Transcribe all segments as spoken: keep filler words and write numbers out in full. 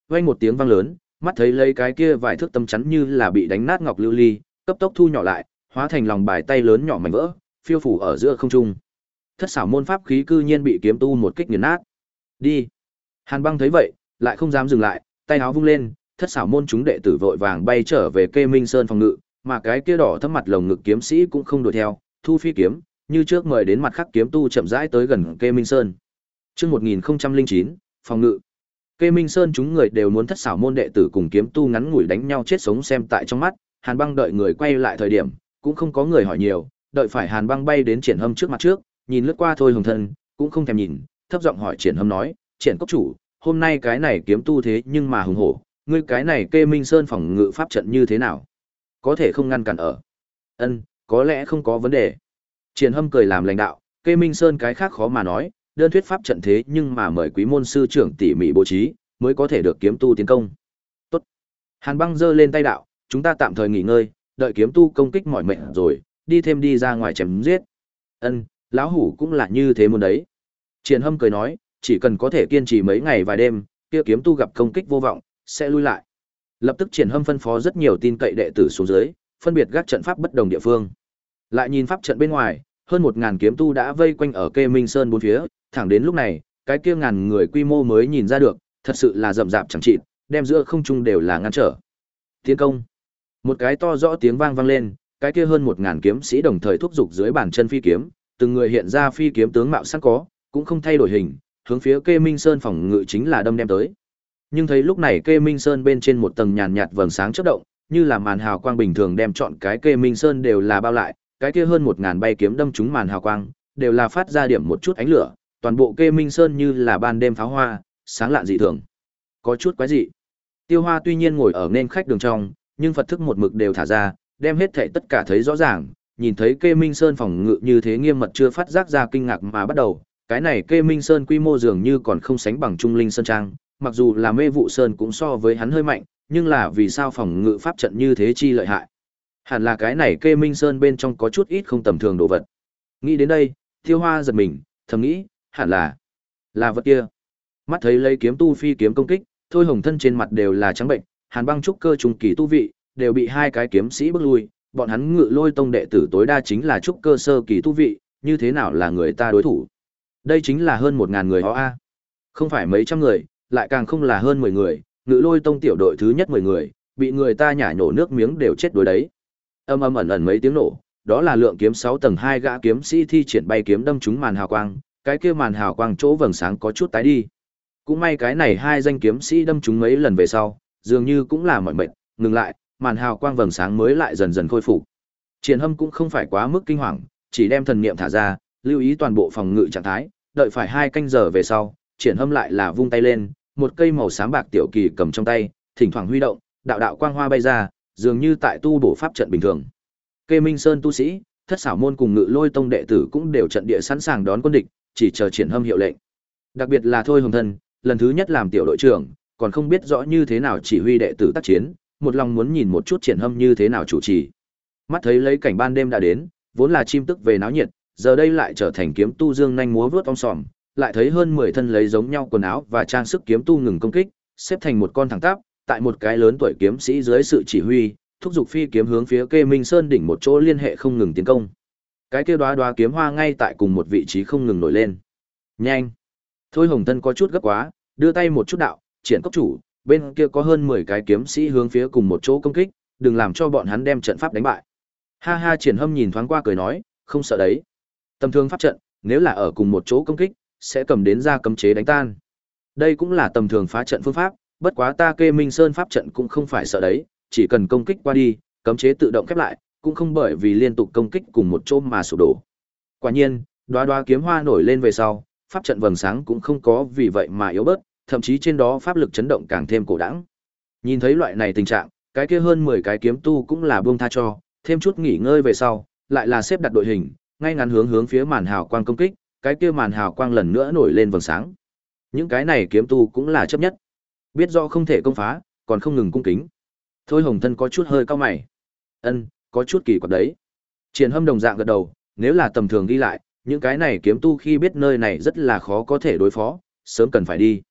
vang một tiếng vang lớn, mắt thấy lấy cái kia vài thước tấm chắn như là bị đánh nát ngọc lưu ly, cấp tốc thu nhỏ lại, hóa thành lòng bài tay lớn nhỏ mảnh vỡ, phiêu phủ ở giữa không trung. Thất xảo môn pháp khí cư nhiên bị kiếm tu một kích nghiền nát. Đi. Hàn Băng thấy vậy, lại không dám dừng lại, tay áo vung lên, thất xảo môn chúng đệ tử vội vàng bay trở về Kê Minh Sơn phòng ngự, mà cái kia đỏ thẫm mặt lồng ngực kiếm sĩ cũng không đuổi theo, thu phi kiếm, như trước mời đến mặt khác kiếm tu chậm rãi tới gần Kê Minh Sơn. Chương một nghìn không trăm lẻ chín, phòng ngự. Kê Minh Sơn chúng người đều muốn thất xảo môn đệ tử cùng kiếm tu ngắn ngủi đánh nhau chết sống xem tại trong mắt, Hàn Băng đợi người quay lại thời điểm, cũng không có người hỏi nhiều, đợi phải Hàn Băng bay đến Triển Hâm trước mặt trước, nhìn lướt qua thôi Hồng Thân, cũng không thèm nhìn, thấp giọng hỏi Triển Hâm nói, "Triển cốc chủ, hôm nay cái này kiếm tu thế nhưng mà hùng hổ, ngươi cái này Kê Minh Sơn phòng ngự pháp trận như thế nào? Có thể không ngăn cản ở?" "Ân, có lẽ không có vấn đề." Triển Hâm cười làm lãnh đạo, Kê Minh Sơn cái khác khó mà nói, đơn thuyết pháp trận thế nhưng mà mời quý môn sư trưởng tỉ mỉ bố trí, mới có thể được kiếm tu tiến công. Tốt. Hàn Băng giơ lên tay đạo, chúng ta tạm thời nghỉ ngơi, đợi kiếm tu công kích mỏi mệt rồi, đi thêm đi ra ngoài chém giết. Ân, lão hủ cũng là như thế muốn đấy. Triển Hâm cười nói, chỉ cần có thể kiên trì mấy ngày vài đêm, kia kiếm tu gặp công kích vô vọng, sẽ lui lại. Lập tức Triển Hâm phân phó rất nhiều tin cậy đệ tử xuống dưới, phân biệt gác trận pháp bất đồng địa phương. Lại nhìn pháp trận bên ngoài, hơn một ngàn kiếm tu đã vây quanh ở Kê Minh Sơn bốn phía, thẳng đến lúc này, cái kia ngàn người quy mô mới nhìn ra được, thật sự là rậm rạp chẳng chịt, đem giữa không trung đều là ngăn trở. Tiến công. Một cái to rõ tiếng vang vang lên, cái kia hơn một ngàn kiếm sĩ đồng thời thúc giục dưới bàn chân phi kiếm, từng người hiện ra phi kiếm tướng mạo sẵn có, cũng không thay đổi hình, hướng phía Kê Minh Sơn phòng ngự chính là đâm đem tới. Nhưng thấy lúc này Kê Minh Sơn bên trên một tầng nhàn nhạt vầng sáng chớp động, như là màn hào quang bình thường đem trọn cái Kê Minh Sơn đều là bao lại, cái kia hơn một ngàn bay kiếm đâm trúng màn hào quang, đều là phát ra điểm một chút ánh lửa, toàn bộ Kê Minh Sơn như là ban đêm pháo hoa, sáng lạn dị thường. Có chút quái dị. Tiêu Hoa tuy nhiên ngồi ở nên khách đường trong, nhưng Phật thức một mực đều thả ra, đem hết thảy tất cả thấy rõ ràng, nhìn thấy Kê Minh Sơn phòng ngự như thế nghiêm mật chưa phát giác ra kinh ngạc mà bắt đầu, cái này Kê Minh Sơn quy mô dường như còn không sánh bằng Trung Linh Sơn Trang, mặc dù là Mê Vụ Sơn cũng so với hắn hơi mạnh, nhưng là vì sao phòng ngự pháp trận như thế chi lợi hại? Hẳn là cái này Kê Minh Sơn bên trong có chút ít không tầm thường đồ vật. Nghĩ đến đây, Tiêu Hoa giật mình, thầm nghĩ, hẳn là là vật kia. Mắt thấy lấy kiếm tu phi kiếm công kích, Thôi Hồng Thân trên mặt đều là trắng bệnh, Hàn Băng trúc cơ trung kỳ tu vị, đều bị hai cái kiếm sĩ bức lui, bọn hắn Ngự Lôi tông đệ tử tối đa chính là trúc cơ sơ kỳ tu vị, như thế nào là người ta đối thủ? Đây chính là hơn một ngàn người họ a. Không phải mấy trăm người, lại càng không là hơn mười người, Ngự Lôi tông tiểu đội thứ nhất mười người, bị người ta nhả nhổ nước miếng đều chết đối đấy. Âm âm ẩn ẩn mấy tiếng nổ, đó là lượng kiếm sáu tầng hai gã kiếm sĩ thi triển bay kiếm đâm trúng màn hào quang, cái kia màn hào quang chỗ vầng sáng có chút tái đi. Cũng may cái này hai danh kiếm sĩ đâm trúng mấy lần về sau, dường như cũng là mỏi mệt, ngừng lại, màn hào quang vầng sáng mới lại dần dần khôi phục. Triển Hâm cũng không phải quá mức kinh hoàng, chỉ đem thần niệm thả ra, lưu ý toàn bộ phòng ngự trạng thái, đợi phải hai canh giờ về sau, Triển Hâm lại là vung tay lên, một cây màu xám bạc tiểu kỳ cầm trong tay, thỉnh thoảng huy động, đạo đạo quang hoa bay ra, dường như tại tu bổ pháp trận bình thường. Kê Minh Sơn tu sĩ, Thất Xảo môn cùng Ngự Lôi tông đệ tử cũng đều trận địa sẵn sàng đón quân địch, chỉ chờ Triển Hâm hiệu lệnh. Đặc biệt là Thôi Hồng Thân, lần thứ nhất làm tiểu đội trưởng, còn không biết rõ như thế nào chỉ huy đệ tử tác chiến, một lòng muốn nhìn một chút Triển Hâm như thế nào chủ trì. Mắt thấy lấy cảnh ban đêm đã đến, vốn là chim tức về náo nhiệt, giờ đây lại trở thành kiếm tu dương nhanh múa vớt ong sòm, lại thấy hơn mười thân lấy giống nhau quần áo và trang sức kiếm tu ngừng công kích, xếp thành một con thẳng tắp, tại một cái lớn tuổi kiếm sĩ dưới sự chỉ huy, thúc giục phi kiếm hướng phía Kê Minh Sơn đỉnh một chỗ liên hệ không ngừng tiến công. Cái kia đóa đóa kiếm hoa ngay tại cùng một vị trí không ngừng nổi lên. Nhanh! Thôi Hồng Thân có chút gấp quá, đưa tay một chút đạo, Triển cốc chủ, bên kia có hơn mười cái kiếm sĩ hướng phía cùng một chỗ công kích, đừng làm cho bọn hắn đem trận pháp đánh bại. Ha ha, Triển Hâm nhìn thoáng qua cười nói, không sợ đấy. Tầm thường pháp trận, nếu là ở cùng một chỗ công kích, sẽ cầm đến ra cấm chế đánh tan. Đây cũng là tầm thường phá trận phương pháp, bất quá ta Kê Minh Sơn pháp trận cũng không phải sợ đấy, chỉ cần công kích qua đi, cấm chế tự động khép lại, cũng không bởi vì liên tục công kích cùng một chỗ mà sụp đổ. Quả nhiên, đóa đóa kiếm hoa nổi lên về sau, pháp trận vầng sáng cũng không có vì vậy mà yếu bớt, thậm chí trên đó pháp lực chấn động càng thêm cổ đãng. Nhìn thấy loại này tình trạng, cái kia hơn mười cái kiếm tu cũng là buông tha cho, thêm chút nghỉ ngơi về sau, lại là xếp đặt đội hình, ngay ngắn hướng hướng phía màn hào quang công kích, cái kia màn hào quang lần nữa nổi lên vầng sáng. Những cái này kiếm tu cũng là chấp nhất, biết rõ không thể công phá, còn không ngừng cung kính. Thôi Hồng Thân có chút hơi cau mày. Ân, có chút kỳ quặc đấy. Triển Hâm đồng dạng gật đầu, nếu là tầm thường đi lại, những cái này kiếm tu khi biết nơi này rất là khó có thể đối phó, sớm cần phải đi.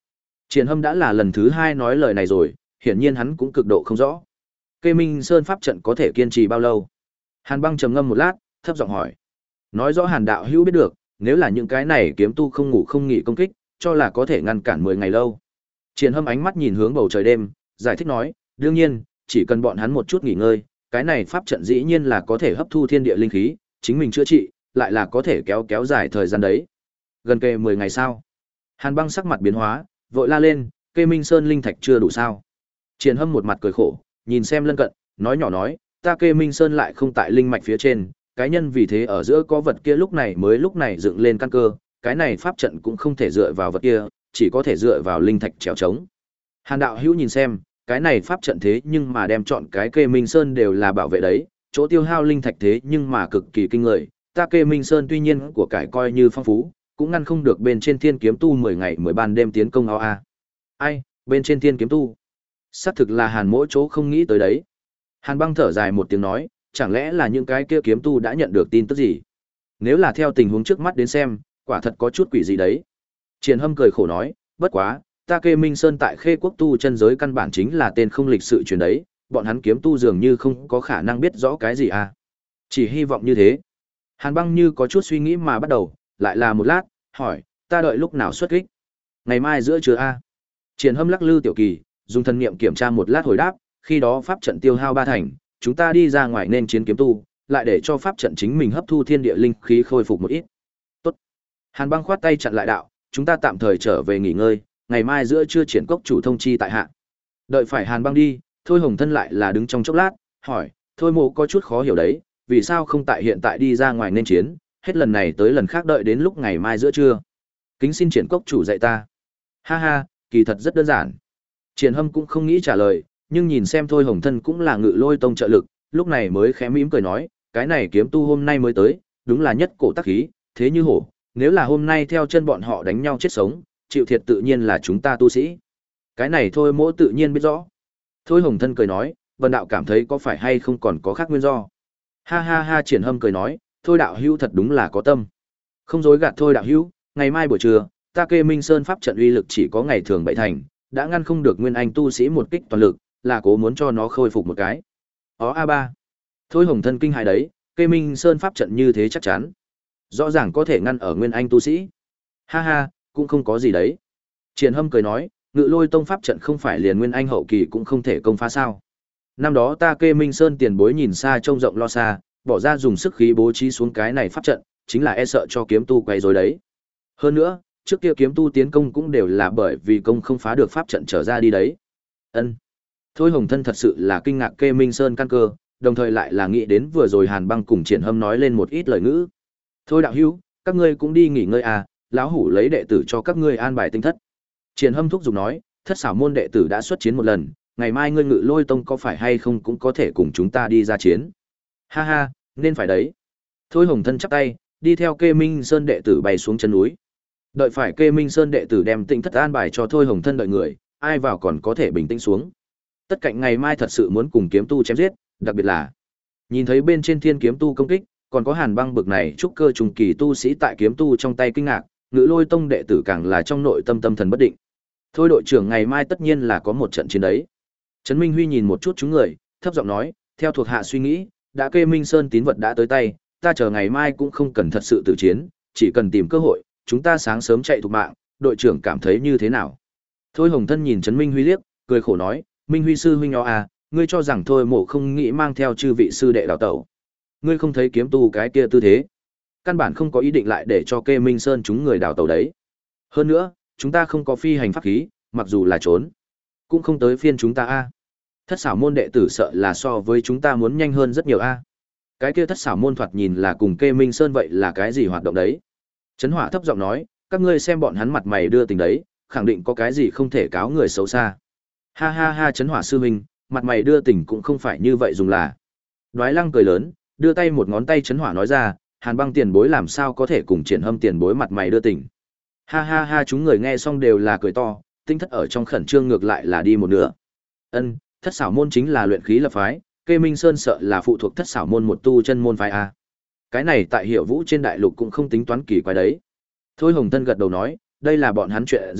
Triển Hâm đã là lần thứ hai nói lời này rồi, hiển nhiên hắn cũng cực độ không rõ. Kê Minh Sơn pháp trận có thể kiên trì bao lâu? Hàn Băng trầm ngâm một lát, thấp giọng hỏi. Nói rõ Hàn đạo hữu biết được, nếu là những cái này kiếm tu không ngủ không nghỉ công kích, cho là có thể ngăn cản mười ngày lâu. Triển Hâm ánh mắt nhìn hướng bầu trời đêm, giải thích nói, đương nhiên, chỉ cần bọn hắn một chút nghỉ ngơi, cái này pháp trận dĩ nhiên là có thể hấp thu thiên địa linh khí, chính mình chữa trị, lại là có thể kéo kéo dài thời gian đấy. Gần kề mười ngày sau, Hàn Băng sắc mặt biến hóa, vội la lên, Kê Minh Sơn linh thạch chưa đủ sao? Triển Hâm một mặt cười khổ, nhìn xem lân cận, nói nhỏ nói, ta Kê Minh Sơn lại không tại linh mạch phía trên, cái nhân vì thế ở giữa có vật kia lúc này mới lúc này dựng lên căn cơ, cái này pháp trận cũng không thể dựa vào vật kia, chỉ có thể dựa vào linh thạch trèo trống. Hàn đạo hữu nhìn xem, cái này pháp trận thế nhưng mà đem chọn cái Kê Minh Sơn đều là bảo vệ đấy, chỗ tiêu hao linh thạch thế nhưng mà cực kỳ kinh người, ta Kê Minh Sơn tuy nhiên của cải coi như phong phú, cũng ngăn không được bên trên thiên kiếm tu mười ngày mười ban đêm tiến công ao a. Ai, bên trên thiên kiếm tu? Xác thực là Hàn mỗi chỗ không nghĩ tới đấy. Hàn Băng thở dài một tiếng nói, chẳng lẽ là những cái kia kiếm tu đã nhận được tin tức gì? Nếu là theo tình huống trước mắt đến xem, quả thật có chút quỷ gì đấy. Triển Hâm cười khổ nói, bất quá, ta Kê Minh Sơn tại Khê Quốc tu chân giới căn bản chính là tên không lịch sự truyền đấy, bọn hắn kiếm tu dường như không có khả năng biết rõ cái gì à. Chỉ hy vọng như thế. Hàn Băng như có chút suy nghĩ mà bắt đầu, lại là một lát, hỏi, ta đợi lúc nào xuất kích? Ngày mai giữa trưa a. Triển Hâm lắc lư tiểu kỳ, dùng thần niệm kiểm tra một lát hồi đáp, khi đó pháp trận tiêu hao ba thành, chúng ta đi ra ngoài nên chiến kiếm tu, lại để cho pháp trận chính mình hấp thu thiên địa linh khí khôi phục một ít. Tốt. Hàn Băng khoát tay chặn lại đạo, chúng ta tạm thời trở về nghỉ ngơi, ngày mai giữa trưa triển cốc chủ thông chi tại hạ. Đợi phải Hàn Băng đi, Thôi Hồng Thân lại là đứng trong chốc lát, hỏi, Thôi Mộ có chút khó hiểu đấy, vì sao không tại hiện tại đi ra ngoài nên chiến, hết lần này tới lần khác đợi đến lúc ngày mai giữa trưa. Kính xin triển cốc chủ dạy ta. Ha ha, kỳ thật rất đơn giản. Triển Hâm cũng không nghĩ trả lời, nhưng nhìn xem Thôi Hồng Thân cũng là Ngự Lôi tông trợ lực, lúc này mới khẽ mỉm cười nói, cái này kiếm tu hôm nay mới tới, đúng là nhất cổ tác khí, thế như hổ, nếu là hôm nay theo chân bọn họ đánh nhau chết sống, chịu thiệt tự nhiên là chúng ta tu sĩ. Cái này Thôi Mỗ tự nhiên biết rõ. Thôi Hồng Thân cười nói, Vân đạo cảm thấy có phải hay không còn có khác nguyên do. Ha ha ha, Triển Hâm cười nói, Thôi đạo hữu thật đúng là có tâm. Không dối gạt Thôi đạo hữu, ngày mai buổi trưa, ta Kê Minh Sơn pháp trận uy lực chỉ có ngày thường bảy thành, đã ngăn không được nguyên anh tu sĩ một kích toàn lực, là cố muốn cho nó khôi phục một cái. Ó a ba. Thôi Hồng Thân kinh hãi đấy, Kê Minh Sơn pháp trận như thế chắc chắn, rõ ràng có thể ngăn ở nguyên anh tu sĩ. Ha ha, cũng không có gì đấy. Triển Hâm cười nói, Ngự Lôi tông pháp trận không phải liền nguyên anh hậu kỳ cũng không thể công phá sao? Năm đó ta Kê Minh Sơn tiền bối nhìn xa trông rộng lo xa, bỏ ra dùng sức khí bố trí xuống cái này pháp trận, chính là e sợ cho kiếm tu quay rối đấy. Hơn nữa, trước kia kiếm tu tiến công cũng đều là bởi vì công không phá được pháp trận trở ra đi đấy. Ân. Thôi Hồng Thân thật sự là kinh ngạc Kê Minh Sơn căn cơ, đồng thời lại là nghĩ đến vừa rồi Hàn Băng cùng Triển Hâm nói lên một ít lời ngữ. Thôi đạo hữu, các ngươi cũng đi nghỉ ngơi à, lão hủ lấy đệ tử cho các ngươi an bài tinh thất. Triển Hâm thúc giục nói, thất xảo môn đệ tử đã xuất chiến một lần, ngày mai ngươi Ngự Lôi tông có phải hay không cũng có thể cùng chúng ta đi ra chiến. Ha ha, nên phải đấy. Thôi Hồng Thân chắp tay, đi theo Kê Minh Sơn đệ tử bay xuống chân núi. Đợi phải Kê Minh Sơn đệ tử đem tinh thất an bài cho Thôi Hồng Thân đợi người, ai vào còn có thể bình tĩnh xuống. Tất cạnh ngày mai thật sự muốn cùng kiếm tu chém giết, đặc biệt là nhìn thấy bên trên thiên kiếm tu công kích, còn có Hàn Băng bực này trúc cơ trùng kỳ tu sĩ tại kiếm tu trong tay kinh ngạc, Ngự Lôi tông đệ tử càng là trong nội tâm tâm thần bất định. Thôi đội trưởng ngày mai tất nhiên là có một trận chiến đấy. Trấn Minh Huy nhìn một chút chúng người, thấp giọng nói, theo thuộc hạ suy nghĩ, đã Kê Minh Sơn tín vật đã tới tay, ta chờ ngày mai cũng không cần thật sự tự chiến, chỉ cần tìm cơ hội, chúng ta sáng sớm chạy thục mạng, đội trưởng cảm thấy như thế nào? Thôi Hồng Thân nhìn Trấn Minh Huy liếc, cười khổ nói, Minh Huy sư huynh nhỏ à, ngươi cho rằng Thôi Mộ không nghĩ mang theo chư vị sư đệ đào tẩu. Ngươi không thấy kiếm tu cái kia tư thế, căn bản không có ý định lại để cho Kê Minh Sơn chúng người đào tẩu đấy. Hơn nữa, chúng ta không có phi hành pháp khí, mặc dù là trốn, cũng không tới phiên chúng ta a. Thất xảo môn đệ tử sợ là so với chúng ta muốn nhanh hơn rất nhiều a. Cái kia thất xảo môn thoạt nhìn là cùng Kê Minh Sơn vậy là cái gì hoạt động đấy? Trấn Hỏa thấp giọng nói, các ngươi xem bọn hắn mặt mày đưa tình đấy, khẳng định có cái gì không thể cáo người xấu xa. Ha ha ha, Trấn Hỏa sư huynh, mặt mày đưa tình cũng không phải như vậy dùng là. Đoái Lăng cười lớn, đưa tay một ngón tay Trấn Hỏa nói ra, Hàn Băng tiền bối làm sao có thể cùng Triển Hâm tiền bối mặt mày đưa tình. Ha ha ha, chúng người nghe xong đều là cười to, tinh thất ở trong khẩn trương ngược lại là đi một nửa. Ân, thất xảo môn chính là luyện khí lập phái, Kê Minh Sơn sợ là phụ thuộc thất xảo môn một tu chân môn phái a. Cái này tại Hiệu Vũ trên đại lục cũng không tính toán kỳ quái đấy. Thôi Hồng Thân gật đầu nói, đây là bọn hắn chuyện giữa,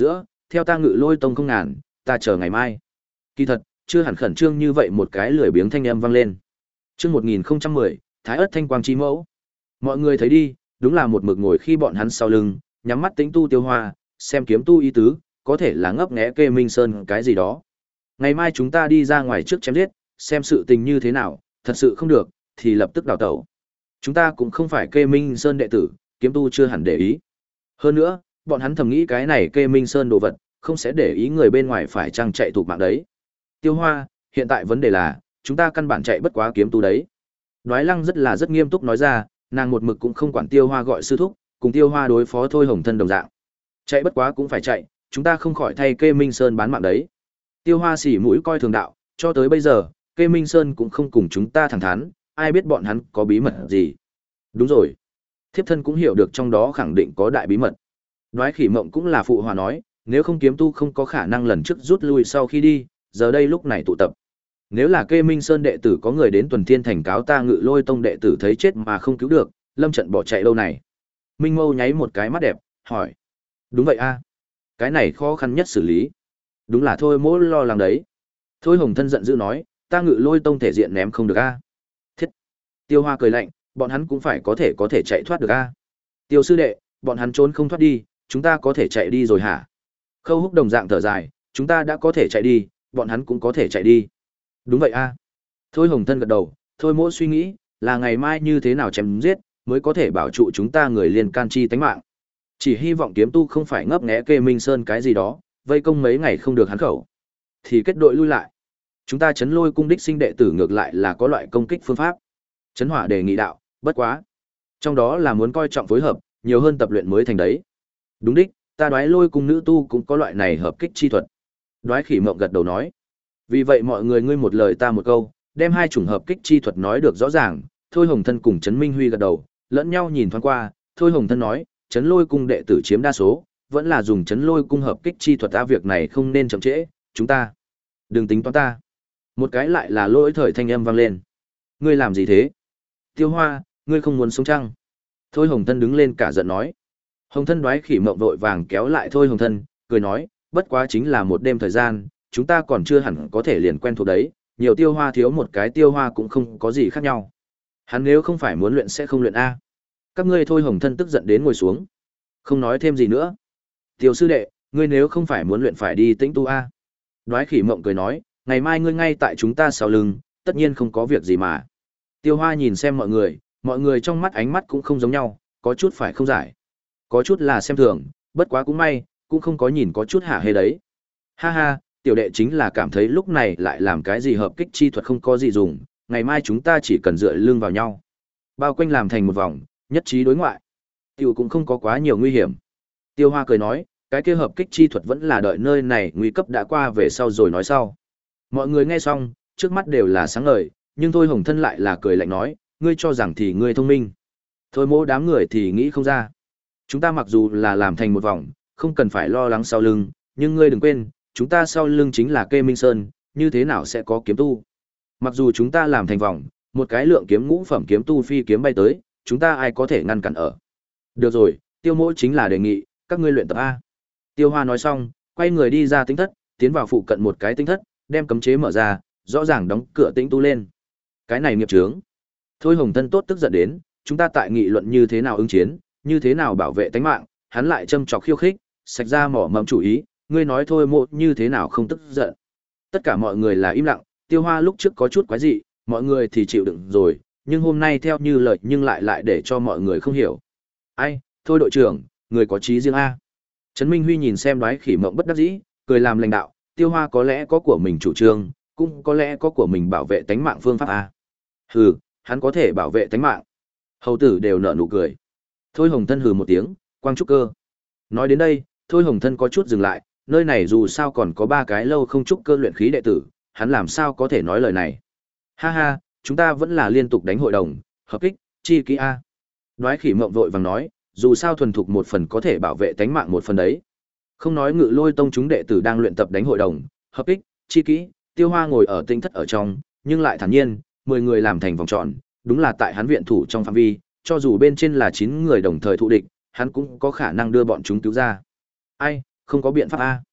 theo ta ngự lôi tông không ngàn, ta chờ ngày mai. Kỳ thật, chưa hẳn khẩn trương như vậy một cái lười biếng thanh âm vang lên. Chương một nghìn không trăm mười, Thái ớt thanh quang chi mẫu. Mọi người thấy đi, đúng là một mực ngồi khi bọn hắn sau lưng, nhắm mắt tĩnh tu Tiêu Hoa, xem kiếm tu ý tứ, có thể là ngấp nghé Kê Minh Sơn cái gì đó. Ngày mai chúng ta đi ra ngoài trước chém giết, xem sự tình như thế nào, thật sự không được thì lập tức đào tẩu. Chúng ta cũng không phải Kê Minh Sơn đệ tử, kiếm tu chưa hẳn để ý. Hơn nữa, bọn hắn thầm nghĩ cái này Kê Minh Sơn đồ vật, không sẽ để ý người bên ngoài phải chăng chạy thuộc mạng đấy. Tiêu Hoa, hiện tại vấn đề là, chúng ta căn bản chạy bất quá kiếm tu đấy. Đoái Lăng rất là rất nghiêm túc nói ra, nàng một mực cũng không quản Tiêu Hoa gọi sư thúc, cùng Tiêu Hoa đối phó Thôi Hồng Thân đồng dạng. Chạy bất quá cũng phải chạy, chúng ta không khỏi thay Kê Minh Sơn bán mạng đấy. Tiêu Hoa xỉ mũi coi thường đạo, cho tới bây giờ, Kê Minh Sơn cũng không cùng chúng ta thẳng thắn, ai biết bọn hắn có bí mật gì. Đúng rồi. Thiếp thân cũng hiểu được trong đó khẳng định có đại bí mật. Đoái Khỉ Mộng cũng là phụ hòa nói, nếu không kiếm tu không có khả năng lần trước rút lui sau khi đi, giờ đây lúc này tụ tập. Nếu là Kê Minh Sơn đệ tử có người đến Tuần Thiên Thành cáo ta Ngự Lôi Tông đệ tử thấy chết mà không cứu được, lâm trận bỏ chạy lâu này. Minh Mâu nháy một cái mắt đẹp, hỏi. Đúng vậy a, cái này khó khăn nhất xử lý. Đúng là thôi mỗi lo lắng đấy. Thôi Hồng Thân giận dữ nói, ta Ngự Lôi Tông thể diện ném không được a. Thiết. Tiêu Hoa cười lạnh, bọn hắn cũng phải có thể có thể chạy thoát được a. Tiêu sư đệ, bọn hắn trốn không thoát đi, chúng ta có thể chạy đi rồi hả? Khâu Húc đồng dạng thở dài, chúng ta đã có thể chạy đi, bọn hắn cũng có thể chạy đi. Đúng vậy a. Thôi Hồng Thân gật đầu, thôi mỗi suy nghĩ, là ngày mai như thế nào chém giết, mới có thể bảo trụ chúng ta người liên can chi tánh mạng. Chỉ hy vọng kiếm tu không phải ngấp nghé Kê Minh Sơn cái gì đó, vây công mấy ngày không được hắn khẩu. Thì kết đội lui lại. Chúng ta chấn lôi cung đích sinh đệ tử ngược lại là có loại công kích phương pháp. Chấn hỏa đề nghị đạo, bất quá. Trong đó là muốn coi trọng phối hợp, nhiều hơn tập luyện mới thành đấy. Đúng đích, ta đoái lôi cung nữ tu cũng có loại này hợp kích chi thuật. Đoái Khỉ Mộng gật đầu nói. Vì vậy mọi người ngươi một lời ta một câu, đem hai chủng hợp kích chi thuật nói được rõ ràng. Thôi Hồng Thân cùng Trấn Minh Huy gật đầu, lẫn nhau nhìn thoáng qua. Thôi Hồng Thân nói, Trấn lôi cung đệ tử chiếm đa số, vẫn là dùng Trấn lôi cung hợp kích chi thuật, ta việc này không nên chậm trễ, chúng ta đừng tính toán ta. Một cái lại là lỗi thời thanh âm vang lên. Ngươi làm gì thế? Tiêu Hoa, ngươi không muốn sống chăng? Thôi Hồng Thân đứng lên cả giận nói. Hồng Thân Đoái Khỉ Mộng vội vàng kéo lại Thôi Hồng Thân, cười nói, bất quá chính là một đêm thời gian, chúng ta còn chưa hẳn có thể liền quen thuộc đấy, nhiều Tiêu Hoa thiếu một cái Tiêu Hoa cũng không có gì khác nhau. Hắn nếu không phải muốn luyện sẽ không luyện a. Các ngươi Thôi Hồng Thân tức giận đến ngồi xuống, không nói thêm gì nữa. Tiêu sư đệ, ngươi nếu không phải muốn luyện phải đi tĩnh tu a. Đoái Khỉ Mộng cười nói, ngày mai ngươi ngay tại chúng ta sau lưng, tất nhiên không có việc gì mà. Tiêu Hoa nhìn xem mọi người, mọi người trong mắt ánh mắt cũng không giống nhau, có chút phải không giải. Có chút là xem thường, bất quá cũng may, cũng không có nhìn có chút hả hê đấy. Ha ha, tiểu đệ chính là cảm thấy lúc này lại làm cái gì hợp kích chi thuật không có gì dùng, ngày mai chúng ta chỉ cần dựa lưng vào nhau. Bao quanh làm thành một vòng, nhất trí đối ngoại. Tiểu cũng không có quá nhiều nguy hiểm. Tiêu Hoa cười nói, cái kia hợp kích chi thuật vẫn là đợi nơi này nguy cấp đã qua về sau rồi nói sau. Mọi người nghe xong, trước mắt đều là sáng ngời, nhưng Thôi Hồng Thân lại là cười lạnh nói, ngươi cho rằng thì ngươi thông minh. Thôi mỗi đám người thì nghĩ không ra. Chúng ta mặc dù là làm thành một vòng, không cần phải lo lắng sau lưng, nhưng ngươi đừng quên, chúng ta sau lưng chính là Kê Minh Sơn, như thế nào sẽ có kiếm tu. Mặc dù chúng ta làm thành vòng, một cái lượng kiếm ngũ phẩm kiếm tu phi kiếm bay tới, chúng ta ai có thể ngăn cản ở. Được rồi, Tiêu Mỗ chính là đề nghị, các ngươi luyện tập A. Tiêu Hoa nói xong, quay người đi ra tính thất, tiến vào phụ cận một cái tính thất, đem cấm chế mở ra, rõ ràng đóng cửa tĩnh tu lên. Cái này nghiệp chướng. Thôi Hồng Thân tốt tức giận đến, chúng ta tại nghị luận như thế nào ứng chiến, như thế nào bảo vệ tánh mạng, hắn lại châm chọc khiêu khích, sạch ra mỏ mẫm chủ ý, ngươi nói thôi mộ như thế nào không tức giận. Tất cả mọi người là im lặng, Tiêu Hoa lúc trước có chút quái dị, mọi người thì chịu đựng rồi, nhưng hôm nay theo như lời nhưng lại lại để cho mọi người không hiểu. Ai, thôi đội trưởng, người có chí riêng A. Trấn Minh Huy nhìn xem Đoái Khỉ Mộng bất đắc dĩ, cười làm lãnh đạo, Tiêu Hoa có lẽ có của mình chủ trương, cũng có lẽ có của mình bảo vệ tánh mạng phương pháp A. Hừ, hắn có thể bảo vệ tánh mạng. Hầu tử đều nở nụ cười. Thôi Hồng Thân hừ một tiếng, quang trúc cơ. Nói đến đây, Thôi Hồng Thân có chút dừng lại, nơi này dù sao còn có ba cái lâu không trúc cơ luyện khí đệ tử, hắn làm sao có thể nói lời này. Ha ha, chúng ta vẫn là liên tục đánh hội đồng, hợp kích, chi kỹ A. Đoái Khỉ Mộng vội vàng nói, dù sao thuần thục một phần có thể bảo vệ tánh mạng một phần đấy. Không nói Ngự Lôi Tông chúng đệ tử đang luyện tập đánh hội đồng, hợp kích, chi kỹ, Tiêu Hoa ngồi ở tinh thất ở trong, nhưng lại thản nhiên, mười người làm thành vòng tròn, đúng là tại hắn viện thủ trong phạm vi, cho dù bên trên là chín người đồng thời thụ địch, hắn cũng có khả năng đưa bọn chúng cứu ra. Ai, không có biện pháp a.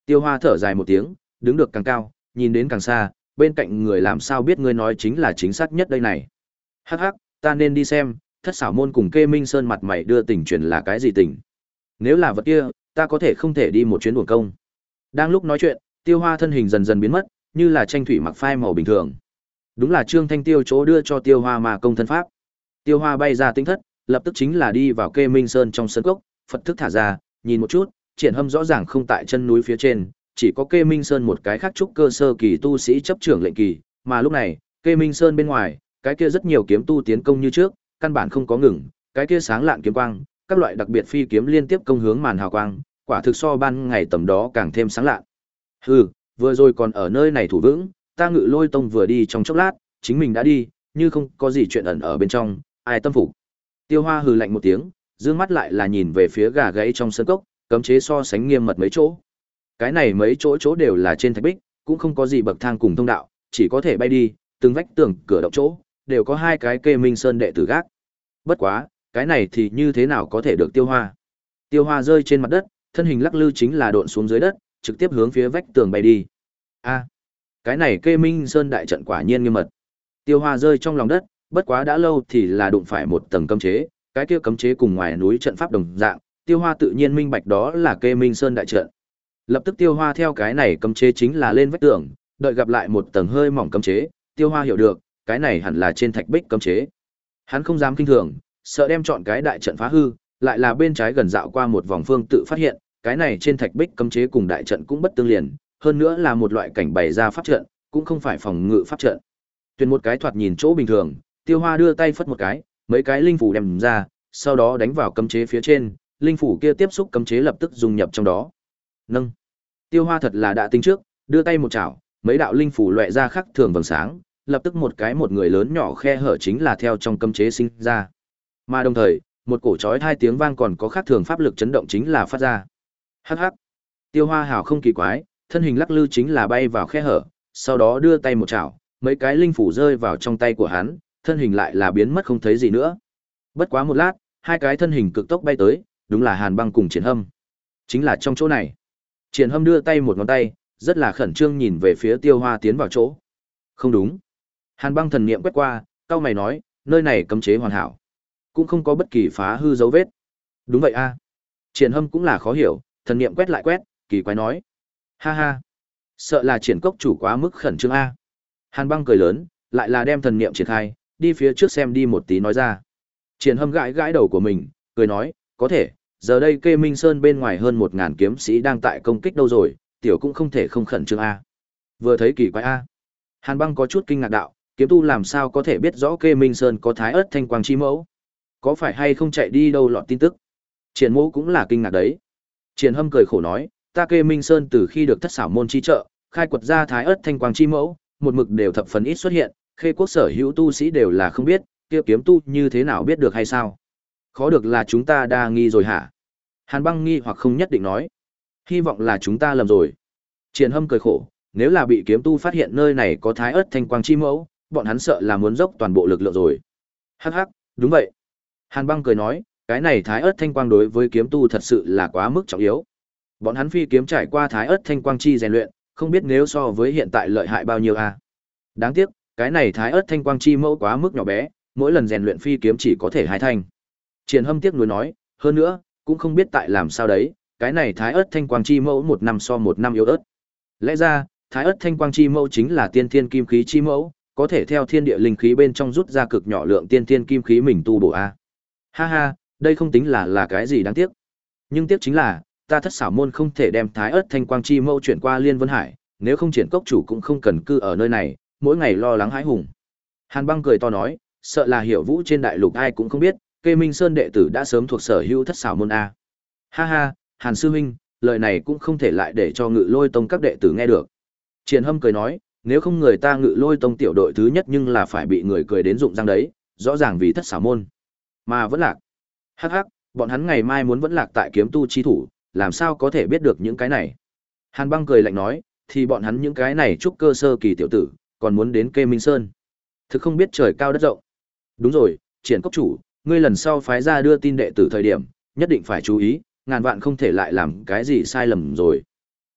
Tiêu Hoa thở dài một tiếng, đứng được càng cao, nhìn đến càng xa, bên cạnh người làm sao biết ngươi nói chính là chính xác nhất đây này. Hắc hắc, ta nên đi xem, thất xảo môn cùng kê minh sơn mặt mày đưa tình truyền là cái gì tình. Nếu là vật kia, ta có thể không thể đi một chuyến uổng công. Đang lúc nói chuyện, Tiêu Hoa thân hình dần dần biến mất, như là tranh thủy mặc phai màu bình thường. Đúng là Trương Thanh Tiêu chỗ đưa cho Tiêu Hoa mà công thân pháp. Tiêu Hoa bay ra tinh thất, lập tức chính là đi vào kê minh sơn trong sân cốc, Phật thức thả ra, nhìn một chút, triển hâm rõ ràng không tại chân núi phía trên, chỉ có kê minh sơn một cái khác trúc cơ sơ kỳ tu sĩ chấp trưởng lệnh kỳ, mà lúc này, kê minh sơn bên ngoài, cái kia rất nhiều kiếm tu tiến công như trước, căn bản không có ngừng, cái kia sáng lạn kiếm quang, các loại đặc biệt phi kiếm liên tiếp công hướng màn hào quang, quả thực so ban ngày tầm đó càng thêm sáng lạn. Hừ, vừa rồi còn ở nơi này thủ vững, ta Ngự Lôi Tông vừa đi trong chốc lát, chính mình đã đi, như không có gì chuyện ẩn ở bên trong, ai tâm phục. Tiêu Hoa hừ lạnh một tiếng, dương mắt lại là nhìn về phía gà gãy trong sân cốc, cấm chế so sánh nghiêm mật mấy chỗ. Cái này mấy chỗ chỗ đều là trên thạch bích, cũng không có gì bậc thang cùng thông đạo, chỉ có thể bay đi, từng vách tường, cửa động chỗ, đều có hai cái kê minh sơn đệ tử gác. Bất quá, cái này thì như thế nào có thể được Tiêu Hoa? Tiêu Hoa rơi trên mặt đất, thân hình lắc lư chính là độn xuống dưới đất, trực tiếp hướng phía vách tường bay đi. A, cái này kê minh sơn đại trận quả nhiên nghiêm mật. Tiêu Hoa rơi trong lòng đất, bất quá đã lâu thì là đụng phải một tầng cấm chế, cái kia cấm chế cùng ngoài núi trận pháp đồng dạng, Tiêu Hoa tự nhiên minh bạch đó là kê minh sơn đại trận. Lập tức Tiêu Hoa theo cái này cấm chế chính là lên vách tường, đợi gặp lại một tầng hơi mỏng cấm chế, Tiêu Hoa hiểu được, cái này hẳn là trên thạch bích cấm chế. Hắn không dám kinh thường, sợ đem chọn cái đại trận phá hư, lại là bên trái gần dạo qua một vòng phương tự phát hiện, cái này trên thạch bích cấm chế cùng đại trận cũng bất tương liền, hơn nữa là một loại cảnh bày ra pháp trận, cũng không phải phòng ngự pháp trận. Tuyển một cái thoạt nhìn chỗ bình thường, Tiêu Hoa đưa tay phất một cái, mấy cái linh phủ đem ra, sau đó đánh vào cấm chế phía trên, linh phủ kia tiếp xúc cấm chế lập tức dung nhập trong đó. Nâng. Tiêu Hoa thật là đã tính trước, đưa tay một chảo, mấy đạo linh phủ loẹt ra khắc thường vầng sáng, lập tức một cái một người lớn nhỏ khe hở chính là theo trong cấm chế sinh ra. Mà đồng thời, một cổ chói hai tiếng vang còn có khác thường pháp lực chấn động chính là phát ra. Hắc hắc. Tiêu Hoa hào không kỳ quái, thân hình lắc lư chính là bay vào khe hở, sau đó đưa tay một chảo, mấy cái linh phủ rơi vào trong tay của hắn, thân hình lại là biến mất không thấy gì nữa. Bất quá một lát, hai cái thân hình cực tốc bay tới, đúng là Hàn Băng cùng Triển Hâm. Chính là trong chỗ này. Triển Hâm đưa tay một ngón tay, rất là khẩn trương nhìn về phía Tiêu Hoa tiến vào chỗ. Không đúng. Hàn Băng thần niệm quét qua, cau mày nói, nơi này cấm chế hoàn hảo, cũng không có bất kỳ phá hư dấu vết. Đúng vậy a. Triển Hâm cũng là khó hiểu, thần niệm quét lại quét, kỳ quái nói, ha ha, sợ là Triển cốc chủ quá mức khẩn trương a. Hàn Băng cười lớn, lại là đem thần niệm triển khai, đi phía trước xem đi một tí nói ra. Triển Hâm gãi gãi đầu của mình, cười nói, có thể, giờ đây Kê Minh Sơn bên ngoài hơn một ngàn kiếm sĩ đang tại công kích đâu rồi, tiểu cũng không thể không khẩn trương a. Vừa thấy kỳ quái a. Hàn Băng có chút kinh ngạc đạo, kiếm tu làm sao có thể biết rõ Kê Minh Sơn có thái ớt thanh quang chi mẫu? Có phải hay không chạy đi đâu lọt tin tức? Triển Mỗ cũng là kinh ngạc đấy. Triển Hâm cười khổ nói, ta Kê Minh Sơn từ khi được thất xảo môn chi trợ, khai quật ra thái ớt thanh quang chi mẫu, một mực đều thập phần ít xuất hiện, Khê quốc sở hữu tu sĩ đều là không biết, kia kiếm tu như thế nào biết được hay sao? Khó được là chúng ta đa nghi rồi hả? Hàn Băng nghi hoặc không nhất định nói. Hy vọng là chúng ta lầm rồi. Triển Hâm cười khổ, nếu là bị kiếm tu phát hiện nơi này có thái ớt thanh quang chi mẫu, bọn hắn sợ là muốn dốc toàn bộ lực lượng rồi. Hắc hắc, đúng vậy. Hàn Băng cười nói, cái này thái ớt thanh quang đối với kiếm tu thật sự là quá mức trọng yếu. Bọn hắn phi kiếm trải qua thái ớt thanh quang chi rèn luyện, không biết nếu so với hiện tại lợi hại bao nhiêu a. Đáng tiếc, cái này thái ớt thanh quang chi mẫu quá mức nhỏ bé, mỗi lần rèn luyện phi kiếm chỉ có thể hai thanh. Triển Hâm tiếc nuối nói, hơn nữa, cũng không biết tại làm sao đấy, cái này thái ớt thanh quang chi mẫu một năm so một năm yếu ớt. Lẽ ra, thái ớt thanh quang chi mẫu chính là tiên thiên kim khí chi mẫu, có thể theo thiên địa linh khí bên trong rút ra cực nhỏ lượng tiên thiên kim khí mình tu bổ a. Ha ha, đây không tính là là cái gì đáng tiếc. Nhưng tiếc chính là, ta thất xảo môn không thể đem thái ớt thanh quang chi mẫu chuyển qua Liên Vân Hải, nếu không Triển cốc chủ cũng không cần cư ở nơi này, mỗi ngày lo lắng hãi hùng. Hàn Băng cười to nói, sợ là Hiểu Vũ trên đại lục ai cũng không biết, Kê Minh Sơn đệ tử đã sớm thuộc sở hữu thất xảo môn a. Ha ha, Hàn sư huynh, lời này cũng không thể lại để cho Ngự Lôi Tông các đệ tử nghe được. Triển Hâm cười nói, nếu không người ta Ngự Lôi Tông tiểu đội thứ nhất nhưng là phải bị người cười đến rụng răng đấy, rõ ràng vì thất xảo môn mà vẫn lạc. Hắc hắc, bọn hắn ngày mai muốn vẫn lạc tại kiếm tu chi thủ, làm sao có thể biết được những cái này. Hàn Băng cười lạnh nói, thì bọn hắn những cái này trúc cơ sơ kỳ tiểu tử, còn muốn đến Kê Minh Sơn. Thực không biết trời cao đất rộng. Đúng rồi, Triển cốc chủ, ngươi lần sau phái ra đưa tin đệ tử thời điểm, nhất định phải chú ý, ngàn vạn không thể lại làm cái gì sai lầm rồi.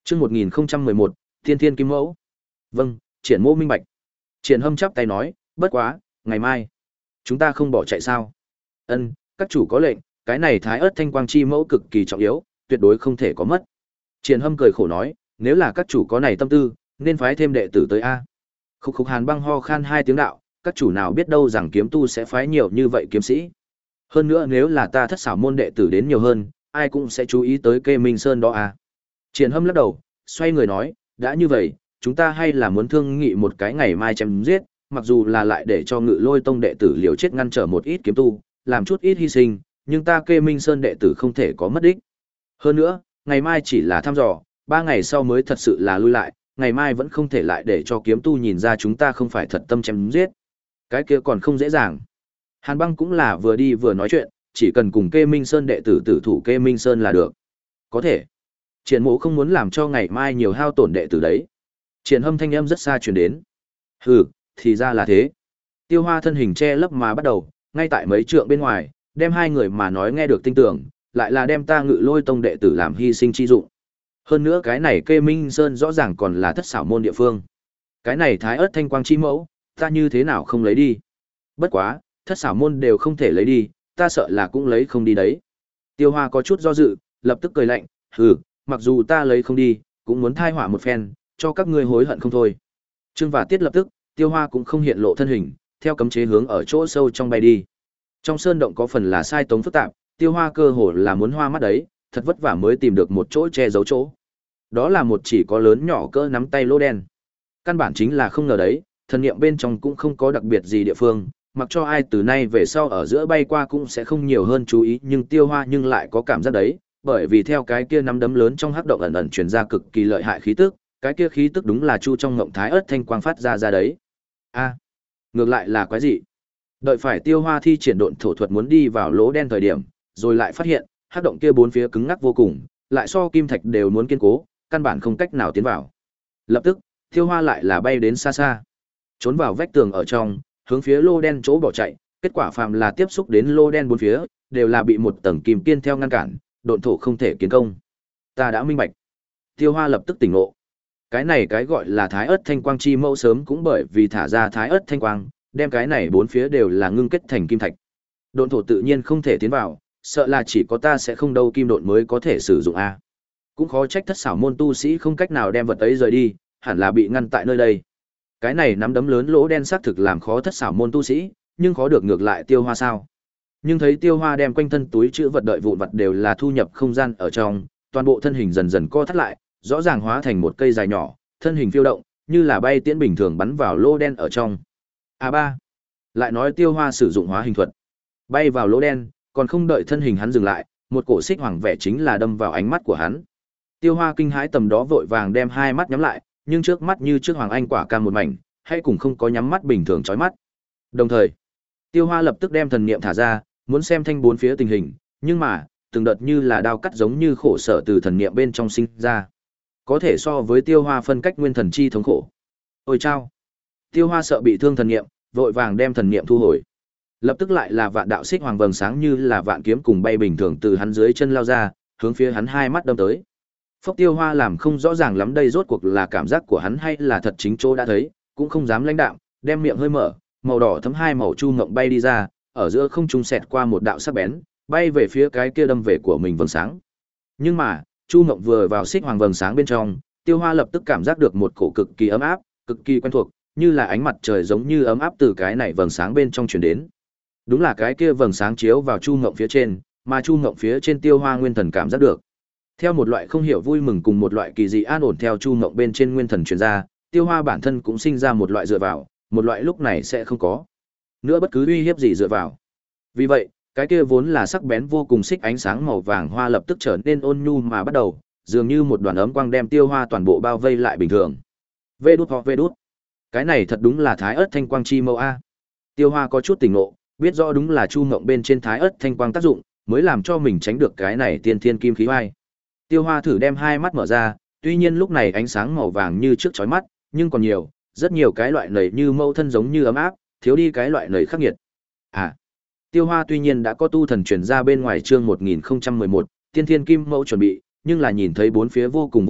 Chương một nghìn mười một, Thiên Thiên Kim Mẫu. Vâng, Triển Mô minh bạch. Triển Hâm chắp tay nói, bất quá, ngày mai chúng ta không bỏ chạy sao? Ân, các chủ có lệnh, cái này Thái Ức Thanh Quang chi mẫu cực kỳ trọng yếu, tuyệt đối không thể có mất. Triển Hâm cười khổ nói, nếu là các chủ có này tâm tư, nên phái thêm đệ tử tới a. Khúc Khúc Hàn Băng ho khan hai tiếng đạo, các chủ nào biết đâu rằng kiếm tu sẽ phái nhiều như vậy kiếm sĩ. Hơn nữa nếu là ta Thất Xảo môn đệ tử đến nhiều hơn, ai cũng sẽ chú ý tới Kê Minh Sơn đó a. Triển Hâm lắc đầu, xoay người nói, đã như vậy, chúng ta hay là muốn thương nghị một cái ngày mai chém giết, mặc dù là lại để cho Ngự Lôi tông đệ tử liều chết ngăn trở một ít kiếm tu, làm chút ít hy sinh, nhưng ta Kê Minh Sơn đệ tử không thể có mất đích. Hơn nữa, ngày mai chỉ là thăm dò, ba ngày sau mới thật sự là lui lại, ngày mai vẫn không thể lại để cho kiếm tu nhìn ra chúng ta không phải thật tâm chém giết. Cái kia còn không dễ dàng. Hàn Băng cũng là vừa đi vừa nói chuyện, chỉ cần cùng Kê Minh Sơn đệ tử tử thủ Kê Minh Sơn là được. Có thể. Triển Mộ không muốn làm cho ngày mai nhiều hao tổn đệ tử đấy. Triển Hâm thanh âm rất xa truyền đến. Hừ, thì ra là thế. Tiêu Hoa thân hình che lấp mà bắt đầu, ngay tại mấy trượng bên ngoài, đem hai người mà nói nghe được tinh tưởng, lại là đem ta Ngự Lôi tông đệ tử làm hy sinh chi dụng. Hơn nữa cái này Kê Minh Sơn rõ ràng còn là Thất Xảo môn địa phương. Cái này Thái Ức Thanh Quang chi mẫu, ta như thế nào không lấy đi? Bất quá, Thất Xảo môn đều không thể lấy đi, ta sợ là cũng lấy không đi đấy. Tiêu Hoa có chút do dự, lập tức cười lạnh, hừ, mặc dù ta lấy không đi, cũng muốn thai họa một phen, cho các ngươi hối hận không thôi. Trương và Tiết lập tức, Tiêu Hoa cũng không hiện lộ thân hình, theo cấm chế hướng ở chỗ sâu trong bay đi. Trong sơn động có phần là sai tống phức tạp, Tiêu Hoa cơ hồ là muốn hoa mắt đấy, thật vất vả mới tìm được một chỗ che giấu chỗ. Đó là một chỉ có lớn nhỏ cỡ nắm tay lỗ đen. Căn bản chính là không ngờ đấy, thần niệm bên trong cũng không có đặc biệt gì địa phương, mặc cho ai từ nay về sau ở giữa bay qua cũng sẽ không nhiều hơn chú ý, nhưng Tiêu Hoa nhưng lại có cảm giác đấy, bởi vì theo cái kia nắm đấm lớn trong hắc động ẩn ẩn truyền ra cực kỳ lợi hại khí tức, cái kia khí tức đúng là Chu trong ngộng Thái Ức Thanh Quang phát ra ra đấy. A, ngược lại là quái gì? Đợi phải Tiêu Hoa thi triển độn thổ thuật muốn đi vào lỗ đen thời điểm, rồi lại phát hiện, hắc động kia bốn phía cứng ngắc vô cùng, lại so kim thạch đều muốn kiên cố, căn bản không cách nào tiến vào. Lập tức, Tiêu Hoa lại là bay đến xa xa, trốn vào vách tường ở trong, hướng phía lô đen chỗ bỏ chạy, kết quả phàm là tiếp xúc đến lô đen bốn phía, đều là bị một tầng kim kiên theo ngăn cản, độn thổ không thể kiến công. Ta đã minh bạch. Tiêu Hoa lập tức tỉnh ngộ. Cái này cái gọi là Thái Ức Thanh Quang chi mẫu sớm cũng bởi vì thả ra Thái Ức Thanh Quang, đem cái này bốn phía đều là ngưng kết thành kim thạch. Độn thổ tự nhiên không thể tiến vào, sợ là chỉ có ta sẽ không đâu kim độn mới có thể sử dụng a. Cũng khó trách Thất Xảo môn tu sĩ không cách nào đem vật ấy rời đi, hẳn là bị ngăn tại nơi đây. Cái này nắm đấm lớn lỗ đen xác thực làm khó Thất Xảo môn tu sĩ, nhưng khó được ngược lại Tiêu Hoa sao? Nhưng thấy Tiêu Hoa đem quanh thân túi chữ vật đợi vụn vật đều là thu nhập không gian ở trong, toàn bộ thân hình dần dần co thắt lại, rõ ràng hóa thành một cây dài nhỏ, thân hình phiêu động, như là bay tiễn bình thường bắn vào lỗ đen ở trong. A ba. Lại nói Tiêu Hoa sử dụng hóa hình thuật, bay vào lỗ đen, còn không đợi thân hình hắn dừng lại, một cổ xích hoàng vẻ chính là đâm vào ánh mắt của hắn. Tiêu Hoa kinh hãi tầm đó vội vàng đem hai mắt nhắm lại, nhưng trước mắt như trước hoàng anh quả cam một mảnh, hay cùng không có nhắm mắt bình thường chói mắt. Đồng thời, Tiêu Hoa lập tức đem thần niệm thả ra, muốn xem thanh bốn phía tình hình, nhưng mà, từng đợt như là đao cắt giống như khổ sở từ thần niệm bên trong sinh ra. Có thể so với Tiêu Hoa phân cách nguyên thần chi thống khổ. Ôi chao! Tiêu Hoa sợ bị thương thần niệm, vội vàng đem thần niệm thu hồi. Lập tức lại là vạn đạo xích hoàng vầng sáng như là vạn kiếm cùng bay bình thường từ hắn dưới chân lao ra, hướng phía hắn hai mắt đâm tới. Phốc Tiêu Hoa làm không rõ ràng lắm đây rốt cuộc là cảm giác của hắn hay là thật chính chỗ đã thấy, cũng không dám lãnh đạm, đem miệng hơi mở, màu đỏ thấm hai màu chu ngộng bay đi ra, ở giữa không trung xẹt qua một đạo sắc bén, bay về phía cái kia đâm về của mình vầng sáng. Nhưng mà, chu ngộng vừa vào xích hoàng vầng sáng bên trong, Tiêu Hoa lập tức cảm giác được một cổ cực kỳ ấm áp, cực kỳ quen thuộc, như là ánh mặt trời giống như ấm áp từ cái này vầng sáng bên trong truyền đến. Đúng là cái kia vầng sáng chiếu vào chu ngộng phía trên, mà chu ngộng phía trên Tiêu Hoa nguyên thần cảm giác được. Theo một loại không hiểu vui mừng cùng một loại kỳ dị an ổn theo chu ngộng bên trên nguyên thần truyền ra, Tiêu Hoa bản thân cũng sinh ra một loại dựa vào, một loại lúc này sẽ không có nữa bất cứ uy hiếp gì dựa vào. Vì vậy, cái kia vốn là sắc bén vô cùng xích ánh sáng màu vàng hoa lập tức trở nên ôn nhu mà bắt đầu, dường như một đoàn ấm quang đem Tiêu Hoa toàn bộ bao vây lại bình thường. Vê đút hoặc vê đút. Cái này thật đúng là Thái Ức Thanh Quang chi mẫu a. Tiêu Hoa có chút tỉnh ngộ, biết rõ đúng là chu ngộng bên trên Thái Ức Thanh Quang tác dụng, mới làm cho mình tránh được cái này tiên thiên kim khí oai. Tiêu Hoa thử đem hai mắt mở ra, tuy nhiên lúc này ánh sáng màu vàng như trước chói mắt, nhưng còn nhiều, rất nhiều cái loại nầy như mâu thân giống như ấm áp, thiếu đi cái loại nầy khắc nghiệt. À, Tiêu Hoa tuy nhiên đã có tu thần truyền ra bên ngoài chương một nghìn không trăm mười một, Tiên Thiên Kim Mẫu chuẩn bị, nhưng là nhìn thấy bốn phía vô cùng vô tận,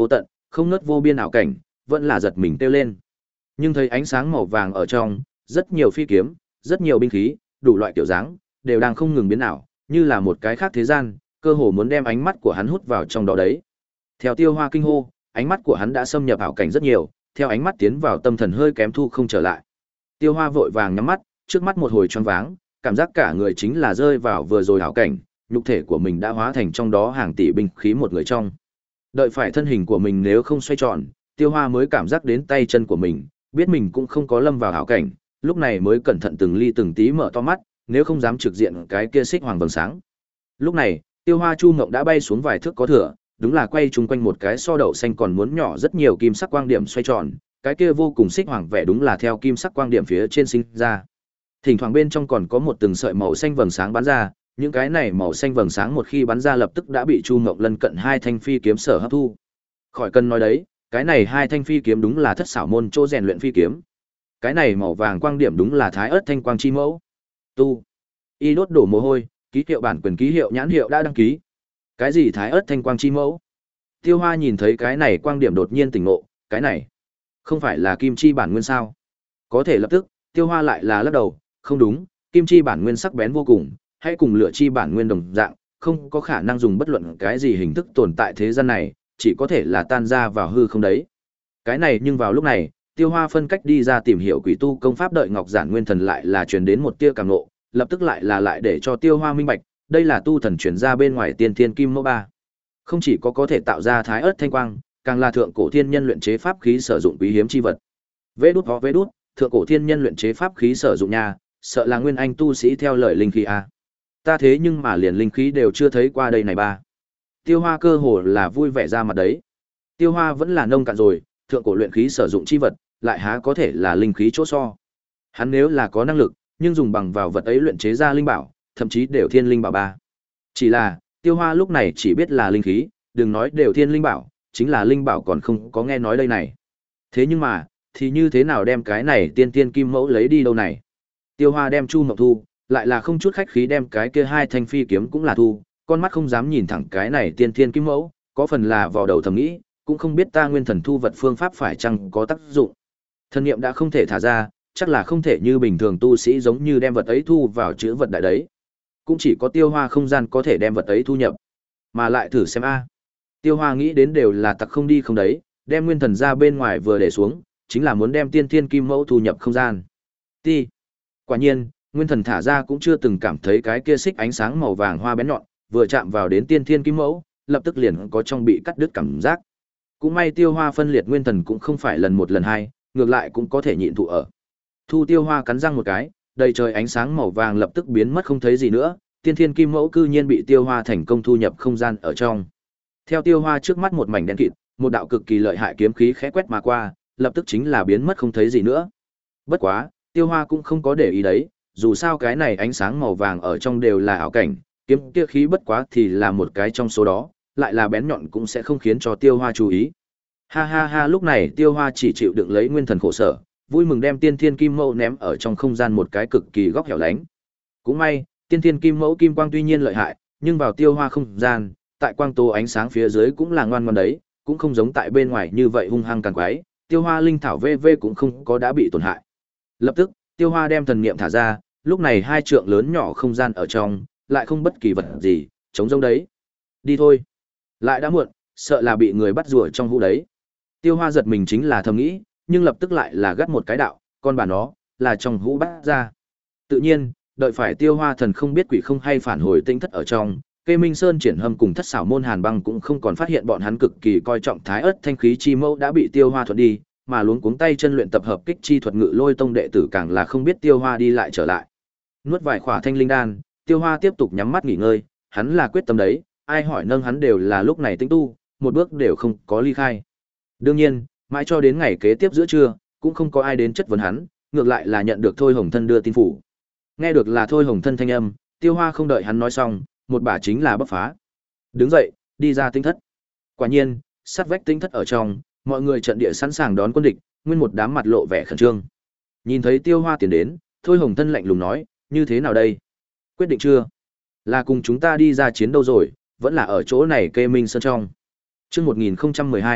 không ngớt vô biên ảo cảnh, vẫn là giật mình kêu lên. Nhưng thấy ánh sáng màu vàng ở trong, rất nhiều phi kiếm, rất nhiều binh khí, đủ loại kiểu dáng, đều đang không ngừng biến ảo, như là một cái khác thế gian, cơ hồ muốn đem ánh mắt của hắn hút vào trong đó đấy. Theo Tiêu Hoa kinh hô, ánh mắt của hắn đã xâm nhập ảo cảnh rất nhiều, theo ánh mắt tiến vào tâm thần hơi kém thu không trở lại. Tiêu Hoa vội vàng nhắm mắt, trước mắt một hồi choáng váng, cảm giác cả người chính là rơi vào vừa rồi ảo cảnh, nhục thể của mình đã hóa thành trong đó hàng tỷ binh khí một người trong. Đợi phải thân hình của mình nếu không xoay tròn, Tiêu Hoa mới cảm giác đến tay chân của mình, biết mình cũng không có lâm vào ảo cảnh, lúc này mới cẩn thận từng ly từng tí mở to mắt, nếu không dám trực diện cái kia xích hoàng vầng sáng. Lúc này, Tiêu Hoa Chu Ngộng đã bay xuống vài thước có thừa, đúng là quay chung quanh một cái so đậu xanh còn muốn nhỏ rất nhiều kim sắc quang điểm xoay tròn, cái kia vô cùng xích hoàng vẻ đúng là theo kim sắc quang điểm phía trên sinh ra. Thỉnh thoảng bên trong còn có một từng sợi màu xanh vầng sáng bắn ra, những cái này màu xanh vầng sáng một khi bắn ra lập tức đã bị Chu Ngộng lân cận hai thanh phi kiếm sở hấp thu. Khỏi cần nói đấy, cái này hai thanh phi kiếm đúng là thất xảo môn chỗ rèn luyện phi kiếm. Cái này màu vàng quang điểm đúng là Thái Ức Thanh Quang chi mẫu. Tu, y đốt đổ mồ hôi, ký hiệu bản quyền ký hiệu nhãn hiệu đã đăng ký. Cái gì Thái Ức Thanh Quang chi mẫu? Tiêu Hoa nhìn thấy cái này quang điểm đột nhiên tỉnh ngộ, cái này không phải là kim chi bản nguyên sao? Có thể lập tức, Tiêu Hoa lại là lắc đầu, không đúng, kim chi bản nguyên sắc bén vô cùng, hãy cùng lửa chi bản nguyên đồng dạng, không có khả năng dùng bất luận cái gì hình thức tồn tại thế gian này, chỉ có thể là tan ra vào hư không đấy. Cái này nhưng vào lúc này, Tiêu Hoa phân cách đi ra tìm hiểu quỷ tu công pháp đợi Ngọc Giản Nguyên Thần lại là truyền đến một tia cảm ngộ, lập tức lại là lại để cho Tiêu Hoa minh bạch, đây là tu thần truyền ra bên ngoài Tiên Thiên Kim Mẫu ba. Không chỉ có có thể tạo ra Thái Ức Thanh Quang, càng là thượng cổ thiên nhân luyện chế pháp khí sử dụng quý hiếm chi vật. Vế đút ho vế đút, thượng cổ thiên nhân luyện chế pháp khí sử dụng nha, sợ là nguyên anh tu sĩ theo lời linh khí a. Ta thế nhưng mà liền linh khí đều chưa thấy qua đây này ba. Tiêu Hoa cơ hồ là vui vẻ ra mặt đấy. Tiêu Hoa vẫn là nông cạn rồi, thượng cổ luyện khí sử dụng chi vật, lại há có thể là linh khí chỗ so. Hắn nếu là có năng lực, nhưng dùng bằng vào vật ấy luyện chế ra linh bảo, thậm chí đều thiên linh bảo ba. Chỉ là, Tiêu Hoa lúc này chỉ biết là linh khí, đừng nói đều thiên linh bảo, chính là linh bảo còn không có nghe nói đây này. Thế nhưng mà, thì như thế nào đem cái này tiên tiên kim mẫu lấy đi đâu này? Tiêu Hoa đem Chu Mộng thu, lại là không chút khách khí đem cái kia hai thanh phi kiếm cũng là thu, con mắt không dám nhìn thẳng cái này tiên tiên kim mẫu, có phần là vò đầu thầm nghĩ, cũng không biết ta nguyên thần thu vật phương pháp phải chăng có tác dụng. Thần niệm đã không thể thả ra, chắc là không thể như bình thường tu sĩ giống như đem vật ấy thu vào chữ vật đại đấy. Cũng chỉ có Tiêu Hoa không gian có thể đem vật ấy thu nhập. Mà lại thử xem a. Tiêu Hoa nghĩ đến đều là tặc không đi không đấy, đem nguyên thần ra bên ngoài vừa để xuống, chính là muốn đem tiên thiên kim mẫu thu nhập không gian. Ti. Quả nhiên, nguyên thần thả ra cũng chưa từng cảm thấy cái kia xích ánh sáng màu vàng hoa bén nhọn, vừa chạm vào đến tiên thiên kim mẫu, lập tức liền có trong bị cắt đứt cảm giác. Cũng may Tiêu Hoa phân liệt nguyên thần cũng không phải lần một lần hai, ngược lại cũng có thể nhịn thụ ở. Thu Tiêu Hoa cắn răng một cái, đầy trời ánh sáng màu vàng lập tức biến mất không thấy gì nữa, tiên thiên kim mẫu cư nhiên bị Tiêu Hoa thành công thu nhập không gian ở trong. Theo Tiêu Hoa trước mắt một mảnh đen kịt, một đạo cực kỳ lợi hại kiếm khí khẽ quét mà qua, lập tức chính là biến mất không thấy gì nữa. Bất quá, Tiêu Hoa cũng không có để ý đấy, dù sao cái này ánh sáng màu vàng ở trong đều là ảo cảnh, kiếm kia khí bất quá thì là một cái trong số đó, lại là bén nhọn cũng sẽ không khiến cho Tiêu Hoa chú ý. Ha ha ha, lúc này Tiêu Hoa chỉ chịu đựng lấy nguyên thần khổ sở, vui mừng đem tiên thiên kim mẫu ném ở trong không gian một cái cực kỳ góc hẻo lánh. Cũng may, tiên thiên kim mẫu kim quang tuy nhiên lợi hại, nhưng vào Tiêu Hoa không gian, tại quang tố ánh sáng phía dưới cũng là ngoan ngoãn đấy, cũng không giống tại bên ngoài như vậy hung hăng càng quái, Tiêu Hoa linh thảo vê vê cũng không có đã bị tổn hại. Lập tức, Tiêu Hoa đem thần niệm thả ra, lúc này hai trượng lớn nhỏ không gian ở trong, lại không bất kỳ vật gì, trống rỗng đấy. Đi thôi. Lại đã muộn, sợ là bị người bắt rùa trong hũ đấy. Tiêu Hoa giật mình chính là thầm nghĩ, nhưng lập tức lại là gắt một cái đạo, con bà nó, là trong hũ bắt ra. Tự nhiên, đợi phải Tiêu Hoa thần không biết quỷ không hay phản hồi tinh thất ở trong, Kê Minh Sơn triển hâm cùng thất xảo môn Hàn Băng cũng không còn phát hiện bọn hắn cực kỳ coi trọng Thái Ức Thanh khí chi mẫu đã bị Tiêu Hoa thuận đi, mà luống cuống tay chân luyện tập hợp kích chi thuật Ngự Lôi tông đệ tử càng là không biết Tiêu Hoa đi lại trở lại. Nuốt vài khỏa thanh linh đan, Tiêu Hoa tiếp tục nhắm mắt nghỉ ngơi, hắn là quyết tâm đấy, ai hỏi nâng hắn đều là lúc này tĩnh tu, một bước đều không có ly khai. Đương nhiên, mãi cho đến ngày kế tiếp giữa trưa, cũng không có ai đến chất vấn hắn, ngược lại là nhận được Thôi Hồng Thân đưa tin phủ. Nghe được là Thôi Hồng Thân thanh âm, Tiêu Hoa không đợi hắn nói xong, một bả chính là bóc phá. Đứng dậy, đi ra tinh thất. Quả nhiên, sát vách tinh thất ở trong, mọi người trận địa sẵn sàng đón quân địch, nguyên một đám mặt lộ vẻ khẩn trương. Nhìn thấy Tiêu Hoa tiến đến, Thôi Hồng Thân lạnh lùng nói, như thế nào đây? Quyết định chưa? Là cùng chúng ta đi ra chiến đâu rồi, vẫn là ở chỗ này Kê Minh Sơn trong. Chương một nghìn không trăm mười hai,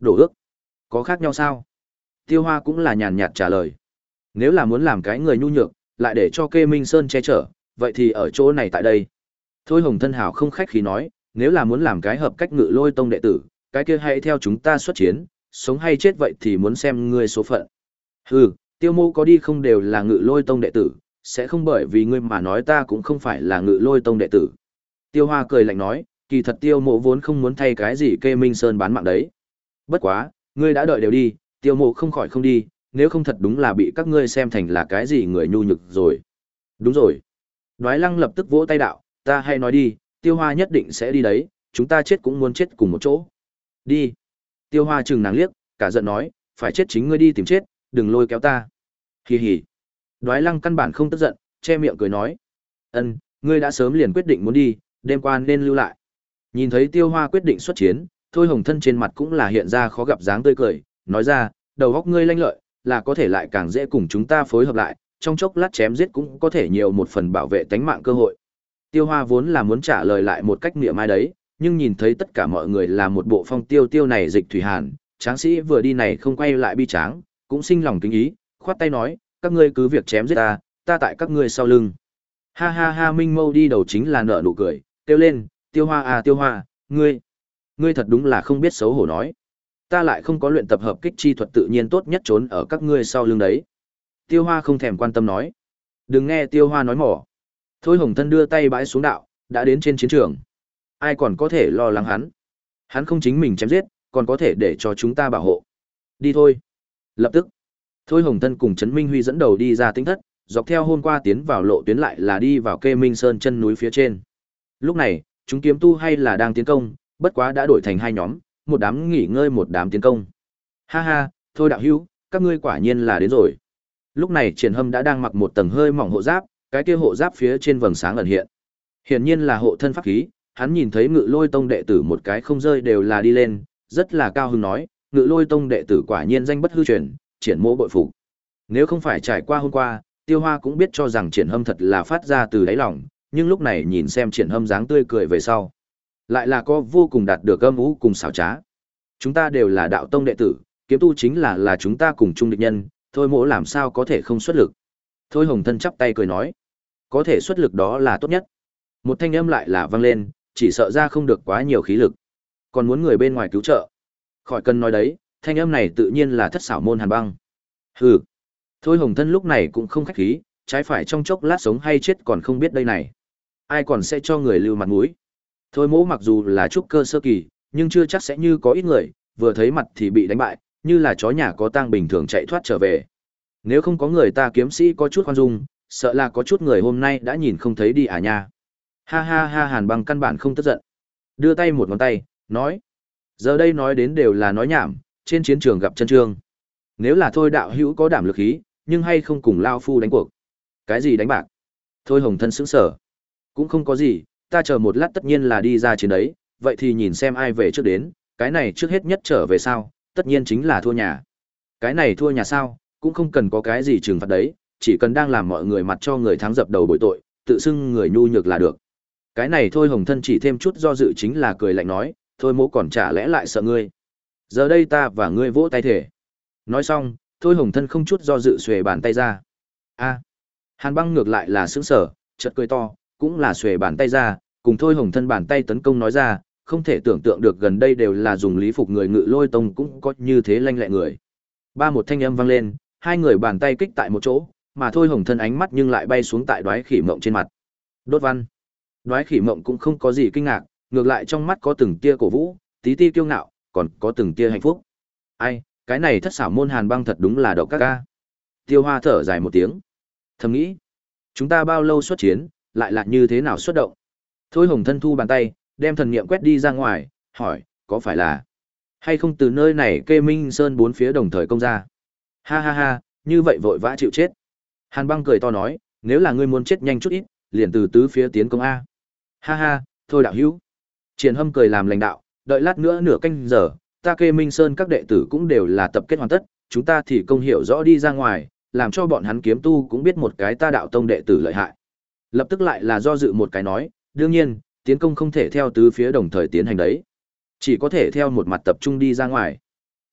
đổ ước. Có khác nhau sao? Tiêu Hoa cũng là nhàn nhạt trả lời. Nếu là muốn làm cái người nhu nhược, lại để cho Kê Minh Sơn che chở, vậy thì ở chỗ này tại đây. Thôi Hồng Thân Hảo không khách khí nói, nếu là muốn làm cái hợp cách Ngự Lôi Tông đệ tử, cái kia hãy theo chúng ta xuất chiến, sống hay chết vậy thì muốn xem ngươi số phận. Hừ, Tiêu Mô có đi không đều là Ngự Lôi Tông đệ tử, sẽ không bởi vì ngươi mà nói ta cũng không phải là Ngự Lôi Tông đệ tử. Tiêu Hoa cười lạnh nói, kỳ thật Tiêu Mộ vốn không muốn thay cái gì Kê Minh Sơn bán mạng đấy. Bất quá, ngươi đã đợi đều đi, Tiêu Mộ không khỏi không đi, nếu không thật đúng là bị các ngươi xem thành là cái gì người nhu nhược rồi. Đúng rồi. Đoái Lăng lập tức vỗ tay đạo, ta hay nói đi, Tiêu Hoa nhất định sẽ đi đấy, chúng ta chết cũng muốn chết cùng một chỗ. Đi. Tiêu Hoa chừng nàng liếc, cả giận nói, phải chết chính ngươi đi tìm chết, đừng lôi kéo ta. Hì hì. Đoái Lăng căn bản không tức giận, che miệng cười nói, ân, ngươi đã sớm liền quyết định muốn đi, đêm qua nên lưu lại. Nhìn thấy Tiêu Hoa quyết định xuất chiến, Thôi Hồng Thân trên mặt cũng là hiện ra khó gặp dáng tươi cười, nói ra, đầu óc ngươi lanh lợi, là có thể lại càng dễ cùng chúng ta phối hợp lại, trong chốc lát chém giết cũng có thể nhiều một phần bảo vệ tánh mạng cơ hội. Tiêu Hoa vốn là muốn trả lời lại một cách niệm mai đấy, nhưng nhìn thấy tất cả mọi người là một bộ phong tiêu tiêu này dịch thủy hàn, tráng sĩ vừa đi này không quay lại bi tráng, cũng sinh lòng kính ý, khoát tay nói, các ngươi cứ việc chém giết ta, ta tại các ngươi sau lưng. Ha ha ha, Minh Mâu đi đầu chính là nở nụ cười, kêu lên, Tiêu Hoa à Tiêu Hoa, ngươi, ngươi thật đúng là không biết xấu hổ nói. Ta lại không có luyện tập hợp kích chi thuật tự nhiên tốt nhất trốn ở các ngươi sau lưng đấy. Tiêu Hoa không thèm quan tâm nói. Đừng nghe Tiêu Hoa nói mỏ. Thôi Hồng Thân đưa tay bãi xuống đạo, đã đến trên chiến trường. Ai còn có thể lo lắng hắn. Hắn không chính mình chém giết, còn có thể để cho chúng ta bảo hộ. Đi thôi. Lập tức. Thôi Hồng Thân cùng Trấn Minh Huy dẫn đầu đi ra tinh thất, dọc theo hôm qua tiến vào lộ tuyến lại là đi vào Kê Minh Sơn chân núi phía trên. Lúc này, chúng kiếm tu hay là đang tiến công, bất quá đã đổi thành hai nhóm, một đám nghỉ ngơi một đám tiến công. Ha ha, thôi đạo hữu, các ngươi quả nhiên là đến rồi. Lúc này Triển Hâm đã đang mặc một tầng hơi mỏng hộ giáp, cái kia hộ giáp phía trên vầng sáng ẩn hiện. Hiển nhiên là hộ thân pháp khí, hắn nhìn thấy Ngự Lôi Tông đệ tử một cái không rơi đều là đi lên, rất là cao hứng nói, Ngự Lôi Tông đệ tử quả nhiên danh bất hư truyền, Triển mỗ bội phục. Nếu không phải trải qua hôm qua, Tiêu Hoa cũng biết cho rằng Triển Hâm thật là phát ra từ đáy lòng, nhưng lúc này nhìn xem Triển Hâm dáng tươi cười về sau, lại là có vô cùng đạt được âm u cùng xảo trá. Chúng ta đều là đạo tông đệ tử, kiếm tu chính là là chúng ta cùng chung địch nhân, thôi mỗ làm sao có thể không xuất lực. Thôi Hồng Thân chắp tay cười nói, có thể xuất lực đó là tốt nhất. Một thanh âm lại là vang lên, chỉ sợ ra không được quá nhiều khí lực, còn muốn người bên ngoài cứu trợ. Khỏi cần nói đấy, thanh âm này tự nhiên là Thất Xảo Môn Hàn Băng. Hừ. Thôi Hồng Thân lúc này cũng không khách khí, trái phải trong chốc lát sống hay chết còn không biết đây này. Ai còn sẽ cho người lưu mặt mũi. Thôi mỗ mặc dù là trúc cơ sơ kỳ, nhưng chưa chắc sẽ như có ít người, vừa thấy mặt thì bị đánh bại, như là chó nhà có tang bình thường chạy thoát trở về. Nếu không có người ta kiếm sĩ có chút khoan dung, sợ là có chút người hôm nay đã nhìn không thấy đi à nha. Ha ha ha, Hàn Băng căn bản không tức giận. Đưa tay một ngón tay, nói. Giờ đây nói đến đều là nói nhảm, trên chiến trường gặp chân trương. Nếu là thôi đạo hữu có đảm lực khí, nhưng hay không cùng Lao Phu đánh cuộc. Cái gì đánh bạc? Thôi Hồng Thân sững sở. Cũng không có gì, ta chờ một lát tất nhiên là đi ra chiến đấy, vậy thì nhìn xem ai về trước đến, cái này trước hết nhất trở về sao, tất nhiên chính là thua nhà. Cái này thua nhà sao, cũng không cần có cái gì trừng phạt đấy, chỉ cần đang làm mọi người mặt cho người thắng dập đầu bội tội, tự xưng người nhu nhược là được. Cái này thôi Hồng Thân chỉ thêm chút do dự chính là cười lạnh nói, thôi mỗ còn chả lẽ lại sợ ngươi. Giờ đây ta và ngươi vỗ tay thể. Nói xong, thôi Hồng Thân không chút do dự xuề bàn tay ra. A. Hàn Băng ngược lại là sững sờ, chợt cười to, cũng là xuề bàn tay ra, cùng thôi Hồng Thân bàn tay tấn công nói ra, không thể tưởng tượng được gần đây đều là dùng lý phục người Ngự Lôi Tông cũng có như thế lanh lẹ người. Ba một thanh âm vang lên, hai người bàn tay kích tại một chỗ, mà thôi Hồng Thân ánh mắt nhưng lại bay xuống tại Đoái Khỉ Mộng trên mặt. Đốt văn. Đoái Khỉ Mộng cũng không có gì kinh ngạc, ngược lại trong mắt có từng tia cổ vũ, tí ti kiêu ngạo, còn có từng tia hạnh phúc. Ai, cái này Thất Xảo Môn Hàn Băng thật đúng là độc các ca. Tiêu Hoa thở dài một tiếng, thầm nghĩ, chúng ta bao lâu xuất chiến, lại là như thế nào xuất động. Thôi Hồng Thân thu bàn tay, đem thần niệm quét đi ra ngoài, hỏi, có phải là hay không từ nơi này Kê Minh Sơn bốn phía đồng thời công ra. Ha ha ha, như vậy vội vã chịu chết. Hàn Băng cười to nói, nếu là ngươi muốn chết nhanh chút ít, liền từ tứ phía tiến công a. Ha ha, thôi đạo hữu. Triển Hâm cười làm lãnh đạo, đợi lát nữa nửa canh giờ, ta Kê Minh Sơn các đệ tử cũng đều là tập kết hoàn tất, chúng ta thì công hiểu rõ đi ra ngoài, làm cho bọn hắn kiếm tu cũng biết một cái ta đạo tông đệ tử lợi hại. Lập tức lại là do dự một cái nói, đương nhiên, tiến công không thể theo tứ phía đồng thời tiến hành đấy. Chỉ có thể theo một mặt tập trung đi ra ngoài.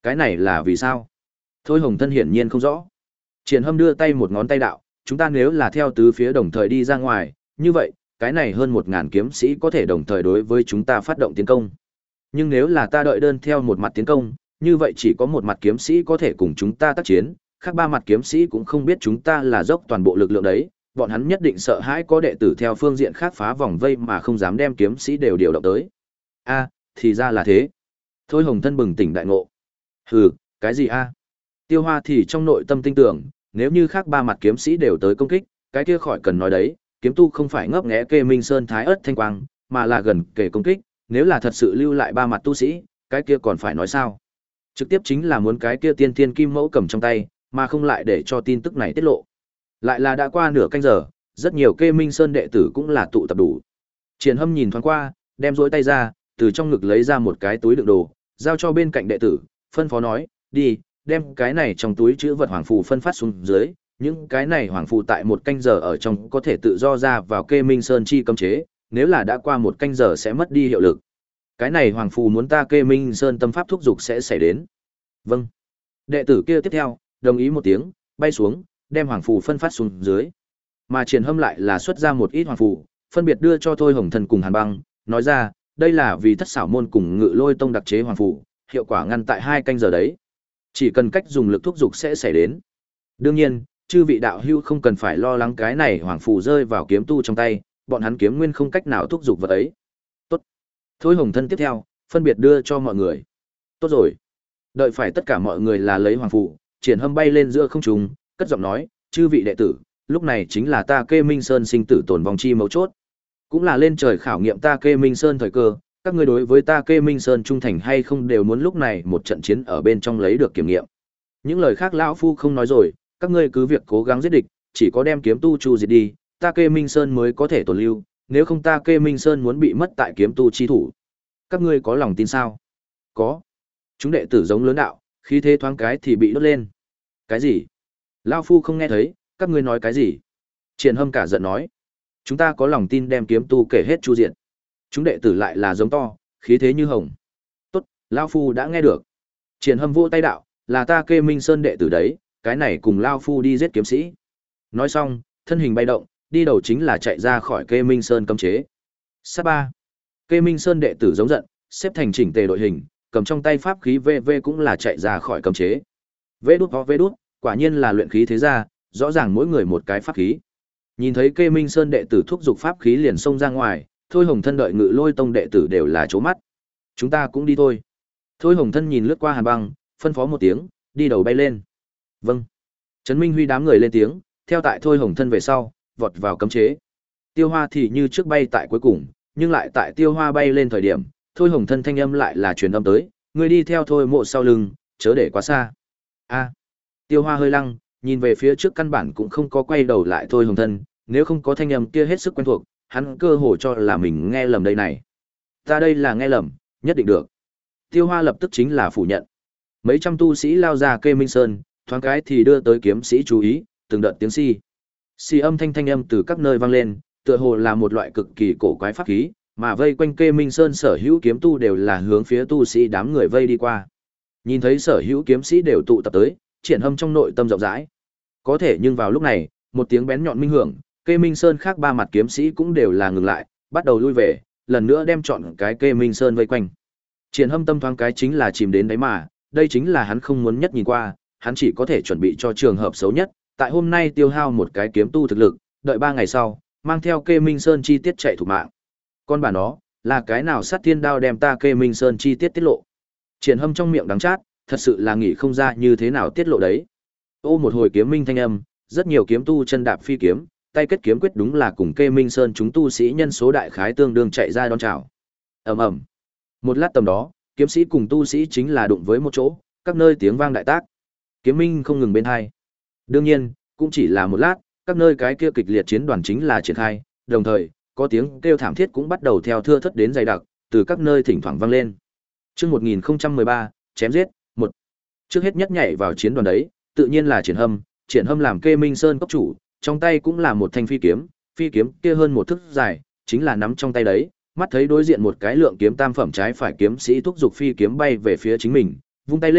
Cái này là vì sao? Thôi Hồng Thân hiển nhiên không rõ. Triển Hâm đưa tay một ngón tay đạo, chúng ta nếu là theo tứ phía đồng thời đi ra ngoài, như vậy, cái này hơn một ngàn kiếm sĩ có thể đồng thời đối với chúng ta phát động tiến công. Nhưng nếu là ta đợi đơn theo một mặt tiến công, như vậy chỉ có một mặt kiếm sĩ có thể cùng chúng ta tác chiến, khác ba mặt kiếm sĩ cũng không biết chúng ta là dốc toàn bộ lực lượng đấy, bọn hắn nhất định sợ hãi có đệ tử theo phương diện khác phá vòng vây mà không dám đem kiếm sĩ đều điều động tới. A, thì ra là thế. Thôi Hồng Thân bừng tỉnh đại ngộ. Hừ, cái gì a? Tiêu Hoa thì trong nội tâm tin tưởng, nếu như khác ba mặt kiếm sĩ đều tới công kích, cái kia khỏi cần nói đấy, kiếm tu không phải ngấp nghé kê Minh Sơn Thái Ức Thanh Quang, mà là gần kề công kích, nếu là thật sự lưu lại ba mặt tu sĩ, cái kia còn phải nói sao? Trực tiếp chính là muốn cái kia tiên tiên kim mẫu cầm trong tay, mà không lại để cho tin tức này tiết lộ. Lại là đã qua nửa canh giờ, rất nhiều kê Minh Sơn đệ tử cũng là tụ tập đủ. Triển Hâm nhìn thoáng qua, đem rỗi tay ra, từ trong ngực lấy ra một cái túi đựng đồ, giao cho bên cạnh đệ tử, phân phó nói, đi, đem cái này trong túi chữ vật hoàng phù phân phát xuống dưới, những cái này hoàng phù tại một canh giờ ở trong có thể tự do ra vào kê Minh Sơn chi cấm chế, nếu là đã qua một canh giờ sẽ mất đi hiệu lực. Cái này hoàng phù muốn ta kê Minh Sơn tâm pháp thúc dục sẽ xảy đến. Vâng. Đệ tử kia tiếp theo, đồng ý một tiếng, bay xuống, đem hoàng phù phân phát xuống dưới. Mà Triển Hâm lại là xuất ra một ít hoàng phù, phân biệt đưa cho Thôi Hồng Thần cùng Hàn Băng, nói ra, đây là vì Thất Xảo môn cùng Ngự Lôi tông đặc chế hoàng phù, hiệu quả ngăn tại hai canh giờ đấy. Chỉ cần cách dùng lực thúc dục sẽ xảy đến. Đương nhiên, chư vị đạo hữu không cần phải lo lắng cái này hoàng phù rơi vào kiếm tu trong tay, bọn hắn kiếm nguyên không cách nào thúc dục vật ấy. Tốt. Thôi Hồng Thân tiếp theo, phân biệt đưa cho mọi người. Tốt rồi. Đợi phải tất cả mọi người là lấy hoàng phù, Triển Hâm bay lên giữa không trung, cất giọng nói, chư vị đệ tử, lúc này chính là ta kê Minh Sơn sinh tử tồn vong chi mấu chốt. Cũng là lên trời khảo nghiệm ta kê Minh Sơn thời cơ, các ngươi đối với ta kê Minh Sơn trung thành hay không đều muốn lúc này một trận chiến ở bên trong lấy được kiểm nghiệm. Những lời khác lão phu không nói rồi, các ngươi cứ việc cố gắng giết địch, chỉ có đem kiếm tu chu diệt đi, ta kê Minh Sơn mới có thể tồn lưu, nếu không ta kê Minh Sơn muốn bị mất tại kiếm tu chi thủ. Các ngươi có lòng tin sao? Có. Chúng đệ tử giống lớn đạo, khí thế thoáng cái thì bị đốt lên. Cái gì? Lão phu không nghe thấy, các ngươi nói cái gì? Triển Hâm cả giận nói, chúng ta có lòng tin đem kiếm tu kể hết chu diệt. Chúng đệ tử lại là giống to, khí thế như hồng. Tốt, lão phu đã nghe được. Triển Hâm vỗ tay đạo, là ta kê Minh Sơn đệ tử đấy, cái này cùng lão phu đi giết kiếm sĩ. Nói xong, thân hình bay động, đi đầu chính là chạy ra khỏi kê Minh Sơn cấm chế. Sát ba. Kê Minh Sơn đệ tử giống giận, xếp thành chỉnh tề đội hình, cầm trong tay pháp khí vê vê cũng là chạy ra khỏi cấm chế. Vê đút ho vê đút, quả nhiên là luyện khí thế gia, rõ ràng mỗi người một cái pháp khí. Nhìn thấy kê Minh Sơn đệ tử thúc giục pháp khí liền xông ra ngoài, Thôi Hồng Thân đợi Ngự Lôi tông đệ tử đều là chố mắt. Chúng ta cũng đi thôi. Thôi Hồng Thân nhìn lướt qua Hàn Băng, phân phó một tiếng, đi đầu bay lên. Vâng. Trấn Minh Huy đám người lên tiếng, theo tại Thôi Hồng Thân về sau, vọt vào cấm chế. Tiêu Hoa thì như trước bay tại cuối cùng, nhưng lại tại Tiêu Hoa bay lên thời điểm, Thôi Hồng Thân thanh âm lại là truyền âm tới, người đi theo Thôi Mộ sau lưng, chớ để quá xa. A. Tiêu Hoa hơi lăng, nhìn về phía trước căn bản cũng không có quay đầu lại Thôi Hồng Thân, nếu không có thanh âm kia hết sức quen thuộc, hắn cơ hồ cho là mình nghe lầm đây này. Ta đây là nghe lầm, nhất định được. Tiêu Hoa lập tức chính là phủ nhận. Mấy trăm tu sĩ lao ra kê Minh Sơn, thoáng cái thì đưa tới kiếm sĩ chú ý, từng đợt tiếng si. Si âm thanh thanh âm từ các nơi vang lên, tựa hồ là một loại cực kỳ cổ quái pháp khí, mà vây quanh kê Minh Sơn sở hữu kiếm tu đều là hướng phía tu sĩ đám người vây đi qua. Nhìn thấy sở hữu kiếm sĩ đều tụ tập tới, Triển Hâm trong nội tâm rộng rãi. Có thể nhưng vào lúc này, một tiếng bén nhọn minh hưởng, kê Minh Sơn khác ba mặt kiếm sĩ cũng đều là ngừng lại, bắt đầu lui về, lần nữa đem chọn cái kê Minh Sơn vây quanh. Triển Hâm tâm thoáng cái chính là chìm đến đấy mà, đây chính là hắn không muốn nhất nhìn qua, hắn chỉ có thể chuẩn bị cho trường hợp xấu nhất, tại hôm nay tiêu hao một cái kiếm tu thực lực, đợi ba ngày sau, mang theo kê Minh Sơn chi tiết chạy thủ mạng. Con bà nó, là cái nào sát thiên đao đem ta kê Minh Sơn chi tiết tiết lộ. Triển Hâm trong miệng đắng chát, thật sự là nghĩ không ra như thế nào tiết lộ đấy. Ô một hồi kiếm minh thanh âm, rất nhiều kiếm tu chân đạp phi kiếm, tay kết kiếm quyết đúng là cùng kê Minh Sơn chúng tu sĩ nhân số đại khái tương đương chạy ra đón chào. Ầm ầm. Một lát tầm đó, kiếm sĩ cùng tu sĩ chính là đụng với một chỗ, các nơi tiếng vang đại tác. Kiếm minh không ngừng bên hai. Đương nhiên, cũng chỉ là một lát, các nơi cái kia kịch liệt chiến đoàn chính là triển khai, đồng thời, có tiếng kêu thảm thiết cũng bắt đầu theo thưa thất đến dày đặc, từ các nơi thỉnh thoảng vang lên. Chương một nghìn không trăm mười ba, chém giết, một. Trước hết nhất nhảy vào chiến đoàn đấy, tự nhiên là Triển Hâm, Triển Hâm làm kê Minh Sơn cốc chủ, trong tay cũng là một thanh phi kiếm, phi kiếm kia hơn một thước dài, chính là nắm trong tay đấy, mắt thấy đối diện một cái lượng kiếm tam phẩm trái phải kiếm sĩ thúc giục phi kiếm bay về phía chính mình, vung tay lên,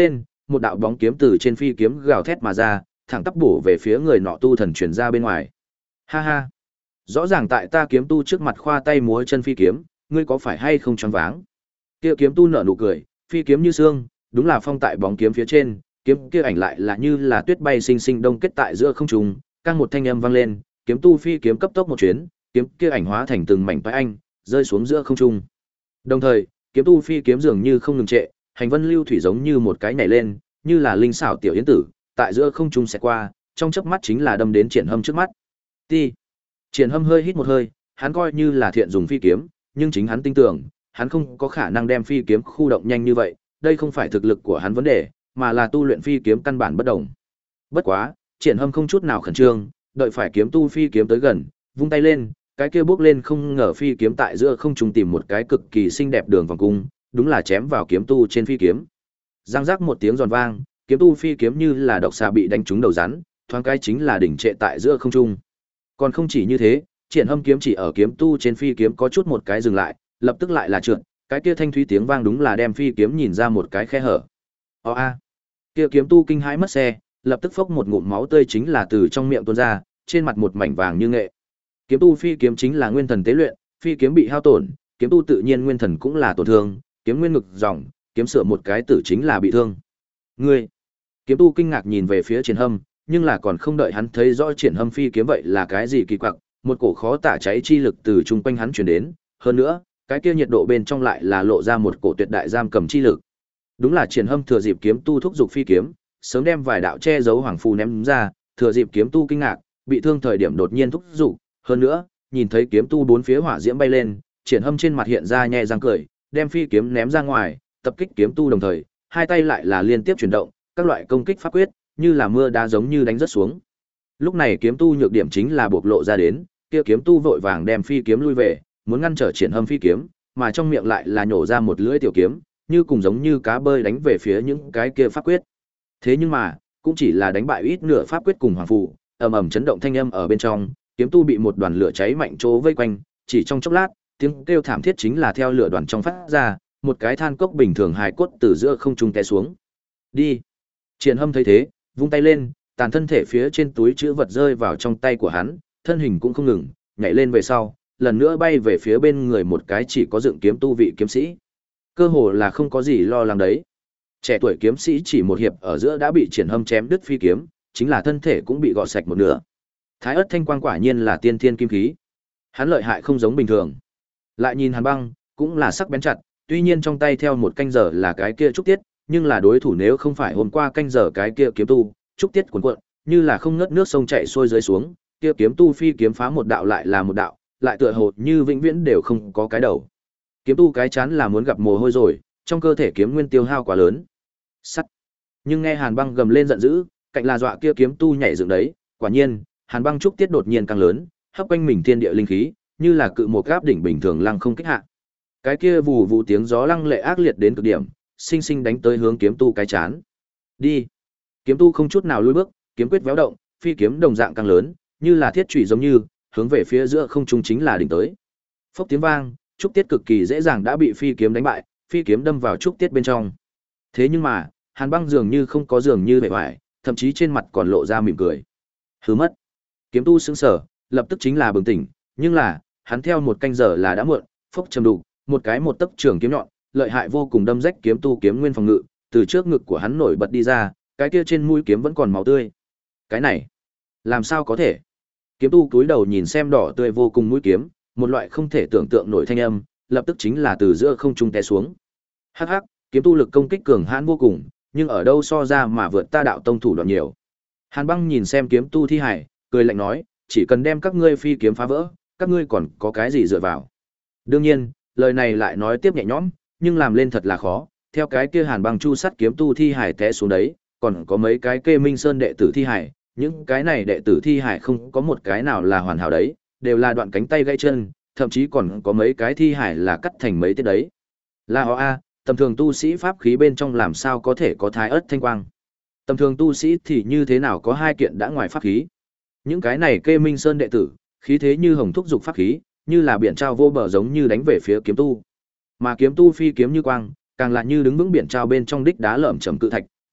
một đạo bóng kiếm từ trên phi kiếm gào thét mà ra, thẳng tắp bổ về phía người nọ tu thần truyền ra bên ngoài. Ha ha, rõ ràng tại ta kiếm tu trước mặt khoa tay múa chân phi kiếm, ngươi có phải hay không choáng váng? Kia kiếm tu nở nụ cười, phi kiếm như xương, đúng là phong tại bóng kiếm phía trên, kiếm kia ảnh lại là như là tuyết bay sinh sinh đông kết tại giữa không trung, càng một thanh âm vang lên, kiếm tu phi kiếm cấp tốc một chuyến, kiếm kia ảnh hóa thành từng mảnh toái anh, rơi xuống giữa không trung. Đồng thời, kiếm tu phi kiếm dường như không ngừng trệ, hành vân lưu thủy giống như một cái nhảy lên, như là linh xảo tiểu yến tử, tại giữa không trung sẽ qua, trong chớp mắt chính là đâm đến Triển Hâm trước mắt. Ti. Triển Hâm hơi hít một hơi, hắn coi như là thiện dùng phi kiếm, nhưng chính hắn tin tưởng, hắn không có khả năng đem phi kiếm khu động nhanh như vậy, đây không phải thực lực của hắn vấn đề, mà là tu luyện phi kiếm căn bản bất đồng. Bất quá, Triển Hâm không chút nào khẩn trương, đợi phải kiếm tu phi kiếm tới gần, vung tay lên, cái kia bước lên không ngờ phi kiếm tại giữa không trung tìm một cái cực kỳ xinh đẹp đường vòng cung, đúng là chém vào kiếm tu trên phi kiếm. Giang giác một tiếng giòn vang, kiếm tu phi kiếm như là độc xà bị đánh trúng đầu rắn, thoáng cái chính là đỉnh trệ tại giữa không trung. Còn không chỉ như thế, Triển Hâm kiếm chỉ ở kiếm tu trên phi kiếm có chút một cái dừng lại, lập tức lại là trượt, cái kia thanh thúy tiếng vang đúng là đem phi kiếm nhìn ra một cái khe hở. O a. Kia kiếm tu kinh hãi mất xe, lập tức phốc một ngụm máu tươi chính là từ trong miệng tuôn ra, trên mặt một mảnh vàng như nghệ. Kiếm tu phi kiếm chính là nguyên thần tế luyện, phi kiếm bị hao tổn, kiếm tu tự nhiên nguyên thần cũng là tổn thương, kiếm nguyên ngực dòng, kiếm sửa một cái tử chính là bị thương. Ngươi. Kiếm tu kinh ngạc nhìn về phía Triển Hâm, nhưng là còn không đợi hắn thấy rõ Triển Hâm phi kiếm vậy là cái gì kỳ quặc, một cổ khó tả cháy chi lực từ chung quanh hắn truyền đến, hơn nữa, cái kia nhiệt độ bên trong lại là lộ ra một cổ tuyệt đại giam cầm chi lực. Đúng là Triển Hâm thừa dịp kiếm tu thúc dục phi kiếm, sớm đem vài đạo che giấu hoàng phù ném ra, thừa dịp kiếm tu kinh ngạc, bị thương thời điểm đột nhiên thúc dục, hơn nữa, nhìn thấy kiếm tu bốn phía hỏa diễm bay lên, Triển Hâm trên mặt hiện ra nhẹ răng cười, đem phi kiếm ném ra ngoài, tập kích kiếm tu đồng thời, hai tay lại là liên tiếp chuyển động, các loại công kích pháp quyết, như là mưa đá giống như đánh rớt xuống. Lúc này kiếm tu nhược điểm chính là bộc lộ ra đến, kia kiếm tu vội vàng đem phi kiếm lui về, muốn ngăn trở Triển Hâm phi kiếm, mà trong miệng lại là nhổ ra một lưỡi tiểu kiếm, như cùng giống như cá bơi đánh về phía những cái kia pháp quyết. Thế nhưng mà, cũng chỉ là đánh bại ít nửa pháp quyết cùng hoàng phù, ầm ầm chấn động thanh âm ở bên trong, kiếm tu bị một đoàn lửa cháy mạnh chỗ vây quanh, chỉ trong chốc lát, tiếng kêu thảm thiết chính là theo lửa đoàn trong phát ra, một cái than cốc bình thường hài cốt từ giữa không trung té xuống. Đi. Triển Hâm thấy thế, vung tay lên, tàn thân thể phía trên túi chữ vật rơi vào trong tay của hắn, thân hình cũng không ngừng, nhảy lên về sau, lần nữa bay về phía bên người một cái chỉ có dựng kiếm tu vị kiếm sĩ. Cơ hồ là không có gì lo lắng đấy. Trẻ tuổi kiếm sĩ chỉ một hiệp ở giữa đã bị Triển Hâm chém đứt phi kiếm, chính là thân thể cũng bị gọt sạch một nửa. Thái ớt thanh quang quả nhiên là tiên thiên kim khí. Hắn lợi hại không giống bình thường. Lại nhìn Hàn Băng, cũng là sắc bén chặt, tuy nhiên trong tay theo một canh giờ là cái kia trúc tiết, nhưng là đối thủ nếu không phải hôm qua canh giờ cái kia kiếm tu, trúc tiết cuồn cuộn, như là không ngớt nước sông chảy xuôi dưới xuống, kia kiếm tu phi kiếm phá một đạo lại là một đạo, lại tựa hồ như vĩnh viễn đều không có cái đầu. Kiếm tu cái chán là muốn gặp mồ hôi rồi, trong cơ thể kiếm nguyên tiêu hao quá lớn. Sắt. Nhưng nghe Hàn Băng gầm lên giận dữ, cạnh là dọa kia kiếm tu nhảy dựng đấy, quả nhiên, Hàn Băng trúc tiết đột nhiên càng lớn, hấp quanh mình thiên địa linh khí, như là cự một gáp đỉnh bình thường lăng không kích hạ. Cái kia vù vù tiếng gió lăng lệ ác liệt đến cực điểm, sinh sinh đánh tới hướng kiếm tu cái chán. Đi. Kiếm tu không chút nào lùi bước, kiếm quyết véo động, phi kiếm đồng dạng càng lớn, như là thiết chủy giống như, hướng về phía giữa không trung chính là đỉnh tới. Phốc tiếng vang, trúc tiết cực kỳ dễ dàng đã bị phi kiếm đánh bại, phi kiếm đâm vào trúc tiết bên trong. Thế nhưng mà, Hàn Băng dường như không có dường như vẻ vải, thậm chí trên mặt còn lộ ra mỉm cười. Hứ mất. Kiếm tu sững sờ, lập tức chính là bừng tỉnh, nhưng là, hắn theo một canh giờ là đã muộn, phốc trầm đục, một cái một tấc trường kiếm nhọn, lợi hại vô cùng đâm rách kiếm tu kiếm nguyên phòng ngự, từ trước ngực của hắn nổi bật đi ra, cái kia trên mũi kiếm vẫn còn máu tươi. Cái này, làm sao có thể? Kiếm tu cúi đầu nhìn xem đỏ tươi vô cùng mũi kiếm, một loại không thể tưởng tượng nổi thanh âm, lập tức chính là từ giữa không trung té xuống. Hắc hắc, kiếm tu lực công kích cường hãn vô cùng, nhưng ở đâu so ra mà vượt ta đạo tông thủ đoạn nhiều. Hàn Băng nhìn xem kiếm tu thi hải, cười lạnh nói, chỉ cần đem các ngươi phi kiếm phá vỡ, các ngươi còn có cái gì dựa vào. Đương nhiên, lời này lại nói tiếp nhẹ nhõm, nhưng làm lên thật là khó, theo cái kia Hàn Băng chu sắt kiếm tu thi hải té xuống đấy, còn có mấy cái kê Minh Sơn đệ tử thi hải, những cái này đệ tử thi hải không có một cái nào là hoàn hảo đấy, đều là đoạn cánh tay gãy chân, thậm chí còn có mấy cái thi hải là cắt thành mấy tiết đấy. La ho a, tầm thường tu sĩ pháp khí bên trong làm sao có thể có thái ớt thanh quang. Tầm thường tu sĩ thì như thế nào có hai kiện đã ngoài pháp khí. Những cái này kê Minh Sơn đệ tử, khí thế như hồng thúc dục pháp khí, như là biển trao vô bờ giống như đánh về phía kiếm tu. Mà kiếm tu phi kiếm như quang, càng là như đứng vững biển trao bên trong đích đá lởm chởm cự thạch,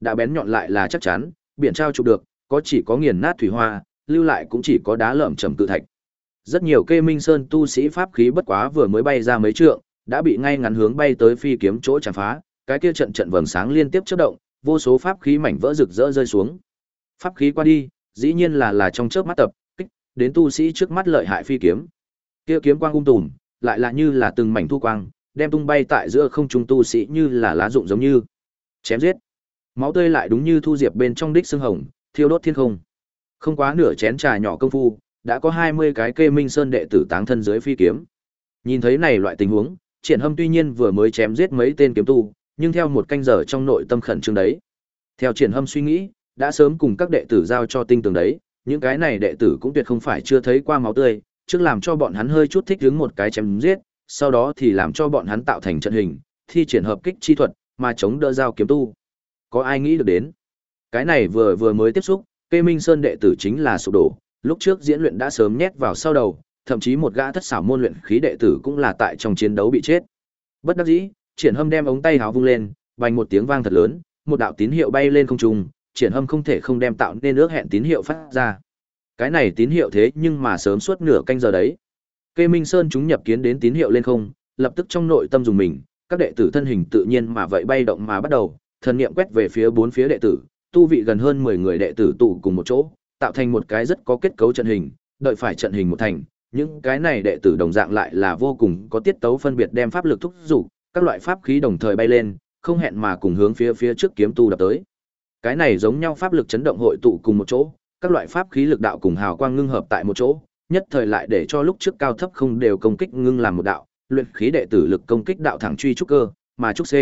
đã bén nhọn lại là chắc chắn, biển trao chụp được, có chỉ có nghiền nát thủy hoa, lưu lại cũng chỉ có đá lởm chởm cự thạch. Rất nhiều Kê Minh Sơn tu sĩ pháp khí bất quá vừa mới bay ra mấy trượng, đã bị ngay ngắn hướng bay tới phi kiếm chỗ chạm phá, cái kia trận trận vầng sáng liên tiếp chớp động, vô số pháp khí mảnh vỡ rực rỡ rơi xuống. Pháp khí qua đi, dĩ nhiên là là trong chớp mắt tập kích đến tu sĩ trước mắt lợi hại phi kiếm. Kia kiếm quang um tùm, lại là như là từng mảnh thu quang, đem tung bay tại giữa không trung tu sĩ như là lá rụng giống như. Chém giết. Máu tươi lại đúng như thu diệp bên trong đích xương hồng, thiêu đốt thiên không. Không quá nửa chén trà nhỏ công phu, đã có hai mươi cái Kê Minh Sơn đệ tử táng thân dưới phi kiếm. Nhìn thấy này loại tình huống, Triển Hâm tuy nhiên vừa mới chém giết mấy tên kiếm tu, nhưng theo một canh giờ trong nội tâm khẩn trương đấy. Theo Triển Hâm suy nghĩ, đã sớm cùng các đệ tử giao cho tinh tường đấy, những cái này đệ tử cũng tuyệt không phải chưa thấy qua máu tươi, trước làm cho bọn hắn hơi chút thích ứng một cái chém giết, sau đó thì làm cho bọn hắn tạo thành trận hình, thi triển hợp kích chi thuật, mà chống đỡ giao kiếm tu. Có ai nghĩ được đến? Cái này vừa vừa mới tiếp xúc, Kê Minh Sơn đệ tử chính là sụp đổ, lúc trước diễn luyện đã sớm nhét vào sau đầu, thậm chí một gã thất xảo môn luyện khí đệ tử cũng là tại trong chiến đấu bị chết. Bất đắc dĩ, Triển Hâm đem ống tay áo vung lên, vang một tiếng vang thật lớn, một đạo tín hiệu bay lên không trung, Triển Hâm không thể không đem tạo nên ước hẹn tín hiệu phát ra. Cái này tín hiệu thế nhưng mà sớm suốt nửa canh giờ đấy. Kê Minh Sơn chúng nhập kiến đến tín hiệu lên không, lập tức trong nội tâm dùng mình, các đệ tử thân hình tự nhiên mà vậy bay động mà bắt đầu, thần niệm quét về phía bốn phía đệ tử, tu vị gần hơn mười người đệ tử tụ cùng một chỗ, tạo thành một cái rất có kết cấu trận hình, đợi phải trận hình một thành, những cái này đệ tử đồng dạng lại là vô cùng có tiết tấu phân biệt đem pháp lực thúc dục, các loại pháp khí đồng thời bay lên, không hẹn mà cùng hướng phía phía trước kiếm tu đập tới. Cái này giống nhau pháp lực chấn động hội tụ cùng một chỗ, các loại pháp khí lực đạo cùng hào quang ngưng hợp tại một chỗ, nhất thời lại để cho lúc trước cao thấp không đều công kích ngưng làm một đạo, luyện khí đệ tử lực công kích đạo thẳng truy trúc cơ, mà trúc C.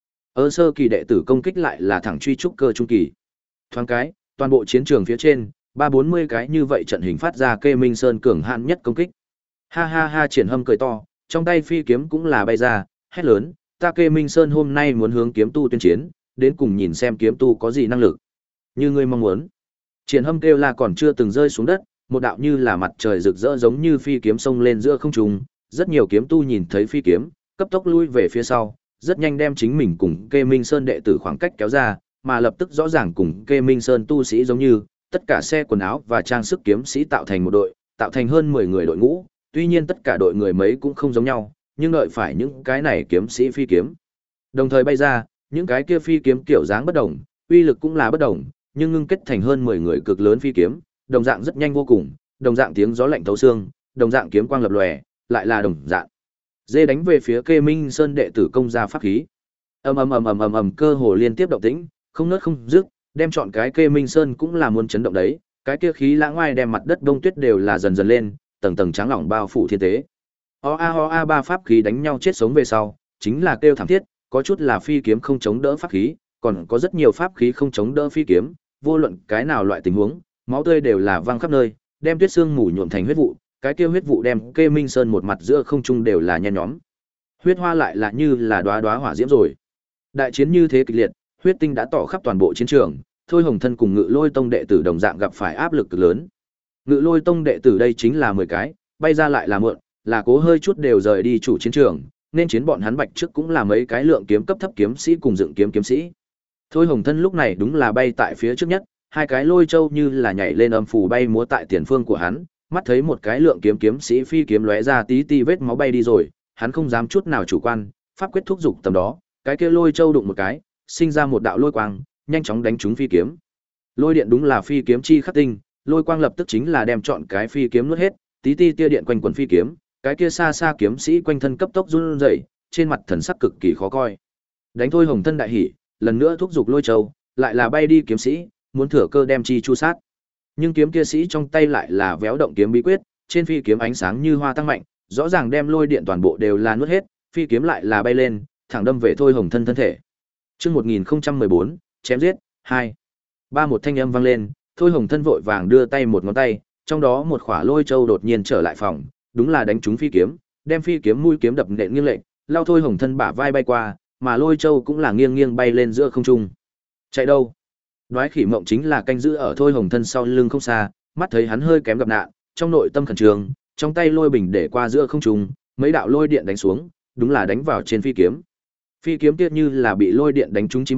Ở sơ kỳ đệ tử công kích lại là thẳng truy trúc cơ trung kỳ. Thoáng cái, toàn bộ chiến trường phía trên, ba bốn mươi cái như vậy trận hình phát ra Kê Minh Sơn cường hạn nhất công kích. Ha ha ha, Triển Hâm cười to, trong tay phi kiếm cũng là bay ra, hét lớn, ta Kê Minh Sơn hôm nay muốn hướng kiếm tu tuyên chiến, đến cùng nhìn xem kiếm tu có gì năng lực. Như ngươi mong muốn. Triển Hâm kêu là còn chưa từng rơi xuống đất, một đạo như là mặt trời rực rỡ giống như phi kiếm xông lên giữa không trung, rất nhiều kiếm tu nhìn thấy phi kiếm, cấp tốc lui về phía sau, rất nhanh đem chính mình cùng Kê Minh Sơn đệ tử khoảng cách kéo ra, mà lập tức rõ ràng cùng Kê Minh Sơn tu sĩ giống như, tất cả xe quần áo và trang sức kiếm sĩ tạo thành một đội, tạo thành hơn mười người đội ngũ, tuy nhiên tất cả đội người mấy cũng không giống nhau, nhưng đợi phải những cái này kiếm sĩ phi kiếm. Đồng thời bay ra, những cái kia phi kiếm kiểu dáng bất đồng, uy lực cũng là bất đồng, nhưng ngưng kết thành hơn mười người cực lớn phi kiếm, đồng dạng rất nhanh vô cùng, đồng dạng tiếng gió lạnh thấu xương, đồng dạng kiếm quang lập lòe, lại là đồng dạng. Dê đánh về phía Kê Minh Sơn đệ tử công ra pháp khí. Ầm ầm ầm ầm ầm ầm, cơ hồ liên tiếp động tĩnh, không ngớt không dứt, đem chọn cái Kê Minh Sơn cũng là muốn chấn động đấy, cái kia khí lãng ngoài đem mặt đất đông tuyết đều là dần dần lên, tầng tầng trắng lỏng bao phủ thiên tế. O a ho a ba pháp khí đánh nhau chết sống về sau, chính là kêu thảm thiết, có chút là phi kiếm không chống đỡ pháp khí, còn có rất nhiều pháp khí không chống đỡ phi kiếm, vô luận cái nào loại tình huống, máu tươi đều là văng khắp nơi, đem tuyết xương mù nhuộm thành huyết vụ, cái kia huyết vụ đem Kê Minh Sơn một mặt giữa không trung đều là nhen nhóm. Huyết hoa lại là như là đóa đóa hỏa diễm rồi. Đại chiến như thế kịch liệt, huyết tinh đã tỏ khắp toàn bộ chiến trường, Thôi Hồng Thân cùng Ngự Lôi Tông đệ tử đồng dạng gặp phải áp lực cực lớn. Ngự Lôi Tông đệ tử đây chính là mười cái, bay ra lại là mượn, là cố hơi chút đều rời đi chủ chiến trường, nên chiến bọn hắn bạch trước cũng là mấy cái lượng kiếm cấp thấp kiếm sĩ cùng dựng kiếm kiếm sĩ. Thôi Hồng Thân lúc này đúng là bay tại phía trước nhất, hai cái lôi châu như là nhảy lên âm phủ bay múa tại tiền phương của hắn, mắt thấy một cái lượng kiếm kiếm sĩ phi kiếm lóe ra tí ti vết máu bay đi rồi, hắn không dám chút nào chủ quan, pháp quyết thúc dục tầm đó, cái kia lôi châu đụng một cái, sinh ra một đạo lôi quang, nhanh chóng đánh trúng phi kiếm. Lôi điện đúng là phi kiếm chi khắc tinh, lôi quang lập tức chính là đem chọn cái phi kiếm nuốt hết, tí ti tia điện quanh quần phi kiếm, cái kia xa xa kiếm sĩ quanh thân cấp tốc run rẩy, trên mặt thần sắc cực kỳ khó coi. Đánh Thôi Hồng Thân đại hỉ, lần nữa thúc dục lôi châu, lại là bay đi kiếm sĩ, muốn thừa cơ đem chi chu sát. Nhưng kiếm kia sĩ trong tay lại là véo động kiếm bí quyết, trên phi kiếm ánh sáng như hoa tăng mạnh, rõ ràng đem lôi điện toàn bộ đều là nuốt hết, phi kiếm lại là bay lên, thẳng đâm về Thôi Hồng Thân thân thể. Chương một nghìn không trăm mười bốn, chém giết hai. Ba một thanh âm vang lên, Thôi Hồng Thân vội vàng đưa tay một ngón tay, trong đó một khỏa lôi châu đột nhiên trở lại phòng, đúng là đánh trúng phi kiếm, đem phi kiếm mũi kiếm đập nện nghiêng lệch, lao Thôi Hồng Thân bả vai bay qua, mà lôi châu cũng là nghiêng nghiêng bay lên giữa không trung. Chạy đâu? Đoái Khỉ Mộng chính là canh giữ ở Thôi Hồng Thân sau lưng không xa, mắt thấy hắn hơi kém gặp nạn, trong nội tâm khẩn trương, trong tay lôi bình để qua giữa không trung, mấy đạo lôi điện đánh xuống, đúng là đánh vào trên phi kiếm. Phi kiếm kia như là bị lôi điện đánh trúng chim bay,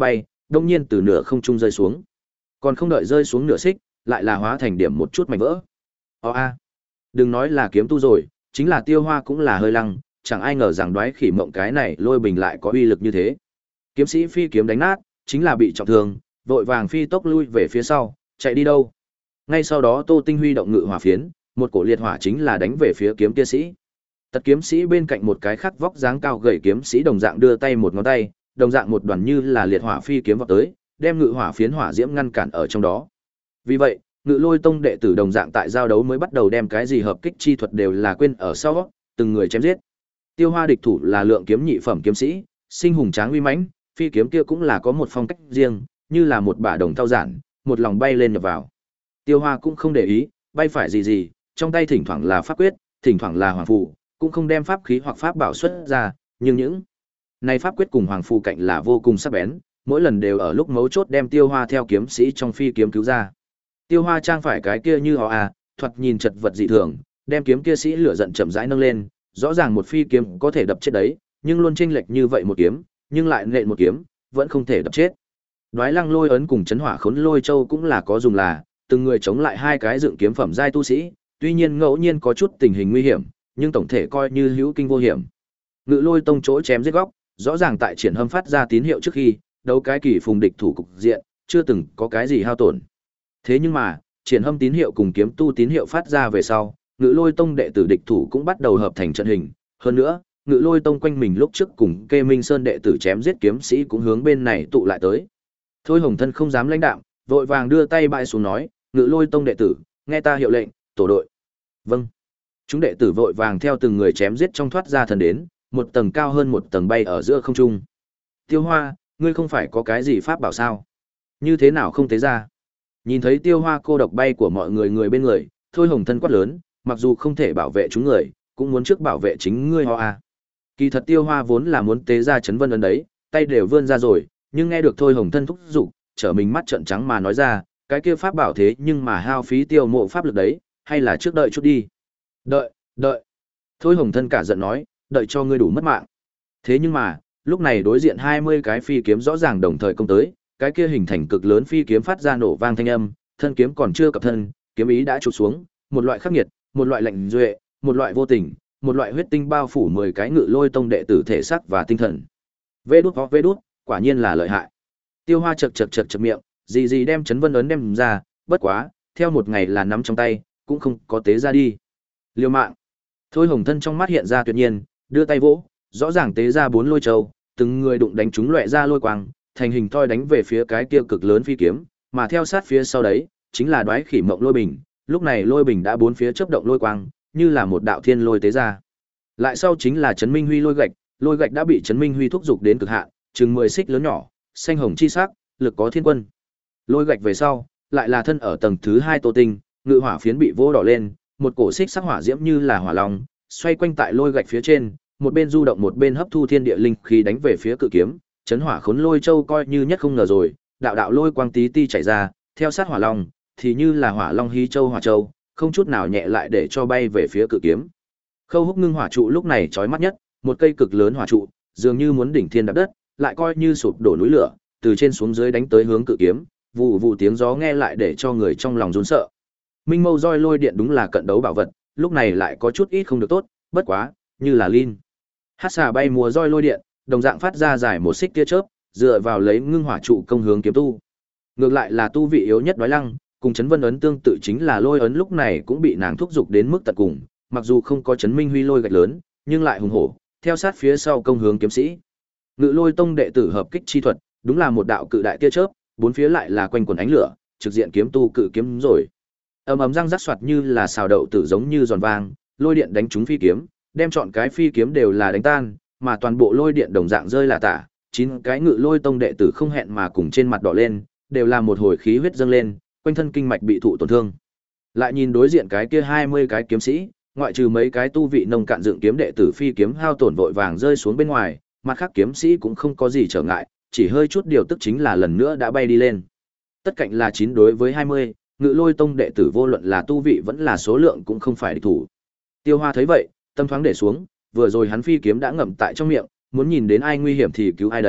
đông nhiên từ nửa không trung rơi xuống. Còn không đợi rơi xuống nửa xích, lại là hóa thành điểm một chút mảnh vỡ. Ồ a, đừng nói là kiếm tu rồi, chính là Tiêu Hoa cũng là hơi lăng, chẳng ai ngờ rằng Đoái Khỉ Mộng cái này lôi bình lại có uy lực như thế. Kiếm sĩ phi kiếm đánh nát, chính là bị trọng thương, vội vàng phi tốc lui về phía sau, chạy đi đâu? Ngay sau đó Tô Tinh huy động ngự hỏa phiến, một cổ liệt hỏa chính là đánh về phía kiếm kia sĩ. Tật kiếm sĩ bên cạnh một cái khắc vóc dáng cao gầy kiếm sĩ đồng dạng đưa tay một ngón tay, đồng dạng một đoàn như là liệt hỏa phi kiếm vào tới, đem ngự hỏa phiến hỏa diễm ngăn cản ở trong đó. Vì vậy, Ngự Lôi Tông đệ tử đồng dạng tại giao đấu mới bắt đầu đem cái gì hợp kích chi thuật đều là quên ở sau, từng người chém giết. Tiêu Hoa địch thủ là lượng kiếm nhị phẩm kiếm sĩ, sinh hùng tráng uy mãnh, phi kiếm kia cũng là có một phong cách riêng, như là một bả đồng thau giản, một lòng bay lên nhập vào. Tiêu Hoa cũng không để ý, bay phải gì gì, trong tay thỉnh thoảng là pháp quyết, thỉnh thoảng là hoàng phù, cũng không đem pháp khí hoặc pháp bảo xuất ra, nhưng những này pháp quyết cùng hoàng phù cạnh là vô cùng sắc bén, mỗi lần đều ở lúc mấu chốt đem Tiêu Hoa theo kiếm sĩ trong phi kiếm cứu ra. Tiêu Hoa trang phải cái kia như họ à, thoạt nhìn chật vật dị thường, đem kiếm kia sĩ lửa giận chậm rãi nâng lên, rõ ràng một phi kiếm có thể đập chết đấy, nhưng luôn chênh lệch như vậy một kiếm, nhưng lại nện một kiếm, vẫn không thể đập chết. Đoái Lăng Lôi ấn cùng chấn hỏa khốn lôi châu cũng là có dùng là, từng người chống lại hai cái dựng kiếm phẩm giai tu sĩ, tuy nhiên ngẫu nhiên có chút tình hình nguy hiểm, nhưng tổng thể coi như hữu kinh vô hiểm. Ngự Lôi Tông chỗ chém giết góc, rõ ràng tại triển hâm phát ra tín hiệu trước khi, đấu cái kỳ phùng địch thủ cục diện, chưa từng có cái gì hao tổn. Thế nhưng mà, triển hâm tín hiệu cùng kiếm tu tín hiệu phát ra về sau, Ngự Lôi Tông đệ tử địch thủ cũng bắt đầu hợp thành trận hình, hơn nữa, Ngự Lôi Tông quanh mình lúc trước cùng Kê Minh Sơn đệ tử chém giết kiếm sĩ cũng hướng bên này tụ lại tới. Thôi Hồng Thân không dám lãnh đạm, vội vàng đưa tay bãi xuống nói, Ngự Lôi Tông đệ tử, nghe ta hiệu lệnh, tổ đội. Vâng. Chúng đệ tử vội vàng theo từng người chém giết trong thoát ra thần đến, một tầng cao hơn một tầng bay ở giữa không trung. Tiêu Hoa, ngươi không phải có cái gì pháp bảo sao? Như thế nào không tế ra? Nhìn thấy Tiêu Hoa cô độc bay của mọi người người bên người, Thôi Hồng Thân quát lớn, mặc dù không thể bảo vệ chúng người, cũng muốn trước bảo vệ chính ngươi ho à. Kỳ thật Tiêu Hoa vốn là muốn tế ra chấn vân ấn đấy, tay đều vươn ra rồi, nhưng nghe được Thôi Hồng Thân thúc giục, trở mình mắt trợn trắng mà nói ra, cái kia pháp bảo thế nhưng mà hao phí tiêu mộ pháp lực đấy, hay là trước đợi chút đi. Đợi, đợi. Thôi Hồng Thân cả giận nói, đợi cho ngươi đủ mất mạng. Thế nhưng mà, lúc này đối diện hai mươi cái phi kiếm rõ ràng đồng thời công tới, cái kia hình thành cực lớn phi kiếm phát ra nổ vang thanh âm, thân kiếm còn chưa cập thân, kiếm ý đã chụp xuống, một loại khắc nghiệt, một loại lạnh duệ, một loại vô tình, một loại huyết tinh bao phủ mười cái Ngự Lôi Tông đệ tử thể xác và tinh thần. Vê đút vê đút, quả nhiên là lợi hại. Tiêu Hoa chật chật chật chật miệng, gì gì đem chấn vân ấn đem ra, bất quá, theo một ngày là nắm trong tay, cũng không có tế ra đi. Liêu mạng. Thôi Hồng Thân trong mắt hiện ra tuyệt nhiên, đưa tay vỗ, rõ ràng tế ra bốn lôi châu, từng người đụng đánh chúng loẹt ra lôi quang, thành hình thoi đánh về phía cái kia cực lớn phi kiếm, mà theo sát phía sau đấy, chính là Đoái Khỉ Mộng lôi bình, lúc này lôi bình đã bốn phía chớp động lôi quang, như là một đạo thiên lôi tế ra. Lại sau chính là Trấn Minh Huy lôi gạch, lôi gạch đã bị Trấn Minh Huy thúc giục đến cực hạn, chừng mười xích lớn nhỏ, xanh hồng chi sắc, lực có thiên quân. Lôi gạch về sau, lại là thân ở tầng thứ hai Tô Tinh, ngự hỏa phiến bị vỗ đỏ lên, một cổ xích sắc hỏa diễm như là hỏa long, xoay quanh tại lôi gạch phía trên, một bên du động một bên hấp thu thiên địa linh khí đánh về phía cự kiếm, chấn hỏa khốn lôi châu coi như nhất không ngờ rồi, đạo đạo lôi quang tí ti chảy ra, theo sát hỏa long, thì như là hỏa long hí châu hỏa châu, không chút nào nhẹ lại để cho bay về phía cự kiếm. Khâu Húc ngưng hỏa trụ lúc này chói mắt nhất, một cây cực lớn hỏa trụ, dường như muốn đỉnh thiên đạp đất, lại coi như sụp đổ núi lửa, từ trên xuống dưới đánh tới hướng cự kiếm, vụ vụ tiếng gió nghe lại để cho người trong lòng run sợ. Minh Mâu roi lôi điện đúng là cận đấu bảo vật, lúc này lại có chút ít không được tốt, bất quá, như là Lin. Hát xà bay mùa roi lôi điện, đồng dạng phát ra dài một xích tia chớp, dựa vào lấy ngưng hỏa trụ công hướng kiếm tu. Ngược lại là tu vị yếu nhất Đoái Lăng, cùng chấn vân ấn tương tự chính là lôi ấn lúc này cũng bị nàng thúc giục đến mức tận cùng, mặc dù không có chấn minh huy lôi gạch lớn, nhưng lại hùng hổ, theo sát phía sau công hướng kiếm sĩ. Ngự Lôi Tông đệ tử hợp kích chi thuật, đúng là một đạo cự đại tia chớp, bốn phía lại là quanh quần ánh lửa, trực diện kiếm tu cự kiếm rồi. Ầm ầm răng rắc soạt như là xào đậu tử giống như giòn vang, lôi điện đánh trúng phi kiếm, đem chọn cái phi kiếm đều là đánh tan, mà toàn bộ lôi điện đồng dạng rơi là tả, chín cái Ngự Lôi Tông đệ tử không hẹn mà cùng trên mặt đỏ lên, đều là một hồi khí huyết dâng lên, quanh thân kinh mạch bị thụ tổn thương. Lại nhìn đối diện cái kia hai mươi cái kiếm sĩ, ngoại trừ mấy cái tu vị nông cạn dựng kiếm đệ tử phi kiếm hao tổn vội vàng rơi xuống bên ngoài, mặt khác kiếm sĩ cũng không có gì trở ngại, chỉ hơi chút điều tức chính là lần nữa đã bay đi lên. Tất cạnh là chín đối với hai mươi, Ngự Lôi Tông đệ tử vô luận là tu vị vẫn là số lượng cũng không phải địch thủ. Tiêu Hoa thấy vậy, tâm thoáng để xuống, vừa rồi hắn phi kiếm đã ngậm tại trong miệng, muốn nhìn đến ai nguy hiểm thì cứu ai đấy,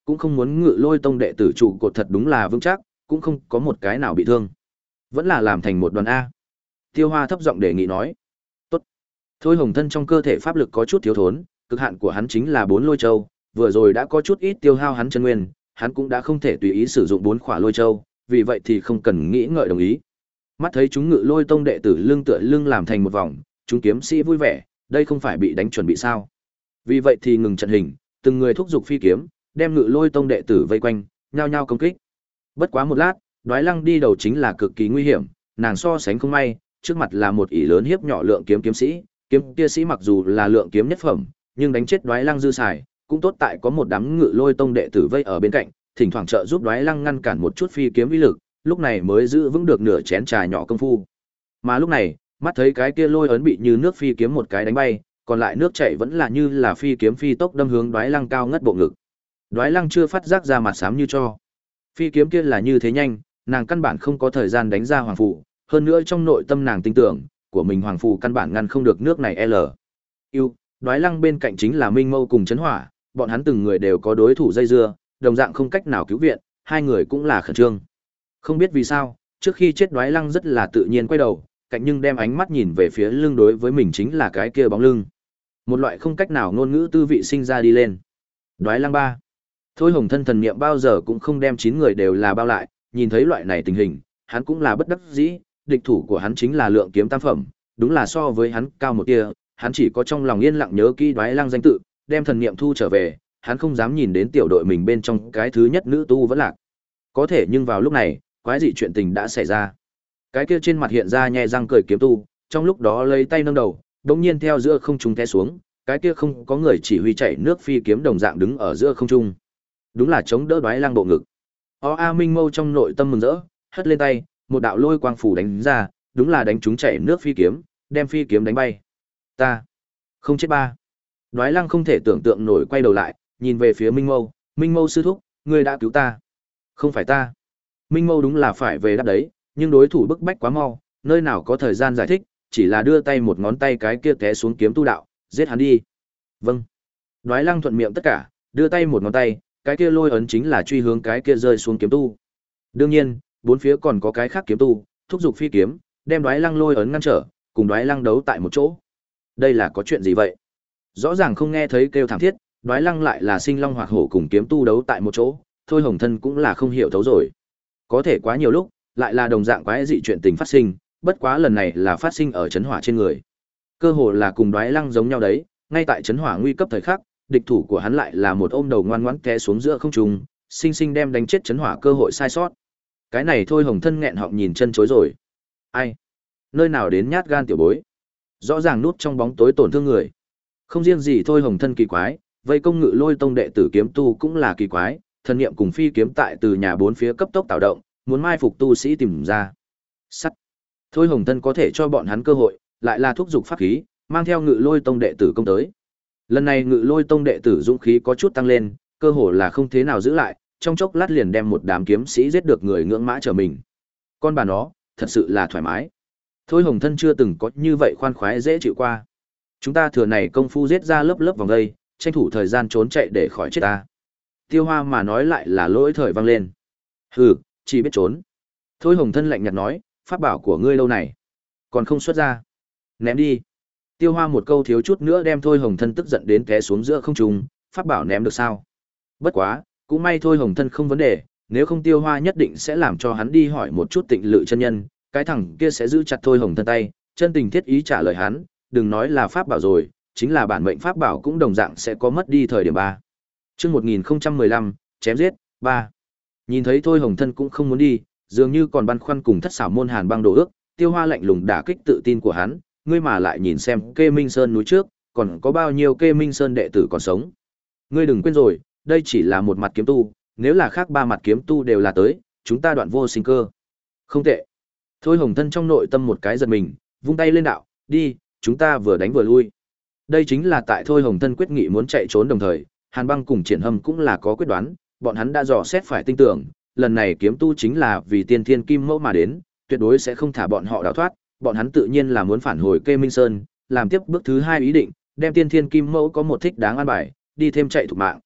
cũng không muốn ngự lôi tông đệ tử trụ cột thật đúng là vững chắc, cũng không có một cái nào bị thương. Vẫn là làm thành một đoàn A. Tiêu Hoa thấp giọng đề nghị nói. Tốt. Thôi Hồng Thân trong cơ thể pháp lực có chút thiếu thốn, cực hạn của hắn chính là bốn lôi châu, vừa rồi đã có chút ít tiêu hao hắn chân nguyên, hắn cũng đã không thể tùy ý sử dụng bốn khỏa lôi châu, vì vậy thì không cần nghĩ ngợi đồng ý. Mắt thấy chúng ngự lôi tông đệ tử lưng tựa lưng làm thành một vòng, chúng kiếm sĩ vui vẻ, đây không phải bị đánh chuẩn bị sao? Vì vậy thì ngừng trận hình, từng người thúc giục phi kiếm, đem ngự lôi tông đệ tử vây quanh, nhao nhao công kích. Bất quá một lát, Đoái Lăng đi đầu chính là cực kỳ nguy hiểm, nàng so sánh không may, trước mặt là một ỷ lớn hiếp nhỏ lượng kiếm kiếm sĩ, kiếm kia sĩ mặc dù là lượng kiếm nhất phẩm, nhưng đánh chết Đoái Lăng dư xài, cũng tốt tại có một đám ngự lôi tông đệ tử vây ở bên cạnh, thỉnh thoảng trợ giúp Đoái Lăng ngăn cản một chút phi kiếm uy lực, lúc này mới giữ vững được nửa chén trà nhỏ công phu. Mà lúc này, mắt thấy cái kia lôi ấn bị như nước phi kiếm một cái đánh bay, còn lại nước chảy vẫn là như là phi kiếm phi tốc đâm hướng Đoái Lăng cao ngất bộ ngực. Đoái Lăng chưa phát giác ra mặt xám như cho. Phi kiếm kia là như thế nhanh, nàng căn bản không có thời gian đánh ra hoàng phù, hơn nữa trong nội tâm nàng tin tưởng, của mình hoàng phù căn bản ngăn không được nước này L. Yêu, Đoái Lăng bên cạnh chính là Minh Mâu cùng Chấn Hỏa, bọn hắn từng người đều có đối thủ dây dưa, đồng dạng không cách nào cứu viện, hai người cũng là khẩn trương. Không biết vì sao, trước khi chết Đoái Lăng rất là tự nhiên quay đầu, cạnh nhưng đem ánh mắt nhìn về phía lưng đối với mình chính là cái kia bóng lưng. Một loại không cách nào ngôn ngữ tư vị sinh ra đi lên. Đoái Lăng ba. Thôi Hồng Thân thần niệm bao giờ cũng không đem chín người đều là bao lại, nhìn thấy loại này tình hình, hắn cũng là bất đắc dĩ, địch thủ của hắn chính là lượng kiếm tam phẩm, đúng là so với hắn cao một tia, hắn chỉ có trong lòng yên lặng nhớ kỹ Đoái Lăng danh tự, đem thần niệm thu trở về, hắn không dám nhìn đến tiểu đội mình bên trong cái thứ nhất nữ tu vẫn lạc. Có thể nhưng vào lúc này, quái dị chuyện tình đã xảy ra. Cái kia trên mặt hiện ra nhe răng cười kiếm tu, trong lúc đó lấy tay nâng đầu, đột nhiên theo giữa không trung té xuống, cái kia không có người chỉ huy chạy nước phi kiếm đồng dạng đứng ở giữa không trung. Đúng là chống đỡ Đoái Lăng bộ ngực. O A Minh Mâu trong nội tâm mừng rỡ, hất lên tay, một đạo lôi quang phủ đánh ra, đúng là đánh trúng chạy nước phi kiếm, đem phi kiếm đánh bay. Ta không chết ba. Đoái Lăng không thể tưởng tượng nổi quay đầu lại, nhìn về phía Minh Mâu, Minh Mâu sư thúc, ngươi đã cứu ta. Không phải ta. Minh Mâu đúng là phải về đáp đấy, nhưng đối thủ bức bách quá mau, nơi nào có thời gian giải thích, chỉ là đưa tay một ngón tay cái kia té xuống kiếm tu đạo, giết hắn đi. Vâng. Đoái Lăng thuận miệng tất cả, đưa tay một ngón tay, cái kia lôi ấn chính là truy hướng cái kia rơi xuống kiếm tu. Đương nhiên, bốn phía còn có cái khác kiếm tu, thúc giục phi kiếm, đem Đoái Lăng lôi ấn ngăn trở, cùng Đoái Lăng đấu tại một chỗ. Đây là có chuyện gì vậy? Rõ ràng không nghe thấy kêu thảm thiết, Đoái Lăng lại là sinh long hoạt hổ cùng kiếm tu đấu tại một chỗ, Thôi Hồng Thân cũng là không hiểu thấu rồi. Có thể quá nhiều lúc, lại là đồng dạng quái dị chuyện tình phát sinh, bất quá lần này là phát sinh ở Chấn Hỏa trên người. Cơ hồ là cùng Đoái Lăng giống nhau đấy, ngay tại Chấn Hỏa nguy cấp thời khắc, địch thủ của hắn lại là một ôm đầu ngoan ngoãn té xuống giữa không trung, sinh sinh đem đánh chết Chấn Hỏa cơ hội sai sót. Cái này Thôi Hồng Thân nghẹn họng nhìn chân chối rồi. Ai? Nơi nào đến nhát gan tiểu bối? Rõ ràng núp trong bóng tối tổn thương người. Không riêng gì Thôi Hồng Thân kỳ quái, vây công ngự lôi tông đệ tử kiếm tu cũng là kỳ quái, thần niệm cùng phi kiếm tại từ nhà bốn phía cấp tốc tạo động, muốn mai phục tu sĩ tìm ra. Sắt. Thôi Hồng Thân có thể cho bọn hắn cơ hội, lại là thúc giục pháp khí, mang theo ngự lôi tông đệ tử công tới. Lần này ngự lôi tông đệ tử dũng khí có chút tăng lên, cơ hồ là không thế nào giữ lại, trong chốc lát liền đem một đám kiếm sĩ giết được người ngưỡng mã trở mình. Con bà nó, thật sự là thoải mái. Thôi Hồng Thân chưa từng có như vậy khoan khoái dễ chịu qua. Chúng ta thừa này công phu giết ra lớp lớp vòng đây, tranh thủ thời gian trốn chạy để khỏi chết ta. Tiêu Hoa mà nói lại là lỗi thời vang lên. Hừ, chỉ biết trốn. Thôi Hồng Thân lạnh nhạt nói, pháp bảo của ngươi lâu này, còn không xuất ra. Ném đi. Tiêu Hoa một câu thiếu chút nữa đem Thôi Hồng Thân tức giận đến té xuống giữa không trung, pháp bảo ném được sao? Bất quá, cũng may Thôi Hồng Thân không vấn đề, nếu không Tiêu Hoa nhất định sẽ làm cho hắn đi hỏi một chút Tịnh Lự chân nhân, cái thằng kia sẽ giữ chặt Thôi Hồng Thân tay, chân tình thiết ý trả lời hắn, đừng nói là pháp bảo rồi, chính là bản mệnh pháp bảo cũng đồng dạng sẽ có mất đi thời điểm ba. Chương một nghìn không trăm mười lăm, chém giết, ba. Nhìn thấy Thôi Hồng Thân cũng không muốn đi, dường như còn băn khoăn cùng Thất Xảo môn Hàn Băng đồ ước, Tiêu Hoa lạnh lùng đả kích tự tin của hắn, ngươi mà lại nhìn xem Kê Minh Sơn núi trước, còn có bao nhiêu Kê Minh Sơn đệ tử còn sống. Ngươi đừng quên rồi, đây chỉ là một mặt kiếm tu, nếu là khác ba mặt kiếm tu đều là tới, chúng ta đoạn vô sinh cơ. Không tệ. Thôi Hồng Thân trong nội tâm một cái giật mình, vung tay lên đạo, đi, chúng ta vừa đánh vừa lui. Đây chính là tại Thôi Hồng Thân quyết nghị muốn chạy trốn đồng thời, Hàn Băng cùng Triển Hâm cũng là có quyết đoán, bọn hắn đã dò xét phải tin tưởng, lần này kiếm tu chính là vì tiên thiên kim mẫu mà đến, tuyệt đối sẽ không thả bọn họ đào thoát, bọn hắn tự nhiên là muốn phản hồi Kê Minh Sơn, làm tiếp bước thứ hai ý định, đem tiên thiên kim mẫu có một thích đáng an bài, đi thêm chạy thục mạng.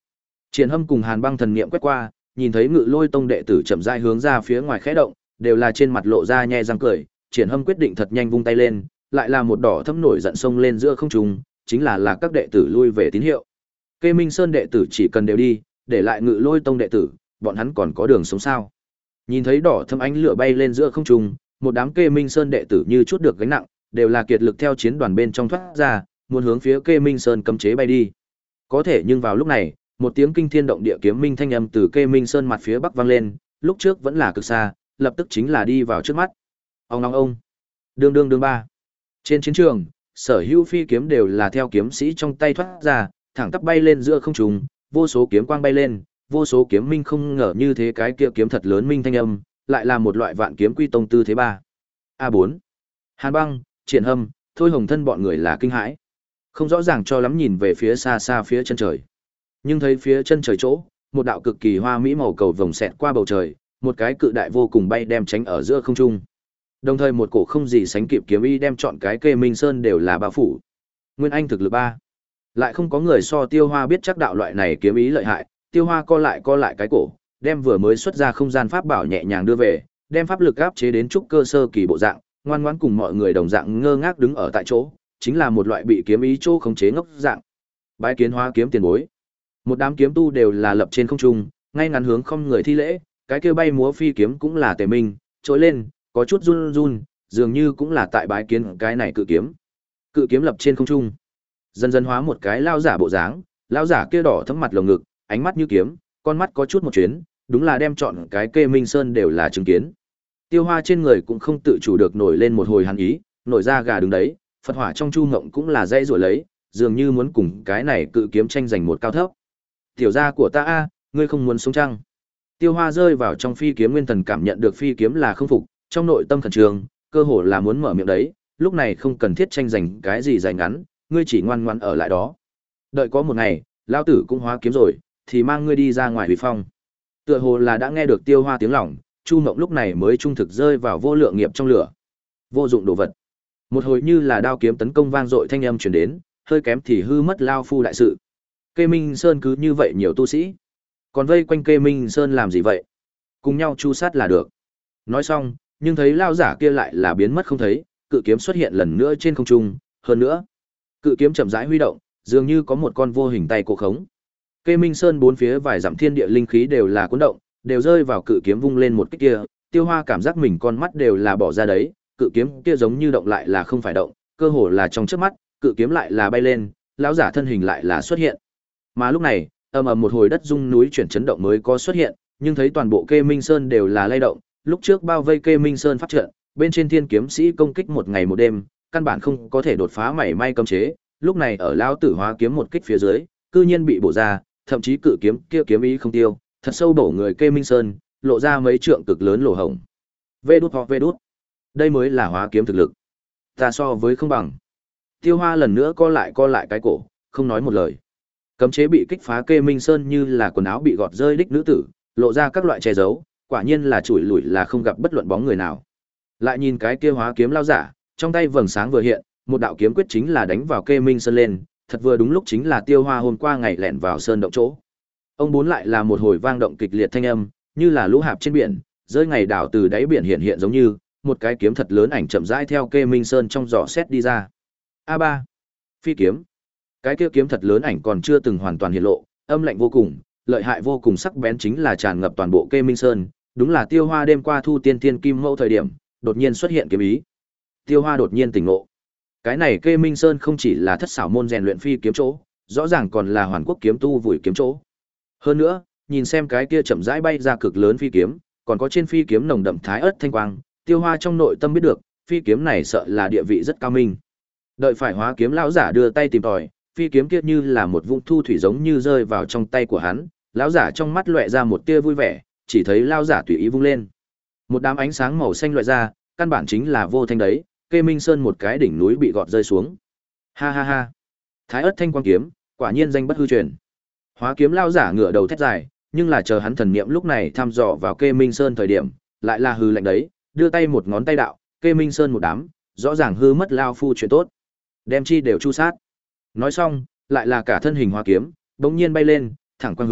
Triển Hâm cùng Hàn Băng thần niệm quét qua, nhìn thấy Ngự Lôi tông đệ tử chậm rãi hướng ra phía ngoài khẽ động, đều là trên mặt lộ ra nhe răng cười, Triển Hâm quyết định thật nhanh vung tay lên, lại là một đỏ thẫm nổi giận sông lên giữa không trung, chính là là các đệ tử lui về tín hiệu. Kê Minh Sơn đệ tử chỉ cần đều đi, để lại Ngự Lôi tông đệ tử, bọn hắn còn có đường sống sao? Nhìn thấy đỏ thẫm ánh lửa bay lên giữa không trung, một đám Kê Minh Sơn đệ tử như chút được gánh nặng, đều là kiệt lực theo chiến đoàn bên trong thoát ra, muốn hướng phía Kê Minh Sơn cấm chế bay đi. Có thể nhưng vào lúc này, một tiếng kinh thiên động địa kiếm minh thanh âm từ Kê Minh Sơn mặt phía bắc vang lên, lúc trước vẫn là cực xa, lập tức chính là đi vào trước mắt. Ông long ông, đương đương đương ba. Trên chiến trường, sở hữu phi kiếm đều là theo kiếm sĩ trong tay thoát ra, thẳng tắp bay lên giữa không trung, vô số kiếm quang bay lên, vô số kiếm minh không ngờ như thế cái kia kiếm thật lớn minh thanh âm, lại là một loại vạn kiếm quy tông tư thế ba. A bốn. Hàn Băng, Triển Hâm, Thôi Hồng Thân bọn người là kinh hãi. Không rõ ràng cho lắm nhìn về phía xa xa phía chân trời. Nhưng thấy phía chân trời chỗ, một đạo cực kỳ hoa mỹ màu cầu vồng xẹt qua bầu trời, một cái cự đại vô cùng bay đem tránh ở giữa không trung. Đồng thời một cổ không gì sánh kịp kiếm ý đem chọn cái Kê Minh Sơn đều là bao phủ. Nguyên Anh thực lực ba. Lại không có người so Tiêu Hoa biết chắc đạo loại này kiếm ý lợi hại, Tiêu Hoa co lại co lại cái cổ, đem vừa mới xuất ra không gian pháp bảo nhẹ nhàng đưa về, đem pháp lực áp chế đến trúc cơ sơ kỳ bộ dạng, ngoan ngoãn cùng mọi người đồng dạng ngơ ngác đứng ở tại chỗ, chính là một loại bị kiếm ý chỗ khống chế ngốc dạng. Bái kiến Hóa kiếm tiền bối. Một đám kiếm tu đều là lập trên không trung, ngay ngắn hướng không người thi lễ, cái kia bay múa phi kiếm cũng là Tề Minh, trỗi lên, có chút run run, dường như cũng là tại bái kiến cái này cự kiếm. Cự kiếm lập trên không trung, dần dần hóa một cái lao giả bộ dáng, lao giả kia đỏ thẫm mặt lồng ngực, ánh mắt như kiếm, con mắt có chút một chuyến, đúng là đem chọn cái Kê Minh Sơn đều là chứng kiến. Tiêu Hoa trên người cũng không tự chủ được nổi lên một hồi hàn ý, nổi ra gà đứng đấy, Phật hỏa trong chu ngộng cũng là dây rủa lấy, dường như muốn cùng cái này cự kiếm tranh giành một cao thấp. Tiểu gia của ta a, ngươi không muốn sống chăng? Tiêu Hoa rơi vào trong phi kiếm nguyên thần cảm nhận được phi kiếm là không phục, trong nội tâm khẩn trương, cơ hồ là muốn mở miệng đấy, lúc này không cần thiết tranh giành cái gì dài ngắn, ngươi chỉ ngoan ngoãn ở lại đó. Đợi có một ngày, lão tử cũng hóa kiếm rồi, thì mang ngươi đi ra ngoài huy phong. Tựa hồ là đã nghe được Tiêu Hoa tiếng lòng, Chu Mộng lúc này mới trung thực rơi vào vô lượng nghiệp trong lửa. Vô dụng đồ vật. Một hồi như là đao kiếm tấn công vang dội thanh âm truyền đến, hơi kém thì hư mất lao phu đại sự. Kê Minh Sơn cứ như vậy nhiều tu sĩ, còn vây quanh Kê Minh Sơn làm gì vậy? Cùng nhau chu sát là được. Nói xong, nhưng thấy lao giả kia lại là biến mất không thấy, cự kiếm xuất hiện lần nữa trên không trung, hơn nữa, cự kiếm chậm rãi huy động, dường như có một con vô hình tay cố khống. Kê Minh Sơn bốn phía vài dặm thiên địa linh khí đều là cuốn động, đều rơi vào cự kiếm vung lên một kích kia, Tiêu Hoa cảm giác mình con mắt đều là bỏ ra đấy, cự kiếm kia giống như động lại là không phải động, cơ hồ là trong chớp mắt, cự kiếm lại là bay lên, lão giả thân hình lại là xuất hiện. Mà lúc này, ầm ầm một hồi đất rung núi chuyển chấn động mới có xuất hiện, nhưng thấy toàn bộ Kê Minh Sơn đều là lay động, lúc trước bao vây Kê Minh Sơn phát trận, bên trên thiên kiếm sĩ công kích một ngày một đêm, căn bản không có thể đột phá mảy may cấm chế, lúc này ở lão tử hóa kiếm một kích phía dưới, cư nhiên bị bổ ra, thậm chí cự kiếm kia kiếm ý không tiêu, thật sâu bổ người Kê Minh Sơn, lộ ra mấy trượng cực lớn lỗ hổng. Vê đút hoặc vê đút. Đây mới là hóa kiếm thực lực. Ta so với không bằng. Tiêu Hoa lần nữa co lại co lại cái cổ, không nói một lời. Cấm chế bị kích phá Kê Minh Sơn như là quần áo bị gọt rơi đích nữ tử, lộ ra các loại che giấu, quả nhiên là chủi lủi là không gặp bất luận bóng người nào. Lại nhìn cái kia hóa kiếm lao giả, trong tay vầng sáng vừa hiện, một đạo kiếm quyết chính là đánh vào Kê Minh Sơn lên, thật vừa đúng lúc chính là Tiêu Hoa hôm qua ngày lẻn vào sơn động chỗ. Ông bốn lại là một hồi vang động kịch liệt thanh âm, như là lũ hạp trên biển, rơi ngày đảo từ đáy biển hiện hiện giống như một cái kiếm thật lớn ảnh chậm rãi theo Kê Minh Sơn trong giỏ xét đi ra. A ba, phi kiếm. Cái kia kiếm thật lớn ảnh còn chưa từng hoàn toàn hiện lộ, âm lạnh vô cùng, lợi hại vô cùng sắc bén chính là tràn ngập toàn bộ Kê Minh Sơn, đúng là Tiêu Hoa đêm qua thu tiên tiên kim mẫu thời điểm, đột nhiên xuất hiện kiếm ý. Tiêu Hoa đột nhiên tỉnh ngộ. Cái này Kê Minh Sơn không chỉ là thất xảo môn rèn luyện phi kiếm chỗ, rõ ràng còn là hoàn quốc kiếm tu vùi kiếm chỗ. Hơn nữa, nhìn xem cái kia chậm rãi bay ra cực lớn phi kiếm, còn có trên phi kiếm nồng đậm thái ớt thanh quang, Tiêu Hoa trong nội tâm biết được, phi kiếm này sợ là địa vị rất cao minh. Đợi phải hóa kiếm lão giả đưa tay tìm tòi, phi kiếm kia như là một vũng thu thủy giống như rơi vào trong tay của hắn, lão giả trong mắt lóe ra một tia vui vẻ, chỉ thấy lão giả tùy ý vung lên. Một đám ánh sáng màu xanh lóe ra, căn bản chính là vô thanh đấy, Kê Minh Sơn một cái đỉnh núi bị gọt rơi xuống. Ha ha ha. Thái ớt thanh quang kiếm, quả nhiên danh bất hư truyền. Hóa kiếm lão giả ngửa đầu thét dài, nhưng là chờ hắn thần niệm lúc này thăm dò vào Kê Minh Sơn thời điểm, lại là hư lạnh đấy, đưa tay một ngón tay đạo, Kê Minh Sơn một đám, rõ ràng hư mất lao phu chuyện tốt. Đem chi đều chu sát. Nói xong, lại là cả thân hình hóa kiếm, bỗng nhiên bay lên, thẳng quang hướng,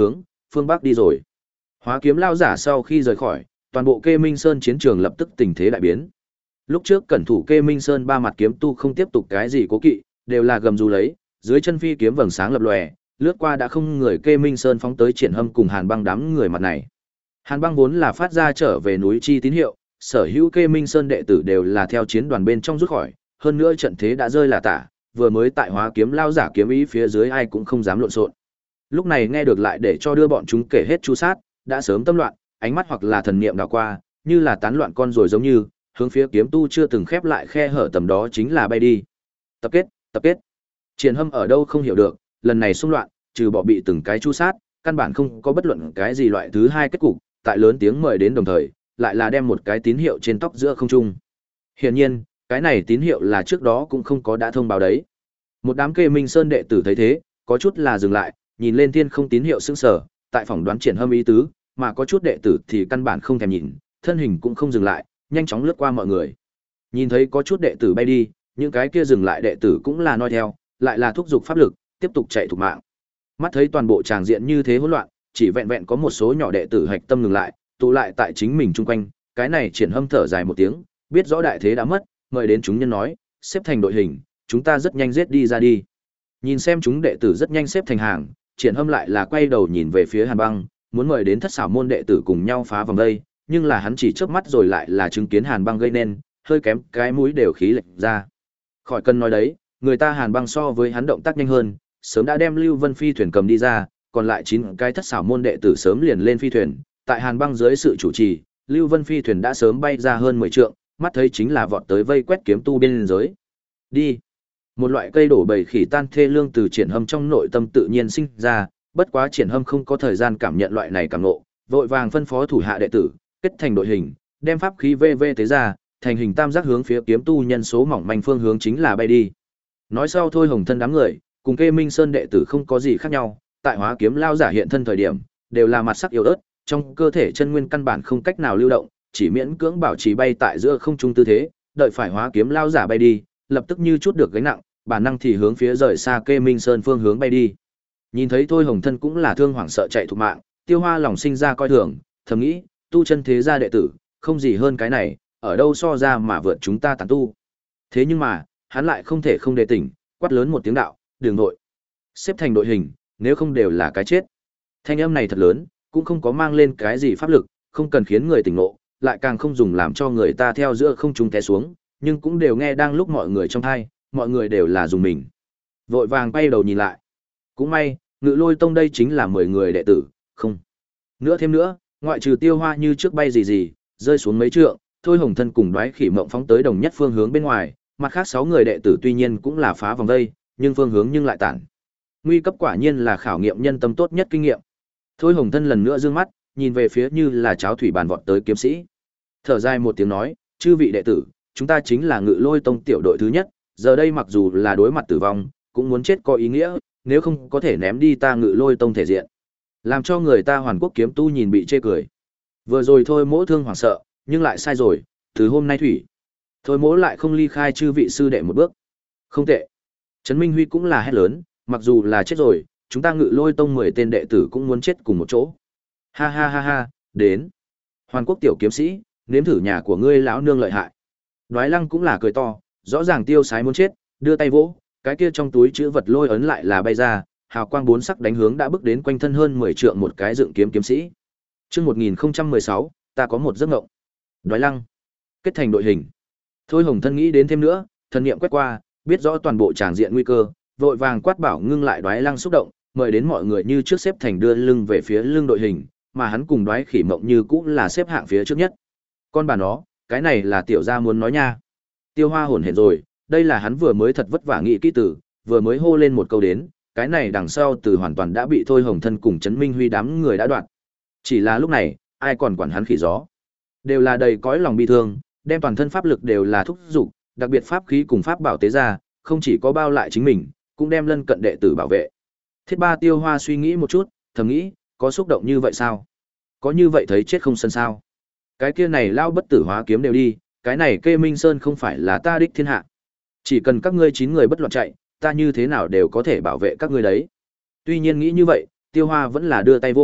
phương Bắc đi rồi. Hóa kiếm lao giả sau khi rời khỏi, toàn bộ Kê Minh Sơn chiến trường lập tức tình thế đại biến. Lúc trước cẩn thủ Kê Minh Sơn ba mặt kiếm tu không tiếp tục cái gì cố kỵ, đều là gầm rú lấy, dưới chân phi kiếm vầng sáng lập lòe, lướt qua đã không người Kê Minh Sơn phóng tới Triển Hâm cùng Hàn Băng đám người mặt này. Hàn Băng vốn là phát ra trở về núi chi tín hiệu, sở hữu Kê Minh Sơn đệ tử đều là theo chiến đoàn bên trong rút khỏi, hơn nữa trận thế đã rơi là tả, vừa mới tại hóa kiếm lao giả kiếm ý phía dưới ai cũng không dám lộn xộn. Lúc này nghe được lại để cho đưa bọn chúng kể hết chu sát, đã sớm tâm loạn, ánh mắt hoặc là thần niệm đảo qua, như là tán loạn con rồi giống như, hướng phía kiếm tu chưa từng khép lại khe hở tầm đó chính là bay đi. Tập kết, tập kết. Triển Hâm ở đâu không hiểu được, lần này xung loạn, trừ bỏ bị từng cái chu sát, căn bản không có bất luận cái gì loại thứ hai kết cục, tại lớn tiếng mời đến đồng thời, lại là đem một cái tín hiệu trên tóc giữa không trung. Hiển nhiên, cái này tín hiệu là trước đó cũng không có đã thông báo đấy. Một đám Kê Minh Sơn đệ tử thấy thế, có chút là dừng lại, nhìn lên thiên không tín hiệu sững sờ, tại phỏng đoán Triển Hâm ý tứ, mà có chút đệ tử thì căn bản không thèm nhìn, thân hình cũng không dừng lại, nhanh chóng lướt qua mọi người. Nhìn thấy có chút đệ tử bay đi, những cái kia dừng lại đệ tử cũng là noi theo, lại là thúc giục pháp lực, tiếp tục chạy thục mạng. Mắt thấy toàn bộ tràng diện như thế hỗn loạn, chỉ vẹn vẹn có một số nhỏ đệ tử hạch tâm ngừng lại, tụ lại tại chính mình chung quanh, cái này Triển Hâm thở dài một tiếng, biết rõ đại thế đã mất, mời đến chúng nhân nói, xếp thành đội hình, chúng ta rất nhanh giết đi ra đi. Nhìn xem chúng đệ tử rất nhanh xếp thành hàng, Triển Hâm lại là quay đầu nhìn về phía Hàn Băng, muốn mời đến thất xảo môn đệ tử cùng nhau phá vòng đây, nhưng là hắn chỉ chớp mắt rồi lại là chứng kiến Hàn Băng gây nên, hơi kém cái mũi đều khí lệch ra. Khỏi cần nói đấy, người ta Hàn Băng so với hắn động tác nhanh hơn, sớm đã đem Lưu Vân phi thuyền cầm đi ra, còn lại chín cái thất xảo môn đệ tử sớm liền lên phi thuyền, tại Hàn Băng dưới sự chủ trì, Lưu Vân phi thuyền đã sớm bay ra hơn mười trượng, mắt thấy chính là vọt tới vây quét kiếm tu bên giới. Đi. Một loại cây đổ bầy khỉ tan thê lương từ Triển Hâm trong nội tâm tự nhiên sinh ra, bất quá Triển Hâm không có thời gian cảm nhận loại này cảm ngộ, vội vàng phân phó thủ hạ đệ tử, kết thành đội hình, đem pháp khí vê vê tế ra, thành hình tam giác hướng phía kiếm tu nhân số mỏng manh phương hướng chính là bay đi. Nói sau thôi Hồng Thân đám người, cùng Kê Minh Sơn đệ tử không có gì khác nhau, tại hóa kiếm lao giả hiện thân thời điểm, đều là mặt sắc yếu ớt, trong cơ thể chân nguyên căn bản không cách nào lưu động, chỉ miễn cưỡng bảo trì bay tại giữa không trung tư thế, đợi phải hóa kiếm lao giả bay đi, lập tức như chút được gánh nặng, bản năng thì hướng phía rời xa Kê Minh Sơn phương hướng bay đi. Nhìn thấy thôi Hồng Thân cũng là thương hoảng sợ chạy thục mạng, Tiêu Hoa lòng sinh ra coi thường, thầm nghĩ, tu chân thế gia đệ tử, không gì hơn cái này, ở đâu so ra mà vượt chúng ta tán tu. Thế nhưng mà, hắn lại không thể không đề tỉnh, quát lớn một tiếng đạo, đường nội. Xếp thành đội hình, nếu không đều là cái chết. Thanh âm này thật lớn, cũng không có mang lên cái gì pháp lực, không cần khiến người tỉnh ngộ, lại càng không dùng làm cho người ta theo giữa không trung té xuống, nhưng cũng đều nghe đang lúc mọi người trong thai, mọi người đều là dùng mình. Vội vàng quay đầu nhìn lại. Cũng may, Ngự Lôi Tông đây chính là mười người đệ tử, không. Nữa thêm nữa, ngoại trừ Tiêu Hoa như trước bay gì gì, rơi xuống mấy trượng, thôi Hồng Thân cùng Đoái Khỉ Mộng phóng tới đồng nhất phương hướng bên ngoài, mặt khác sáu người đệ tử tuy nhiên cũng là phá vòng vây, nhưng phương hướng nhưng lại tản. Nguy cấp quả nhiên là khảo nghiệm nhân tâm tốt nhất kinh nghiệm. Thôi Hồng Thân lần nữa dương mắt, nhìn về phía như là cháo thủy bàn vọt tới kiếm sĩ. Thở dài một tiếng nói, chư vị đệ tử, chúng ta chính là Ngự Lôi Tông tiểu đội thứ nhất, giờ đây mặc dù là đối mặt tử vong, cũng muốn chết có ý nghĩa, nếu không có thể ném đi ta Ngự Lôi Tông thể diện. Làm cho người ta Hoàn Quốc kiếm tu nhìn bị chê cười. Vừa rồi thôi Mỗ thương hoảng sợ, nhưng lại sai rồi, từ hôm nay thủy. Thôi Mỗ lại không ly khai chư vị sư đệ một bước. Không tệ. Trấn Minh Huy cũng là hét lớn, mặc dù là chết rồi, chúng ta Ngự Lôi Tông mười tên đệ tử cũng muốn chết cùng một chỗ. Ha ha ha ha, đến. Hoàn Quốc tiểu kiếm sĩ, nếm thử nhà của ngươi lão nương lợi hại. Đoái Lăng cũng là cười to, rõ ràng tiêu sái muốn chết, đưa tay vỗ, cái kia trong túi chữ vật lôi ấn lại là bay ra, hào quang bốn sắc đánh hướng đã bước đến quanh thân hơn mười trượng một cái dựng kiếm kiếm sĩ. Chương một nghìn không trăm mười sáu, ta có một giấc mộng. Đoái Lăng, kết thành đội hình. Thôi Hồng Thân nghĩ đến thêm nữa, thần niệm quét qua, biết rõ toàn bộ tràng diện nguy cơ, vội vàng quát bảo ngưng lại Đoái Lăng xúc động, mời đến mọi người như trước xếp thành đưa lưng về phía lưng đội hình, mà hắn cùng Đoái Khỉ Mộng như cũng là xếp hạng phía trước nhất. Con bà nó, cái này là tiểu gia muốn nói nha. Tiêu Hoa hổn hển rồi, đây là hắn vừa mới thật vất vả nghĩ kỹ tử, vừa mới hô lên một câu đến, cái này đằng sau từ hoàn toàn đã bị Thôi Hồng Thân cùng Trấn Minh Huy đám người đã đoạn. Chỉ là lúc này, ai còn quản hắn khỉ gió. Đều là đầy cõi lòng bi thương, đem toàn thân pháp lực đều là thúc dục, đặc biệt pháp khí cùng pháp bảo tế ra, không chỉ có bao lại chính mình, cũng đem lân cận đệ tử bảo vệ. Thiết Ba Tiêu Hoa suy nghĩ một chút, thầm nghĩ, có xúc động như vậy sao? Có như vậy thấy chết không sân sao? Cái kia này lao bất tử hóa kiếm đều đi, cái này Kê Minh Sơn không phải là ta đích thiên hạ. Chỉ cần các ngươi chín người bất loạn chạy, ta như thế nào đều có thể bảo vệ các ngươi đấy. Tuy nhiên nghĩ như vậy, Tiêu Hoa vẫn là đưa tay vỗ,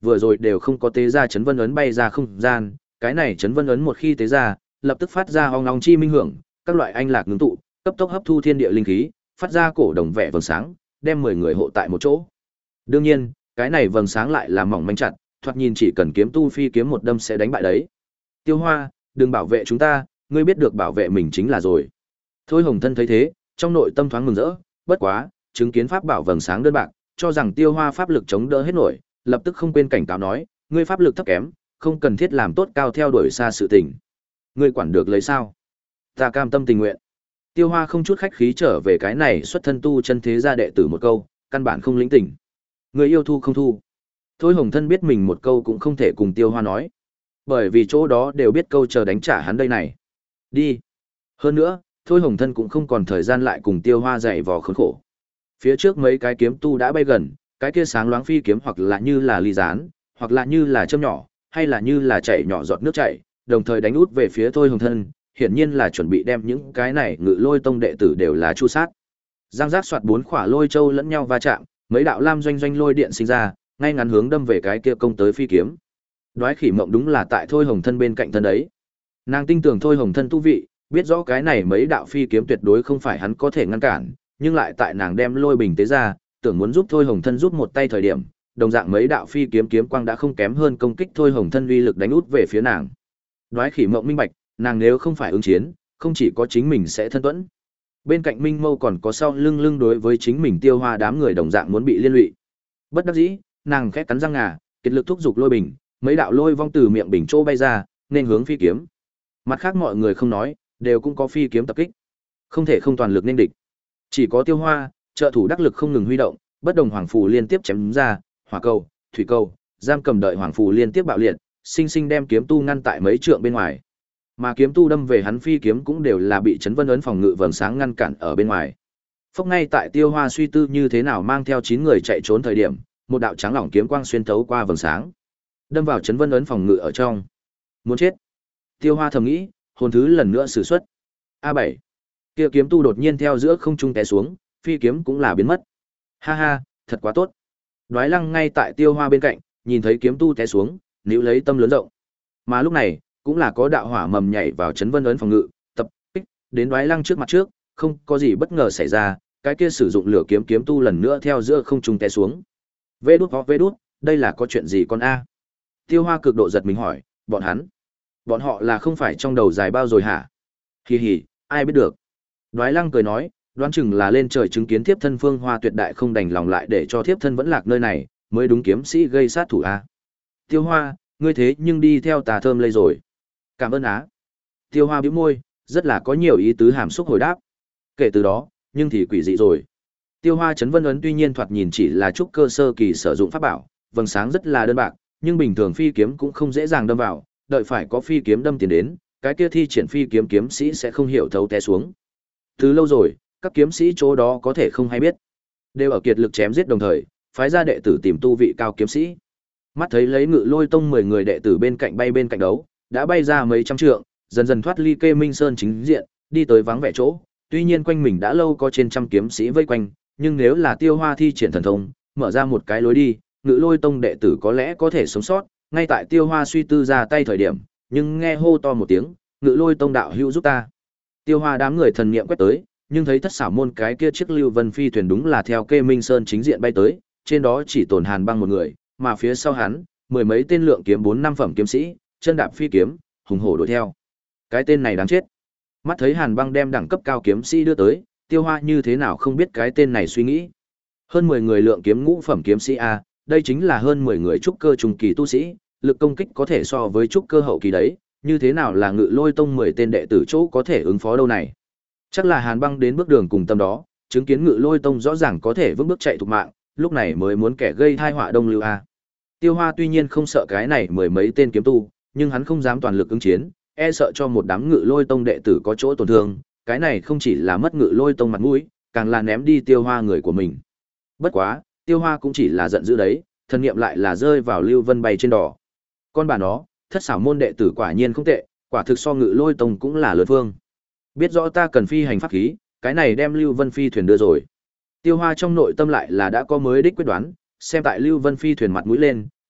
vừa rồi đều không có tế ra chấn vân ấn bay ra không gian, cái này chấn vân ấn một khi tế ra, lập tức phát ra ong ong chi minh hưởng, các loại anh lạc ngưng tụ, cấp tốc hấp thu thiên địa linh khí, phát ra cổ đồng vẻ vầng sáng, đem mười người hộ tại một chỗ. Đương nhiên, cái này vầng sáng lại là mỏng manh chặt, thoạt nhìn chỉ cần kiếm tu phi kiếm một đâm sẽ đánh bại đấy. Tiêu Hoa, đừng bảo vệ chúng ta, ngươi biết được bảo vệ mình chính là rồi. Thôi Hồng Thân thấy thế, trong nội tâm thoáng mừng rỡ, bất quá, chứng kiến pháp bảo vầng sáng đơn bạc, cho rằng Tiêu Hoa pháp lực chống đỡ hết nổi, lập tức không quên cảnh cáo nói, ngươi pháp lực thấp kém, không cần thiết làm tốt cao theo đuổi xa sự tình. Ngươi quản được lấy sao? Ta cam tâm tình nguyện. Tiêu Hoa không chút khách khí trở về cái này xuất thân tu chân thế gia đệ tử một câu, căn bản không lĩnh tỉnh. Người yêu thu không thu. Thôi Hồng Thân biết mình một câu cũng không thể cùng Tiêu Hoa nói. Bởi vì chỗ đó đều biết câu chờ đánh trả hắn đây này. Đi. Hơn nữa, Thôi Hồng Thân cũng không còn thời gian lại cùng Tiêu Hoa dạy vò khốn khổ. Phía trước mấy cái kiếm tu đã bay gần, cái kia sáng loáng phi kiếm hoặc là như là ly gián, hoặc là như là châm nhỏ, hay là như là chảy nhỏ giọt nước chảy, đồng thời đánh út về phía Thôi Hồng Thân, hiển nhiên là chuẩn bị đem những cái này Ngự Lôi Tông đệ tử đều là chu sát. Giang giác soạt bốn khỏa lôi châu lẫn nhau va chạm, mấy đạo lam doanh doanh lôi điện sinh ra, ngay ngắn hướng đâm về cái kia công tới phi kiếm. Đoái Khỉ Mộng đúng là tại Thôi Hồng Thân bên cạnh thân đấy. Nàng tin tưởng Thôi Hồng Thân tu vị, biết rõ cái này mấy đạo phi kiếm tuyệt đối không phải hắn có thể ngăn cản, nhưng lại tại nàng đem lôi bình tế ra, tưởng muốn giúp Thôi Hồng Thân giúp một tay thời điểm, đồng dạng mấy đạo phi kiếm kiếm quang đã không kém hơn công kích Thôi Hồng Thân uy lực đánh út về phía nàng. Đoái Khỉ Mộng minh bạch, nàng nếu không phải ứng chiến, không chỉ có chính mình sẽ thân tuẫn. Bên cạnh Minh Mâu còn có sau lưng lưng đối với chính mình Tiêu Hoa đám người đồng dạng muốn bị liên lụy. Bất đắc dĩ, nàng khẽ cắn răng ngà, kiệt lực thúc giục lôi bình, mấy đạo lôi vong từ miệng bình chỗ bay ra, nên hướng phi kiếm. Mặt khác mọi người không nói, đều cũng có phi kiếm tập kích. Không thể không toàn lực nên địch. Chỉ có Tiêu Hoa, trợ thủ đắc lực không ngừng huy động, bất đồng hoàng phù liên tiếp chém ra, hỏa cầu, thủy cầu, giam cầm đợi hoàng phù liên tiếp bạo liệt, sinh sinh đem kiếm tu ngăn tại mấy trượng bên ngoài. Mà kiếm tu đâm về hắn phi kiếm cũng đều là bị chấn vân ấn phòng ngự vầng sáng ngăn cản ở bên ngoài. Phốc ngay tại Tiêu Hoa suy tư như thế nào mang theo chín người chạy trốn thời điểm, một đạo trắng lỏng kiếm quang xuyên thấu qua vầng sáng, đâm vào chấn vân ấn phòng ngự ở trong. Muốn chết. Tiêu Hoa thầm nghĩ, hồn thứ lần nữa sử xuất. A bảy. Kia kiếm tu đột nhiên theo giữa không trung té xuống, phi kiếm cũng là biến mất. Ha ha, thật quá tốt. Đoái Lăng ngay tại Tiêu Hoa bên cạnh, nhìn thấy kiếm tu té xuống, níu lấy tâm lớn rộng. Mà lúc này, cũng là có đạo hỏa mầm nhảy vào chấn vân ấn phòng ngự, tập kích đến Đoái Lăng trước mặt trước, không có gì bất ngờ xảy ra, cái kia sử dụng lửa kiếm kiếm tu lần nữa theo giữa không trung té xuống. Vê đút ho vê đút, đây là có chuyện gì con a? Tiêu Hoa cực độ giật mình hỏi, bọn hắn, bọn họ là không phải trong đầu dài bao rồi hả? Hì hì, ai biết được. Đoái Lăng cười nói, đoán chừng là lên trời chứng kiến thiếp thân Phương Hoa tuyệt đại không đành lòng lại để cho thiếp thân vẫn lạc nơi này, mới đúng kiếm sĩ gây sát thủ a. Tiêu Hoa, ngươi thế nhưng đi theo tà thơm lây rồi. Cảm ơn á. Tiêu Hoa bĩu môi, rất là có nhiều ý tứ hàm xúc hồi đáp. Kể từ đó, nhưng thì quỷ dị rồi. Tiêu Hoa chấn vân ấn tuy nhiên thoạt nhìn chỉ là trúc cơ sơ kỳ sử dụng pháp bảo, vầng sáng rất là đơn bạc, nhưng bình thường phi kiếm cũng không dễ dàng đâm vào, đợi phải có phi kiếm đâm tiền đến, cái kia thi triển phi kiếm kiếm sĩ sẽ không hiểu thấu té xuống. Từ lâu rồi, các kiếm sĩ chỗ đó có thể không hay biết, đều ở kiệt lực chém giết đồng thời, phái ra đệ tử tìm tu vị cao kiếm sĩ. Mắt thấy lấy Ngự Lôi Tông mười người đệ tử bên cạnh bay bên cạnh đấu, đã bay ra mấy trăm trượng, dần dần thoát ly Kê Minh Sơn chính diện, đi tới vắng vẻ chỗ. Tuy nhiên quanh mình đã lâu có trên trăm kiếm sĩ vây quanh, nhưng nếu là Tiêu Hoa thi triển thần thông, mở ra một cái lối đi, Ngự Lôi Tông đệ tử có lẽ có thể sống sót. Ngay tại Tiêu Hoa suy tư ra tay thời điểm, nhưng nghe hô to một tiếng, Ngự Lôi Tông đạo hữu giúp ta. Tiêu Hoa đám người thần niệm quét tới, nhưng thấy Thất Xảo môn cái kia chiếc Lưu Vân phi thuyền đúng là theo Kê Minh Sơn chính diện bay tới, trên đó chỉ tổn Hàn Băng một người, mà phía sau hắn, mười mấy tên lượng kiếm bốn năm phẩm kiếm sĩ, chân đạp phi kiếm, hùng hổ đuổi theo. Cái tên này đáng chết. Mắt thấy Hàn Băng đem đẳng cấp cao kiếm sĩ đưa tới, Tiêu Hoa như thế nào không biết cái tên này suy nghĩ. Hơn mười người lượng kiếm ngũ phẩm kiếm sĩ a, đây chính là hơn mười người trúc cơ trung kỳ tu sĩ, lực công kích có thể so với trúc cơ hậu kỳ đấy, như thế nào là Ngự Lôi Tông mười tên đệ tử chỗ có thể ứng phó đâu này. Chắc là Hàn Băng đến bước đường cùng tâm đó, chứng kiến Ngự Lôi Tông rõ ràng có thể vững bước chạy thục mạng, lúc này mới muốn kẻ gây tai họa đông lưu a. Tiêu Hoa tuy nhiên không sợ cái này mười mấy tên kiếm tu, nhưng hắn không dám toàn lực ứng chiến, e sợ cho một đám Ngự Lôi Tông đệ tử có chỗ tổn thương, cái này không chỉ là mất Ngự Lôi Tông mặt mũi, càng là ném đi Tiêu Hoa người của mình. Bất quá, Tiêu Hoa cũng chỉ là giận dữ đấy, thần niệm lại là rơi vào Lưu Vân bay trên đỏ. Con bà nó, Thất Xảo môn đệ tử quả nhiên không tệ, quả thực so Ngự Lôi Tông cũng là lớn phương. Biết rõ ta cần phi hành pháp khí, cái này đem Lưu Vân phi thuyền đưa rồi. Tiêu Hoa trong nội tâm lại là đã có mới đích quyết đoán, xem tại Lưu Vân phi thuyền mặt mũi lên,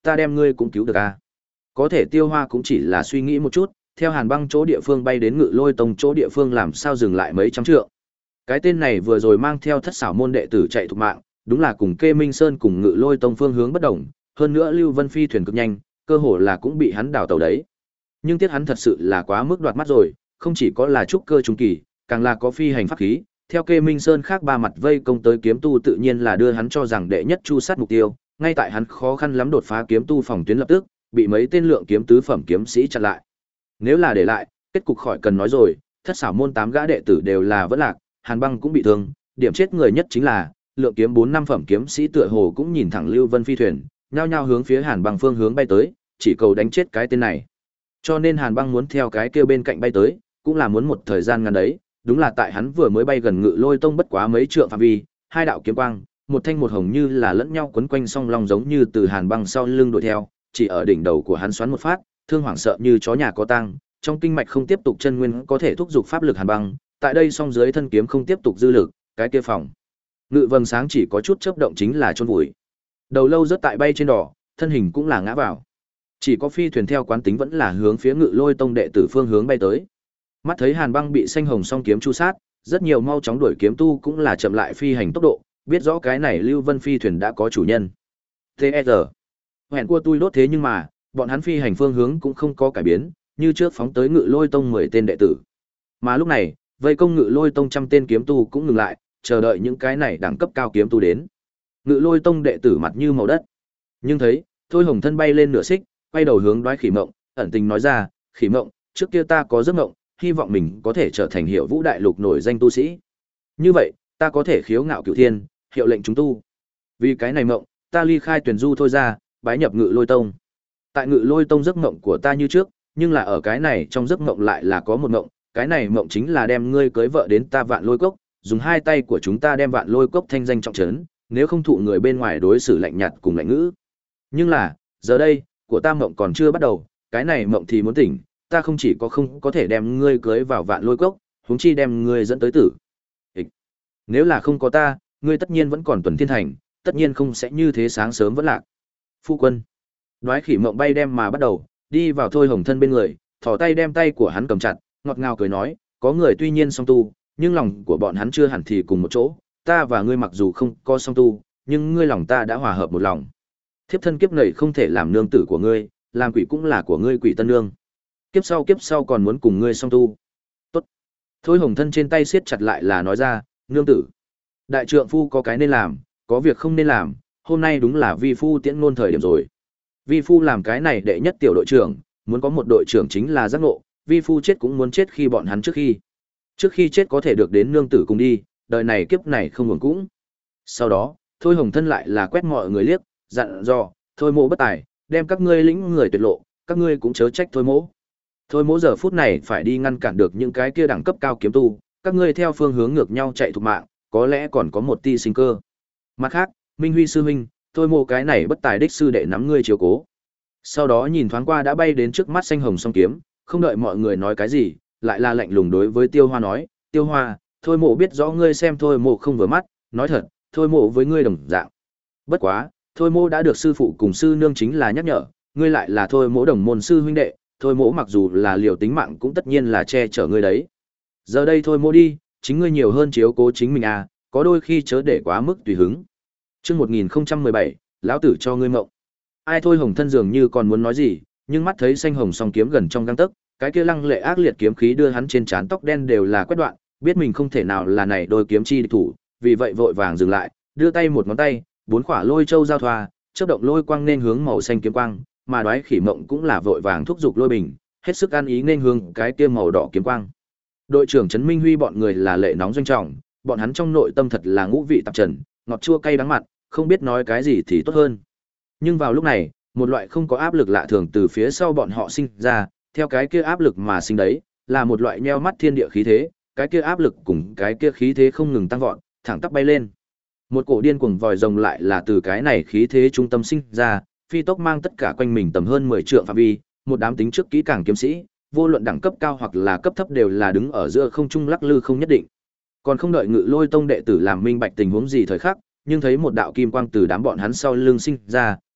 ta đem ngươi cũng cứu được à. Có thể Tiêu Hoa cũng chỉ là suy nghĩ một chút, theo Hàn Băng chỗ địa phương bay đến Ngự Lôi Tông chỗ địa phương làm sao dừng lại mấy trăm trượng. Cái tên này vừa rồi mang theo Thất Xảo môn đệ tử chạy thục mạng, đúng là cùng Kê Minh Sơn cùng Ngự Lôi Tông phương hướng bất đồng, hơn nữa Lưu Vân phi thuyền cực nhanh, cơ hồ là cũng bị hắn đào tàu đấy. Nhưng tiếc hắn thật sự là quá mức đoạt mắt rồi, không chỉ có là trúc cơ trung kỳ, càng là có phi hành pháp khí, theo Kê Minh Sơn khác ba mặt vây công tới kiếm tu tự nhiên là đưa hắn cho rằng đệ nhất chu sát mục tiêu, ngay tại hắn khó khăn lắm đột phá kiếm tu phòng tuyến lập tức, bị mấy tên lượng kiếm tứ phẩm kiếm sĩ chặn lại. Nếu là để lại, kết cục khỏi cần nói rồi, Thất Xảo môn tám gã đệ tử đều là vỡ lạc, Hàn Băng cũng bị thương, điểm chết người nhất chính là lượng kiếm bốn năm phẩm kiếm sĩ tựa hồ cũng nhìn thẳng Lưu Vân phi thuyền, nhao nhao hướng phía Hàn Băng phương hướng bay tới, chỉ cầu đánh chết cái tên này. Cho nên Hàn Băng muốn theo cái kia bên cạnh bay tới, cũng là muốn một thời gian ngắn đấy, đúng là tại hắn vừa mới bay gần Ngự Lôi Tông bất quá mấy trượng phạm vi, hai đạo kiếm quang, một thanh một hồng như là lẫn nhau quấn quanh song long giống như từ Hàn Băng sau lưng đuổi theo, chỉ ở đỉnh đầu của hắn xoắn một phát, thương hoảng sợ như chó nhà có tang, trong kinh mạch không tiếp tục chân nguyên có thể thúc giục pháp lực Hàn Băng, tại đây song dưới thân kiếm không tiếp tục dư lực, cái kia phòng ngự vầng sáng chỉ có chút chớp động chính là chôn vùi. Đầu lâu rất tại bay trên đỏ, thân hình cũng là ngã vào. Chỉ có phi thuyền theo quán tính vẫn là hướng phía Ngự Lôi Tông đệ tử phương hướng bay tới. Mắt thấy Hàn Băng bị xanh hồng song kiếm chu sát, rất nhiều mau chóng đuổi kiếm tu cũng là chậm lại phi hành tốc độ, biết rõ cái này Lưu Vân phi thuyền đã có chủ nhân. tê e rờ. Hẹn cua tui đốt thế nhưng mà, bọn hắn phi hành phương hướng cũng không có cải biến, như trước phóng tới Ngự Lôi Tông mười tên đệ tử. Mà lúc này, vây công Ngự Lôi Tông trăm tên kiếm tu cũng ngừng lại, chờ đợi những cái này đẳng cấp cao kiếm tu đến. Ngự Lôi Tông đệ tử mặt như màu đất. Nhưng thấy, Thôi Hồng thân bay lên nửa xích, quay đầu hướng Đoái Khỉ Mộng, ẩn tình nói ra, "Khỉ Mộng, trước kia ta có giấc mộng, hy vọng mình có thể trở thành Hiệu Vũ đại lục nổi danh tu sĩ. Như vậy, ta có thể khiếu ngạo cửu thiên, hiệu lệnh chúng tu. Vì cái này mộng, ta ly khai Tuyển Du thôi ra, bái nhập Ngự Lôi Tông. Tại Ngự Lôi Tông giấc mộng của ta như trước, nhưng là ở cái này trong giấc mộng lại là có một mộng, cái này mộng chính là đem ngươi cưới vợ đến ta Vạn Lôi Cốc, dùng hai tay của chúng ta đem Vạn Lôi Cốc thanh danh trọng trấn, nếu không thụ người bên ngoài đối xử lạnh nhạt cùng lạnh ngữ. Nhưng là, giờ đây, của ta mộng còn chưa bắt đầu, cái này mộng thì muốn tỉnh, ta không chỉ có không có thể đem ngươi cưới vào Vạn Lôi Cốc, huống chi đem ngươi dẫn tới tử. Ịch. Nếu là không có ta, ngươi tất nhiên vẫn còn tuần thiên thành, tất nhiên không sẽ như thế sáng sớm vẫn lạc. Phu quân. Đoái Khỉ Mộng bay đem mà bắt đầu, đi vào Thôi Hồng thân bên người, thò tay đem tay của hắn cầm chặt, ngọt ngào cười nói, có người tuy nhiên song tu, nhưng lòng của bọn hắn chưa hẳn thì cùng một chỗ, ta và ngươi mặc dù không có song tu, nhưng ngươi lòng ta đã hòa hợp một lòng. Thiếp thân kiếp này không thể làm nương tử của ngươi, làm quỷ cũng là của ngươi quỷ tân nương. Kiếp sau kiếp sau còn muốn cùng ngươi song tu. Tốt. Thôi Hồng thân trên tay siết chặt lại là nói ra, nương tử. Đại trượng phu có cái nên làm, có việc không nên làm, hôm nay đúng là vi phu tiễn ngôn thời điểm rồi. Vi phu làm cái này đệ nhất tiểu đội trưởng, muốn có một đội trưởng chính là giác ngộ, vi phu chết cũng muốn chết khi bọn hắn trước khi. Trước khi chết có thể được đến nương tử cùng đi, đời này kiếp này không buồn cũng. Sau đó, Thôi Hồng thân lại là quét mọi người liếc, dặn dò, thôi mỗ bất tài, đem các ngươi lĩnh người tuyệt lộ, các ngươi cũng chớ trách thôi mỗ. Thôi mỗ giờ phút này phải đi ngăn cản được những cái kia đẳng cấp cao kiếm tu, các ngươi theo phương hướng ngược nhau chạy thục mạng, có lẽ còn có một tia sinh cơ. Mặt khác, Minh Huy sư huynh, thôi mỗ cái này bất tài đích sư đệ nắm ngươi chiếu cố. Sau đó nhìn thoáng qua đã bay đến trước mắt xanh hồng song kiếm, không đợi mọi người nói cái gì, lại là lạnh lùng đối với Tiêu Hoa nói, Tiêu Hoa, thôi mộ biết rõ ngươi xem thôi mộ không vừa mắt, nói thật, thôi mộ với ngươi đồng dạng. Bất quá, thôi mộ đã được sư phụ cùng sư nương chính là nhắc nhở, ngươi lại là thôi mộ đồng môn sư huynh đệ, thôi mộ mặc dù là liều tính mạng cũng tất nhiên là che chở ngươi đấy. Giờ đây thôi mộ đi, chính ngươi nhiều hơn chiếu cố chính mình à, có đôi khi chớ để quá mức tùy hứng. Chương một nghìn không trăm mười bảy, lão tử cho ngươi mộng. Ai thôi Hồng thân dường như còn muốn nói gì, nhưng mắt thấy xanh hồng song kiếm gần trong gang tấc, cái kia lăng lệ ác liệt kiếm khí đưa hắn trên trán tóc đen đều là quét đoạn, biết mình không thể nào là này đôi kiếm chi địch thủ, vì vậy vội vàng dừng lại, đưa tay một ngón tay, bốn quả lôi châu giao thoa, chớp động lôi quang nên hướng màu xanh kiếm quang, mà Đoái Khỉ Mộng cũng là vội vàng thúc giục lôi bình, hết sức ăn ý nên hướng cái kia màu đỏ kiếm quang. Đội trưởng Trấn Minh Huy bọn người là lệ nóng doanh trọng, bọn hắn trong nội tâm thật là ngũ vị tạp trần, ngọt chua cay đắng mặn, không biết nói cái gì thì tốt hơn. Nhưng vào lúc này, một loại không có áp lực lạ thường từ phía sau bọn họ sinh ra, theo cái kia áp lực mà sinh đấy, là một loại nheo mắt thiên địa khí thế, cái kia áp lực cùng cái kia khí thế không ngừng tăng vọt, thẳng tắp bay lên. Một cổ điên cuồng vòi rồng lại là từ cái này khí thế trung tâm sinh ra, phi tốc mang tất cả quanh mình tầm hơn mười trượng phạm vi, một đám tính trước kỹ càng kiếm sĩ, vô luận đẳng cấp cao hoặc là cấp thấp đều là đứng ở giữa không trung lắc lư không nhất định. Còn không đợi Ngự Lôi Tông đệ tử làm minh bạch tình huống gì thời khắc, nhưng thấy một đạo kim quang từ đám bọn hắn sau lưng sinh ra,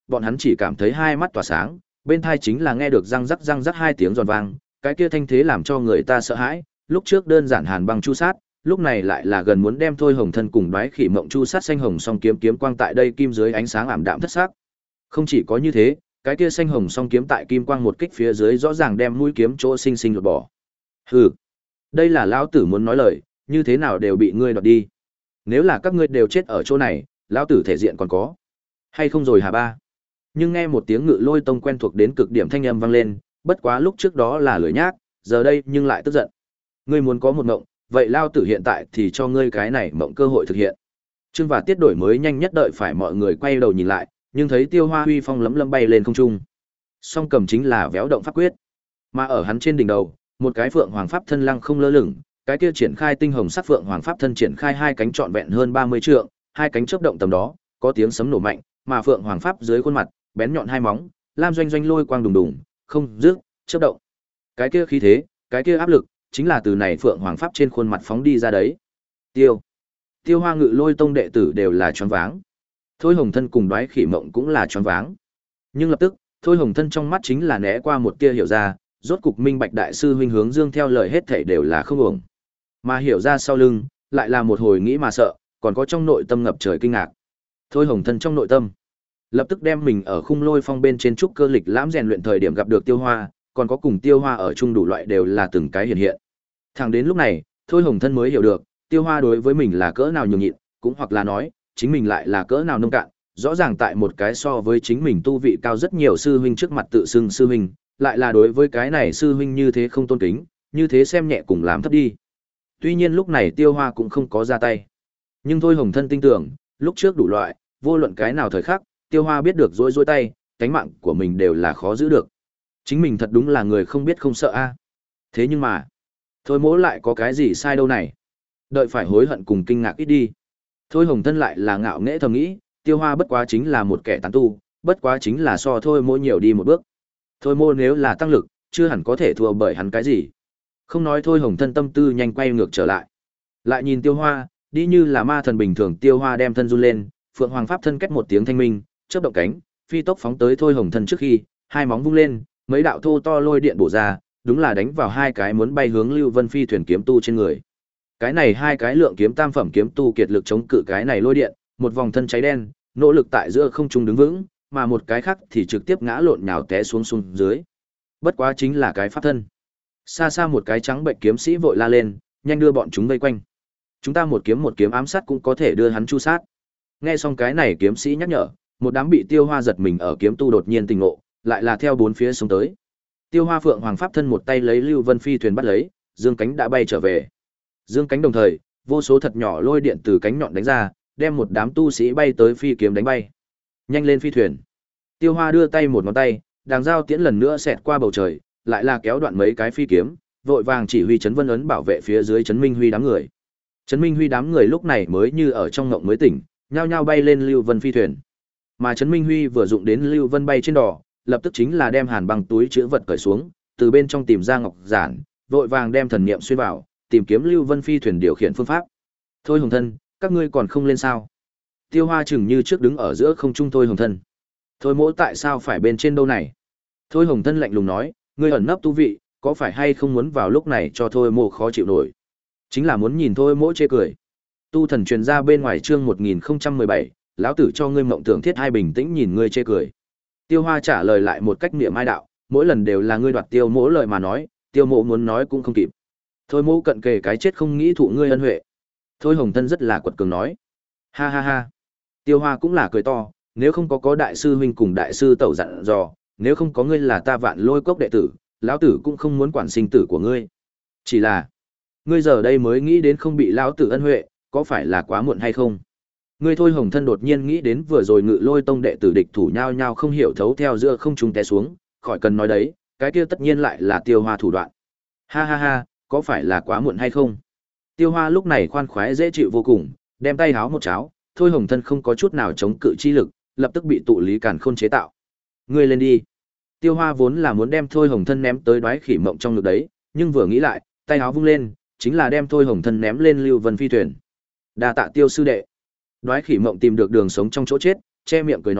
bọn hắn chỉ cảm thấy hai mắt tỏa sáng, bên thai chính là nghe được răng rắc răng rắc hai tiếng giòn vang, cái kia thanh thế làm cho người ta sợ hãi, lúc trước đơn giản hàn băng chu sát, lúc này lại là gần muốn đem Thôi Hồng Thân cùng Đoái Khỉ Mộng chu sát xanh hồng song kiếm kiếm quang tại đây kim dưới ánh sáng ảm đạm thất sắc. Không chỉ có như thế, cái kia xanh hồng song kiếm tại kim quang một kích phía dưới rõ ràng đem mũi kiếm chỗ sinh sinh lột bỏ. Hừ, đây là lão tử muốn nói lời, như thế nào đều bị ngươi đoạt đi. Nếu là các ngươi đều chết ở chỗ này, lão tử thể diện còn có hay không rồi hả ba? Nhưng nghe một tiếng Ngự Lôi Tông quen thuộc đến cực điểm thanh âm vang lên, bất quá lúc trước đó là lười nhác, giờ đây nhưng lại tức giận. Ngươi muốn có một mộng, vậy lao tử hiện tại thì cho ngươi cái này mộng cơ hội thực hiện. Trương và Tiết đổi mới nhanh nhất đợi phải mọi người quay đầu nhìn lại, nhưng thấy Tiêu Hoa huy phong lấm lấm bay lên không trung. Song cầm chính là véo động pháp quyết, mà ở hắn trên đỉnh đầu, một cái phượng hoàng pháp thân lăng không lơ lửng, cái kia triển khai tinh hồng sắc phượng hoàng pháp thân triển khai hai cánh trọn vẹn hơn ba mươi trượng, hai cánh chớp động tầm đó, có tiếng sấm nổ mạnh, mà phượng hoàng pháp dưới khuôn mặt, bén nhọn hai móng, lam doanh doanh lôi quang đùng đùng, không dứt, chớp động. Cái kia khí thế, cái kia áp lực, chính là từ này phượng hoàng pháp trên khuôn mặt phóng đi ra đấy. Tiêu, Tiêu Hoa Ngự Lôi Tông đệ tử đều là choáng váng. Thôi Hồng Thân cùng Đoái Khỉ Mộng cũng là choáng váng. Nhưng lập tức, Thôi Hồng Thân trong mắt chính là né qua một tia hiểu ra, rốt cục minh bạch đại sư huynh hướng dương theo lời hết thảy đều là không ổng. Mà hiểu ra sau lưng, lại là một hồi nghĩ mà sợ, còn có trong nội tâm ngập trời kinh ngạc. Thôi Hồng Thân trong nội tâm, lập tức đem mình ở khung lôi phong bên trên trúc cơ lịch lãm rèn luyện thời điểm gặp được Tiêu Hoa, còn có cùng Tiêu Hoa ở chung đủ loại đều là từng cái hiện hiện. Thẳng đến lúc này, Thôi Hồng Thân mới hiểu được, Tiêu Hoa đối với mình là cỡ nào nhường nhịn, cũng hoặc là nói, chính mình lại là cỡ nào nông cạn, rõ ràng tại một cái so với chính mình tu vị cao rất nhiều sư huynh trước mặt tự xưng sư huynh, lại là đối với cái này sư huynh như thế không tôn kính, như thế xem nhẹ cùng làm thấp đi. Tuy nhiên lúc này Tiêu Hoa cũng không có ra tay. Nhưng Thôi Hồng Thân tin tưởng, lúc trước đủ loại, vô luận cái nào thời khắc, Tiêu Hoa biết được rối rối tay, cánh mạng của mình đều là khó giữ được. Chính mình thật đúng là người không biết không sợ a. Thế nhưng mà, Thôi Mỗ lại có cái gì sai đâu này? Đợi phải hối hận cùng kinh ngạc ít đi. Thôi Hồng Thân lại là ngạo nghễ thầm nghĩ, Tiêu Hoa bất quá chính là một kẻ tán tu, bất quá chính là so Thôi Mỗ nhiều đi một bước. Thôi Mỗ nếu là tăng lực, chưa hẳn có thể thua bởi hắn cái gì. Không nói Thôi Hồng Thân tâm tư nhanh quay ngược trở lại. Lại nhìn Tiêu Hoa, đi như là ma thần bình thường, Tiêu Hoa đem thân run lên, Phượng Hoàng pháp thân kết một tiếng thanh minh, chớp động cánh, phi tốc phóng tới Thôi Hồng Thân trước khi, hai móng vung lên, mấy đạo thô to lôi điện bổ ra, đúng là đánh vào hai cái muốn bay hướng Lưu Vân Phi thuyền kiếm tu trên người. Cái này hai cái lượng kiếm tam phẩm kiếm tu kiệt lực chống cự cái này lôi điện, một vòng thân cháy đen, nỗ lực tại giữa không trung đứng vững, mà một cái khác thì trực tiếp ngã lộn nhào té xuống xuống dưới. Bất quá chính là cái pháp thân. Xa xa một cái trắng bệnh kiếm sĩ vội la lên, nhanh đưa bọn chúng vây quanh. Chúng ta một kiếm một kiếm ám sát cũng có thể đưa hắn chu sát. Nghe xong cái này kiếm sĩ nhắc nhở, một đám bị Tiêu Hoa giật mình ở kiếm tu đột nhiên tình ngộ, lại là theo bốn phía xuống tới. Tiêu Hoa Phượng Hoàng pháp thân một tay lấy Lưu Vân Phi thuyền bắt lấy, dương cánh đã bay trở về. Dương cánh đồng thời, vô số thật nhỏ lôi điện từ cánh nhọn đánh ra, đem một đám tu sĩ bay tới phi kiếm đánh bay. Nhanh lên phi thuyền. Tiêu Hoa đưa tay một ngón tay, đàng dao tiễn lần nữa xẹt qua bầu trời, lại là kéo đoạn mấy cái phi kiếm, vội vàng chỉ huy Trấn Vân ấn bảo vệ phía dưới Trấn Minh Huy đám người. Trấn Minh Huy đám người lúc này mới như ở trong ngộng mới tỉnh, nhao nhao bay lên Lưu Vân phi thuyền. Mà Trấn Minh Huy vừa dụng đến Lưu Vân bay trên đỏ, lập tức chính là đem hàn băng túi chứa vật cởi xuống, từ bên trong tìm ra ngọc giản, vội vàng đem thần niệm xuyên vào, tìm kiếm Lưu Vân phi thuyền điều khiển phương pháp. Thôi Hồng Thân, các ngươi còn không lên sao? Tiêu Hoa chừng như trước đứng ở giữa không trung. Thôi Hồng Thân, Thôi Mỗ tại sao phải bên trên đâu này? Thôi Hồng Thân lạnh lùng nói, ngươi ẩn nấp tu vị, có phải hay không muốn vào lúc này cho Thôi Mỗ khó chịu nổi? Chính là muốn nhìn Thôi Mỗ chê cười. Tu thần truyền ra bên ngoài chương một nghìn không trăm mười bảy, lão tử cho ngươi mộng tưởng thiết hai bình tĩnh nhìn ngươi chê cười. Tiêu Hoa trả lời lại một cách niệm ai đạo, mỗi lần đều là ngươi đoạt Tiêu Mỗ lời mà nói, Tiêu Mỗ muốn nói cũng không kịp. Thôi Mỗ cận kề cái chết không nghĩ thụ ngươi ân huệ. Thôi Hồng Thân rất là quật cường nói. Ha ha ha. Tiêu Hoa cũng là cười to, nếu không có có đại sư huynh cùng đại sư tẩu dặn dò, nếu không có ngươi là ta Vạn Lôi Cốc đệ tử, lão tử cũng không muốn quản sinh tử của ngươi. Chỉ là, ngươi giờ đây mới nghĩ đến không bị lão tử ân huệ, có phải là quá muộn hay không? Ngươi Thôi Hồng Thân đột nhiên nghĩ đến vừa rồi Ngự Lôi Tông đệ tử địch thủ nhao nhao không hiểu thấu theo giữa không trung té xuống, khỏi cần nói đấy, cái kia tất nhiên lại là Tiêu Hoa thủ đoạn. Ha ha ha, có phải là quá muộn hay không? Tiêu Hoa lúc này khoan khoái dễ chịu vô cùng, đem tay háo một cháo, Thôi Hồng Thân không có chút nào chống cự chi lực, lập tức bị tụ lý càn khôn chế tạo. Ngươi lên đi. Tiêu Hoa vốn là muốn đem Thôi Hồng Thân ném tới Đoái Khỉ Mộng trong ngực đấy, nhưng vừa nghĩ lại, tay háo vung lên, chính là đem Thôi Hồng Thân ném lên Lưu Vân phi thuyền. Đa tạ Tiêu sư đệ. Đoái Khỉ Mộng tìm được đường sống trong chỗ chết, che miệng cười nói,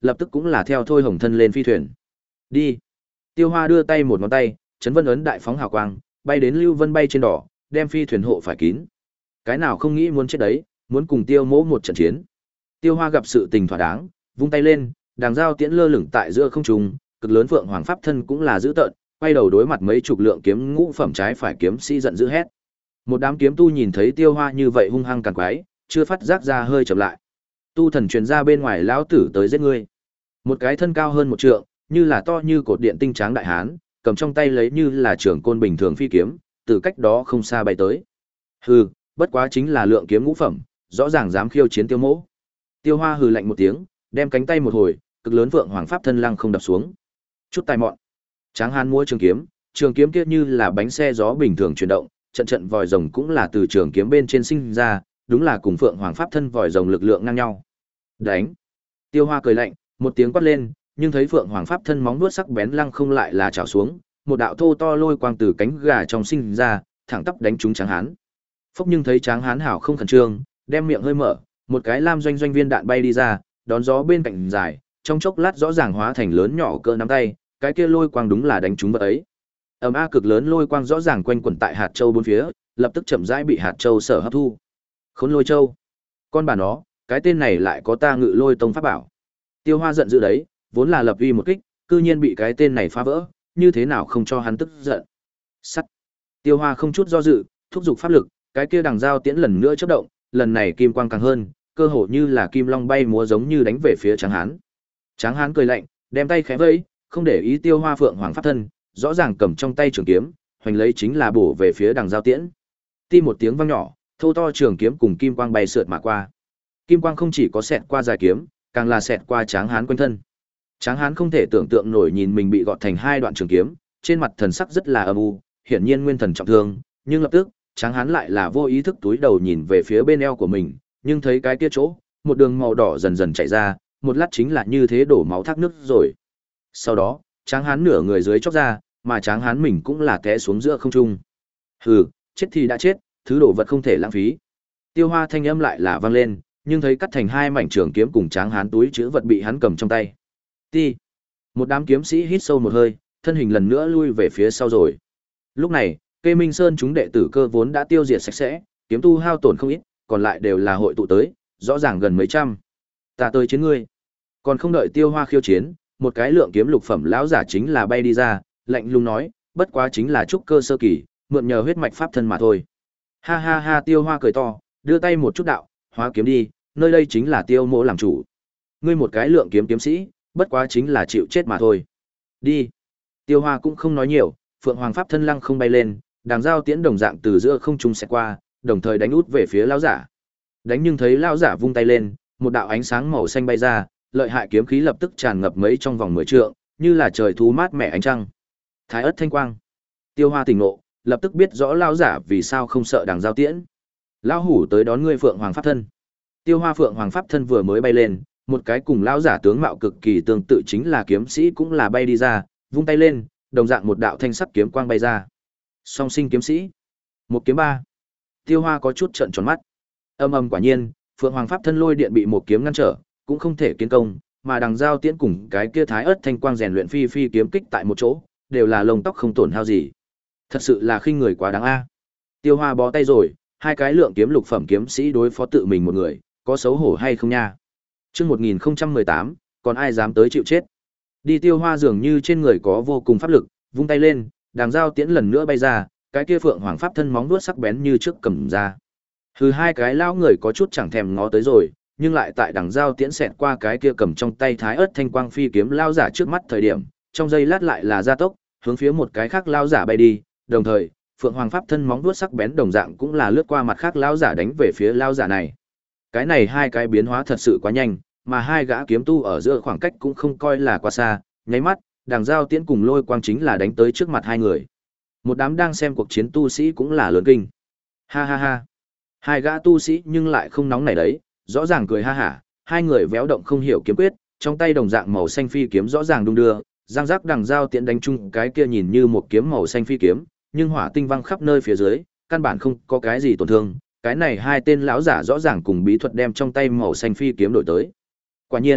lập tức cũng là theo Thôi Hồng thân lên phi thuyền. Đi. Tiêu Hoa đưa tay một ngón tay, chấn vân ấn đại phóng hào quang, bay đến Lưu Vân bay trên đỏ, đem phi thuyền hộ phải kín. Cái nào không nghĩ muốn chết đấy, muốn cùng Tiêu Mỗ một trận chiến. Tiêu Hoa gặp sự tình thỏa đáng, vung tay lên, đàng dao tiễn lơ lửng tại giữa không trung, cực lớn Phượng Hoàng pháp thân cũng là dữ tợn, quay đầu đối mặt mấy chục lượng kiếm ngũ phẩm trái phải kiếm sĩ giận dữ hét. Một đám kiếm tu nhìn thấy Tiêu Hoa như vậy hung hăng càn quái, chưa phát giác ra hơi chậm lại. Tu thần truyền ra bên ngoài lão tử tới giết ngươi. Một cái thân cao hơn một trượng, như là to như cột điện tinh tráng đại hán, cầm trong tay lấy như là trường côn bình thường phi kiếm, từ cách đó không xa bay tới. Hừ, bất quá chính là lượng kiếm ngũ phẩm, rõ ràng dám khiêu chiến Tiêu Mỗ. Tiêu Hoa hừ lạnh một tiếng, đem cánh tay một hồi, cực lớn vượng hoàng pháp thân lăng không đập xuống. Chút tài mọn. Tráng hán múa trường kiếm, trường kiếm kia như là bánh xe gió bình thường chuyển động, trận trận vòi rồng cũng là từ trường kiếm bên trên sinh ra, đúng là cùng phượng hoàng pháp thân vòi rồng lực lượng ngang nhau. Đánh. Tiêu Hoa cười lạnh, một tiếng quát lên, nhưng thấy phượng hoàng pháp thân móng vuốt sắc bén lăng không lại là chảo xuống, một đạo thô to lôi quang từ cánh gà trong sinh ra, thẳng tắp đánh trúng Tráng hán. Phốc, nhưng thấy Tráng hán hảo không khẩn trương, đem miệng hơi mở, một cái lam doanh doanh viên đạn bay đi ra, đón gió bên cạnh dài, trong chốc lát rõ ràng hóa thành lớn nhỏ cỡ nắm tay, cái kia lôi quang đúng là đánh trúng vật ấy. Ầm a, cực lớn lôi quang rõ ràng quanh quẩn tại hạt châu bốn phía, lập tức chậm rãi bị hạt châu sở hấp thu. Khốn lôi châu, con bà nó, cái tên này lại có ta Ngự Lôi Tông pháp bảo. Tiêu Hoa giận dữ đấy, vốn là lập uy một kích, cư nhiên bị cái tên này phá vỡ, như thế nào không cho hắn tức giận. Sắt. Tiêu Hoa không chút do dự, thúc giục pháp lực, cái kia đằng dao tiễn lần nữa chớp động, lần này kim quang càng hơn, cơ hồ như là kim long bay múa giống như đánh về phía Tráng hán. Tráng hán cười lạnh, đem tay khẽ vẫy, không để ý Tiêu Hoa phượng hoàng pháp thân, rõ ràng cầm trong tay trường kiếm, hoành lấy chính là bổ về phía đằng dao tiễn. Ti một tiếng vang nhỏ, thô to trường kiếm cùng kim quang bay sượt mà qua. Kim quang không chỉ có xẹt qua dài kiếm, càng là xẹt qua Tráng hán quanh thân. Tráng hán không thể tưởng tượng nổi nhìn mình bị gọt thành hai đoạn trường kiếm, trên mặt thần sắc rất là âm u, hiển nhiên nguyên thần trọng thương, nhưng lập tức, Tráng hán lại là vô ý thức túi đầu nhìn về phía bên eo của mình, nhưng thấy cái kia chỗ, một đường màu đỏ dần dần chảy ra, một lát chính là như thế đổ máu thác nước rồi. Sau đó, Tráng hán nửa người dưới chóc ra, mà Tráng hán mình cũng là té xuống giữa không trung. Hừ, chết thì đã chết, thứ đồ vật không thể lãng phí. Tiêu Hoa thanh âm lại là vang lên, nhưng thấy cắt thành hai mảnh trường kiếm cùng Tráng hán túi chứa vật bị hắn cầm trong tay. Ti. Một đám kiếm sĩ hít sâu một hơi, thân hình lần nữa lui về phía sau rồi. Lúc này, Kê Minh Sơn chúng đệ tử cơ vốn đã tiêu diệt sạch sẽ, kiếm tu hao tổn không ít, còn lại đều là hội tụ tới, rõ ràng gần mấy trăm. Ta tới chiến ngươi. Còn không đợi Tiêu Hoa khiêu chiến, một cái lượng kiếm lục phẩm lão giả chính là bay đi ra, lạnh lùng nói, bất quá chính là trúc cơ sơ kỳ, mượn nhờ huyết mạch pháp thân mà thôi. Ha ha ha, Tiêu Hoa cười to, đưa tay một chút đạo, hóa kiếm đi, nơi đây chính là Tiêu Mỗ làm chủ. Ngươi một cái lượng kiếm kiếm sĩ, bất quá chính là chịu chết mà thôi. Đi. Tiêu Hoa cũng không nói nhiều, phượng hoàng pháp thân lăng không bay lên, đàng dao tiễn đồng dạng từ giữa không trung sẽ qua, đồng thời đánh út về phía lão giả. Đánh nhưng thấy lão giả vung tay lên, một đạo ánh sáng màu xanh bay ra, lợi hại kiếm khí lập tức tràn ngập mấy trong vòng mười trượng, như là trời thu mát mẻ ánh trăng. Thái ớt thanh quang. Tiêu Hoa tỉnh ngộ, lập tức biết rõ lão giả vì sao không sợ đằng giao tiễn. Lão hủ tới đón ngươi phượng hoàng pháp thân. Tiêu Hoa phượng hoàng pháp thân vừa mới bay lên, một cái cùng lão giả tướng mạo cực kỳ tương tự chính là kiếm sĩ cũng là bay đi ra, vung tay lên, đồng dạng một đạo thanh sắc kiếm quang bay ra. Song sinh kiếm sĩ. Một kiếm ba. Tiêu Hoa có chút trợn tròn mắt. Âm âm quả nhiên, phượng hoàng pháp thân lôi điện bị một kiếm ngăn trở, cũng không thể kiến công, mà đằng giao tiễn cùng cái kia thái ớt thanh quang rèn luyện phi phi kiếm kích tại một chỗ, đều là lông tóc không tổn hao gì. Thật sự là khinh người quá đáng a. Tiêu Hoa bó tay rồi, hai cái lượng kiếm lục phẩm kiếm sĩ đối phó tự mình một người, có xấu hổ hay không nha? Chương một nghìn không trăm mười tám, còn ai dám tới chịu chết? Đi. Tiêu Hoa dường như trên người có vô cùng pháp lực, vung tay lên, đằng giao tiễn lần nữa bay ra, cái kia phượng hoàng pháp thân móng vuốt sắc bén như trước cầm ra. Hừ, hai cái lão người có chút chẳng thèm ngó tới rồi, nhưng lại tại đằng giao tiễn xẹt qua cái kia cầm trong tay thái ớt thanh quang phi kiếm lao giả trước mắt thời điểm, trong giây lát lại là gia tốc, hướng phía một cái khác lao giả bay đi, đồng thời, phượng hoàng pháp thân móng vuốt sắc bén đồng dạng cũng là lướt qua mặt khác lao giả đánh về phía lao giả này. Cái này hai cái biến hóa thật sự quá nhanh, mà hai gã kiếm tu ở giữa khoảng cách cũng không coi là quá xa, nháy mắt, đằng giao tiễn cùng lôi quang chính là đánh tới trước mặt hai người. Một đám đang xem cuộc chiến tu sĩ cũng là lớn kinh. Ha ha ha. Hai gã tu sĩ nhưng lại không nóng nảy đấy, rõ ràng cười ha hả, hai người véo động không hiểu kiếm quyết, trong tay đồng dạng màu xanh phi kiếm rõ ràng đung đưa, giang giác đằng giao tiễn đánh chung cái kia nhìn như một kiếm màu xanh phi kiếm, nhưng hỏa tinh văng khắp nơi phía dưới, căn bản không có cái gì tổn thương. Cái này hai tên lão giả rõ ràng cùng bí thuật đem trong tay màu xanh phi kiếm đổi tới. Quả nhiên,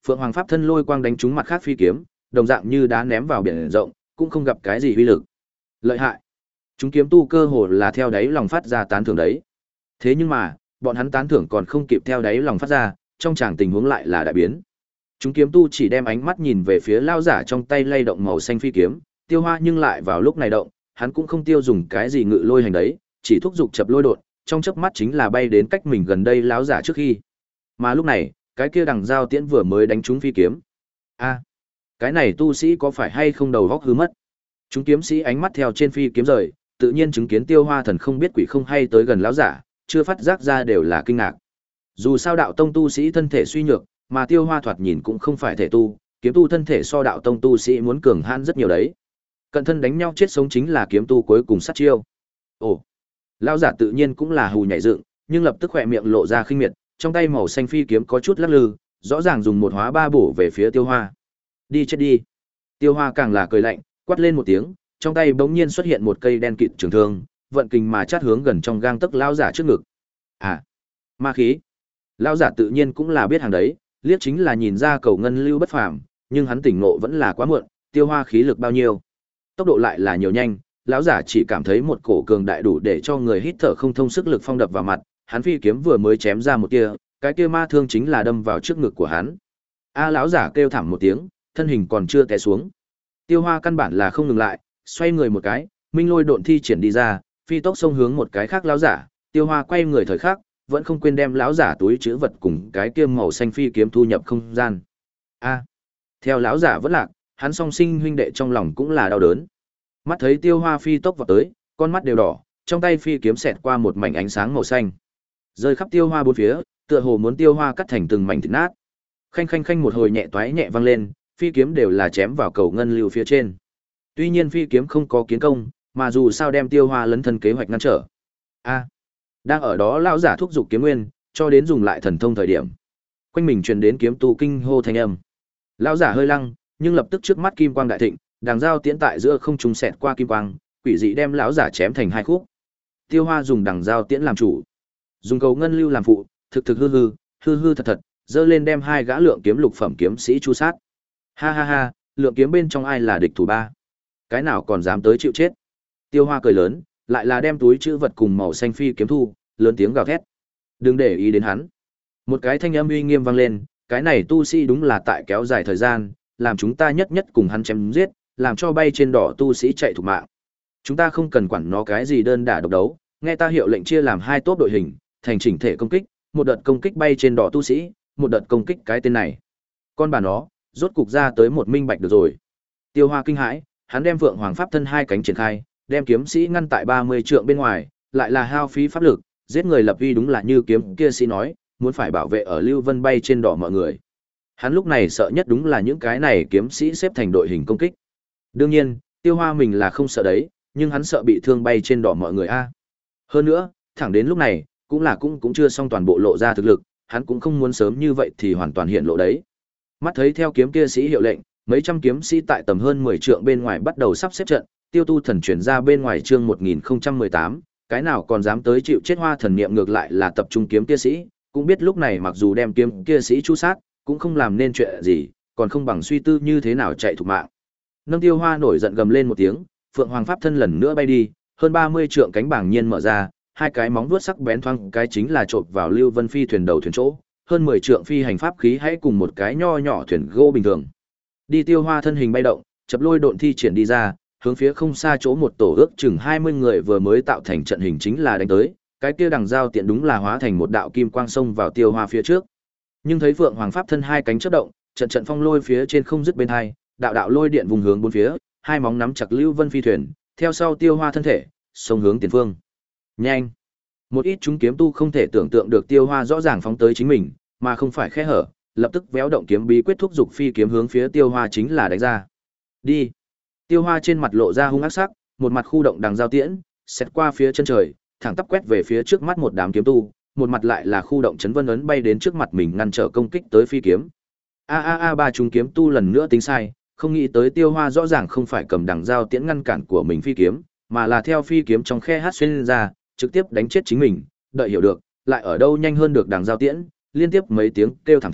Phượng Hoàng pháp thân lôi quang đánh trúng mặt khác phi kiếm, đồng dạng như đá ném vào biển rộng, cũng không gặp cái gì uy lực. Lợi hại. Chúng kiếm tu cơ hồ là theo đáy lòng phát ra tán thưởng đấy. Thế nhưng mà, bọn hắn tán thưởng còn không kịp theo đáy lòng phát ra, trong tràng tình huống lại là đại biến. Chúng kiếm tu chỉ đem ánh mắt nhìn về phía lao giả trong tay lay động màu xanh phi kiếm, Tiêu Hoa nhưng lại vào lúc này động, hắn cũng không tiêu dùng cái gì ngự lôi hành đấy, chỉ thúc giục chập lôi đột, trong chớp mắt chính là bay đến cách mình gần đây lão giả trước khi. Mà lúc này, cái kia đằng giao tiễn vừa mới đánh trúng phi kiếm. A, cái này tu sĩ có phải hay không đầu góc hư mất? Chúng kiếm sĩ ánh mắt theo trên phi kiếm rời, tự nhiên chứng kiến Tiêu Hoa thần không biết quỷ không hay tới gần lão giả, chưa phát giác ra đều là kinh ngạc. Dù sao đạo tông tu sĩ thân thể suy nhược, mà Tiêu Hoa thoạt nhìn cũng không phải thể tu, kiếm tu thân thể so đạo tông tu sĩ muốn cường hãn rất nhiều đấy. Cận thân đánh nhau chết sống chính là kiếm tu cuối cùng sát chiêu. Ồ, lão giả tự nhiên cũng là hù nhảy dựng, nhưng lập tức khỏe miệng lộ ra khinh miệt, trong tay màu xanh phi kiếm có chút lắc lư, rõ ràng dùng một hóa ba bổ về phía Tiêu Hoa. Đi chết đi. Tiêu Hoa càng là cười lạnh, quát lên một tiếng, trong tay bỗng nhiên xuất hiện một cây đen kịt trường thương, vận kình mà chát hướng gần trong gang tấc lão giả trước ngực. À, ma khí. Lão giả tự nhiên cũng là biết hàng đấy, liếc chính là nhìn ra cầu ngân lưu bất phàm, nhưng hắn tỉnh ngộ vẫn là quá muộn, Tiêu Hoa khí lực bao nhiêu, tốc độ lại là nhiều nhanh, lão giả chỉ cảm thấy một cổ cường đại đủ để cho người hít thở không thông sức lực phong đập vào mặt, hắn phi kiếm vừa mới chém ra một tia, cái kia ma thương chính là đâm vào trước ngực của hắn. A lão giả kêu thảm một tiếng, thân hình còn chưa té xuống. Tiêu Hoa căn bản là không ngừng lại, xoay người một cái, minh lôi độn thi triển đi ra, phi tốc xông hướng một cái khác lão giả, Tiêu Hoa quay người thời khắc, vẫn không quên đem lão giả túi trữ vật cùng cái kia màu xanh phi kiếm thu nhập không gian. A. Theo lão giả vẫn lạc, hắn song sinh huynh đệ trong lòng cũng là đau đớn. Mắt thấy Tiêu Hoa phi tốc vào tới, con mắt đều đỏ, trong tay phi kiếm xẹt qua một mảnh ánh sáng màu xanh, rơi khắp Tiêu Hoa bốn phía, tựa hồ muốn Tiêu Hoa cắt thành từng mảnh thịt nát. Khanh khanh khanh một hồi nhẹ toái nhẹ vang lên, phi kiếm đều là chém vào cầu ngân lưu phía trên. Tuy nhiên phi kiếm không có kiến công, mà dù sao đem Tiêu Hoa lấn thân kế hoạch ngăn trở. A. Đang ở đó lão giả thúc giục kiếm nguyên, cho đến dùng lại thần thông thời điểm. Quanh mình truyền đến kiếm tu kinh hô thanh âm. Lão giả hơi lăng, nhưng lập tức trước mắt kim quang đại thịnh, đằng dao tiễn tại giữa không trung xẹt qua kim quang, quỷ dị đem lão giả chém thành hai khúc. Tiêu Hoa dùng đằng dao tiễn làm chủ, dùng cầu ngân lưu làm phụ, thực thực hư hư, hư hư thật thật, dơ lên đem hai gã lượng kiếm lục phẩm kiếm sĩ chu sát. Ha ha ha, lượng kiếm bên trong ai là địch thủ ba? Cái nào còn dám tới chịu chết? Tiêu Hoa cười lớn, lại là đem túi chữ vật cùng màu xanh phi kiếm thu, lớn tiếng gào thét. Đừng để ý đến hắn. Một cái thanh âm uy nghiêm vang lên, cái này tu sĩ đúng là tại kéo dài thời gian, làm chúng ta nhất nhất cùng hắn chém giết, làm cho bay trên đỏ tu sĩ chạy thục mạng. Chúng ta không cần quản nó cái gì đơn đả độc đấu, nghe ta hiệu lệnh chia làm hai tốp đội hình, thành chỉnh thể công kích, một đợt công kích bay trên đỏ tu sĩ, một đợt công kích cái tên này. Con bà nó, rốt cục ra tới một minh bạch được rồi. Tiêu Hoa kinh hãi, hắn đem Vượng Hoàng pháp thân hai cánh triển khai, đem kiếm sĩ ngăn tại ba mươi trượng bên ngoài, lại là hao phí pháp lực, giết người lập uy đúng là như kiếm kia sĩ nói, muốn phải bảo vệ ở Lưu Vân bay trên đỏ mọi người. Hắn lúc này sợ nhất đúng là những cái này kiếm sĩ xếp thành đội hình công kích. Đương nhiên, Tiêu Hoa mình là không sợ đấy, nhưng hắn sợ bị thương bay trên đỏ mọi người a. Hơn nữa, thẳng đến lúc này, cũng là cũng cũng chưa xong toàn bộ lộ ra thực lực, hắn cũng không muốn sớm như vậy thì hoàn toàn hiện lộ đấy. Mắt thấy theo kiếm kia sĩ hiệu lệnh, mấy trăm kiếm sĩ tại tầm hơn mười trượng bên ngoài bắt đầu sắp xếp trận, Tiêu Tu thần chuyển ra bên ngoài chương một nghìn không trăm mười tám, cái nào còn dám tới chịu chết Hoa thần niệm ngược lại là tập trung kiếm kia sĩ, cũng biết lúc này mặc dù đem kiếm kia sĩ chu sát, cũng không làm nên chuyện gì, còn không bằng suy tư như thế nào chạy thục mạng. Nâng Tiêu Hoa nổi giận gầm lên một tiếng, Phượng Hoàng pháp thân lần nữa bay đi, hơn ba mươi trượng cánh bảng nhiên mở ra, hai cái móng vuốt sắc bén thoang cái chính là chộp vào Lưu Vân phi thuyền đầu thuyền chỗ, hơn mười trượng phi hành pháp khí hãy cùng một cái nho nhỏ thuyền gỗ bình thường. Đi Tiêu Hoa thân hình bay động, chập lôi độn thi triển đi ra, hướng phía không xa chỗ một tổ ước chừng hai mươi người vừa mới tạo thành trận hình chính là đánh tới, cái kia đằng dao tiện đúng là hóa thành một đạo kim quang xông vào Tiêu Hoa phía trước. Nhưng thấy Phượng Hoàng pháp thân hai cánh chớp động, trận trận phong lôi phía trên không dứt bên hai, đạo đạo lôi điện vùng hướng bốn phía, hai móng nắm chặt Lưu Vân phi thuyền, theo sau Tiêu Hoa thân thể, xông hướng tiền phương. Nhanh! Một ít chúng kiếm tu không thể tưởng tượng được Tiêu Hoa rõ ràng phóng tới chính mình, mà không phải khe hở, lập tức véo động kiếm bí quyết thúc dục phi kiếm hướng phía Tiêu Hoa chính là đánh ra. Đi! Tiêu Hoa trên mặt lộ ra hung ác sắc, một mặt khu động đằng giao tiễn, xét qua phía chân trời, thẳng tắp quét về phía trước mắt một đám kiếm tu, một mặt lại là khu động chấn vân ấn bay đến trước mặt mình ngăn trở công kích tới phi kiếm. A a a ba chúng kiếm tu lần nữa tính sai, không nghĩ tới Tiêu Hoa rõ ràng không phải cầm đằng giao tiễn ngăn cản của mình phi kiếm, mà là theo phi kiếm trong khe hát xuyên ra, trực tiếp đánh chết chính mình, đợi hiểu được, lại ở đâu nhanh hơn được đằng giao tiễn, liên tiếp mấy tiếng kêu thảm thiết,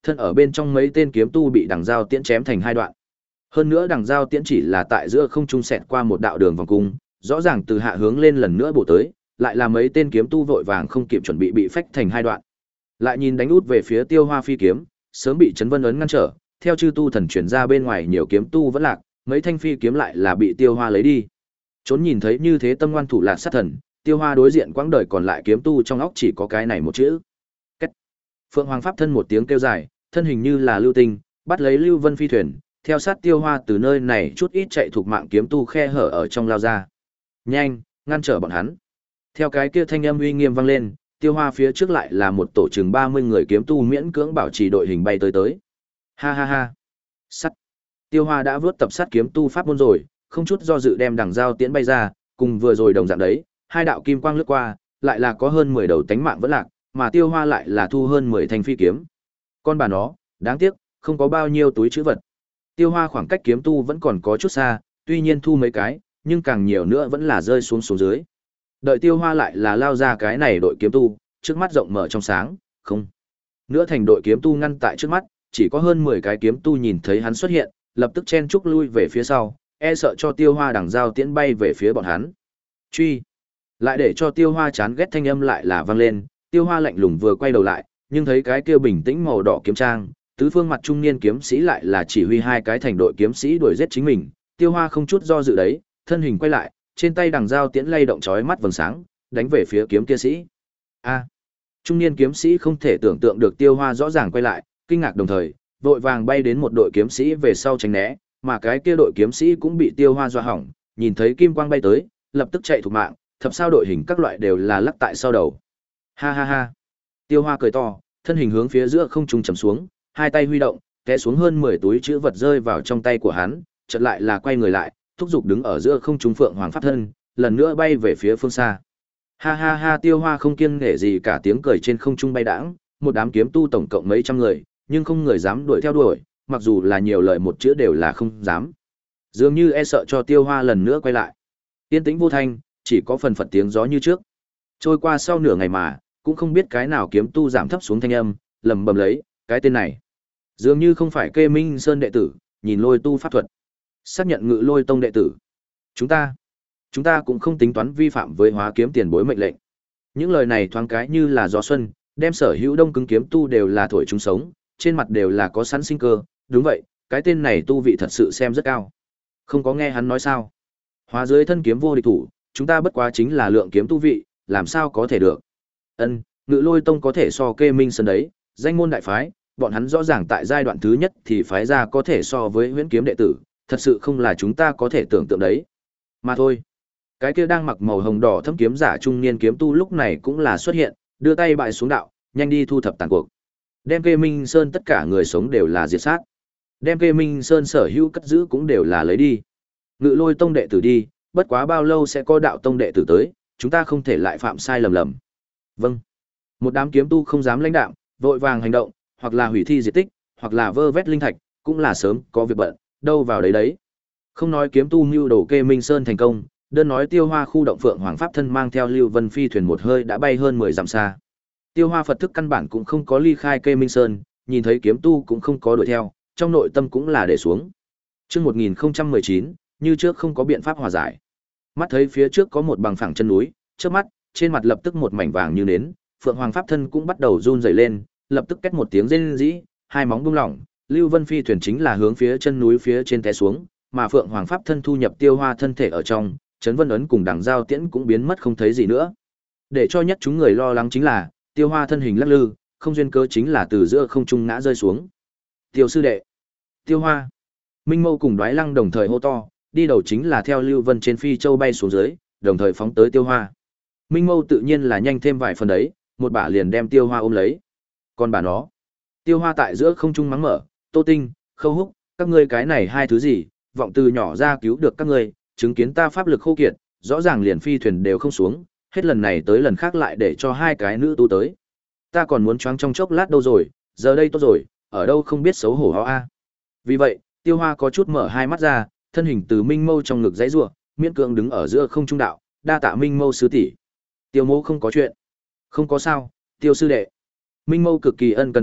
thân ở bên trong mấy tên kiếm tu bị đằng dao tiễn chém thành hai đoạn. Hơn nữa đằng dao tiễn chỉ là tại giữa không trung xẹt qua một đạo đường vòng cung, rõ ràng từ hạ hướng lên lần nữa bổ tới, lại là mấy tên kiếm tu vội vàng không kịp chuẩn bị bị phách thành hai đoạn. Lại nhìn đánh út về phía Tiêu Hoa phi kiếm, sớm bị Trấn Vân ấn ngăn trở, theo chư tu thần chuyển ra bên ngoài nhiều kiếm tu vẫn lạc, mấy thanh phi kiếm lại là bị Tiêu Hoa lấy đi. Trốn nhìn thấy như thế tâm ngoan thủ lạt sát thần, Tiêu Hoa đối diện quãng đời còn lại kiếm tu trong óc chỉ có cái này một chữ. Cách. Phượng Hoàng pháp thân một tiếng kêu dài, thân hình như là lưu tinh, bắt lấy Lưu Vân phi thuyền, theo sát Tiêu Hoa từ nơi này chút ít chạy thuộc mạng kiếm tu khe hở ở trong lao ra. Nhanh, ngăn trở bọn hắn. Theo cái kia thanh âm uy nghiêm vang lên, Tiêu Hoa phía trước lại là một tổ chừng ba mươi người kiếm tu miễn cưỡng bảo trì đội hình bay tới tới. Ha ha ha. Sắt. Tiêu Hoa đã vớt tập sát kiếm tu pháp môn rồi, không chút do dự đem đằng dao tiễn bay ra, cùng vừa rồi đồng dạng đấy, hai đạo kim quang lướt qua, lại là có hơn mười đầu tánh mạng vẫn lạc, mà Tiêu Hoa lại là thu hơn mười thanh phi kiếm. Con bà nó, đáng tiếc, không có bao nhiêu túi trữ vật. Tiêu Hoa khoảng cách kiếm tu vẫn còn có chút xa, tuy nhiên thu mấy cái, nhưng càng nhiều nữa vẫn là rơi xuống xuống dưới. Đợi Tiêu Hoa lại là lao ra cái này đội kiếm tu, trước mắt rộng mở trong sáng, không. Nữa thành đội kiếm tu ngăn tại trước mắt, chỉ có hơn mười cái kiếm tu nhìn thấy hắn xuất hiện, lập tức chen chúc lui về phía sau, e sợ cho Tiêu Hoa đằng dao tiễn bay về phía bọn hắn. Truy. Lại để cho Tiêu Hoa chán ghét thanh âm lại là vang lên, Tiêu Hoa lạnh lùng vừa quay đầu lại, nhưng thấy cái kia bình tĩnh màu đỏ kiếm trang, tứ phương mặt trung niên kiếm sĩ lại là chỉ huy hai cái thành đội kiếm sĩ đuổi giết chính mình, Tiêu Hoa không chút do dự đấy, thân hình quay lại, trên tay đằng dao tiễn lay động chói mắt vầng sáng, đánh về phía kiếm kia sĩ. A. Trung niên kiếm sĩ không thể tưởng tượng được Tiêu Hoa rõ ràng quay lại, kinh ngạc đồng thời, vội vàng bay đến một đội kiếm sĩ về sau tránh né, mà cái kia đội kiếm sĩ cũng bị Tiêu Hoa dọa hỏng, nhìn thấy kim quang bay tới, lập tức chạy thục mạng, thập sao đội hình các loại đều là lắc tại sau đầu. Ha ha ha. Tiêu Hoa cười to, thân hình hướng phía giữa không trung chầm xuống, hai tay huy động, té xuống hơn mười túi chữ vật rơi vào trong tay của hắn, chợt lại là quay người lại, thúc giục đứng ở giữa không trung Phượng Hoàng pháp thân, lần nữa bay về phía phương xa. Ha ha ha, Tiêu Hoa không kiêng nể gì cả tiếng cười trên không trung bay đãng, một đám kiếm tu tổng cộng mấy trăm người, nhưng không người dám đuổi theo đuổi, mặc dù là nhiều lời một chữ đều là không dám. Dường như e sợ cho Tiêu Hoa lần nữa quay lại. Yên tĩnh vô thanh, chỉ có phần phật tiếng gió như trước. Trôi qua sau nửa ngày mà, cũng không biết cái nào kiếm tu giảm thấp xuống thanh âm, lẩm bẩm lấy, cái tên này dường như không phải Kê Minh Sơn đệ tử, nhìn Lôi tu pháp thuật, xác nhận Ngự Lôi tông đệ tử. Chúng ta, chúng ta cũng không tính toán vi phạm với Hóa Kiếm tiền bối mệnh lệnh. Những lời này thoáng cái như là gió xuân, đem sở hữu đông cứng kiếm tu đều là thổi chúng sống, trên mặt đều là có sẵn sinh cơ. Đúng vậy, cái tên này tu vị thật sự xem rất cao. Không có nghe hắn nói sao? Hóa dưới thân kiếm vô địch thủ, chúng ta bất quá chính là lượng kiếm tu vị, làm sao có thể được? Ân, Ngự Lôi tông có thể so Kê Minh Sơn đấy, danh môn đại phái, bọn hắn rõ ràng tại giai đoạn thứ nhất thì phái ra có thể so với Huyễn Kiếm đệ tử, thật sự không là chúng ta có thể tưởng tượng đấy. Mà thôi. Cái kia đang mặc màu hồng đỏ thâm kiếm giả trung niên kiếm tu lúc này cũng là xuất hiện, đưa tay bại xuống đạo, nhanh đi thu thập tàn cuộc. Đem Kê Minh Sơn tất cả người sống đều là diệt sát. Đem Kê Minh Sơn sở hữu cất giữ cũng đều là lấy đi. Ngự Lôi tông đệ tử đi, bất quá bao lâu sẽ có đạo tông đệ tử tới, chúng ta không thể lại phạm sai lầm lầm. Vâng. Một đám kiếm tu không dám lãnh đạm, vội vàng hành động, hoặc là hủy thi diệt tích, hoặc là vơ vét linh thạch, cũng là sớm có việc bận, đâu vào đấy đấy. Không nói kiếm tu mưu đồ Kê Minh Sơn thành công, đơn nói Tiêu Hoa khu động Phượng Hoàng pháp thân mang theo Lưu Vân phi thuyền một hơi đã bay hơn mười dặm xa. Tiêu Hoa Phật thức căn bản cũng không có ly khai Kê Minh Sơn, nhìn thấy kiếm tu cũng không có đuổi theo, trong nội tâm cũng là để xuống. Chương một nghìn không trăm mười chín, như trước không có biện pháp hòa giải. Mắt thấy phía trước có một bằng phẳng chân núi, trước mắt, trên mặt lập tức một mảnh vàng như nến, Phượng Hoàng pháp thân cũng bắt đầu run rẩy lên, lập tức két một tiếng rên rỉ, hai móng buông lỏng, Lưu Vân phi thuyền chính là hướng phía chân núi phía trên té xuống, mà Phượng Hoàng pháp thân thu nhập Tiêu Hoa thân thể ở trong, Trấn Vân ấn cùng đằng dao tiễn cũng biến mất không thấy gì nữa. Để cho nhất chúng người lo lắng chính là, Tiêu Hoa thân hình lắc lư, không duyên cớ chính là từ giữa không trung ngã rơi xuống. Tiêu sư đệ, Tiêu Hoa, Minh Mâu cùng Đoái Lăng đồng thời hô to, đi đầu chính là theo Lưu Vân trên phi châu bay xuống dưới, đồng thời phóng tới Tiêu Hoa. Minh Mâu tự nhiên là nhanh thêm vài phần đấy, một bả liền đem Tiêu Hoa ôm lấy. Còn bà nó, Tiêu Hoa tại giữa không trung mắng mở, Tô Tinh, Khâu Húc, các ngươi cái này hai thứ gì, vọng từ nhỏ ra cứu được các ngươi, chứng kiến ta pháp lực khô kiệt, rõ ràng liền phi thuyền đều không xuống, hết lần này tới lần khác lại để cho hai cái nữ tu tới. Ta còn muốn choáng trong chốc lát đâu rồi, giờ đây tốt rồi, ở đâu không biết xấu hổ ho a. Vì vậy, Tiêu Hoa có chút mở hai mắt ra, thân hình từ Minh Mâu trong ngực giãy giụa, miễn cưỡng đứng ở giữa không trung đạo, đa tạ Minh Mâu sư tỷ. Tiêu Mâu không có chuyện. Không có sao, Tiêu sư đệ. Minh Mâu cực kỳ ân cần đạo,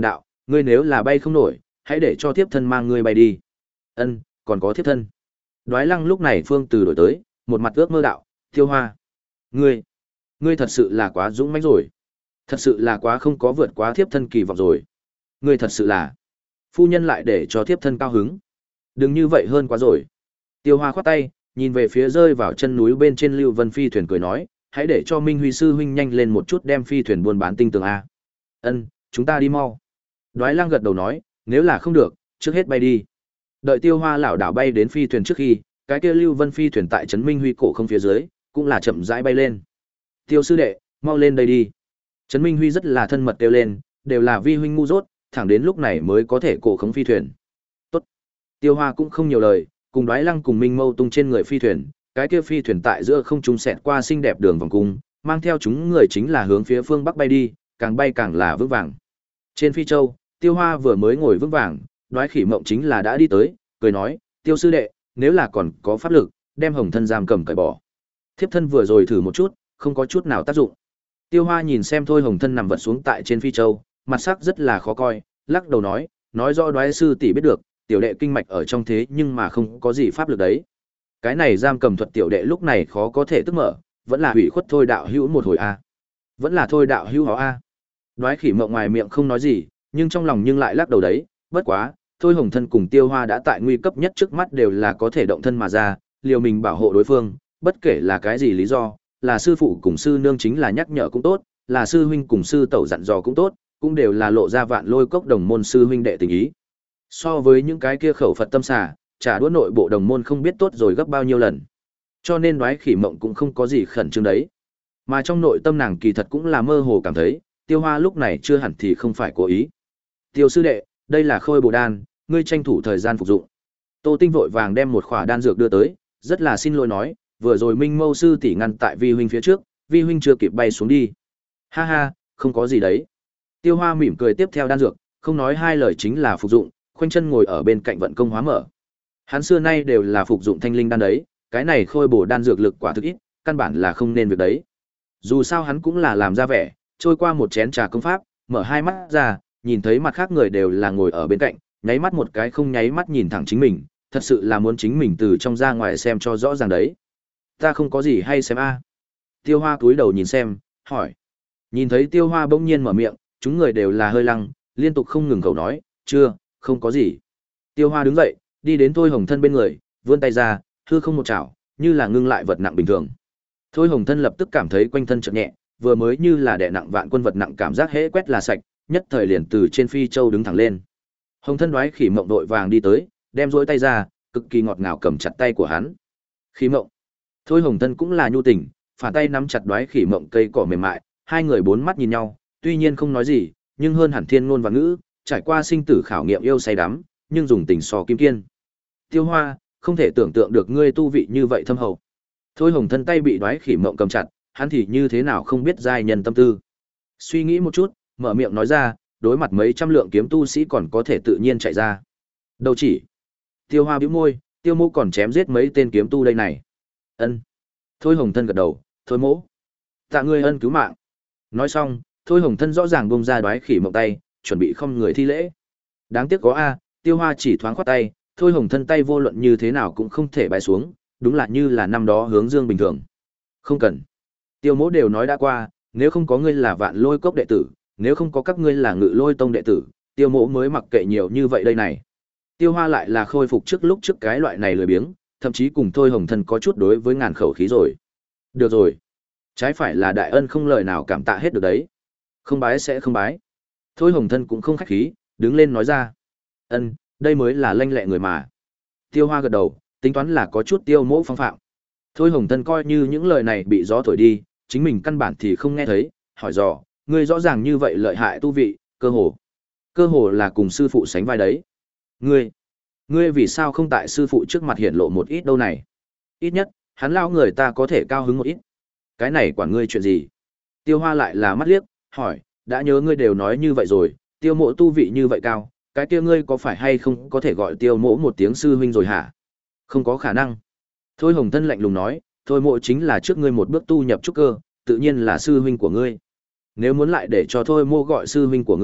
Ngươi nếu là bay không nổi, hãy để cho thiếp thân mang ngươi bay đi. Ân, còn có thiếp thân. Đoái Lăng lúc này phương từ đổi tới, một mặt ước mơ đạo, Tiêu Hoa, ngươi, ngươi thật sự là quá dũng mãnh rồi. Thật sự là quá không có vượt quá thiếp thân kỳ vọng rồi. Ngươi thật sự là, phu nhân lại để cho thiếp thân cao hứng. Đừng như vậy hơn quá rồi. Tiêu Hoa khoát tay, nhìn về phía rơi vào chân núi bên trên Lưu Vân phi thuyền cười nói, hãy để cho Minh Huy sư huynh nhanh lên một chút đem phi thuyền buôn bán tinh tường a. Ân, chúng ta đi mau. Đoái Lăng gật đầu nói, nếu là không được, trước hết bay đi. Đợi Tiêu Hoa lảo đảo bay đến phi thuyền trước khi, cái kia Lưu Vân phi thuyền tại trấn Minh Huy cổ không phía dưới, cũng là chậm rãi bay lên. Tiêu sư đệ, mau lên đây đi. Trấn Minh Huy rất là thân mật kêu lên, đều là vi huynh ngu dốt, thẳng đến lúc này mới có thể cổ khống phi thuyền. Tốt. Tiêu Hoa cũng không nhiều lời, cùng Đoái Lăng cùng Minh Mâu tung trên người phi thuyền, cái kia phi thuyền tại giữa không trung xẹt qua xinh đẹp đường vòng cung, mang theo chúng người chính là hướng phía phương bắc bay đi, càng bay càng là vững vàng. Trên phi châu, Tiêu Hoa vừa mới ngồi vững vàng, Đoái Khỉ Mộng chính là đã đi tới, cười nói, Tiêu sư đệ, nếu là còn có pháp lực, đem hồng thân giam cầm cởi bỏ. Thiếp thân vừa rồi thử một chút, không có chút nào tác dụng. Tiêu Hoa nhìn xem thôi hồng thân nằm vật xuống tại trên phi châu, mặt sắc rất là khó coi, lắc đầu nói, nói rõ Đoái sư tỷ biết được, tiểu đệ kinh mạch ở trong thế nhưng mà không có gì pháp lực đấy. Cái này giam cầm thuật tiểu đệ lúc này khó có thể tức mở, vẫn là hủy khuất thôi đạo hữu một hồi a. Vẫn là thôi đạo hữu hó a. Đoái Khỉ Mộng ngoài miệng không nói gì, nhưng trong lòng nhưng lại lắc đầu đấy, bất quá, thôi hồng thân cùng Tiêu Hoa đã tại nguy cấp nhất trước mắt đều là có thể động thân mà ra, liều mình bảo hộ đối phương, bất kể là cái gì lý do, là sư phụ cùng sư nương chính là nhắc nhở cũng tốt, là sư huynh cùng sư tẩu dặn dò cũng tốt, cũng đều là lộ ra vạn lôi cốc đồng môn sư huynh đệ tình ý. So với những cái kia khẩu Phật tâm xả, trả đũa nội bộ đồng môn không biết tốt rồi gấp bao nhiêu lần. Cho nên Đoái Khỉ Mộng cũng không có gì khẩn trương đấy. Mà trong nội tâm nàng kỳ thật cũng là mơ hồ cảm thấy, Tiêu Hoa lúc này chưa hẳn thì không phải cố ý. Tiêu sư đệ, đây là khôi bồ đan, ngươi tranh thủ thời gian phục dụng. Tô Tinh vội vàng đem một khỏa đan dược đưa tới, rất là xin lỗi nói, vừa rồi Minh Mâu sư tỷ ngăn tại vi huynh phía trước, vi huynh chưa kịp bay xuống đi. Ha ha, không có gì đấy. Tiêu Hoa mỉm cười tiếp theo đan dược, không nói hai lời chính là phục dụng, khoanh chân ngồi ở bên cạnh vận công hóa mở. Hắn xưa nay đều là phục dụng thanh linh đan đấy, cái này khôi bổ đan dược lực quả thực ít, căn bản là không nên việc đấy. Dù sao hắn cũng là làm ra vẻ, trôi qua một chén trà công pháp, mở hai mắt ra, nhìn thấy mặt khác người đều là ngồi ở bên cạnh, nháy mắt một cái không nháy mắt nhìn thẳng chính mình, thật sự là muốn chính mình từ trong ra ngoài xem cho rõ ràng đấy. Ta không có gì hay xem a. Tiêu Hoa cúi đầu nhìn xem, hỏi. Nhìn thấy Tiêu Hoa bỗng nhiên mở miệng, chúng người đều là hơi lăng, liên tục không ngừng khẩu nói, chưa, không có gì. Tiêu Hoa đứng dậy, đi đến Thôi Hồng Thân bên người, vươn tay ra, hư không một chảo, như là ngưng lại vật nặng bình thường. Thôi Hồng Thân lập tức cảm thấy quanh thân chợt nhẹ, vừa mới như là đè nặng vạn quân vật nặng cảm giác hễ quét là sạch, nhất thời liền từ trên phi châu đứng thẳng lên. Hồng Thân Đoái Khỉ Mộng đội vàng đi tới, đem duỗi tay ra, cực kỳ ngọt ngào cầm chặt tay của hắn. Khỉ Mộng. Thôi Hồng Thân cũng là nhu tình, phản tay nắm chặt Đoái Khỉ Mộng cây cỏ mềm mại, hai người bốn mắt nhìn nhau, tuy nhiên không nói gì, nhưng hơn hẳn thiên ngôn và ngữ, trải qua sinh tử khảo nghiệm yêu say đắm, nhưng dùng tình so kim kiên. Tiêu Hoa, không thể tưởng tượng được ngươi tu vị như vậy thâm hậu. Thôi Hồng Thân tay bị Đoái Khỉ Mộng cầm chặt, hắn thì như thế nào không biết giai nhân tâm tư. Suy nghĩ một chút, mở miệng nói ra, đối mặt mấy trăm lượng kiếm tu sĩ còn có thể tự nhiên chạy ra. Đâu chỉ. Tiêu Hoa bĩu môi, Tiêu Mộ còn chém giết mấy tên kiếm tu đây này. Ân. Thôi Hồng Thân gật đầu, thôi Mộ. Tạ ngươi ân cứu mạng. Nói xong, Thôi Hồng Thân rõ ràng buông ra Đoái Khỉ Mộng tay, chuẩn bị không người thi lễ. Đáng tiếc có a, Tiêu Hoa chỉ thoáng khoát tay, Thôi Hồng Thân tay vô luận như thế nào cũng không thể bái xuống, đúng là như là năm đó hướng dương bình thường. Không cần. Tiêu Mỗ đều nói đã qua, nếu không có ngươi là Vạn Lôi Cốc đệ tử, nếu không có các ngươi là Ngự Lôi Tông đệ tử, Tiêu Mỗ mới mặc kệ nhiều như vậy đây này. Tiêu Hoa lại là khôi phục trước lúc trước cái loại này lười biếng, thậm chí cùng Thôi Hồng Thân có chút đối với ngàn khẩu khí rồi. Được rồi. Trái phải là đại ân không lời nào cảm tạ hết được đấy. Không bái sẽ không bái. Thôi Hồng Thân cũng không khách khí, đứng lên nói ra. Ân, đây mới là lanh lẹ người mà. Tiêu Hoa gật đầu, tính toán là có chút Tiêu Mỗ phong phạm. Thôi Hồng Thân coi như những lời này bị gió thổi đi, chính mình căn bản thì không nghe thấy, hỏi dò, ngươi rõ ràng như vậy lợi hại tu vị, cơ hồ. Cơ hồ là cùng sư phụ sánh vai đấy. Ngươi, ngươi vì sao không tại sư phụ trước mặt hiển lộ một ít đâu này? Ít nhất, hắn lao người ta có thể cao hứng một ít. Cái này quản ngươi chuyện gì? Tiêu Hoa lại là mắt liếc, hỏi, đã nhớ ngươi đều nói như vậy rồi, Tiêu Mộ tu vị như vậy cao, cái kia ngươi có phải hay không có thể gọi Tiêu Mộ một tiếng sư huynh rồi hả? Không có khả năng. Thôi Hồng Thân lạnh lùng nói, Thôi Mộ chính là trước ngươi một bước tu nhập trúc cơ, tự nhiên là sư huynh của ngươi. Nếu muốn lại để cho Thôi Mộ gọi sư huynh của ngươi,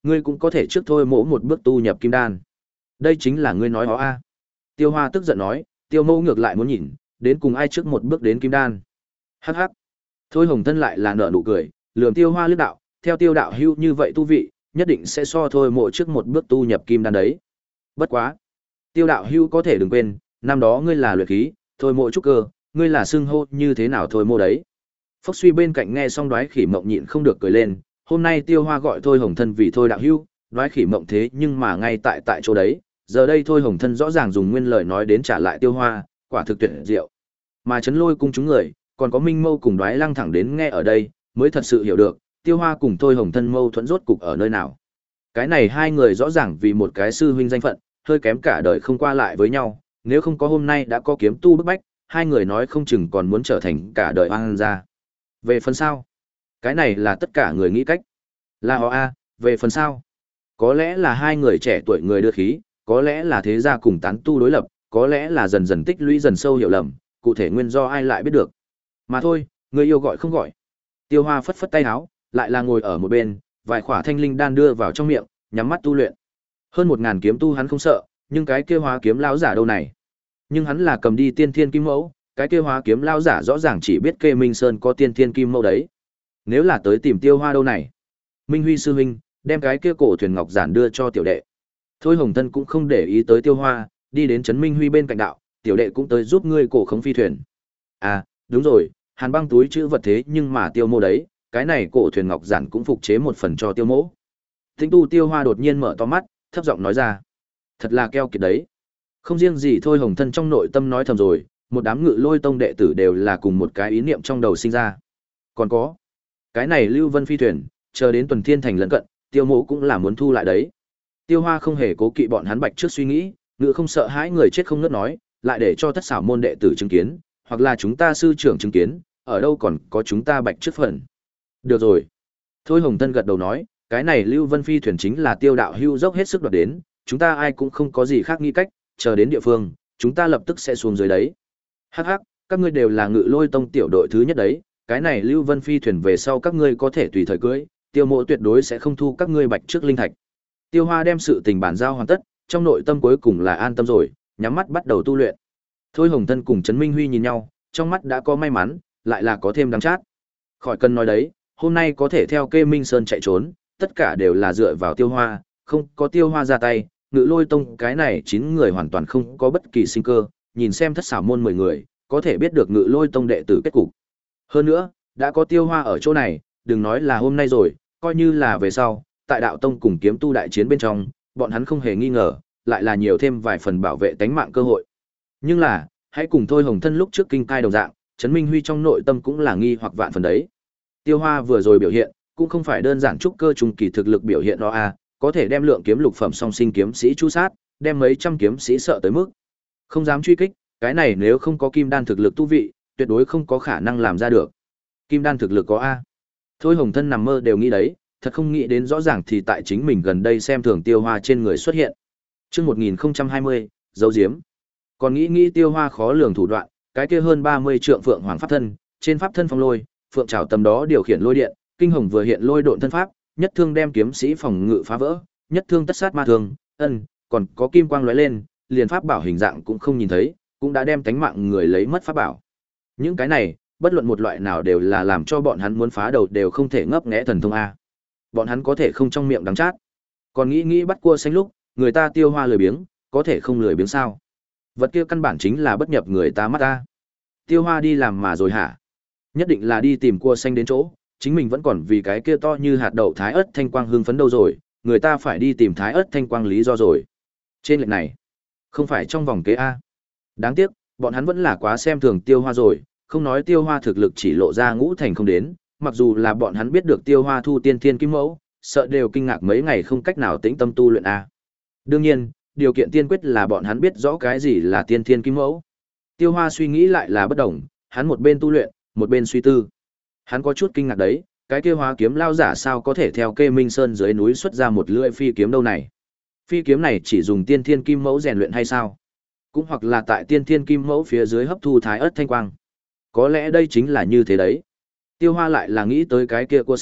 ngươi cũng có thể trước thôi mỗ một bước tu nhập kim đan. Đây chính là ngươi nói ó a. Tiêu Hoa tức giận nói, Tiêu mẫu ngược lại muốn nhìn, đến cùng ai trước một bước đến kim đan. Hắc hắc. Thôi Hồng Thân lại là nở nụ cười, lườm Tiêu Hoa liếc đạo, theo Tiêu đạo hưu như vậy tu vị, nhất định sẽ so thôi mộ trước một bước tu nhập kim đan đấy. Bất quá, Tiêu đạo hưu có thể đừng quên, năm đó ngươi là luyện khí, thôi mộ trúc cơ, ngươi là xưng hô như thế nào thôi mộ đấy. Phốc Suy bên cạnh nghe xong Đoái Khỉ Mộng nhịn không được cười lên, hôm nay Tiêu Hoa gọi Thôi Hồng Thân vì Thôi đạo hưu, Đoái Khỉ Mộng thế nhưng mà ngay tại tại chỗ đấy, giờ đây Thôi Hồng Thân rõ ràng dùng nguyên lời nói đến trả lại Tiêu Hoa, quả thực tuyệt diệu. Mà Trấn Lôi cung chúng người, còn có Minh Mâu cùng Đoái Lăng thẳng đến nghe ở đây, mới thật sự hiểu được, Tiêu Hoa cùng Thôi Hồng Thân mâu thuẫn rốt cục ở nơi nào. Cái này hai người rõ ràng vì một cái sư huynh danh phận, hơi kém cả đời không qua lại với nhau, nếu không có hôm nay đã có kiếm tu bức bách, hai người nói không chừng còn muốn trở thành cả đời oan gia. Về phần sau, cái này là tất cả người nghĩ cách. Là họ a, về phần sau, có lẽ là hai người trẻ tuổi người đưa khí, có lẽ là thế gia cùng tán tu đối lập, có lẽ là dần dần tích lũy dần sâu hiểu lầm, cụ thể nguyên do ai lại biết được. Mà thôi, người yêu gọi không gọi. Tiêu Hoa phất phất tay áo, lại là ngồi ở một bên, vài khỏa thanh linh đan đưa vào trong miệng, nhắm mắt tu luyện. Hơn một ngàn kiếm tu hắn không sợ, nhưng cái kia Hóa Kiếm lão giả đâu này? Nhưng hắn là cầm đi Tiên Thiên Kim Mẫu, cái kia Hóa Kiếm lão giả rõ ràng chỉ biết Kê Minh Sơn có Tiên Thiên Kim Mẫu đấy. Nếu là tới tìm Tiêu Hoa đâu này? Minh Huy sư huynh, đem cái kia cổ thuyền ngọc giản đưa cho tiểu đệ. Thôi Hồng Thân cũng không để ý tới Tiêu Hoa, đi đến Trấn Minh Huy bên cạnh đạo, tiểu đệ cũng tới giúp ngươi cổ khống phi thuyền. À, đúng rồi, Hàn Băng túi chữ vật thế nhưng mà Tiêu Mô đấy, cái này cổ thuyền ngọc giản cũng phục chế một phần cho Tiêu Mỗ. Tĩnh tu Tiêu Hoa đột nhiên mở to mắt, thấp giọng nói ra, thật là keo kiệt đấy. Không riêng gì Thôi Hồng Thân trong nội tâm nói thầm rồi, một đám Ngự Lôi tông đệ tử đều là cùng một cái ý niệm trong đầu sinh ra. Còn có, cái này Lưu Vân phi thuyền, chờ đến tuần thiên thành lân cận, Tiêu Mỗ cũng là muốn thu lại đấy. Tiêu Hoa không hề cố kỵ bọn hắn bạch trước suy nghĩ, ngự không sợ hãi người chết không ngớt nói, lại để cho Thất Xảo môn đệ tử chứng kiến, hoặc là chúng ta sư trưởng chứng kiến, ở đâu còn có chúng ta bạch trước phần. Được rồi. Thôi Hồng Thân gật đầu nói, cái này Lưu Vân phi thuyền chính là Tiêu đạo hưu dốc hết sức đoạt đến, chúng ta ai cũng không có gì khác nghĩ cách, chờ đến địa phương, chúng ta lập tức sẽ xuống dưới đấy. Hắc hắc, các ngươi đều là Ngự Lôi tông tiểu đội thứ nhất đấy, cái này Lưu Vân phi thuyền về sau các ngươi có thể tùy thời cưới, Tiêu Mộ tuyệt đối sẽ không thu các ngươi bạch trước linh thạch. Tiêu Hoa đem sự tình bản giao hoàn tất, trong nội tâm cuối cùng là an tâm rồi, nhắm mắt bắt đầu tu luyện. Thôi Hồng Thân cùng Trấn Minh Huy nhìn nhau, trong mắt đã có may mắn, lại là có thêm đắng chát. Khỏi cần nói đấy, hôm nay có thể theo Kê Minh Sơn chạy trốn, tất cả đều là dựa vào Tiêu Hoa, không có Tiêu Hoa ra tay, Ngự Lôi tông cái này chín người hoàn toàn không có bất kỳ sinh cơ, nhìn xem Thất Xảo môn mười người, có thể biết được Ngự Lôi tông đệ tử kết cục. Hơn nữa, đã có Tiêu Hoa ở chỗ này, đừng nói là hôm nay rồi, coi như là về sau, tại đạo tông cùng kiếm tu đại chiến bên trong, bọn hắn không hề nghi ngờ, lại là nhiều thêm vài phần bảo vệ tánh mạng cơ hội. Nhưng là, hãy cùng Thôi Hồng Thân lúc trước kinh cai đồng dạng, Trấn Minh Huy trong nội tâm cũng là nghi hoặc vạn phần đấy. Tiêu Hoa vừa rồi biểu hiện, cũng không phải đơn giản trúc cơ trùng kỳ thực lực biểu hiện đó a, có thể đem lượng kiếm lục phẩm song sinh kiếm sĩ chu sát, đem mấy trăm kiếm sĩ sợ tới mức không dám truy kích, cái này nếu không có kim đan thực lực tu vị, tuyệt đối không có khả năng làm ra được. Kim đan thực lực có a. Thôi Hồng Thân nằm mơ đều nghĩ đấy, thật không nghĩ đến rõ ràng thì tại chính mình gần đây xem thường Tiêu Hoa trên người xuất hiện. Chương một nghìn không trăm hai mươi, dấu diếm. Còn nghĩ nghĩ Tiêu Hoa khó lường thủ đoạn, cái kia hơn ba mươi trượng phượng hoàng pháp thân, trên pháp thân phong lôi, phượng trảo tầm đó điều khiển lôi điện, kinh hồng vừa hiện lôi độn thân pháp, nhất thương đem kiếm sĩ phòng ngự phá vỡ, nhất thương tất sát ma thương, ân, còn có kim quang lóe lên, liền pháp bảo hình dạng cũng không nhìn thấy, cũng đã đem tánh mạng người lấy mất pháp bảo. Những cái này, bất luận một loại nào đều là làm cho bọn hắn muốn phá đầu đều không thể ngấp nghé thần thông a. Bọn hắn có thể không trong miệng đắng chát. Còn nghĩ nghĩ bắt cua xanh lúc, người ta Tiêu Hoa lười biếng, có thể không lười biếng sao? Vật kia căn bản chính là bất nhập người ta mắt ta. Tiêu Hoa đi làm mà rồi hả? Nhất định là đi tìm cua xanh đến chỗ, chính mình vẫn còn vì cái kia to như hạt đậu thái ớt thanh quang hưng phấn đâu rồi, người ta phải đi tìm thái ớt thanh quang lý do rồi. Trên lệch này, không phải trong vòng kế a. Đáng tiếc, bọn hắn vẫn là quá xem thường Tiêu Hoa rồi, không nói Tiêu Hoa thực lực chỉ lộ ra ngũ thành không đến, mặc dù là bọn hắn biết được Tiêu Hoa thu tiên thiên kim mẫu, sợ đều kinh ngạc mấy ngày không cách nào tĩnh tâm tu luyện a. Đương nhiên, điều kiện tiên quyết là bọn hắn biết rõ cái gì là tiên thiên kim mẫu. Tiêu Hoa suy nghĩ lại là bất đồng, hắn một bên tu luyện, một bên suy tư. Hắn có chút kinh ngạc đấy, cái kia Hóa Kiếm lao giả sao có thể theo Kê Minh Sơn dưới núi xuất ra một lưỡi phi kiếm đâu này? Phi kiếm này chỉ dùng tiên thiên kim mẫu rèn luyện hay sao? Cũng hoặc là tại tiên thiên kim mẫu phía dưới hấp thu thái ớt thanh quang. Có lẽ đây chính là như thế đấy. Tiêu Hoa lại là nghĩ tới cái kia cua xanh,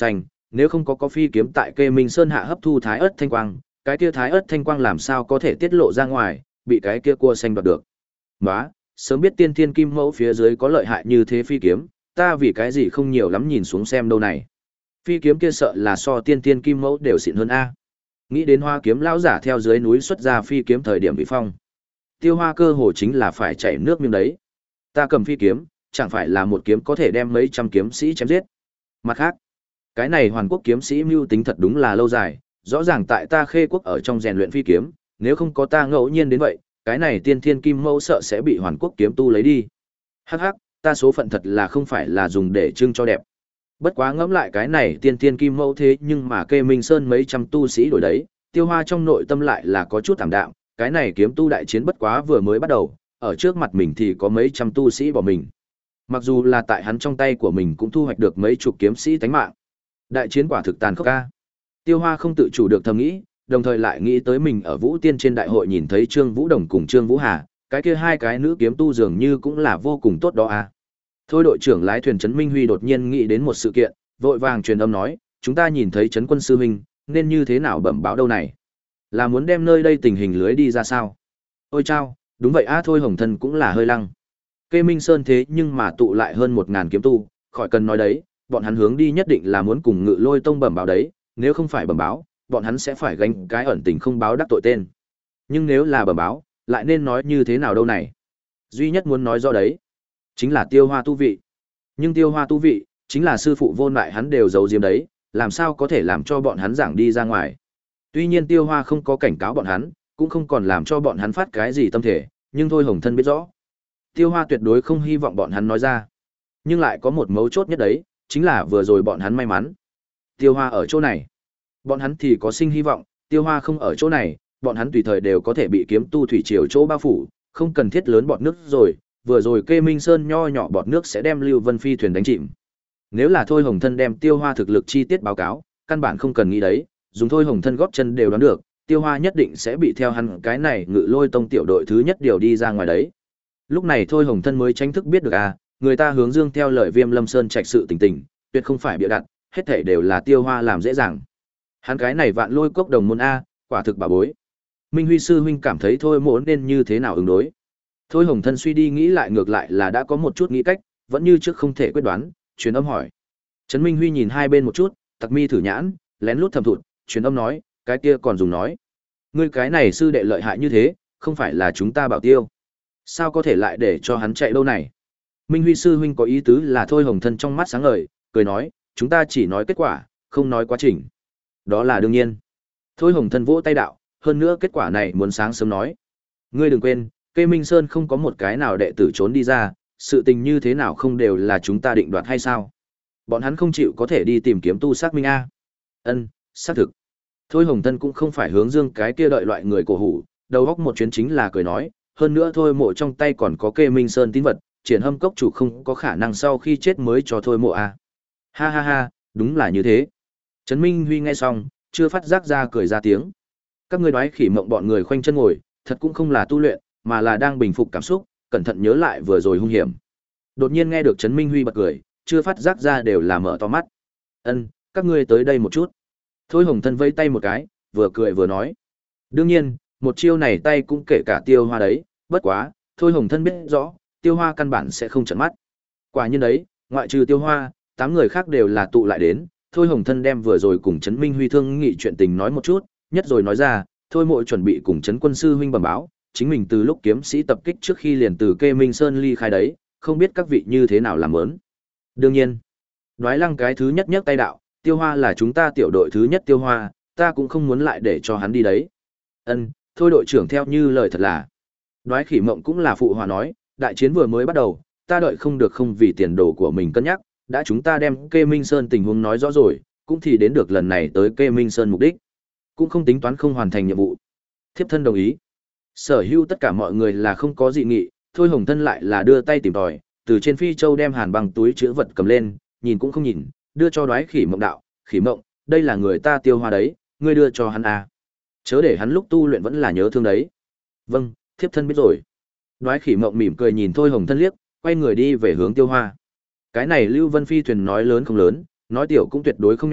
nếu không có có phi kiếm tại Kê Minh Sơn hạ hấp thu thái ớt thanh quang, cái kia thái ớt thanh quang làm sao có thể tiết lộ ra ngoài, bị cái kia cua xanh đoạt được. Nóa, sớm biết tiên thiên kim mẫu phía dưới có lợi hại như thế phi kiếm, ta vì cái gì không nhiều lắm nhìn xuống xem đâu này. Phi kiếm kia sợ là so tiên thiên kim mẫu đều xịn hơn a. Nghĩ đến Hoa Kiếm lão giả theo dưới núi xuất ra phi kiếm thời điểm bị phong. Tiêu Hoa cơ hồ chính là phải chảy nước miếng đấy. Ta cầm phi kiếm, chẳng phải là một kiếm có thể đem mấy trăm kiếm sĩ chém giết. Mặt khác, cái này Hoàn Quốc kiếm sĩ mưu tính thật đúng là lâu dài, rõ ràng tại ta Khê Quốc ở trong rèn luyện phi kiếm, nếu không có ta ngẫu nhiên đến vậy, cái này tiên thiên kim mẫu sợ sẽ bị Hoàn Quốc kiếm tu lấy đi. Hắc hắc, ta số phận thật là không phải là dùng để trưng cho đẹp. Bất quá ngẫm lại cái này tiên thiên kim mẫu thế nhưng mà Kê Minh Sơn mấy trăm tu sĩ đổi đấy, Tiêu Hoa trong nội tâm lại là có chút thảm đạm, cái này kiếm tu đại chiến bất quá vừa mới bắt đầu, ở trước mặt mình thì có mấy trăm tu sĩ bỏ mình. Mặc dù là tại hắn trong tay của mình cũng thu hoạch được mấy chục kiếm sĩ tánh mạng. Đại chiến quả thực tàn khốc ca. Tiêu Hoa không tự chủ được thầm nghĩ, đồng thời lại nghĩ tới mình ở Vũ Tiên trên đại hội nhìn thấy Trương Vũ Đồng cùng Trương Vũ Hà, cái kia hai cái nữ kiếm tu dường như cũng là vô cùng tốt đó à. Thôi đội trưởng lái thuyền Trấn Minh Huy đột nhiên nghĩ đến một sự kiện, vội vàng truyền âm nói, chúng ta nhìn thấy Trấn Quân sư huynh, nên như thế nào bẩm báo đâu này? Là muốn đem nơi đây tình hình lưới đi ra sao? Ôi chao, đúng vậy a, Thôi Hồng Thân cũng là hơi lăng. Kê Minh Sơn thế nhưng mà tụ lại hơn một ngàn kiếm tu, khỏi cần nói đấy, bọn hắn hướng đi nhất định là muốn cùng Ngự Lôi Tông bẩm báo đấy, nếu không phải bẩm báo, bọn hắn sẽ phải gánh cái ẩn tình không báo đắc tội tên. Nhưng nếu là bẩm báo, lại nên nói như thế nào đâu này? Duy nhất muốn nói rõ đấy, chính là Tiêu Hoa tu vị. Nhưng Tiêu Hoa tu vị, chính là sư phụ vô lại hắn đều giấu diếm đấy, làm sao có thể làm cho bọn hắn giảng đi ra ngoài. Tuy nhiên Tiêu Hoa không có cảnh cáo bọn hắn, cũng không còn làm cho bọn hắn phát cái gì tâm thể, nhưng Thôi Hồng Thân biết rõ. Tiêu Hoa tuyệt đối không hy vọng bọn hắn nói ra. Nhưng lại có một mấu chốt nhất đấy, chính là vừa rồi bọn hắn may mắn. Tiêu Hoa ở chỗ này, bọn hắn thì có sinh hy vọng, Tiêu Hoa không ở chỗ này, bọn hắn tùy thời đều có thể bị kiếm tu thủy triều chỗ bao phủ, không cần thiết lớn bọt nước rồi, vừa rồi Kê Minh Sơn nho nhỏ bọt nước sẽ đem Lưu Vân Phi thuyền đánh chìm. Nếu là Thôi Hồng Thân đem Tiêu Hoa thực lực chi tiết báo cáo, căn bản không cần nghĩ đấy, dùng Thôi Hồng Thân góp chân đều đoán được, Tiêu Hoa nhất định sẽ bị theo hắn cái này Ngự Lôi Tông tiểu đội thứ nhất điều đi ra ngoài đấy. Lúc này Thôi Hồng Thân mới tranh thức biết được à, người ta hướng dương theo lời Viêm Lâm Sơn trạch sự tình tình, tuyệt không phải bịa đặt, hết thảy đều là Tiêu Hoa làm dễ dàng. Hắn cái này Vạn Lôi Cốc đồng môn a, quả thực bà bối. Minh Huy sư huynh cảm thấy Thôi Mỗ nên như thế nào ứng đối. Thôi Hồng Thân suy đi nghĩ lại ngược lại là đã có một chút nghĩ cách, vẫn như trước không thể quyết đoán, truyền âm hỏi. Trấn Minh Huy nhìn hai bên một chút, tặc mi thử nhãn, lén lút thầm thụt, truyền âm nói, cái kia còn dùng nói. Ngươi cái này sư đệ lợi hại như thế, không phải là chúng ta bảo tiêu. Sao có thể lại để cho hắn chạy đâu này? Minh Huy sư huynh có ý tứ là Thôi Hồng Thân trong mắt sáng ngời, cười nói, chúng ta chỉ nói kết quả, không nói quá trình. Đó là đương nhiên. Thôi Hồng Thân vỗ tay đạo, hơn nữa kết quả này muốn sáng sớm nói. Ngươi đừng quên, Kê Minh Sơn không có một cái nào đệ tử trốn đi ra, sự tình như thế nào không đều là chúng ta định đoạt hay sao? Bọn hắn không chịu có thể đi tìm kiếm tu xác minh a. Ân, xác thực. Thôi Hồng Thân cũng không phải hướng dương cái kia đợi loại người cổ hủ, đầu góc một chuyến chính là cười nói, hơn nữa Thôi Mộ trong tay còn có Kê Minh Sơn tín vật, Triển Hâm cốc chủ không có khả năng sau khi chết mới cho Thôi Mộ a. Ha ha ha, đúng là như thế. Trấn Minh Huy nghe xong, chưa phát giác ra cười ra tiếng. Các ngươi đoái khỉ mộng bọn người khoanh chân ngồi, thật cũng không là tu luyện, mà là đang bình phục cảm xúc, cẩn thận nhớ lại vừa rồi hung hiểm. Đột nhiên nghe được Trấn Minh Huy bật cười, chưa phát giác ra đều là mở to mắt. Ân, các ngươi tới đây một chút. Thôi Hồng Thân vẫy tay một cái, vừa cười vừa nói. Đương nhiên, một chiêu này tay cũng kể cả Tiêu Hoa đấy, bất quá, Thôi Hồng Thân biết rõ, Tiêu Hoa căn bản sẽ không trợn mắt. Quả nhiên đấy, ngoại trừ Tiêu Hoa, tám người khác đều là tụ lại đến, Thôi Hồng Thân đem vừa rồi cùng Trấn Minh Huy thương nghị chuyện tình nói một chút, nhất rồi nói ra, Thôi Mộ chuẩn bị cùng Trấn Quân sư huynh bẩm báo, chính mình từ lúc kiếm sĩ tập kích trước khi liền từ Kê Minh Sơn ly khai đấy, không biết các vị như thế nào làm ớn. Đương nhiên, đoái lăng cái thứ nhất nhất tay đạo, Tiêu Hoa là chúng ta tiểu đội thứ nhất Tiêu Hoa, ta cũng không muốn lại để cho hắn đi đấy. Ân, thôi đội trưởng theo như lời thật là. Đoái khỉ mộng cũng là phụ hòa nói, đại chiến vừa mới bắt đầu, ta đợi không được không vì tiền đồ của mình cân nhắc, đã chúng ta đem Kê Minh Sơn tình huống nói rõ rồi, cũng thì đến được lần này tới Kê Minh Sơn mục đích. Cũng không tính toán không hoàn thành nhiệm vụ. Thiếp thân đồng ý. Sở hữu tất cả mọi người là không có dị nghị, Thôi Hồng Thân lại là đưa tay tìm tòi, từ trên phi châu đem hàn bằng túi chứa vật cầm lên, nhìn cũng không nhìn, đưa cho đoái khỉ mộng đạo, khỉ mộng, đây là người ta Tiêu Hoa đấy, ngươi đưa cho hắn à. Chớ để hắn lúc tu luyện vẫn là nhớ thương đấy. Vâng, thiếp thân biết rồi. Đoái khỉ mộng mỉm cười nhìn Thôi Hồng Thân liếc, quay người đi về hướng Tiêu Hoa. Cái này Lưu Vân Phi thuyền nói lớn không lớn, nói tiểu cũng tuyệt đối không nhỏ,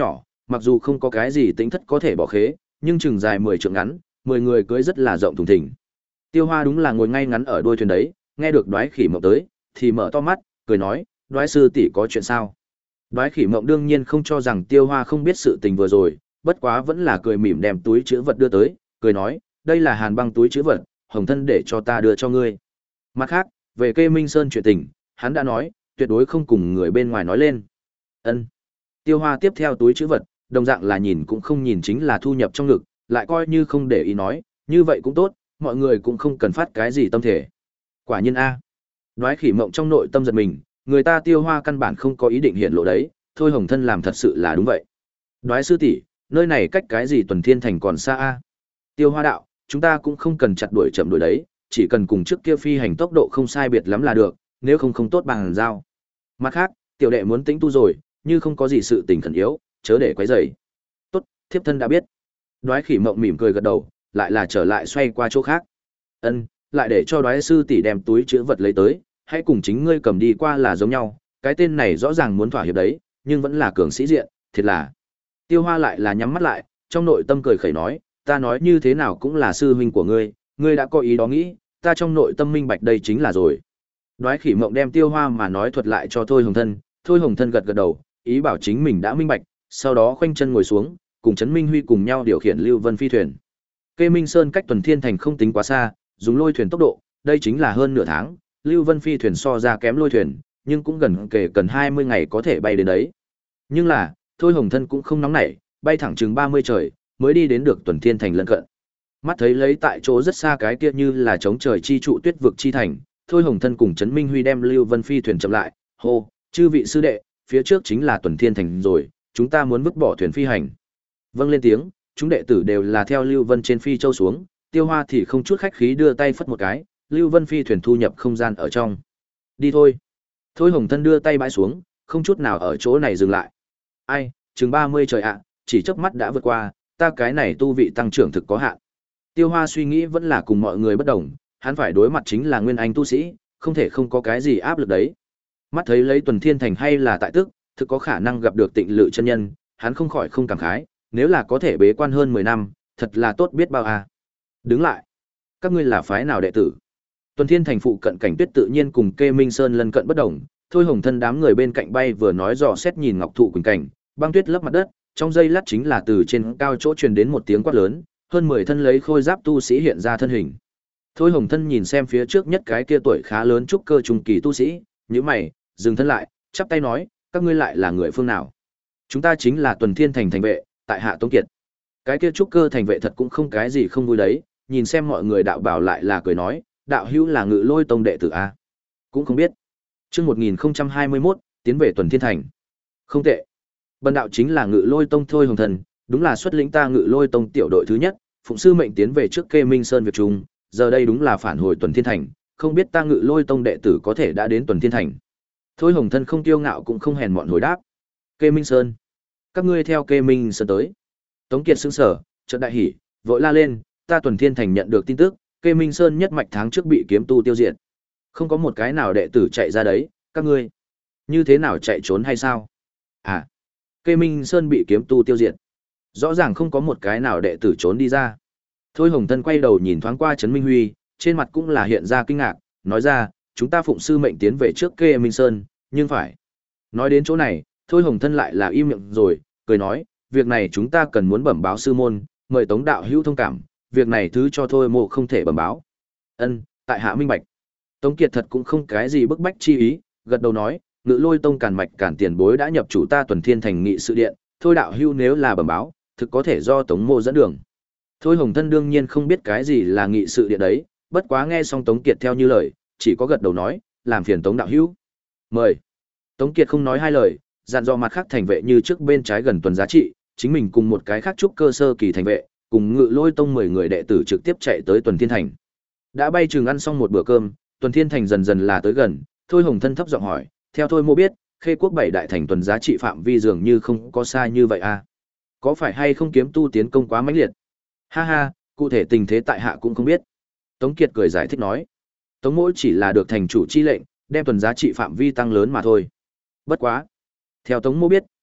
mặc dù không có cái gì tính thất có thể bỏ khế, nhưng chừng dài mười trượng ngắn, mười người cưới rất là rộng thùng thình. Tiêu Hoa đúng là ngồi ngay ngắn ở đuôi thuyền đấy, nghe được Đoái Khỉ Mộng tới, thì mở to mắt, cười nói, Đoái sư tỷ có chuyện sao? Đoái Khỉ Mộng đương nhiên không cho rằng Tiêu Hoa không biết sự tình vừa rồi, bất quá vẫn là cười mỉm đem túi chứa vật đưa tới, cười nói, đây là hàn băng túi chứa vật, Hồng thân để cho ta đưa cho ngươi. Mặt khác, về Kê Minh Sơn chuyện tình, hắn đã nói, tuyệt đối không cùng người bên ngoài nói lên. Ân. Tiêu Hoa tiếp theo túi chứa vật, đồng dạng là nhìn cũng không nhìn chính là thu nhập trong ngực, lại coi như không để ý nói, như vậy cũng tốt, mọi người cũng không cần phát cái gì tâm thể. Quả nhiên a. Đoái Khỉ Mộng trong nội tâm giật mình, người ta Tiêu Hoa căn bản không có ý định hiện lộ đấy, thôi Hồng thân làm thật sự là đúng vậy. Đoái sư tỷ, nơi này cách cái gì Tuần Thiên Thành còn xa a? Tiêu Hoa đạo, chúng ta cũng không cần chặt đuổi chậm đuổi đấy, chỉ cần cùng trước kia phi hành tốc độ không sai biệt lắm là được, nếu không không tốt bằng giao. Mặt khác, tiểu đệ muốn tĩnh tu rồi, như không có gì sự tình khẩn yếu, chớ để quấy rầy. Tốt, thiếp thân đã biết. Đoái Khỉ Mộng mỉm cười gật đầu, lại là trở lại xoay qua chỗ khác. Ân, lại để cho Đoái sư tỷ đem túi chứa vật lấy tới, hãy cùng chính ngươi cầm đi qua là giống nhau, cái tên này rõ ràng muốn thỏa hiệp đấy, nhưng vẫn là cường sĩ diện, thiệt là. Tiêu Hoa lại là nhắm mắt lại, trong nội tâm cười khẩy nói, ta nói như thế nào cũng là sư huynh của ngươi, ngươi đã có ý đó nghĩ, ta trong nội tâm minh bạch đây chính là rồi. Đoái Khỉ Mộng đem Tiêu Hoa mà nói thuật lại cho Thôi Hồng thân, Thôi Hồng thân gật gật đầu, ý bảo chính mình đã minh bạch, sau đó khoanh chân ngồi xuống, cùng Trấn Minh Huy cùng nhau điều khiển Lưu Vân phi thuyền. Kê Minh Sơn cách Tuần Thiên Thành không tính quá xa, dùng lôi thuyền tốc độ, đây chính là hơn nửa tháng, Lưu Vân phi thuyền so ra kém lôi thuyền, nhưng cũng gần kể cần hai mươi ngày có thể bay đến đấy. Nhưng là, Thôi Hồng thân cũng không nóng nảy, bay thẳng chừng ba mươi trời, mới đi đến được Tuần Thiên Thành lân cận. Mắt thấy lấy tại chỗ rất xa cái kia như là chống trời chi trụ tuyết vực chi thành, Thôi Hồng thân cùng Trấn Minh Huy đem Lưu Vân phi thuyền chậm lại, hô, chư vị sư đệ, phía trước chính là Tuần Thiên Thành rồi, chúng ta muốn vứt bỏ thuyền phi hành. Vâng lên tiếng, chúng đệ tử đều là theo Lưu Vân trên phi châu xuống, Tiêu Hoa thì không chút khách khí đưa tay phất một cái, Lưu Vân phi thuyền thu nhập không gian ở trong. Đi thôi. Thôi Hồng thân đưa tay bãi xuống, không chút nào ở chỗ này dừng lại. Ai, chừng ba mươi trời ạ, chỉ chớp mắt đã vượt qua, ta cái này tu vị tăng trưởng thực có hạn. Tiêu Hoa suy nghĩ vẫn là cùng mọi người bất đồng, hắn phải đối mặt chính là nguyên anh tu sĩ, không thể không có cái gì áp lực đấy. Mắt thấy lấy Tuần Thiên Thành hay là tại tức, thực có khả năng gặp được Tịnh Lự chân nhân, hắn không khỏi không cảm khái, nếu là có thể bế quan hơn mười năm, thật là tốt biết bao à. Đứng lại, các ngươi là phái nào đệ tử? Tuần Thiên Thành phụ cận cảnh tuyết tự nhiên cùng Kê Minh Sơn lân cận bất đồng, Thôi Hồng thân đám người bên cạnh bay vừa nói dò xét nhìn Ngọc Thụ quỳnh cảnh, băng tuyết lấp mặt đất, trong giây lát chính là từ trên cao chỗ truyền đến một tiếng quát lớn, hơn mười thân lấy khôi giáp tu sĩ hiện ra thân hình. Thôi Hồng thân nhìn xem phía trước nhất cái kia tuổi khá lớn trúc cơ trung kỳ tu sĩ, nhíu mày, dừng thân lại, chắp tay nói, các ngươi lại là người phương nào? Chúng ta chính là Tuần Thiên Thành thành vệ, tại hạ Tống Kiệt. Cái kia trúc cơ thành vệ thật cũng không cái gì không vui đấy, nhìn xem mọi người đạo bảo lại là cười nói, đạo hữu là Ngự Lôi tông đệ tử a? Cũng không biết. Chương một nghìn không trăm hai mươi mốt, tiến về Tuần Thiên Thành. Không tệ. Bần đạo chính là Ngự Lôi tông Thôi Hồng thần, đúng là xuất lĩnh ta Ngự Lôi tông tiểu đội thứ nhất, phụng sư mệnh tiến về trước Kê Minh Sơn việc trung, giờ đây đúng là phản hồi Tuần Thiên Thành, không biết ta Ngự Lôi tông đệ tử có thể đã đến Tuần Thiên Thành. Thôi Hồng thân không kiêu ngạo cũng không hèn mọn hồi đáp. Kê Minh Sơn, các ngươi theo Kê Minh Sơn tới. Tống Kiệt sững sờ, chợt đại hỉ, vội la lên, ta Tuần Thiên Thành nhận được tin tức, Kê Minh Sơn nhất mạch tháng trước bị kiếm tu tiêu diệt. Không có một cái nào đệ tử chạy ra đấy, các ngươi như thế nào chạy trốn hay sao? À, Kê Minh Sơn bị kiếm tu tiêu diệt. Rõ ràng không có một cái nào đệ tử trốn đi ra. Thôi Hồng thân quay đầu nhìn thoáng qua Trấn Minh Huy, trên mặt cũng là hiện ra kinh ngạc, nói ra, chúng ta phụng sư mệnh tiến về trước Kê Minh Sơn, nhưng phải. Nói đến chỗ này, Thôi Hồng thân lại là im miệng rồi, cười nói, việc này chúng ta cần muốn bẩm báo sư môn, mời Tống đạo hữu thông cảm, việc này thứ cho Thôi mộ không thể bẩm báo. Ân, tại hạ minh bạch. Tống Kiệt thật cũng không cái gì bức bách chi ý, gật đầu nói, Ngự Lôi tông càn mạch càn tiền bối đã nhập chủ ta Tuần Thiên Thành nghị sự điện, Thôi đạo hữu nếu là bẩm báo, thực có thể do Tống mộ dẫn đường. Thôi Hồng thân đương nhiên không biết cái gì là nghị sự điện đấy, bất quá nghe xong Tống Kiệt theo như lời, chỉ có gật đầu nói, làm phiền Tống đạo hữu. Mời. Tống Kiệt không nói hai lời, dặn dò mặt khác thành vệ như trước bên trái gần tuần giá trị, chính mình cùng một cái khác trúc cơ sơ kỳ thành vệ, cùng Ngự Lôi tông mười người đệ tử trực tiếp chạy tới Tuần Thiên Thành. Đã bay chừng ăn xong một bữa cơm, Tuần Thiên Thành dần dần là tới gần, Thôi Hồng thân thấp giọng hỏi, theo Thôi mô biết, Khê Quốc bảy đại thành tuần giá trị phạm vi dường như không có sai như vậy à? Có phải hay không kiếm tu tiến công quá mãnh liệt? Ha ha, cụ thể tình thế tại hạ cũng không biết. Tống Kiệt cười giải thích nói, Tống mỗi chỉ là được thành chủ chi lệnh, đem tuần giá trị phạm vi tăng lớn mà thôi. Bất quá, theo Tống mô biết,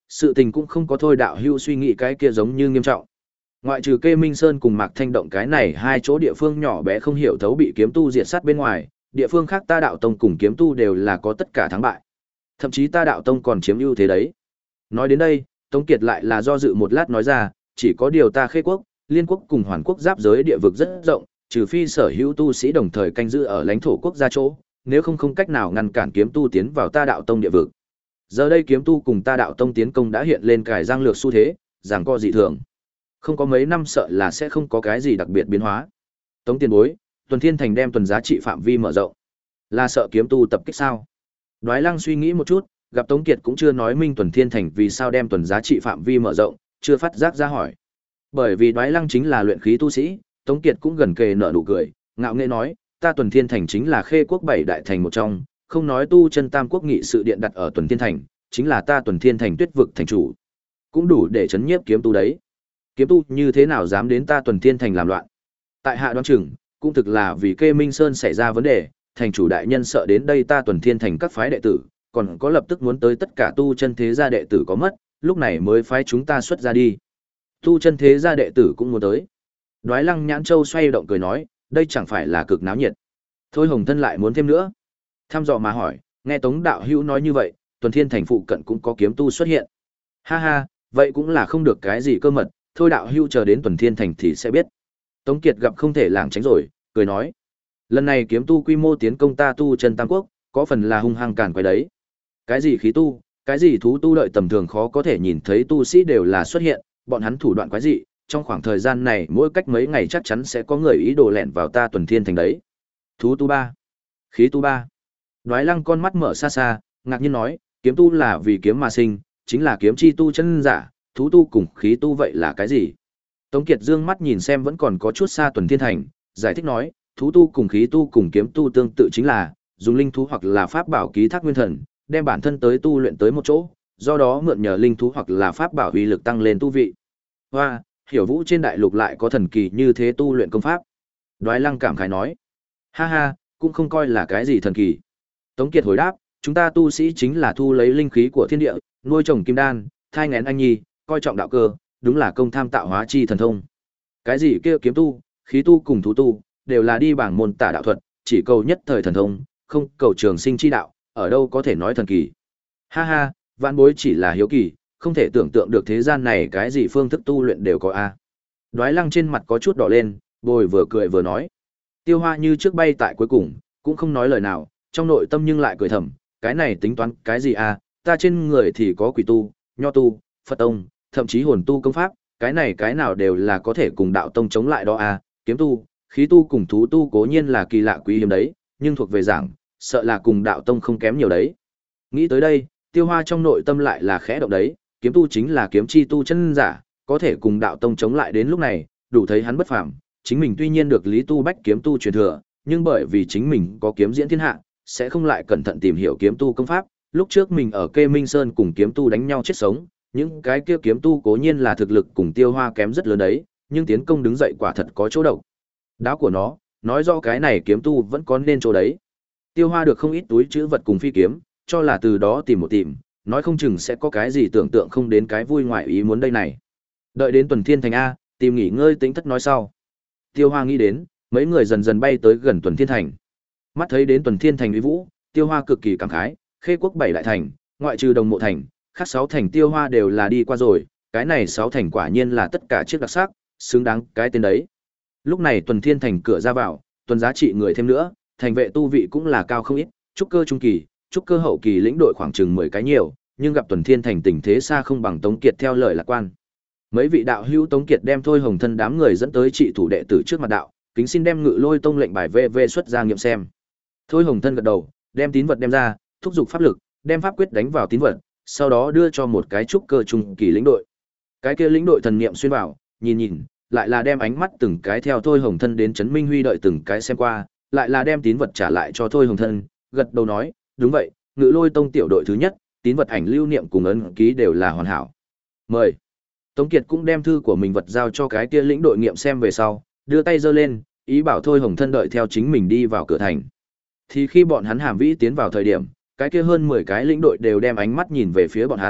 Sự tình cũng không có thôi đạo hưu suy nghĩ cái kia giống như nghiêm trọng. Ngoại trừ Kê Minh Sơn cùng Mạc Thanh Động cái này hai chỗ địa phương nhỏ bé không hiểu thấu bị kiếm tu diệt sát bên ngoài, địa phương khác ta đạo tông cùng kiếm tu đều là có tất cả thắng bại. Thậm chí ta đạo tông còn chiếm ưu thế đấy. Nói đến đây, Tống Kiệt lại là do dự một lát nói ra, chỉ có điều ta Khê quốc, Liên quốc cùng Hoàn quốc giáp giới địa vực rất rộng, trừ phi sở hữu tu sĩ đồng thời canh giữ ở lãnh thổ quốc gia chỗ, nếu không không cách nào ngăn cản kiếm tu tiến vào ta đạo tông địa vực. Giờ đây kiếm tu cùng ta đạo tông tiến công đã hiện lên cải giang lược xu thế, giằng co dị thường. Không có mấy năm sợ là sẽ không có cái gì đặc biệt biến hóa. Tống tiền bối, Tuần Thiên Thành đem tuần giá trị phạm vi mở rộng. Là sợ kiếm tu tập kích sao? Đoái Lăng suy nghĩ một chút, gặp Tống Kiệt cũng chưa nói minh Tuần Thiên Thành vì sao đem tuần giá trị phạm vi mở rộng, chưa phát giác ra hỏi. Bởi vì Đoái Lăng chính là luyện khí tu sĩ, Tống Kiệt cũng gần kề nở nụ cười, ngạo nghễ nói, ta Tuần Thiên Thành chính là Khê quốc bảy đại thành một trong, không nói tu chân tam quốc nghị sự điện đặt ở Tuần Thiên Thành, chính là ta Tuần Thiên Thành tuyết vực thành chủ, cũng đủ để chấn nhiếp kiếm tu đấy. Kiếm tu như thế nào dám đến ta Tuần Thiên Thành làm loạn? Tại hạ đoán chừng, cũng thực là vì Kê Minh Sơn xảy ra vấn đề, thành chủ đại nhân sợ đến đây ta Tuần Thiên Thành các phái đệ tử, còn có lập tức muốn tới tất cả tu chân thế gia đệ tử có mất, lúc này mới phái chúng ta xuất ra đi. Tu chân thế gia đệ tử cũng muốn tới. Đoái Lăng Nhãn Châu xoay động cười nói, đây chẳng phải là cực náo nhiệt. Thôi Hồng Thân lại muốn thêm nữa. Tham dò mà hỏi, nghe Tống đạo hữu nói như vậy, Tuần Thiên Thành phụ cận cũng có kiếm tu xuất hiện. Ha ha, vậy cũng là không được cái gì cơ mật, thôi đạo hữu chờ đến Tuần Thiên Thành thì sẽ biết. Tống Kiệt gặp không thể lảng tránh rồi, cười nói, lần này kiếm tu quy mô tiến công ta tu chân tam quốc, có phần là hung hăng càn quấy đấy. Cái gì khí tu, cái gì thú tu đợi tầm thường khó có thể nhìn thấy tu sĩ đều là xuất hiện, bọn hắn thủ đoạn quái dị, trong khoảng thời gian này mỗi cách mấy ngày chắc chắn sẽ có người ý đồ lẻn vào ta Tuần Thiên Thành đấy. Thú tu ba, khí tu ba. Đoái Lăng con mắt mở xa xa, ngạc nhiên nói, kiếm tu là vì kiếm mà sinh, chính là kiếm chi tu chân giả, thú tu cùng khí tu vậy là cái gì? Tống Kiệt dương mắt nhìn xem vẫn còn có chút xa Tuần Thiên Thành, giải thích nói, thú tu cùng khí tu cùng kiếm tu tương tự chính là dùng linh thú hoặc là pháp bảo ký thác nguyên thần, đem bản thân tới tu luyện tới một chỗ, do đó mượn nhờ linh thú hoặc là pháp bảo uy lực tăng lên tu vị. Hoa, hiểu vũ trên đại lục lại có thần kỳ như thế tu luyện công pháp. Đoái Lăng cảm khái nói, ha ha, cũng không coi là cái gì thần kỳ. Tống Kiệt hồi đáp, chúng ta tu sĩ chính là thu lấy linh khí của thiên địa, nuôi trồng kim đan, thai nghén anh nhi, coi trọng đạo cơ, đúng là công tham tạo hóa chi thần thông. Cái gì kia kiếm tu, khí tu cùng thú tu, đều là đi bảng môn tả đạo thuật, chỉ cầu nhất thời thần thông, không cầu trường sinh chi đạo, ở đâu có thể nói thần kỳ. Ha ha, vạn bối chỉ là hiếu kỳ, không thể tưởng tượng được thế gian này cái gì phương thức tu luyện đều có a. Đoái Lăng trên mặt có chút đỏ lên, bồi vừa cười vừa nói. Tiêu Hoa như trước bay tại cuối cùng, cũng không nói lời nào, trong nội tâm nhưng lại cười thầm, cái này tính toán cái gì a, ta trên người thì có quỷ tu, nho tu, Phật tông, thậm chí hồn tu công pháp, cái này cái nào đều là có thể cùng đạo tông chống lại đó a, kiếm tu, khí tu cùng thú tu cố nhiên là kỳ lạ quý hiếm đấy, nhưng thuộc về giảng, sợ là cùng đạo tông không kém nhiều đấy. Nghĩ tới đây, Tiêu Hoa trong nội tâm lại là khẽ động đấy, kiếm tu chính là kiếm chi tu chân giả, có thể cùng đạo tông chống lại đến lúc này, đủ thấy hắn bất phàm. Chính mình tuy nhiên được Lý Tu Bách kiếm tu truyền thừa, nhưng bởi vì chính mình có kiếm diễn thiên hạ, sẽ không lại cẩn thận tìm hiểu kiếm tu công pháp. Lúc trước mình ở Kê Minh Sơn cùng kiếm tu đánh nhau chết sống, những cái kia kiếm tu cố nhiên là thực lực cùng Tiêu Hoa kém rất lớn đấy, nhưng tiến công đứng dậy quả thật có chỗ độc đáo của nó, nói rõ cái này kiếm tu vẫn có nên chỗ đấy. Tiêu Hoa được không ít túi chữ vật cùng phi kiếm, cho là từ đó tìm một tìm, nói không chừng sẽ có cái gì tưởng tượng không đến cái vui ngoại ý muốn đây này. Đợi đến Tuần Thiên Thành a, tìm nghỉ ngơi tính thất nói sau. Tiêu Hoa nghĩ đến, mấy người dần dần bay tới gần Tuần Thiên Thành. Mắt thấy đến Tuần Thiên Thành uy vũ, Tiêu Hoa cực kỳ cảm khái, Khê quốc bảy đại thành, ngoại trừ Đồng Mộ thành, khác sáu thành Tiêu Hoa đều là đi qua rồi, cái này sáu thành quả nhiên là tất cả chiếc đặc sắc, xứng đáng cái tên đấy. Lúc này Tuần Thiên Thành cửa ra vào, tuần giá trị người thêm nữa, thành vệ tu vị cũng là cao không ít, trúc cơ trung kỳ, trúc cơ hậu kỳ lĩnh đội khoảng chừng mười cái nhiều, nhưng gặp Tuần Thiên Thành tình thế xa không bằng Tống Kiệt theo lời lạc quan. Mấy vị đạo hữu Tống Kiệt đem Thôi Hồng Thân đám người dẫn tới trị thủ đệ tử trước mặt đạo, kính xin đem Ngự Lôi tông lệnh bài vê vê xuất ra nghiệm xem. Thôi Hồng Thân gật đầu, đem tín vật đem ra, thúc giục pháp lực, đem pháp quyết đánh vào tín vật, sau đó đưa cho một cái trúc cơ trung kỳ lĩnh đội. Cái kia lĩnh đội thần niệm xuyên vào, nhìn nhìn, lại là đem ánh mắt từng cái theo Thôi Hồng Thân đến Trấn Minh Huy đợi từng cái xem qua, lại là đem tín vật trả lại cho Thôi Hồng Thân, gật đầu nói, đúng vậy, Ngự Lôi tông tiểu đội thứ nhất, tín vật ảnh lưu niệm cùng ấn ký đều là hoàn hảo. Mời. Tống Kiệt cũng đem thư của mình vật giao cho cái kia lĩnh đội nghiệm xem về sau, đưa tay giơ lên, ý bảo Thôi Hồng Thân đợi theo chính mình đi vào cửa thành. Thì khi bọn hắn hàm vĩ tiến vào thời điểm, cái kia hơn mười cái lĩnh đội đều đem ánh mắt nhìn về phía bọn hắn,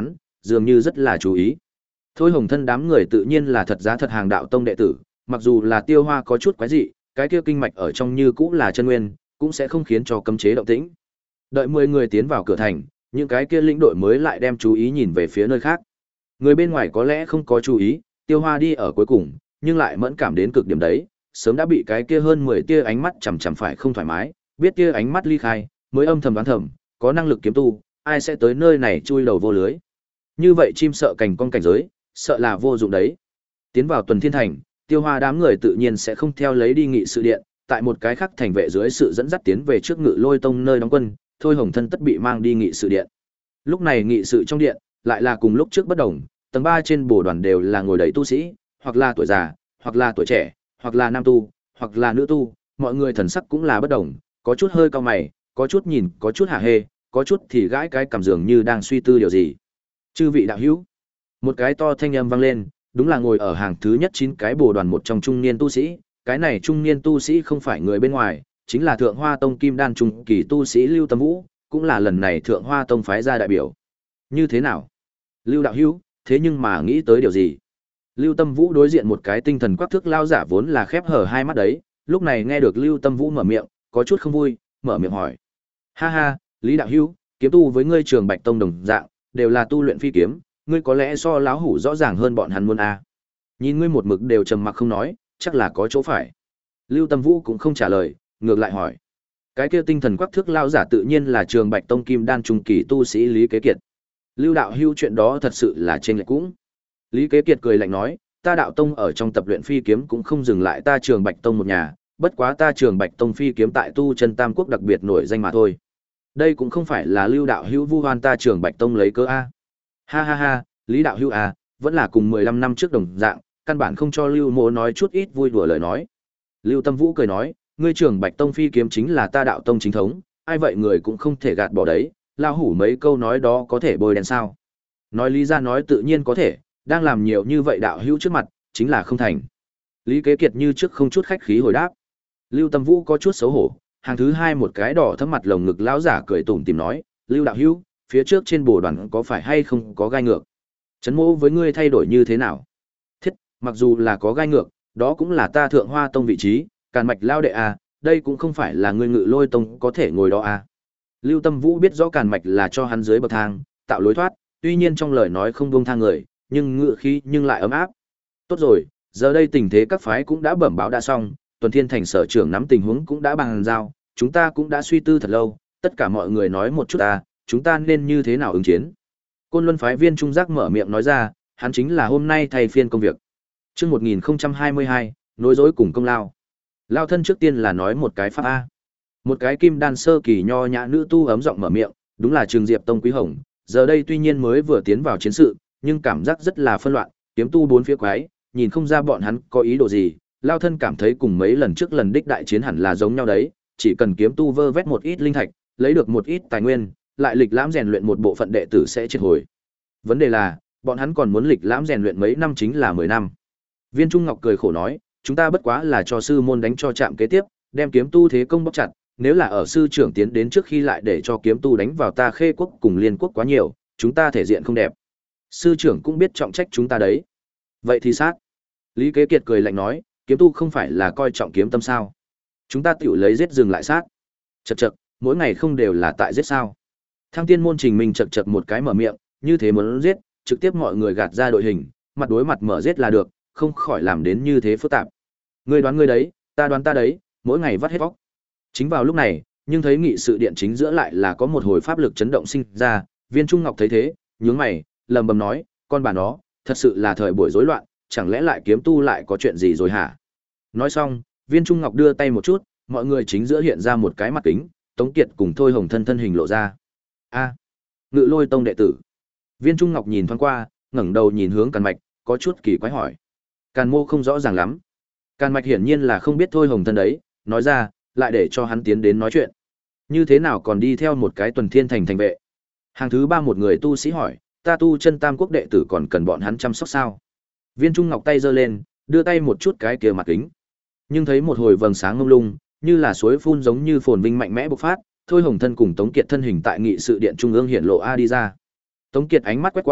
dường như rất là chú ý. Thôi Hồng Thân đám người tự nhiên là thật giá thật hàng đạo tông đệ tử, mặc dù là Tiêu Hoa có chút quái dị, cái kia kinh mạch ở trong như cũng là chân nguyên, cũng sẽ không khiến cho cấm chế động tĩnh. Đợi mười người tiến vào cửa thành, những cái kia lĩnh đội mới lại đem chú ý nhìn về phía nơi khác. Người bên ngoài có lẽ không có chú ý, Tiêu Hoa đi ở cuối cùng, nhưng lại mẫn cảm đến cực điểm đấy, sớm đã bị cái kia hơn mười tia ánh mắt chằm chằm phải không thoải mái, biết tia ánh mắt ly khai, mới âm thầm đoán thầm, có năng lực kiếm tu, ai sẽ tới nơi này chui đầu vô lưới. Như vậy chim sợ cành cong cảnh giới, sợ là vô dụng đấy. Tiến vào Tuần Thiên Thành, Tiêu Hoa đám người tự nhiên sẽ không theo lấy đi nghị sự điện, tại một cái khác thành vệ dưới sự dẫn dắt tiến về trước Ngự Lôi Tông nơi đóng quân, Thôi Hồng Thân tất bị mang đi nghị sự điện. Lúc này nghị sự trong điện, lại là cùng lúc trước bất đồng, tầng ba trên bồ đoàn đều là ngồi đầy tu sĩ, hoặc là tuổi già, hoặc là tuổi trẻ, hoặc là nam tu, hoặc là nữ tu, mọi người thần sắc cũng là bất đồng, có chút hơi cau mày, có chút nhìn, có chút hả hê, có chút thì gãi cái cảm dường như đang suy tư điều gì. Chư vị đạo hữu, một cái to thanh âm vang lên, đúng là ngồi ở hàng thứ nhất chín cái bồ đoàn một trong trung niên tu sĩ, cái này trung niên tu sĩ không phải người bên ngoài, chính là Thượng Hoa Tông Kim Đan trung kỳ tu sĩ Lưu Tâm Vũ, cũng là lần này Thượng Hoa Tông phái ra đại biểu. Như thế nào? Lưu đạo hữu, thế nhưng mà nghĩ tới điều gì? Lưu Tâm Vũ đối diện một cái tinh thần quắc thước lao giả vốn là khép hở hai mắt đấy, lúc này nghe được Lưu Tâm Vũ mở miệng, có chút không vui, mở miệng hỏi. Ha ha, Lý đạo hữu, kiếm tu với ngươi Trường Bạch Tông đồng dạng, đều là tu luyện phi kiếm, ngươi có lẽ so lão hủ rõ ràng hơn bọn hắn luôn à. Nhìn ngươi một mực đều trầm mặc không nói, chắc là có chỗ phải. Lưu Tâm Vũ cũng không trả lời, ngược lại hỏi. Cái kia tinh thần quắc thước lao giả tự nhiên là Trường Bạch Tông Kim Đan trung kỳ tu sĩ Lý Kế Kiệt. Lưu đạo hữu chuyện đó thật sự là trên lệch cũng. Lý Kế Kiệt cười lạnh nói, ta đạo tông ở trong tập luyện phi kiếm cũng không dừng lại ta Trường Bạch Tông một nhà, bất quá ta Trường Bạch Tông phi kiếm tại tu chân Tam Quốc đặc biệt nổi danh mà thôi. Đây cũng không phải là Lưu đạo hữu vu oan ta Trường Bạch Tông lấy cớ a. Ha ha ha, Lý đạo hữu à, vẫn là cùng mười lăm năm trước đồng dạng, căn bản không cho Lưu Mộ nói chút ít vui đùa lời nói. Lưu Tâm Vũ cười nói, ngươi Trường Bạch Tông phi kiếm chính là ta đạo tông chính thống, ai vậy người cũng không thể gạt bỏ đấy, lao hủ mấy câu nói đó có thể bôi đen sao? Nói lý ra nói tự nhiên có thể, đang làm nhiều như vậy đạo hữu trước mặt, chính là không thành. Lý Kế Kiệt như trước không chút khách khí hồi đáp. Lưu Tâm Vũ có chút xấu hổ, hàng thứ hai một cái đỏ thấm mặt lồng ngực lão giả cười tủm tỉm nói, Lưu đạo hữu, phía trước trên bồ đoàn có phải hay không có gai ngược? Chấn mô với ngươi thay đổi như thế nào? Thiết, mặc dù là có gai ngược, đó cũng là ta Thượng Hoa Tông vị trí, Càn Mạch lao đệ à, đây cũng không phải là ngươi Ngự Lôi Tông có thể ngồi đó à. Lưu Tâm Vũ biết rõ Càn Mạch là cho hắn dưới bậc thang, tạo lối thoát, tuy nhiên trong lời nói không buông tha người, nhưng ngự khí nhưng lại ấm áp. Tốt rồi, giờ đây tình thế các phái cũng đã bẩm báo đã xong, Tuần Thiên Thành sở trưởng nắm tình huống cũng đã bàn giao, chúng ta cũng đã suy tư thật lâu, tất cả mọi người nói một chút ta, chúng ta nên như thế nào ứng chiến. Côn Luân phái Viên Trung Giác mở miệng nói ra, hắn chính là hôm nay thay phiên công việc. Chương một nghìn không trăm hai mươi hai, nối dối cùng công lao. Lao thân trước tiên là nói một cái pháp a. Một cái kim đan sơ kỳ nho nhã nữ tu ấm giọng mở miệng, đúng là Trường Diệp Tông Quý Hồng, giờ đây tuy nhiên mới vừa tiến vào chiến sự, nhưng cảm giác rất là phân loạn, kiếm tu bốn phía quái, nhìn không ra bọn hắn có ý đồ gì, Lao thân cảm thấy cùng mấy lần trước lần đích đại chiến hẳn là giống nhau đấy, chỉ cần kiếm tu vơ vét một ít linh thạch, lấy được một ít tài nguyên, lại lịch lãm rèn luyện một bộ phận đệ tử sẽ triệt hồi. Vấn đề là, bọn hắn còn muốn lịch lãm rèn luyện mấy năm chính là mười năm. Viên Trung Ngọc cười khổ nói, chúng ta bất quá là cho sư môn đánh cho chạm kế tiếp, đem kiếm tu thế công bóc chặt, nếu là ở sư trưởng tiến đến trước khi lại để cho kiếm tu đánh vào ta Khê quốc cùng Liên quốc quá nhiều, chúng ta thể diện không đẹp. Sư trưởng cũng biết trọng trách chúng ta đấy. Vậy thì sát. Lý Kế Kiệt cười lạnh nói, kiếm tu không phải là coi trọng kiếm tâm sao? Chúng ta tiểu lấy giết dừng lại sát. Chậc chậc, mỗi ngày không đều là tại giết sao? Thăng Tiên môn Trình Minh chậc chậc một cái mở miệng, như thế muốn giết, trực tiếp mọi người gạt ra đội hình, mặt đối mặt mở giết là được, không khỏi làm đến như thế phức tạp. Ngươi đoán ngươi đấy, ta đoán ta đấy, mỗi ngày vắt hết vóc. Chính vào lúc này, nhưng thấy nghị sự điện chính giữa lại là có một hồi pháp lực chấn động sinh ra, Viên Trung Ngọc thấy thế, nhướng mày, lầm bầm nói, con bà nó, thật sự là thời buổi rối loạn, chẳng lẽ lại kiếm tu lại có chuyện gì rồi hả? Nói xong, Viên Trung Ngọc đưa tay một chút, mọi người chính giữa hiện ra một cái mặt kính, Tống Kiệt cùng Thôi Hồng Thân thân hình lộ ra. A, Ngự Lôi Tông đệ tử. Viên Trung Ngọc nhìn thoáng qua, ngẩng đầu nhìn hướng Càn Mạch, có chút kỳ quái hỏi. Càn Mô không rõ ràng lắm. Càn Mạch hiển nhiên là không biết Thôi Hồng Thân đấy, nói ra, lại để cho hắn tiến đến nói chuyện. Như thế nào còn đi theo một cái Tuần Thiên Thành thành vệ? Hàng thứ ba một người tu sĩ hỏi, ta tu chân Tam Quốc đệ tử còn cần bọn hắn chăm sóc sao? Viên Trung Ngọc tay giơ lên, đưa tay một chút cái kia mặt kính. Nhưng thấy một hồi vầng sáng ngông lung, như là suối phun giống như phồn vinh mạnh mẽ bộc phát, Thôi Hồng Thân cùng Tống Kiệt thân hình tại nghị sự điện trung ương hiện lộ a đi ra. Tống Kiệt ánh mắt quét qua,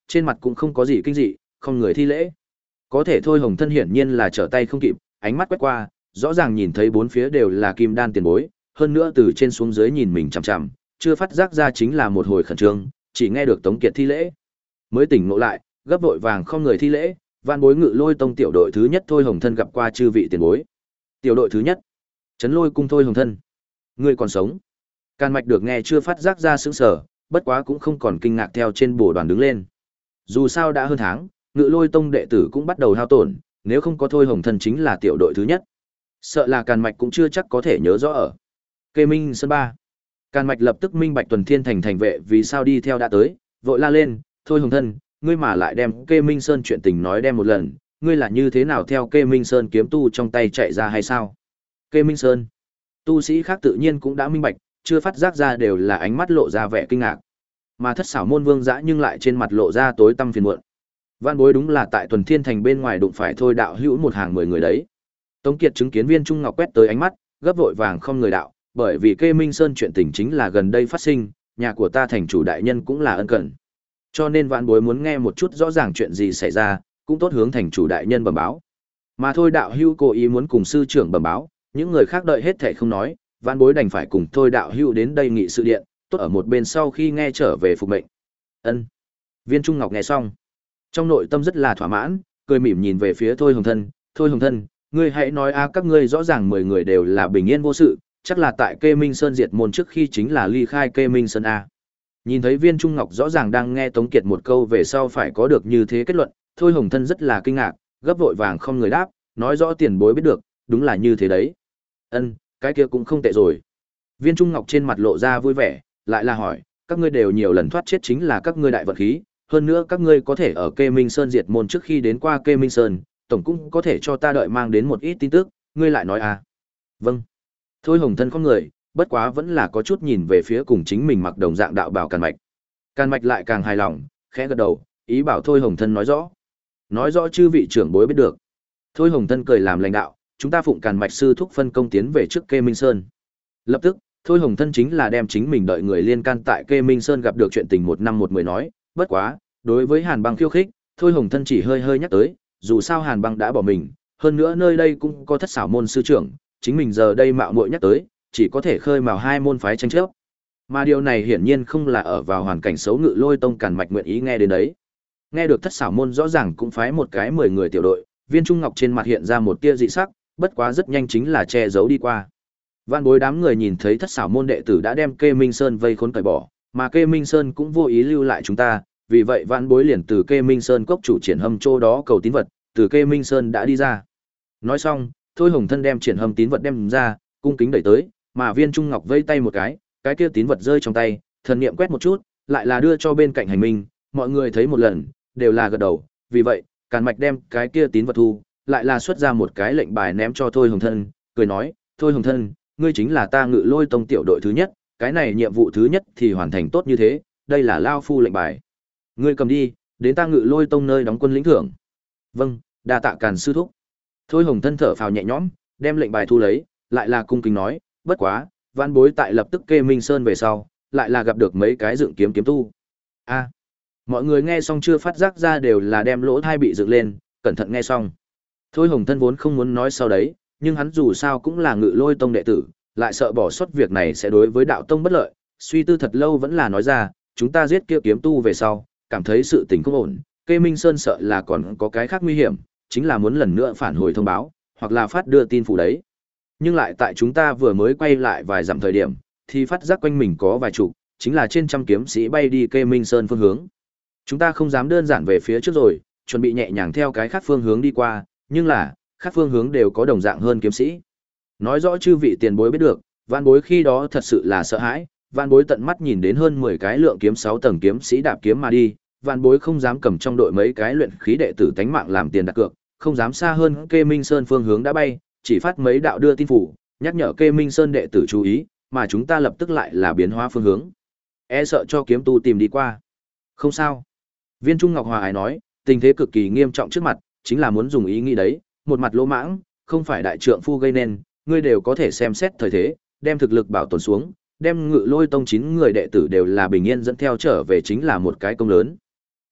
trên mặt cũng không có gì kinh dị, không người thi lễ. Có thể Thôi Hồng Thân hiển nhiên là trở tay không kịp, ánh mắt quét qua, rõ ràng nhìn thấy bốn phía đều là kim đan tiền bối, hơn nữa từ trên xuống dưới nhìn mình chằm chằm, chưa phát giác ra chính là một hồi khẩn trương, chỉ nghe được Tống Kiệt thi lễ. Mới tỉnh ngộ lại, gấp vội vàng không người thi lễ, van bối Ngự Lôi Tông tiểu đội thứ nhất Thôi Hồng Thân gặp qua chư vị tiền bối. Tiểu đội thứ nhất, Trấn Lôi cung Thôi Hồng Thân. Ngươi còn sống? Càn Mạch được nghe chưa phát giác ra sững sờ, bất quá cũng không còn kinh ngạc theo trên bồ đoàn đứng lên. Dù sao đã hơn tháng, Ngự Lôi Tông đệ tử cũng bắt đầu hao tổn, nếu không có Thôi Hồng Thân chính là tiểu đội thứ nhất. Sợ là Càn Mạch cũng chưa chắc có thể nhớ rõ ở. Kê Minh Sơn ba. Càn Mạch lập tức minh bạch Tuần Thiên Thành thành vệ vì sao đi theo đã tới, vội la lên, "Thôi Hồng Thân, ngươi mà lại đem Kê Minh Sơn chuyện tình nói đem một lần, ngươi là như thế nào theo Kê Minh Sơn kiếm tu trong tay chạy ra hay sao?" Kê Minh Sơn. Tu sĩ khác tự nhiên cũng đã minh bạch, chưa phát giác ra đều là ánh mắt lộ ra vẻ kinh ngạc. Mà Thất Xảo môn Vương Dã nhưng lại trên mặt lộ ra tối tăm phiền muộn. Vạn bối đúng là tại Tuần Thiên Thành bên ngoài đụng phải Thôi đạo hữu một hàng mười người đấy. Tống Kiệt chứng kiến Viên Trung Ngọc quét tới ánh mắt, gấp vội vàng không người đạo, bởi vì Kê Minh Sơn chuyện tình chính là gần đây phát sinh, nhà của ta thành chủ đại nhân cũng là ân cận. Cho nên vạn bối muốn nghe một chút rõ ràng chuyện gì xảy ra, cũng tốt hướng thành chủ đại nhân bẩm báo. Mà Thôi đạo hữu cố ý muốn cùng sư trưởng bẩm báo, những người khác đợi hết thảy không nói, vạn bối đành phải cùng Thôi đạo hữu đến đây nghị sự điện, tốt ở một bên sau khi nghe trở về phục mệnh. Ân. Viên Trung Ngọc nghe xong, trong nội tâm rất là thỏa mãn, cười mỉm nhìn về phía Thôi Hồng Thân, "Thôi Hồng Thân, ngươi hãy nói a các ngươi rõ ràng mười người đều là bình yên vô sự, chắc là tại Kê Minh Sơn diệt môn trước khi chính là ly khai Kê Minh Sơn a." Nhìn thấy Viên Trung Ngọc rõ ràng đang nghe Tống Kiệt một câu về sau phải có được như thế kết luận, Thôi Hồng Thân rất là kinh ngạc, gấp vội vàng không người đáp, nói rõ tiền bối biết được, đúng là như thế đấy. Ân, cái kia cũng không tệ rồi. Viên Trung Ngọc trên mặt lộ ra vui vẻ, lại là hỏi, các ngươi đều nhiều lần thoát chết chính là các ngươi đại vận khí, hơn nữa các ngươi có thể ở Kê Minh Sơn diệt môn trước khi đến qua Kê Minh Sơn, tổng cũng có thể cho ta đợi mang đến một ít tin tức, ngươi lại nói à. Vâng. Thôi Hồng Thân con người, bất quá vẫn là có chút nhìn về phía cùng chính mình mặc đồng dạng đạo bào Càn Mạch. Càn Mạch lại càng hài lòng, khẽ gật đầu, ý bảo Thôi Hồng Thân nói rõ. Nói rõ chư vị trưởng bối biết được. Thôi Hồng Thân cười làm lãnh đạo, chúng ta phụng Càn Mạch sư thúc phân công tiến về trước Kê Minh Sơn. Lập tức, Thôi Hồng Thân chính là đem chính mình đợi người liên can tại Kê Minh Sơn gặp được chuyện tình một năm một mười nói, bất quá, đối với Hàn Băng khiêu khích, Thôi Hồng Thân chỉ hơi hơi nhắc tới, dù sao Hàn Băng đã bỏ mình, hơn nữa nơi đây cũng có Thất Xảo môn sư trưởng, chính mình giờ đây mạo muội nhắc tới, chỉ có thể khơi mào hai môn phái tranh chấp. Mà điều này hiển nhiên không là ở vào hoàn cảnh xấu Ngự Lôi Tông Càn Mạch nguyện ý nghe đến đấy. Nghe được Thất Xảo môn rõ ràng cũng phái một cái mười người tiểu đội, Viên Trung Ngọc trên mặt hiện ra một tia dị sắc, bất quá rất nhanh chính là che giấu đi qua. Vạn bối đám người nhìn thấy Thất Xảo môn đệ tử đã đem Kê Minh Sơn vây khốn cởi bỏ, mà Kê Minh Sơn cũng vô ý lưu lại chúng ta, vì vậy vạn bối liền từ Kê Minh Sơn cốc chủ Triển Hâm chỗ đó cầu tín vật, từ Kê Minh Sơn đã đi ra. Nói xong, Thôi Hồng Thân đem Triển Hâm tín vật đem ra, cung kính đẩy tới, mà Viên Trung Ngọc vây tay một cái, cái kia tín vật rơi trong tay, thần niệm quét một chút, lại là đưa cho bên cạnh hành minh, mọi người thấy một lần, đều là gật đầu, vì vậy, Càn Mạch đem cái kia tín vật thu, lại là xuất ra một cái lệnh bài ném cho Thôi Hồng Thân, cười nói, "Thôi Hồng Thân, ngươi chính là ta Ngự Lôi Tông tiểu đội thứ nhất, cái này nhiệm vụ thứ nhất thì hoàn thành tốt như thế, đây là lao phu lệnh bài. Ngươi cầm đi, đến ta Ngự Lôi Tông nơi đóng quân lĩnh thưởng." "Vâng, đa tạ Càn sư thúc." Thôi Hồng Thân thở phào nhẹ nhõm, đem lệnh bài thu lấy, lại là cung kính nói, "Bất quá, vãn bối tại lập tức Kê Minh Sơn về sau, lại là gặp được mấy cái dựng kiếm kiếm tu." A. Mọi người nghe xong chưa phát giác ra đều là đem lỗ tai bị dựng lên, cẩn thận nghe xong. Thôi Hồng Thân vốn không muốn nói sau đấy, nhưng hắn dù sao cũng là Ngự Lôi Tông đệ tử, lại sợ bỏ sót việc này sẽ đối với đạo tông bất lợi, suy tư thật lâu vẫn là nói ra, "Chúng ta giết kia kiếm tu về sau, cảm thấy sự tình không ổn, Kê Minh Sơn sợ là còn có cái khác nguy hiểm, chính là muốn lần nữa phản hồi thông báo, hoặc là phát đưa tin phủ đấy. Nhưng lại tại chúng ta vừa mới quay lại vài dặm thời điểm, thì phát giác quanh mình có vài chục, chính là trên trăm kiếm sĩ bay đi Kê Minh Sơn phương hướng. Chúng ta không dám đơn giản về phía trước rồi, chuẩn bị nhẹ nhàng theo cái khác phương hướng đi qua, nhưng là, khác phương hướng đều có đồng dạng hơn kiếm sĩ." Nói rõ chư vị tiền bối biết được, vạn bối khi đó thật sự là sợ hãi, vạn bối tận mắt nhìn đến hơn mười cái lượng kiếm sáu tầng kiếm sĩ đạp kiếm mà đi, vạn bối không dám cầm trong đội mấy cái luyện khí đệ tử tánh mạng làm tiền đặt cược, không dám xa hơn Kê Minh Sơn phương hướng đã bay, chỉ phát mấy đạo đưa tin phủ, nhắc nhở Kê Minh Sơn đệ tử chú ý, mà chúng ta lập tức lại là biến hóa phương hướng. E sợ cho kiếm tu tìm đi qua. Không sao. Viên Trung Ngọc Hòa ái nói, tình thế cực kỳ nghiêm trọng trước mặt, chính là muốn dùng ý nghĩ đấy, một mặt lỗ mãng, không phải đại trượng phu gây nên, ngươi đều có thể xem xét thời thế, đem thực lực bảo tồn xuống, đem Ngự Lôi Tông chín người đệ tử đều là bình yên dẫn theo trở về chính là một cái công lớn.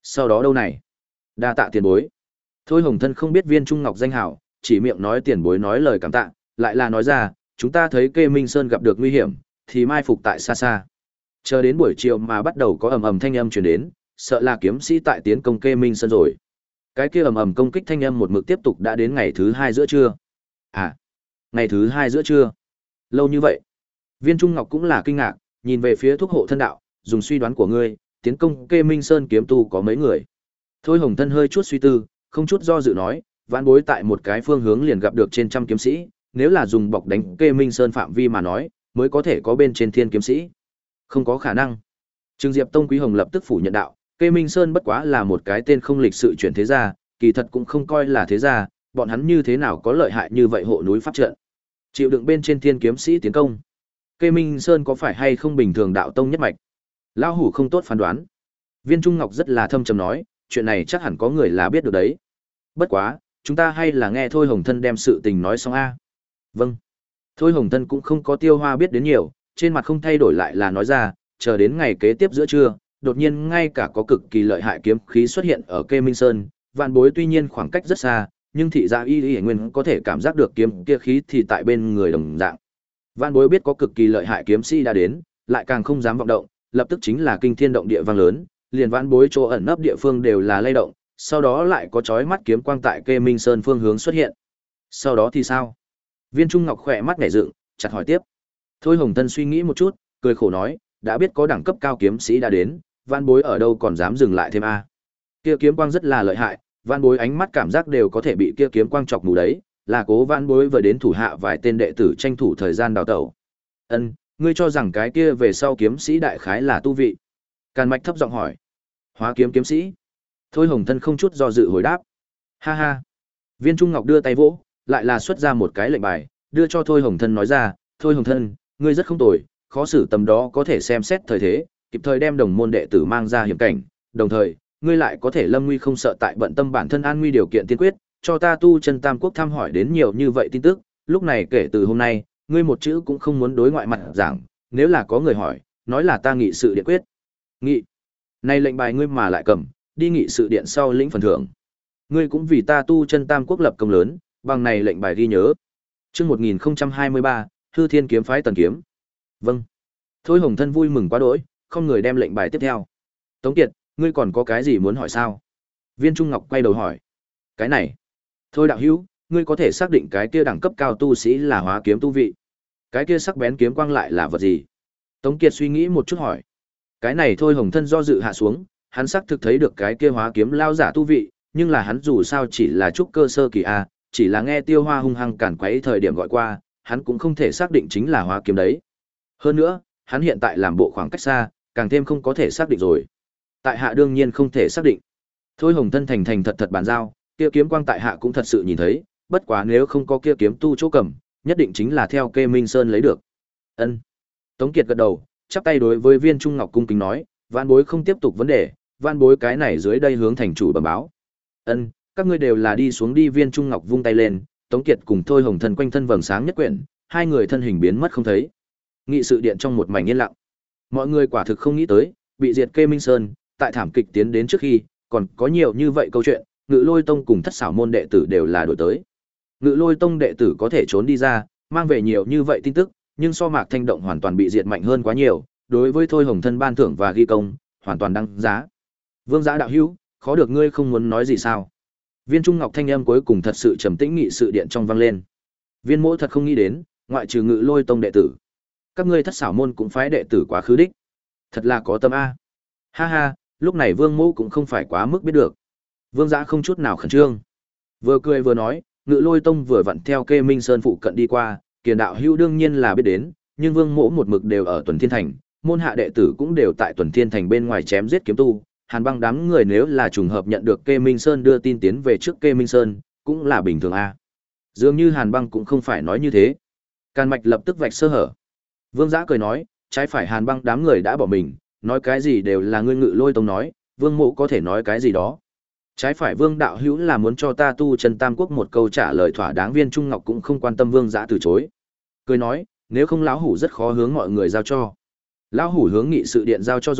Sau đó đâu này? Đa tạ tiền bối. Thôi Hồng Thân không biết Viên Trung Ngọc danh hảo, chỉ miệng nói tiền bối nói lời cảm tạ, lại là nói ra, chúng ta thấy Kê Minh Sơn gặp được nguy hiểm, thì mai phục tại xa xa. Chờ đến buổi chiều mà bắt đầu có ầm ầm thanh âm truyền đến, sợ là kiếm sĩ tại tiến công Kê Minh Sơn rồi. Cái kia ầm ầm công kích thanh âm một mực tiếp tục đã đến ngày thứ hai giữa trưa. À, ngày thứ hai giữa trưa. Lâu như vậy. Viên Trung Ngọc cũng là kinh ngạc, nhìn về phía thuốc hộ thân đạo, dùng suy đoán của ngươi, tiến công Kê Minh Sơn kiếm tu có mấy người. Thôi Hồng Thân hơi chút suy tư, không chút do dự nói, vãn bối tại một cái phương hướng liền gặp được trên trăm kiếm sĩ, nếu là dùng bọc đánh Kê Minh Sơn phạm vi mà nói, mới có thể có bên trên thiên kiếm sĩ. Không có khả năng. Trương Diệp Tông Quý Hồng lập tức phủ nhận đạo, Kê Minh Sơn bất quá là một cái tên không lịch sự chuyển thế gia, kỳ thật cũng không coi là thế gia, bọn hắn như thế nào có lợi hại như vậy hộ núi pháp trận. Chịu đựng bên trên thiên kiếm sĩ tiến công. Kê Minh Sơn có phải hay không bình thường đạo tông nhất mạch? Lão hủ không tốt phán đoán. Viên Trung Ngọc rất là thâm trầm nói, chuyện này chắc hẳn có người là biết được đấy. Bất quá, chúng ta hay là nghe Thôi Hồng Thân đem sự tình nói xong a. Vâng. Thôi Hồng Thân cũng không có tiêu hoa biết đến nhiều, trên mặt không thay đổi lại là nói ra, chờ đến ngày kế tiếp giữa trưa, đột nhiên ngay cả có cực kỳ lợi hại kiếm khí xuất hiện ở Kê Minh Sơn, vạn bối tuy nhiên khoảng cách rất xa, nhưng thị gia y y nguyên có thể cảm giác được kiếm kia khí thì tại bên người đồng dạng. Vạn bối biết có cực kỳ lợi hại kiếm sĩ đã đến, lại càng không dám vọng động, lập tức chính là kinh thiên động địa vang lớn, liền vạn bối chỗ ẩn nấp địa phương đều là lay động, sau đó lại có chói mắt kiếm quang tại Kê Minh Sơn phương hướng xuất hiện. Sau đó thì sao? Viên Trung Ngọc khỏe mắt nhảy dựng, chặt hỏi tiếp. Thôi Hồng Thân suy nghĩ một chút, cười khổ nói, đã biết có đẳng cấp cao kiếm sĩ đã đến, vạn bối ở đâu còn dám dừng lại thêm a? Kia kiếm quang rất là lợi hại, vạn bối ánh mắt cảm giác đều có thể bị kia kiếm quang chọc mù đấy, là cố vạn bối vừa đến thủ hạ vài tên đệ tử tranh thủ thời gian đào tẩu. Ân, ngươi cho rằng cái kia về sau kiếm sĩ đại khái là tu vị? Càn Mạch thấp giọng hỏi. Hóa kiếm kiếm sĩ. Thôi Hồng Thân không chút do dự hồi đáp. Ha ha. Viên Trung Ngọc đưa tay vỗ, lại là xuất ra một cái lệnh bài, đưa cho Thôi Hồng Thân nói ra, Thôi Hồng Thân, ngươi rất không tồi, khó xử tầm đó có thể xem xét thời thế, kịp thời đem đồng môn đệ tử mang ra hiểm cảnh, đồng thời, ngươi lại có thể lâm nguy không sợ tại bận tâm bản thân an nguy điều kiện tiên quyết, cho ta tu chân Tam Quốc thăm hỏi đến nhiều như vậy tin tức, lúc này kể từ hôm nay, ngươi một chữ cũng không muốn đối ngoại mặt giảng, nếu là có người hỏi, nói là ta nghị sự điện quyết. Nghị. Này lệnh bài ngươi mà lại cầm, đi nghị sự điện sau lĩnh phần thưởng. Ngươi cũng vì ta tu chân Tam Quốc lập công lớn, bằng này lệnh bài ghi nhớ. Chương một nghìn không trăm hai mươi ba, Hư Thiên kiếm phái Tần kiếm. Vâng. Thôi Hồng Thân vui mừng quá đỗi, không người đem lệnh bài tiếp theo. Tống Kiệt, ngươi còn có cái gì muốn hỏi sao? Viên Trung Ngọc quay đầu hỏi. Cái này. Thôi đạo hữu, ngươi có thể xác định cái kia đẳng cấp cao tu sĩ là hóa kiếm tu vị. Cái kia sắc bén kiếm quang lại là vật gì? Tống Kiệt suy nghĩ một chút hỏi. Cái này Thôi Hồng Thân do dự hạ xuống, hắn xác thực thấy được cái kia hóa kiếm lao giả tu vị, nhưng là hắn dù sao chỉ là trúc cơ sơ kỳ a, chỉ là nghe Tiêu Hoa hung hăng cản quấy thời điểm gọi qua, hắn cũng không thể xác định chính là hóa kiếm đấy. Hơn nữa, hắn hiện tại làm bộ khoảng cách xa, càng thêm không có thể xác định rồi. Tại hạ đương nhiên không thể xác định. Thôi Hồng Thân thành thành thật thật bàn giao, kia kiếm quang tại hạ cũng thật sự nhìn thấy, bất quá nếu không có kia kiếm tu chỗ cầm, nhất định chính là theo Kê Minh Sơn lấy được. Ân. Tống Kiệt gật đầu, chắp tay đối với Viên Trung Ngọc cung kính nói, vạn bối không tiếp tục vấn đề, vạn bối cái này dưới đây hướng thành chủ bẩm báo. Ân, các ngươi đều là đi xuống đi. Viên Trung Ngọc vung tay lên, Tống Kiệt cùng Thôi Hồng Thân quanh thân vầng sáng nhất quyển, hai người thân hình biến mất không thấy. Nghị sự điện trong một mảnh yên lặng. Mọi người quả thực không nghĩ tới, bị diệt Kê Minh Sơn, tại thảm kịch tiến đến trước khi, còn có nhiều như vậy câu chuyện, Ngự Lôi Tông cùng Thất Xảo môn đệ tử đều là đổi tới. Ngự Lôi Tông đệ tử có thể trốn đi ra, mang về nhiều như vậy tin tức, nhưng so Mạc Thanh Động hoàn toàn bị diệt mạnh hơn quá nhiều, đối với Thôi Hồng Thân ban thưởng và ghi công, hoàn toàn đăng giá. Vương Giá đạo hữu, khó được ngươi không muốn nói gì sao? Viên Trung Ngọc thanh âm cuối cùng thật sự trầm tĩnh nghị sự điện trong vang lên. Viên Mỗ thật không nghĩ đến, ngoại trừ Ngự Lôi Tông đệ tử, các ngươi Thất Xảo môn cũng phái đệ tử quá khứ đích. Thật là có tâm a. Ha ha, lúc này Vương Mỗ cũng không phải quá mức biết được. Vương Giá không chút nào khẩn trương. Vừa cười vừa nói, Ngự Lôi Tông vừa vặn theo Kê Minh Sơn phụ cận đi qua, Kiền đạo hữu đương nhiên là biết đến, nhưng Vương Mỗ một mực đều ở Tuần Thiên Thành, môn hạ đệ tử cũng đều tại Tuần Thiên Thành bên ngoài chém giết kiếm tu. Hàn Băng đám người nếu là trùng hợp nhận được Kê Minh Sơn đưa tin tiến về trước Kê Minh Sơn, cũng là bình thường a. Dường như Hàn Băng cũng không phải nói như thế. Càn Mạch lập tức vạch sơ hở. Vương Giã cười nói, trái phải Hàn Băng đám người đã bỏ mình, nói cái gì đều là ngươi Ngự Lôi Tông nói, Vương Mộ có thể nói cái gì đó. Trái phải Vương đạo hữu là muốn cho ta tu chân Tam Quốc một câu trả lời thỏa đáng. Viên Trung Ngọc cũng không quan tâm Vương Giã từ chối. Cười nói, nếu không lão hủ rất khó hướng mọi người giao cho. Lão hủ hướng nghị sự điện giao cho rồi,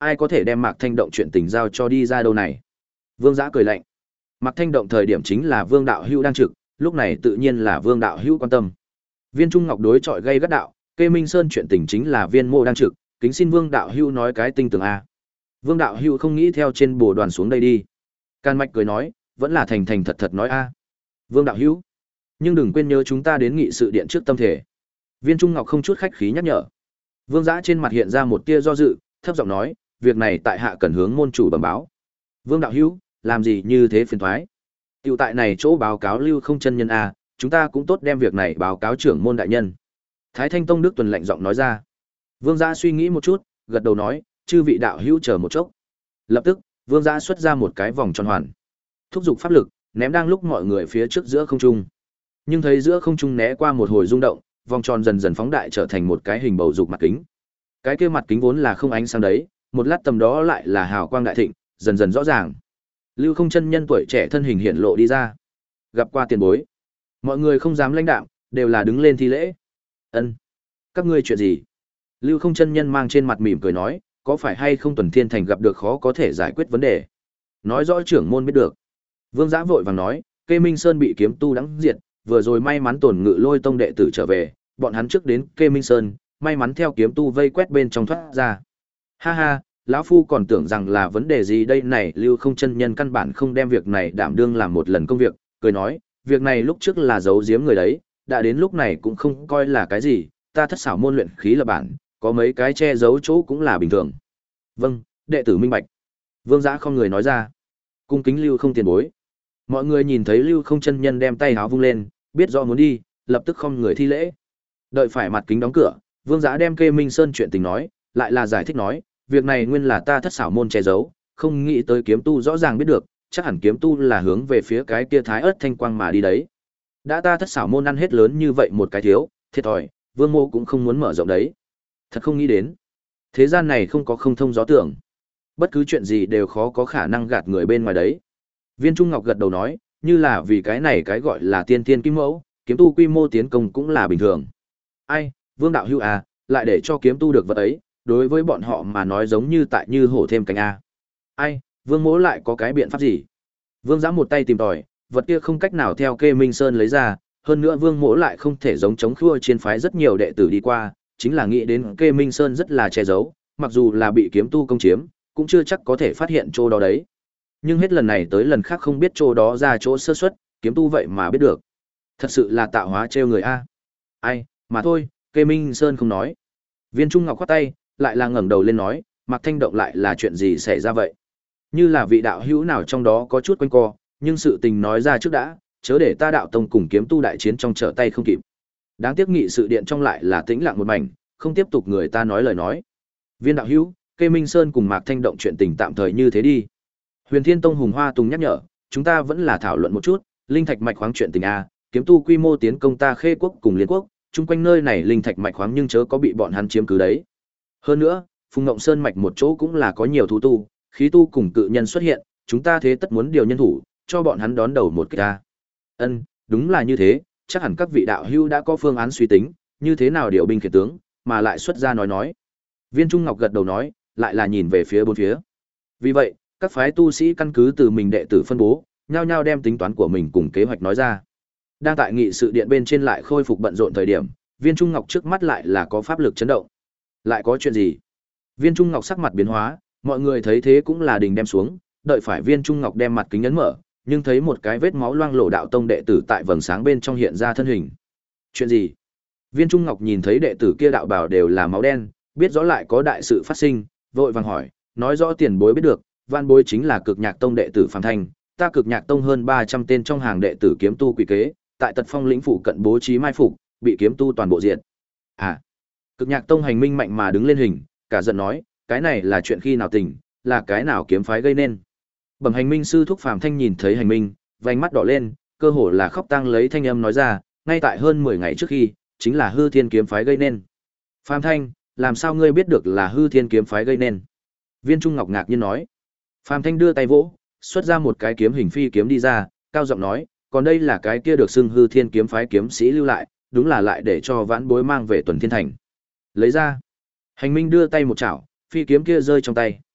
ai có thể đem Mạc Thanh Động chuyện tình giao cho đi ra đâu này. Vương Giã cười lạnh. Mạc Thanh Động thời điểm chính là Vương đạo hữu đang trực, lúc này tự nhiên là Vương đạo hữu quan tâm. Viên Trung Ngọc đối chọi gây gắt đạo, Kê Minh Sơn chuyện tình chính là Viên Mộ đang trực, kính xin Vương đạo hữu nói cái tinh tường a. Vương đạo hữu không nghĩ theo trên bồ đoàn xuống đây đi. Can Mạch cười nói, vẫn là thành thành thật thật nói a. Vương đạo hữu, nhưng đừng quên nhớ chúng ta đến nghị sự điện trước tâm thể. Viên Trung Ngọc không chút khách khí nhắc nhở. Vương Giã trên mặt hiện ra một tia do dự, thấp giọng nói, việc này tại hạ cần hướng môn chủ bẩm báo. Vương đạo hữu, làm gì như thế phiền toái? Tiểu tại này chỗ báo cáo Lưu Không chân nhân a, chúng ta cũng tốt đem việc này báo cáo trưởng môn đại nhân. Thái Thanh Tông Đức Tuần lạnh giọng nói ra. Vương Giã suy nghĩ một chút, gật đầu nói, chư vị đạo hữu chờ một chốc. Lập tức, Vương Giã xuất ra một cái vòng tròn hoàn, thúc giục pháp lực, ném đang lúc mọi người phía trước giữa không trung. Nhưng thấy giữa không trung né qua một hồi rung động, vòng tròn dần dần phóng đại trở thành một cái hình bầu dục mặt kính. Cái kia mặt kính vốn là không ánh sáng đấy, một lát tầm đó lại là hào quang đại thịnh, dần dần rõ ràng. Lưu Không chân nhân tuổi trẻ thân hình hiện lộ đi ra. Gặp qua tiền bối. Mọi người không dám lãnh đạm, đều là đứng lên thi lễ. Ân, các ngươi chuyện gì? Lưu Không chân nhân mang trên mặt mỉm cười nói, có phải hay không Tuần Thiên Thành gặp được khó có thể giải quyết vấn đề? Nói rõ trưởng môn biết được. Vương Giã vội vàng nói, Kê Minh Sơn bị kiếm tu đắng diệt, vừa rồi may mắn Tổn Ngự Lôi tông đệ tử trở về, bọn hắn trước đến Kê Minh Sơn, may mắn theo kiếm tu vây quét bên trong thoát ra. Ha ha, lão phu còn tưởng rằng là vấn đề gì đây này, Lưu Không chân nhân căn bản không đem việc này đảm đương làm một lần công việc, cười nói, việc này lúc trước là giấu giếm người đấy, đã đến lúc này cũng không coi là cái gì, ta thất xảo môn luyện khí là bản, có mấy cái che giấu chỗ cũng là bình thường. Vâng, đệ tử minh bạch. Vương Giã không người nói ra. Cung kính Lưu Không tiền bối. Mọi người nhìn thấy Lưu Không chân nhân đem tay háo vung lên, biết rõ muốn đi, lập tức không người thi lễ. Đợi phải mặt kính đóng cửa, Vương Giã đem Kê Minh Sơn chuyện tình nói, lại là giải thích nói, việc này nguyên là ta thất xảo môn che giấu, không nghĩ tới kiếm tu rõ ràng biết được, chắc hẳn kiếm tu là hướng về phía cái kia thái ớt thanh quang mà đi đấy. Đã ta thất xảo môn ăn hết lớn như vậy một cái thiếu, thiệt thòi, Vương Mô cũng không muốn mở rộng đấy. Thật không nghĩ đến. Thế gian này không có không thông gió tưởng. Bất cứ chuyện gì đều khó có khả năng gạt người bên ngoài đấy. Viên Trung Ngọc gật đầu nói, như là vì cái này cái gọi là tiên tiên kim mẫu, kiếm tu quy mô tiến công cũng là bình thường. Ai, Vương đạo hữu à, lại để cho kiếm tu được vật ấy, đối với bọn họ mà nói giống như tại như hổ thêm cánh a. Ai, Vương Mỗ lại có cái biện pháp gì? Vương Giã một tay tìm tòi, vật kia không cách nào theo Kê Minh Sơn lấy ra, hơn nữa Vương Mỗ lại không thể giống chống khua trên phái rất nhiều đệ tử đi qua, chính là nghĩ đến Kê Minh Sơn rất là che giấu, mặc dù là bị kiếm tu công chiếm, cũng chưa chắc có thể phát hiện chỗ đó đấy. Nhưng hết lần này tới lần khác không biết chỗ đó ra chỗ sơ suất, kiếm tu vậy mà biết được. Thật sự là tạo hóa trêu người a. Ai, mà thôi, Kê Minh Sơn không nói. Viên Trung Ngọc khoát tay, lại là ngẩng đầu lên nói, Mạc Thanh Động lại là chuyện gì xảy ra vậy? Như là vị đạo hữu nào trong đó có chút quanh co, nhưng sự tình nói ra trước đã, chớ để ta đạo tông cùng kiếm tu đại chiến trong trở tay không kịp. Đáng tiếc nghị sự điện trong lại là tĩnh lặng một mảnh, không tiếp tục người ta nói lời nói. Viên đạo hữu, Kê Minh Sơn cùng Mạc Thanh Động chuyện tình tạm thời như thế đi. Huyền Thiên Tông Hùng Hoa Tùng nhắc nhở, chúng ta vẫn là thảo luận một chút, linh thạch mạch khoáng chuyện tình a, kiếm tu quy mô tiến công ta Khê quốc cùng Liên quốc, chung quanh nơi này linh thạch mạch khoáng nhưng chớ có bị bọn hắn chiếm cứ đấy. Hơn nữa, Phùng Ngộng Sơn mạch một chỗ cũng là có nhiều thú tu, khí tu cùng cự nhân xuất hiện, chúng ta thế tất muốn điều nhân thủ, cho bọn hắn đón đầu một kích a. Ân, đúng là như thế, chắc hẳn các vị đạo hữu đã có phương án suy tính, như thế nào điều binh khiển tướng, mà lại xuất ra nói nói. Viên Trung Ngọc gật đầu nói, lại là nhìn về phía bốn phía. Vì vậy, các phái tu sĩ căn cứ từ mình đệ tử phân bố, nhao nhao đem tính toán của mình cùng kế hoạch nói ra. Đang tại nghị sự điện bên trên lại khôi phục bận rộn thời điểm, Viên Trung Ngọc trước mắt lại là có pháp lực chấn động. Lại có chuyện gì? Viên Trung Ngọc sắc mặt biến hóa, mọi người thấy thế cũng là đình đem xuống, đợi phải Viên Trung Ngọc đem mặt kính ấn mở, nhưng thấy một cái vết máu loang lổ đạo tông đệ tử tại vầng sáng bên trong hiện ra thân hình. Chuyện gì? Viên Trung Ngọc nhìn thấy đệ tử kia đạo bào đều là máu đen, biết rõ lại có đại sự phát sinh, vội vàng hỏi, nói rõ tiền bối biết được, Van bối chính là Cực Nhạc Tông đệ tử Phàm Thanh, ta Cực Nhạc Tông hơn ba trăm tên trong hàng đệ tử kiếm tu quỷ kế, tại Tật Phong lĩnh phủ cận bố trí mai phục, bị kiếm tu toàn bộ diệt. À. Cực Nhạc Tông hành minh mạnh mà đứng lên hình, cả giận nói, cái này là chuyện khi nào tình, là cái nào kiếm phái gây nên. Bẩm hành minh sư thúc Phàm Thanh nhìn thấy hành minh, vành mắt đỏ lên, cơ hồ là khóc tang lấy thanh âm nói ra, ngay tại hơn mười ngày trước khi, chính là Hư Thiên kiếm phái gây nên. Phàm Thanh, làm sao ngươi biết được là Hư Thiên kiếm phái gây nên? Viên Trung Ngọc ngạc nhiên nói. Phàm Thanh đưa tay vỗ, xuất ra một cái kiếm hình phi kiếm đi ra, cao giọng nói, còn đây là cái kia được xưng Hư Thiên kiếm phái kiếm sĩ lưu lại, đúng là lại để cho vãn bối mang về Tuần Thiên Thành. Lấy ra. Hành minh đưa tay một chảo, phi kiếm kia rơi trong tay.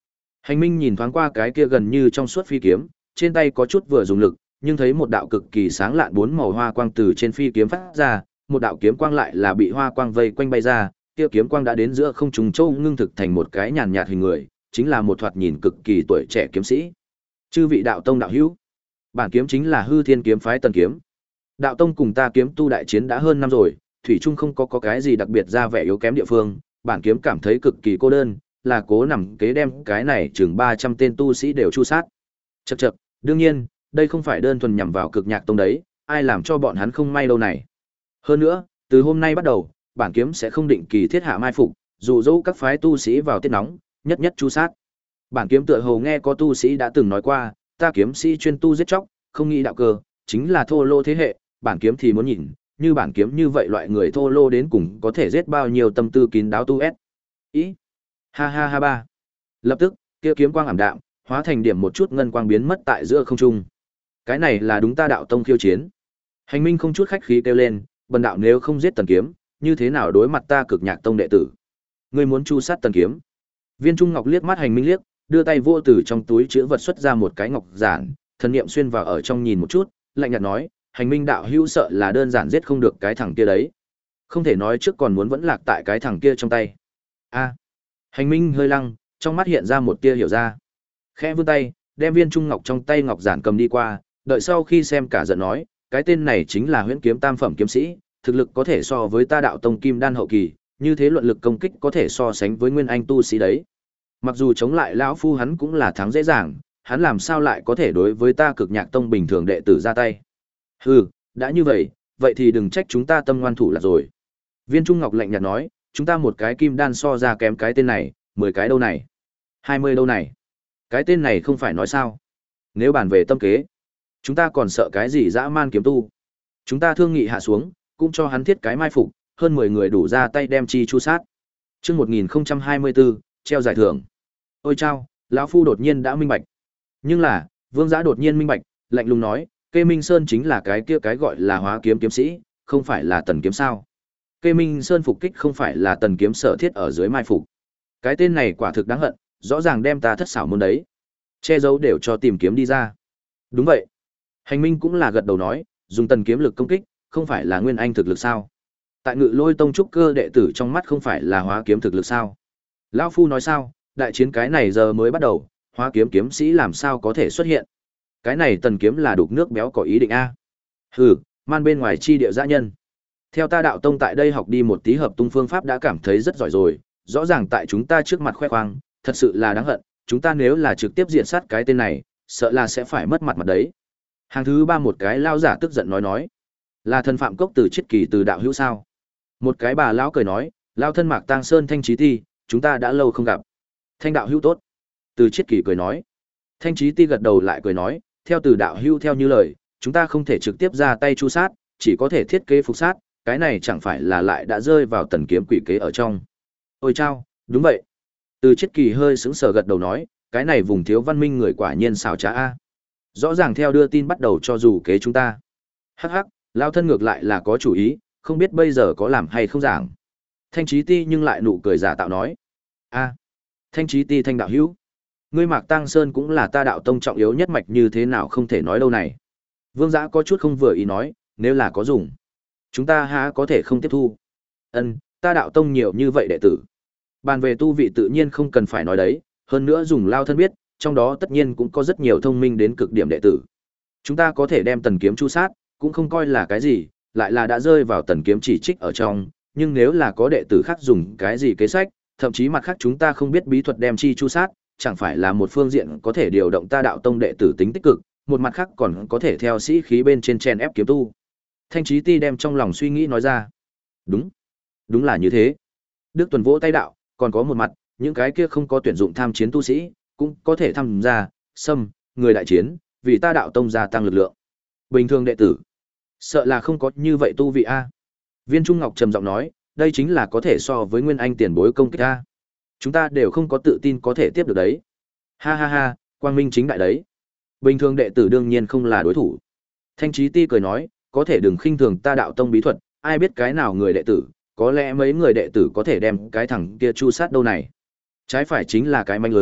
Hành Minh nhìn thoáng qua cái kia gần như trong suốt phi kiếm, trên tay có chút vừa dùng lực, nhưng thấy một đạo cực kỳ sáng lạn bốn màu hoa quang từ trên phi kiếm phát ra, một đạo kiếm quang lại là bị hoa quang vây quanh bay ra, kia kiếm quang đã đến giữa không trung châu ngưng thực thành một cái nhàn nhạt hình người, chính là một thoạt nhìn cực kỳ tuổi trẻ kiếm sĩ. Chư vị đạo tông đạo hữu, bản kiếm chính là Hư Thiên kiếm phái Tần kiếm. Đạo tông cùng ta kiếm tu đại chiến đã hơn năm rồi, thủy chung không có có cái gì đặc biệt ra vẻ yếu kém địa phương, bản kiếm cảm thấy cực kỳ cô đơn, là cố nằm kế đem cái này chừng ba trăm tên tu sĩ đều chu sát. Chậc chậc, đương nhiên, đây không phải đơn thuần nhằm vào Cực Nhạc tông đấy, ai làm cho bọn hắn không may đâu này. Hơn nữa, từ hôm nay bắt đầu, bản kiếm sẽ không định kỳ thiết hạ mai phục, dụ dỗ các phái tu sĩ vào tiết nóng, nhất nhất chu sát. Bản kiếm tựa hồ nghe có tu sĩ đã từng nói qua, ta kiếm sĩ chuyên tu giết chóc, không nghĩ đạo cơ, chính là thô lô thế hệ, bản kiếm thì muốn nhìn, như bản kiếm như vậy loại người thô lô đến cùng có thể giết bao nhiêu tâm tư kín đáo tu ép. Ý. Ha ha ha ba. Lập tức, kia kiếm quang ảm đạm, hóa thành điểm một chút ngân quang biến mất tại giữa không trung. Cái này là đúng ta đạo tông khiêu chiến. Hành Minh không chút khách khí kêu lên, bần đạo nếu không giết Tần kiếm, như thế nào đối mặt ta Cực Nhạc tông đệ tử? Ngươi muốn chu sát Tần kiếm? Viên Trung Ngọc liếc mắt Hành Minh liếc, đưa tay vô từ trong túi chứa vật xuất ra một cái ngọc giản, thần niệm xuyên vào ở trong nhìn một chút, lạnh nhạt nói, Hành Minh đạo hữu sợ là đơn giản giết không được cái thằng kia đấy. Không thể nói trước còn muốn vẫn lạc tại cái thằng kia trong tay. A. Hành Minh hơi lăng, trong mắt hiện ra một tia hiểu ra. Khẽ vươn tay, đem viên trung ngọc trong tay ngọc giản cầm đi qua, đợi sau khi xem cả giận nói, cái tên này chính là Huyễn Kiếm tam phẩm kiếm sĩ, thực lực có thể so với ta đạo tông kim đan hậu kỳ, như thế luận lực công kích có thể so sánh với nguyên anh tu sĩ đấy. Mặc dù chống lại lão phu hắn cũng là thắng dễ dàng, hắn làm sao lại có thể đối với ta Cực Nhạc tông bình thường đệ tử ra tay. Hừ, đã như vậy, vậy thì đừng trách chúng ta tâm ngoan thủ là rồi. Viên Trung Ngọc lạnh nhạt nói, chúng ta một cái kim đan so ra kém cái tên này, mười cái đâu này, hai mươi đâu này. Cái tên này không phải nói sao. Nếu bàn về tâm kế, chúng ta còn sợ cái gì dã man kiếm tu. Chúng ta thương nghị hạ xuống, cũng cho hắn thiết cái mai phục, hơn mười người đủ ra tay đem chi chu sát. Chương một nghìn không trăm hai mươi bốn, treo giải thưởng. Ôi chao, lão phu đột nhiên đã minh bạch. Nhưng là, Vương Giã đột nhiên minh bạch, lạnh lùng nói, Kê Minh Sơn chính là cái kia cái gọi là Hóa Kiếm kiếm sĩ, không phải là Tần kiếm sao? Kê Minh Sơn phục kích không phải là Tần kiếm sở thiết ở dưới mai phục. Cái tên này quả thực đáng hận, rõ ràng đem ta thất xảo môn đấy, che giấu đều cho tìm kiếm đi ra. Đúng vậy. Hành Minh cũng là gật đầu nói, dùng Tần kiếm lực công kích, không phải là nguyên anh thực lực sao? Tại Ngự Lôi tông trúc cơ đệ tử trong mắt không phải là Hóa Kiếm thực lực sao? Lão phu nói sao, đại chiến cái này giờ mới bắt đầu, Hóa Kiếm kiếm sĩ làm sao có thể xuất hiện? Cái này Tần kiếm là đục nước béo có ý định a. Hừ, man bên ngoài chi địa dã nhân. Theo ta đạo tông tại đây học đi một tí hợp tung phương pháp đã cảm thấy rất giỏi rồi, rõ ràng tại chúng ta trước mặt khoe khoang, thật sự là đáng hận, chúng ta nếu là trực tiếp diện sát cái tên này, sợ là sẽ phải mất mặt mặt đấy. Hàng thứ ba một cái lao giả tức giận nói nói, là thần phạm cốc từ chiết kỳ từ đạo hữu sao? Một cái bà lão cười nói, lao thân Mạc Tang Sơn Thanh Chí Ti, chúng ta đã lâu không gặp. Thanh đạo hữu tốt. Từ chiết kỳ cười nói. Thanh Chí Ti gật đầu lại cười nói, theo từ đạo hữu theo như lời, chúng ta không thể trực tiếp ra tay chu sát, chỉ có thể thiết kế phục sát, cái này chẳng phải là lại đã rơi vào Tần kiếm quỷ kế ở trong. Ôi chao, đúng vậy. Từ chiết kỳ hơi sững sờ gật đầu nói, cái này vùng thiếu văn minh người quả nhiên xảo trá a. Rõ ràng theo đưa tin bắt đầu cho dù kế chúng ta. Hắc hắc, lao thân ngược lại là có chủ ý, không biết bây giờ có làm hay không giảng. Thanh Chí Ti nhưng lại nụ cười giả tạo nói, a, Thanh Chí Ti thanh đạo hữu, ngươi Mạc Tăng Sơn cũng là ta đạo tông trọng yếu nhất mạch như thế nào không thể nói đâu này. Vương Giã có chút không vừa ý nói, nếu là có dùng, chúng ta há có thể không tiếp thu. Ân, ta đạo tông nhiều như vậy đệ tử. Bàn về tu vị tự nhiên không cần phải nói đấy, hơn nữa dùng lao thân biết, trong đó tất nhiên cũng có rất nhiều thông minh đến cực điểm đệ tử. Chúng ta có thể đem Tần kiếm chu sát, cũng không coi là cái gì, lại là đã rơi vào Tần kiếm chỉ trích ở trong, nhưng nếu là có đệ tử khác dùng cái gì kế sách, thậm chí mặt khác chúng ta không biết bí thuật đem chi chu sát, chẳng phải là một phương diện có thể điều động ta đạo tông đệ tử tính tích cực, một mặt khác còn có thể theo sĩ khí bên trên chen ép kiếm tu. Thanh Chí Ti đem trong lòng suy nghĩ nói ra. Đúng, đúng là như thế. Đức Tuần vỗ tay đạo, còn có một mặt, những cái kia không có tuyển dụng tham chiến tu sĩ, cũng có thể tham gia, xâm, người đại chiến, vì ta đạo tông gia tăng lực lượng. Bình thường đệ tử, sợ là không có như vậy tu vị a. Viên Trung Ngọc trầm giọng nói, đây chính là có thể so với nguyên anh tiền bối công kích a. Chúng ta đều không có tự tin có thể tiếp được đấy. Ha ha ha, quang minh chính đại đấy. Bình thường đệ tử đương nhiên không là đối thủ. Thanh Chí Ti cười nói, có thể đừng khinh thường ta đạo tông bí thuật, ai biết cái nào người đệ tử, có lẽ mấy người đệ tử có thể đem cái thằng kia chu sát đâu này. Trái phải chính là cái manh lưới,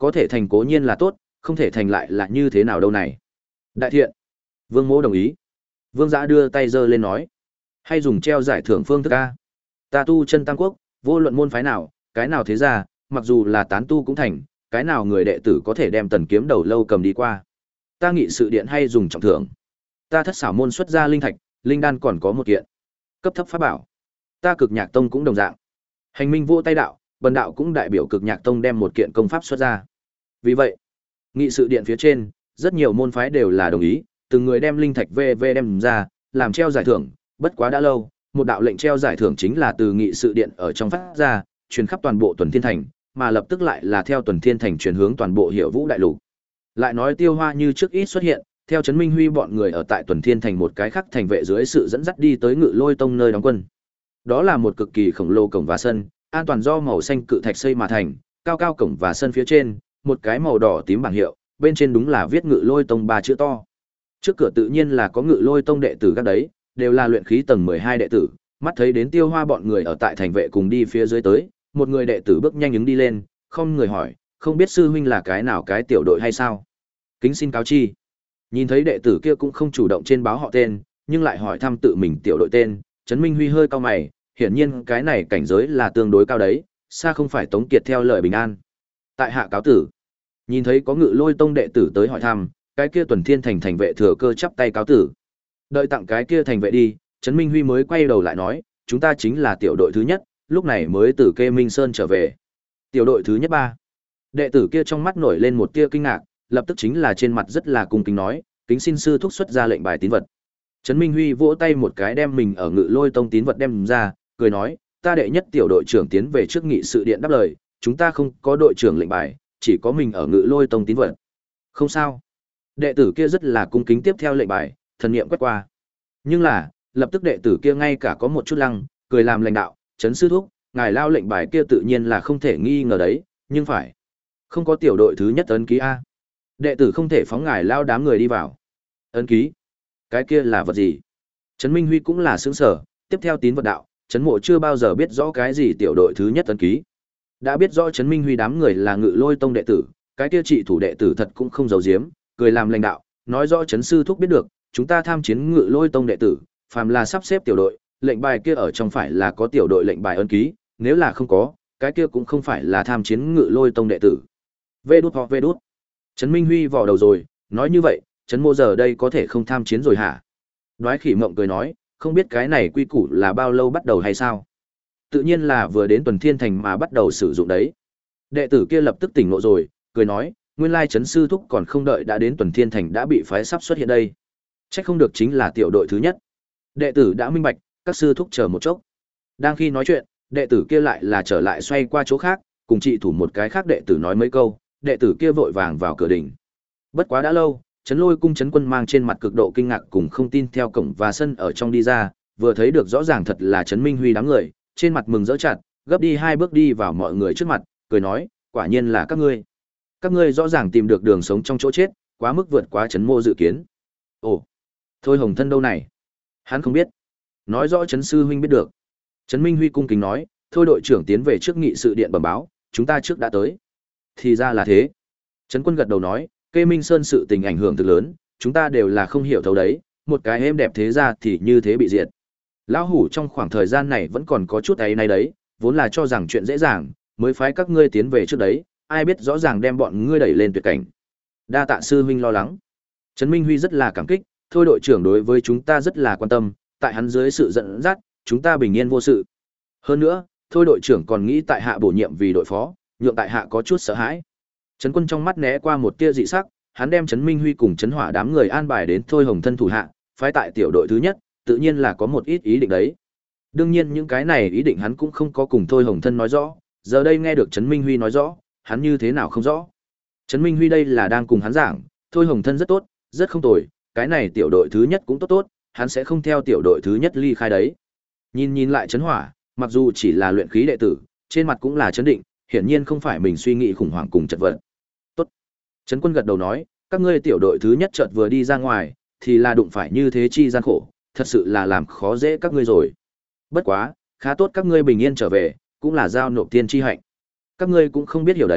Có thể thành cố nhiên là tốt, không thể thành lại là như thế nào đâu này. Đại thiện. Vương Mỗ đồng ý. Vương Giã đưa tay giơ lên nói. Hay dùng treo giải thưởng phương thức A. Ta tu chân Tam Quốc, vô luận môn phái nào, cái nào thế ra, mặc dù là tán tu cũng thành, cái nào người đệ tử có thể đem tần kiếm đầu lâu cầm đi qua. Ta nghị sự điện hay dùng trọng thưởng. Ta thất xảo môn xuất ra linh thạch, linh đan còn có một kiện. Cấp thấp pháp bảo. Ta cực nhạc tông cũng đồng dạng. Hành minh vô tay đạo, bần đạo cũng đại biểu cực nhạc tông đem một kiện công pháp xuất ra. Vì vậy, nghị sự điện phía trên, rất nhiều môn phái đều là đồng ý, từng người đem linh thạch vê vê đem ra, làm treo giải thưởng, bất quá đã lâu, một đạo lệnh treo giải thưởng chính là từ nghị sự điện ở trong phát ra, truyền khắp toàn bộ Tuần Thiên Thành, mà lập tức lại là theo Tuần Thiên Thành truyền hướng toàn bộ Hiểu Vũ đại lục. Lại nói Tiêu Hoa như trước ít xuất hiện, theo Trấn Minh Huy bọn người ở tại Tuần Thiên Thành một cái khác thành vệ dưới sự dẫn dắt đi tới Ngự Lôi Tông nơi đóng quân. Đó là một cực kỳ khổng lồ cổng và sân, an toàn do màu xanh cự thạch xây mà thành, cao cao cổng và sân phía trên, một cái màu đỏ tím bảng hiệu, bên trên đúng là viết Ngự Lôi Tông ba chữ to. Trước cửa tự nhiên là có Ngự Lôi Tông đệ tử các đấy, đều là luyện khí tầng mười hai đệ tử, mắt thấy đến Tiêu Hoa bọn người ở tại thành vệ cùng đi phía dưới tới, một người đệ tử bước nhanh ứng đi lên, không người hỏi, không biết sư huynh là cái nào cái tiểu đội hay sao? Kính xin cáo chi. Nhìn thấy đệ tử kia cũng không chủ động trên báo họ tên, nhưng lại hỏi thăm tự mình tiểu đội tên, Trấn Minh Huy hơi cau mày, hiển nhiên cái này cảnh giới là tương đối cao đấy, xa không phải Tống Kiệt theo lời bình an. Tại hạ cáo tử. Nhìn thấy có Ngự Lôi Tông đệ tử tới hỏi thăm, cái kia Tuần Thiên Thành thành vệ thừa cơ chắp tay cáo tử. Đợi tặng cái kia thành vệ đi, Trấn Minh Huy mới quay đầu lại nói, chúng ta chính là tiểu đội thứ nhất, lúc này mới từ Kê Minh Sơn trở về. Tiểu đội thứ nhất ba. Đệ tử kia trong mắt nổi lên một tia kinh ngạc, lập tức chính là trên mặt rất là cung kính nói, kính xin sư thúc xuất ra lệnh bài tín vật. Trấn Minh Huy vỗ tay một cái đem mình ở Ngự Lôi Tông tín vật đem ra, cười nói, ta đệ nhất tiểu đội trưởng tiến về trước nghị sự điện đáp lời, chúng ta không có đội trưởng lệnh bài, chỉ có mình ở Ngự Lôi Tông tín vật. Không sao. Đệ tử kia rất là cung kính tiếp theo lệnh bài, thần niệm quét qua. Nhưng là, lập tức đệ tử kia ngay cả có một chút lăng, cười làm lãnh đạo, Trấn sư thúc, ngài lao lệnh bài kia tự nhiên là không thể nghi ngờ đấy, nhưng phải không có tiểu đội thứ nhất ấn ký a. Đệ tử không thể phóng ngài lao đám người đi vào. Ấn ký? Cái kia là vật gì? Trấn Minh Huy cũng là sướng sở, tiếp theo tín vật đạo, Trấn Mộ chưa bao giờ biết rõ cái gì tiểu đội thứ nhất ấn ký. Đã biết rõ Trấn Minh Huy đám người là Ngự Lôi Tông đệ tử, cái kia trị thủ đệ tử thật cũng không giấu giếm, cười làm lãnh đạo, nói rõ Trấn sư thúc biết được, chúng ta tham chiến Ngự Lôi Tông đệ tử, phàm là sắp xếp tiểu đội, lệnh bài kia ở trong phải là có tiểu đội lệnh bài ấn ký, nếu là không có, cái kia cũng không phải là tham chiến Ngự Lôi Tông đệ tử. Vê đút hoặc vê đút. Trấn Minh Huy vò đầu rồi, nói như vậy, Trấn Mộ giờ đây có thể không tham chiến rồi hả? Đoái Khỉ Mộng cười nói, không biết cái này quy củ là bao lâu bắt đầu hay sao? Tự nhiên là vừa đến Tuần Thiên Thành mà bắt đầu sử dụng đấy. Đệ tử kia lập tức tỉnh ngộ rồi, cười nói, nguyên lai Trấn sư thúc còn không đợi đã đến Tuần Thiên Thành đã bị phái sắp xuất hiện đây. Chắc không được chính là tiểu đội thứ nhất. Đệ tử đã minh bạch, các sư thúc chờ một chốc. Đang khi nói chuyện, đệ tử kia lại là trở lại xoay qua chỗ khác, cùng trị thủ một cái khác đệ tử nói mấy câu, đệ tử kia vội vàng vào cửa đỉnh. Bất quá đã lâu, Trấn Lôi cung Trấn Quân mang trên mặt cực độ kinh ngạc cùng không tin theo cổng và sân ở trong đi ra, vừa thấy được rõ ràng thật là Trấn Minh Huy đám người, trên mặt mừng rỡ chặt, gấp đi hai bước đi vào mọi người trước mặt, cười nói, quả nhiên là các ngươi. Các ngươi rõ ràng tìm được đường sống trong chỗ chết, quá mức vượt quá Trấn Mô dự kiến. Ồ, Thôi Hồng Thân đâu này? Hắn không biết. Nói rõ Trấn sư huynh biết được. Trấn Minh Huy cung kính nói, thôi đội trưởng tiến về trước nghị sự điện bẩm báo, chúng ta trước đã tới. Thì ra là thế. Trấn Quân gật đầu nói, Kê Minh Sơn sự tình ảnh hưởng thực lớn, chúng ta đều là không hiểu thấu đấy, một cái êm đẹp thế ra thì như thế bị diệt. Lão hủ trong khoảng thời gian này vẫn còn có chút ấy này đấy, vốn là cho rằng chuyện dễ dàng, mới phái các ngươi tiến về trước đấy, ai biết rõ ràng đem bọn ngươi đẩy lên tuyệt cảnh. Đa tạ sư huynh lo lắng. Trấn Minh Huy rất là cảm kích, thôi đội trưởng đối với chúng ta rất là quan tâm, tại hắn dưới sự dẫn dắt, chúng ta bình yên vô sự. Hơn nữa, thôi đội trưởng còn nghĩ tại hạ bổ nhiệm vì đội phó, nhượng tại hạ có chút sợ hãi. Trấn Quân trong mắt né qua một tia dị sắc, hắn đem Trấn Minh Huy cùng Trấn Hỏa đám người an bài đến Thôi Hồng Thân thủ hạ, phái tại tiểu đội thứ nhất, tự nhiên là có một ít ý định đấy. Đương nhiên những cái này ý định hắn cũng không có cùng Thôi Hồng Thân nói rõ, giờ đây nghe được Trấn Minh Huy nói rõ, hắn như thế nào không rõ. Trấn Minh Huy đây là đang cùng hắn giảng, Thôi Hồng Thân rất tốt, rất không tồi, cái này tiểu đội thứ nhất cũng tốt tốt, hắn sẽ không theo tiểu đội thứ nhất ly khai đấy. Nhìn nhìn lại Trấn Hỏa, mặc dù chỉ là luyện khí đệ tử, trên mặt cũng là chấn định, hiển nhiên không phải mình suy nghĩ khủng hoảng cùng chật vật. Tốt. Trấn Quân gật đầu nói, các ngươi tiểu đội thứ nhất chợt vừa đi ra ngoài, thì là đụng phải như thế chi gian khổ, thật sự là làm khó dễ các ngươi rồi. Bất quá, khá tốt các ngươi bình yên trở về, cũng là giao nộp tiên chi hạnh. Các ngươi cũng không biết hiểu đấy,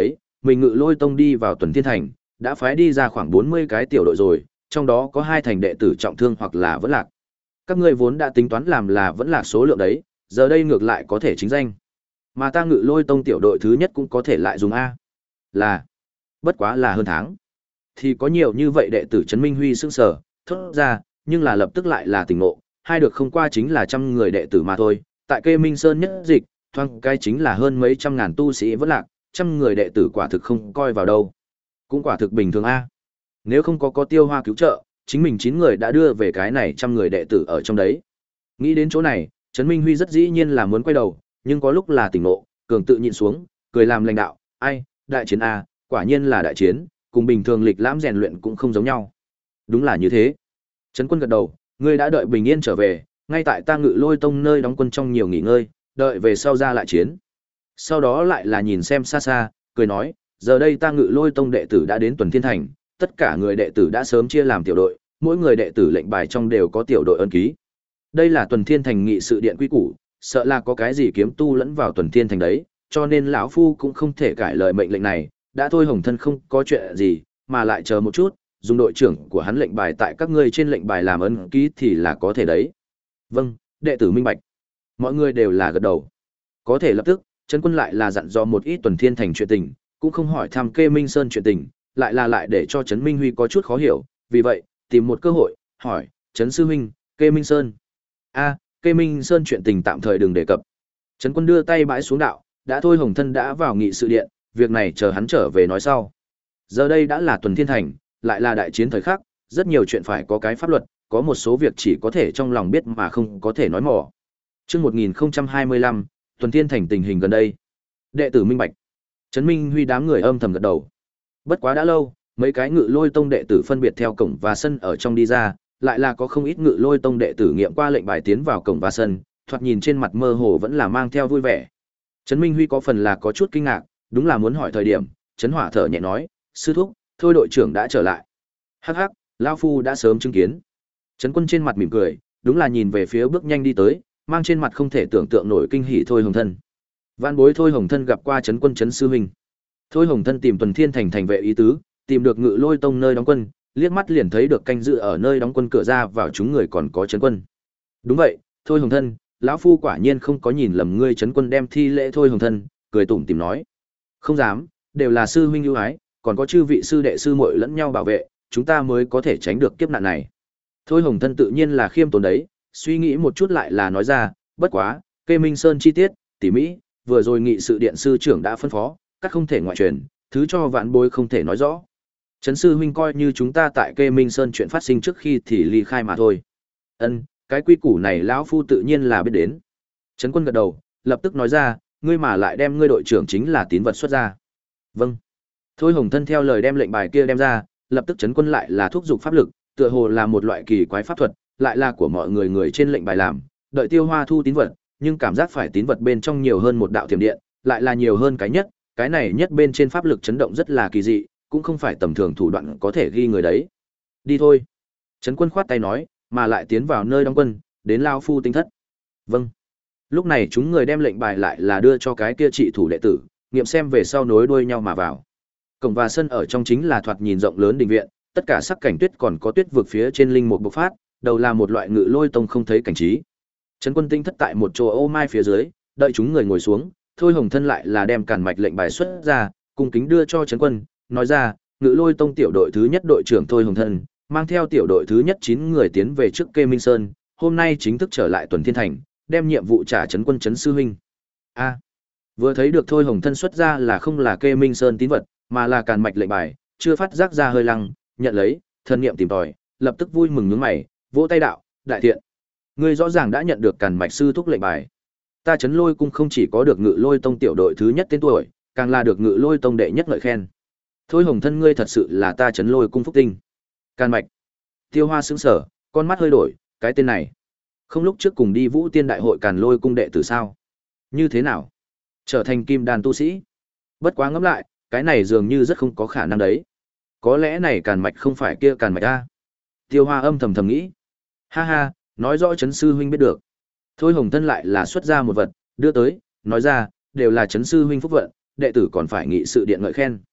mình Ngự Lôi Tông đi vào Tuần Thiên Thành, đã phái đi ra khoảng bốn mươi cái tiểu đội rồi, trong đó có hai thành đệ tử trọng thương hoặc là vẫn lạc. Các ngươi vốn đã tính toán làm là vẫn lạc số lượng đấy, giờ đây ngược lại có thể chính danh. Mà ta Ngự Lôi Tông tiểu đội thứ nhất cũng có thể lại dùng a. Là, bất quá là hơn tháng. Thì có nhiều như vậy đệ tử Trấn Minh Huy sững sờ, thốt ra, nhưng là lập tức lại là tỉnh ngộ, hai được không qua chính là trăm người đệ tử mà thôi, tại Kê Minh Sơn nhất dịch, thoang cái chính là hơn mấy trăm ngàn tu sĩ vẫn lạc, trăm người đệ tử quả thực không coi vào đâu. Cũng quả thực bình thường a. Nếu không có có Tiêu Hoa cứu trợ, chính mình chín người đã đưa về cái này trăm người đệ tử ở trong đấy. Nghĩ đến chỗ này, Trấn Minh Huy rất dĩ nhiên là muốn quay đầu, nhưng có lúc là tỉnh ngộ, cường tự nhịn xuống, cười làm lãnh đạo, ai, đại chiến a, quả nhiên là đại chiến, cùng bình thường lịch lãm rèn luyện cũng không giống nhau. Đúng là như thế. Trấn Quân gật đầu, ngươi đã đợi bình yên trở về, ngay tại ta Ngự Lôi Tông nơi đóng quân trong nhiều nghỉ ngơi, đợi về sau ra lại chiến. Sau đó lại là nhìn xem xa xa, cười nói, giờ đây ta Ngự Lôi Tông đệ tử đã đến Tuần Thiên Thành, tất cả người đệ tử đã sớm chia làm tiểu đội, mỗi người đệ tử lệnh bài trong đều có tiểu đội ấn ký. Đây là Tuần Thiên Thành nghị sự điện quy củ, sợ là có cái gì kiếm tu lẫn vào Tuần Thiên Thành đấy, cho nên lão phu cũng không thể cãi lời mệnh lệnh này, đã thôi Hồng Thân không có chuyện gì, mà lại chờ một chút, dùng đội trưởng của hắn lệnh bài tại các ngươi trên lệnh bài làm ấn ký thì là có thể đấy. Vâng, đệ tử minh bạch. Mọi người đều là gật đầu. Có thể lập tức, Trấn Quân lại là dặn dò một ít Tuần Thiên Thành chuyện tình, cũng không hỏi thăm Kê Minh Sơn chuyện tình, lại là lại để cho Trấn Minh Huy có chút khó hiểu, vì vậy, tìm một cơ hội, hỏi, Trấn Sư Huynh, Kê Minh Sơn. A, Kê Minh Sơn chuyện tình tạm thời đừng đề cập. Trấn Quân đưa tay bãi xuống đạo, đã thôi Hồng Thân đã vào nghị sự điện, việc này chờ hắn trở về nói sau. Giờ đây đã là Tuần Thiên Thành, lại là đại chiến thời khắc, rất nhiều chuyện phải có cái pháp luật, có một số việc chỉ có thể trong lòng biết mà không có thể nói mỏ. Chương một nghìn không trăm hai mươi lăm, Tuần Thiên Thành tình hình gần đây. Đệ tử minh bạch. Trấn Minh Huy đám người âm thầm gật đầu. Bất quá đã lâu, mấy cái Ngự Lôi Tông đệ tử phân biệt theo cổng và sân ở trong đi ra, lại là có không ít Ngự Lôi Tông đệ tử nghiệm qua lệnh bài tiến vào cổng và sân, thoạt nhìn trên mặt mơ hồ vẫn là mang theo vui vẻ. Trấn Minh Huy có phần là có chút kinh ngạc, đúng là muốn hỏi thời điểm, Trấn Hỏa thở nhẹ nói, sư thúc, thôi đội trưởng đã trở lại. Hắc hắc, lão phu đã sớm chứng kiến. Trấn Quân trên mặt mỉm cười, đúng là nhìn về phía bước nhanh đi tới, mang trên mặt không thể tưởng tượng nổi kinh hỉ Thôi Hồng Thân. Vạn bối Thôi Hồng Thân gặp qua Trấn Quân Trấn sư huynh. Thôi Hồng Thân tìm Tuần Thiên Thành thành vệ ý tứ, tìm được Ngự Lôi Tông nơi đóng quân, liếc mắt liền thấy được canh giữ ở nơi đóng quân cửa ra vào chúng người còn có Trấn Quân. Đúng vậy, Thôi Hồng Thân, lão phu quả nhiên không có nhìn lầm ngươi. Trấn Quân đem thi lễ Thôi Hồng Thân, cười tủm tỉm nói: "Không dám, đều là sư huynh ưu ái, còn có chư vị sư đệ sư muội lẫn nhau bảo vệ, chúng ta mới có thể tránh được kiếp nạn này." Thôi Hồng Thân tự nhiên là khiêm tốn đấy, suy nghĩ một chút lại là nói ra, bất quá, Kê Minh Sơn chi tiết, tỉ mỹ, vừa rồi nghị sự điện sư trưởng đã phân phó, các không thể ngoại truyền, thứ cho vạn bối không thể nói rõ. Trấn sư huynh coi như chúng ta tại Kê Minh Sơn chuyện phát sinh trước khi thì ly khai mà thôi. Ân, cái quy củ này lão phu tự nhiên là biết đến. Trấn Quân gật đầu, lập tức nói ra, ngươi mà lại đem ngươi đội trưởng chính là tín vật xuất ra. Vâng. Thôi Hồng Thân theo lời đem lệnh bài kia đem ra, lập tức Trấn Quân lại là thúc giục pháp lực, tựa hồ là một loại kỳ quái pháp thuật, lại là của mọi người người trên lệnh bài làm, đợi Tiêu Hoa thu tín vật, nhưng cảm giác phải tín vật bên trong nhiều hơn một đạo thiểm điện, lại là nhiều hơn cái nhất, cái này nhất bên trên pháp lực chấn động rất là kỳ dị, cũng không phải tầm thường thủ đoạn có thể ghi người đấy. Đi thôi. Trấn Quân khoát tay nói, mà lại tiến vào nơi đóng quân, đến lao phu tinh thất. Vâng. Lúc này chúng người đem lệnh bài lại là đưa cho cái kia trị thủ đệ tử, nghiệm xem về sau nối đuôi nhau mà vào. Cổng và sân ở trong chính là thoạt nhìn rộng lớn đình viện, tất cả sắc cảnh tuyết còn có tuyết vực phía trên linh mục bộc phát, đầu là một loại Ngự Lôi Tông không thấy cảnh trí. Trấn Quân tinh thất tại một chỗ ô mai phía dưới, đợi chúng người ngồi xuống, Thôi Hồng Thân lại là đem càn mạch lệnh bài xuất ra, cung kính đưa cho Trấn Quân, nói ra, Ngự Lôi Tông tiểu đội thứ nhất đội trưởng Thôi Hồng Thân, mang theo tiểu đội thứ nhất chín người tiến về trước Kê Minh Sơn, hôm nay chính thức trở lại Tuần Thiên Thành, đem nhiệm vụ trả Trấn Quân Trấn sư huynh. A. Vừa thấy được Thôi Hồng Thân xuất ra là không là Kê Minh Sơn tín vật, mà là càn mạch lệnh bài, chưa phát giác ra hơi lăng, nhận lấy, thân niệm tìm tòi, lập tức vui mừng nhướng mày, vỗ tay đạo, đại thiện. Ngươi rõ ràng đã nhận được càn mạch sư thúc lệnh bài. Ta Trấn Lôi cung không chỉ có được Ngự Lôi Tông tiểu đội thứ nhất tên tuổi, càng là được Ngự Lôi Tông đệ nhất ngợi khen. Thôi Hồng Thân ngươi thật sự là ta Trấn Lôi cung phúc tinh. Càn mạch. Tiêu Hoa sững sờ, con mắt hơi đổi, cái tên này, không lúc trước cùng đi Vũ Tiên đại hội Càn Lôi cung đệ tử sao? Như thế nào? Trở thành kim đan tu sĩ? Bất quá ngẫm lại, cái này dường như rất không có khả năng đấy. Có lẽ này càn mạch không phải kia càn mạch a. Tiêu Hoa âm thầm thầm nghĩ. Ha ha, nói rõ Trấn sư huynh biết được. Thôi Hồng Thân lại là xuất ra một vật, đưa tới, nói ra, đều là Trấn sư huynh phúc vận, đệ tử còn phải nghị sự điện ngợi khen.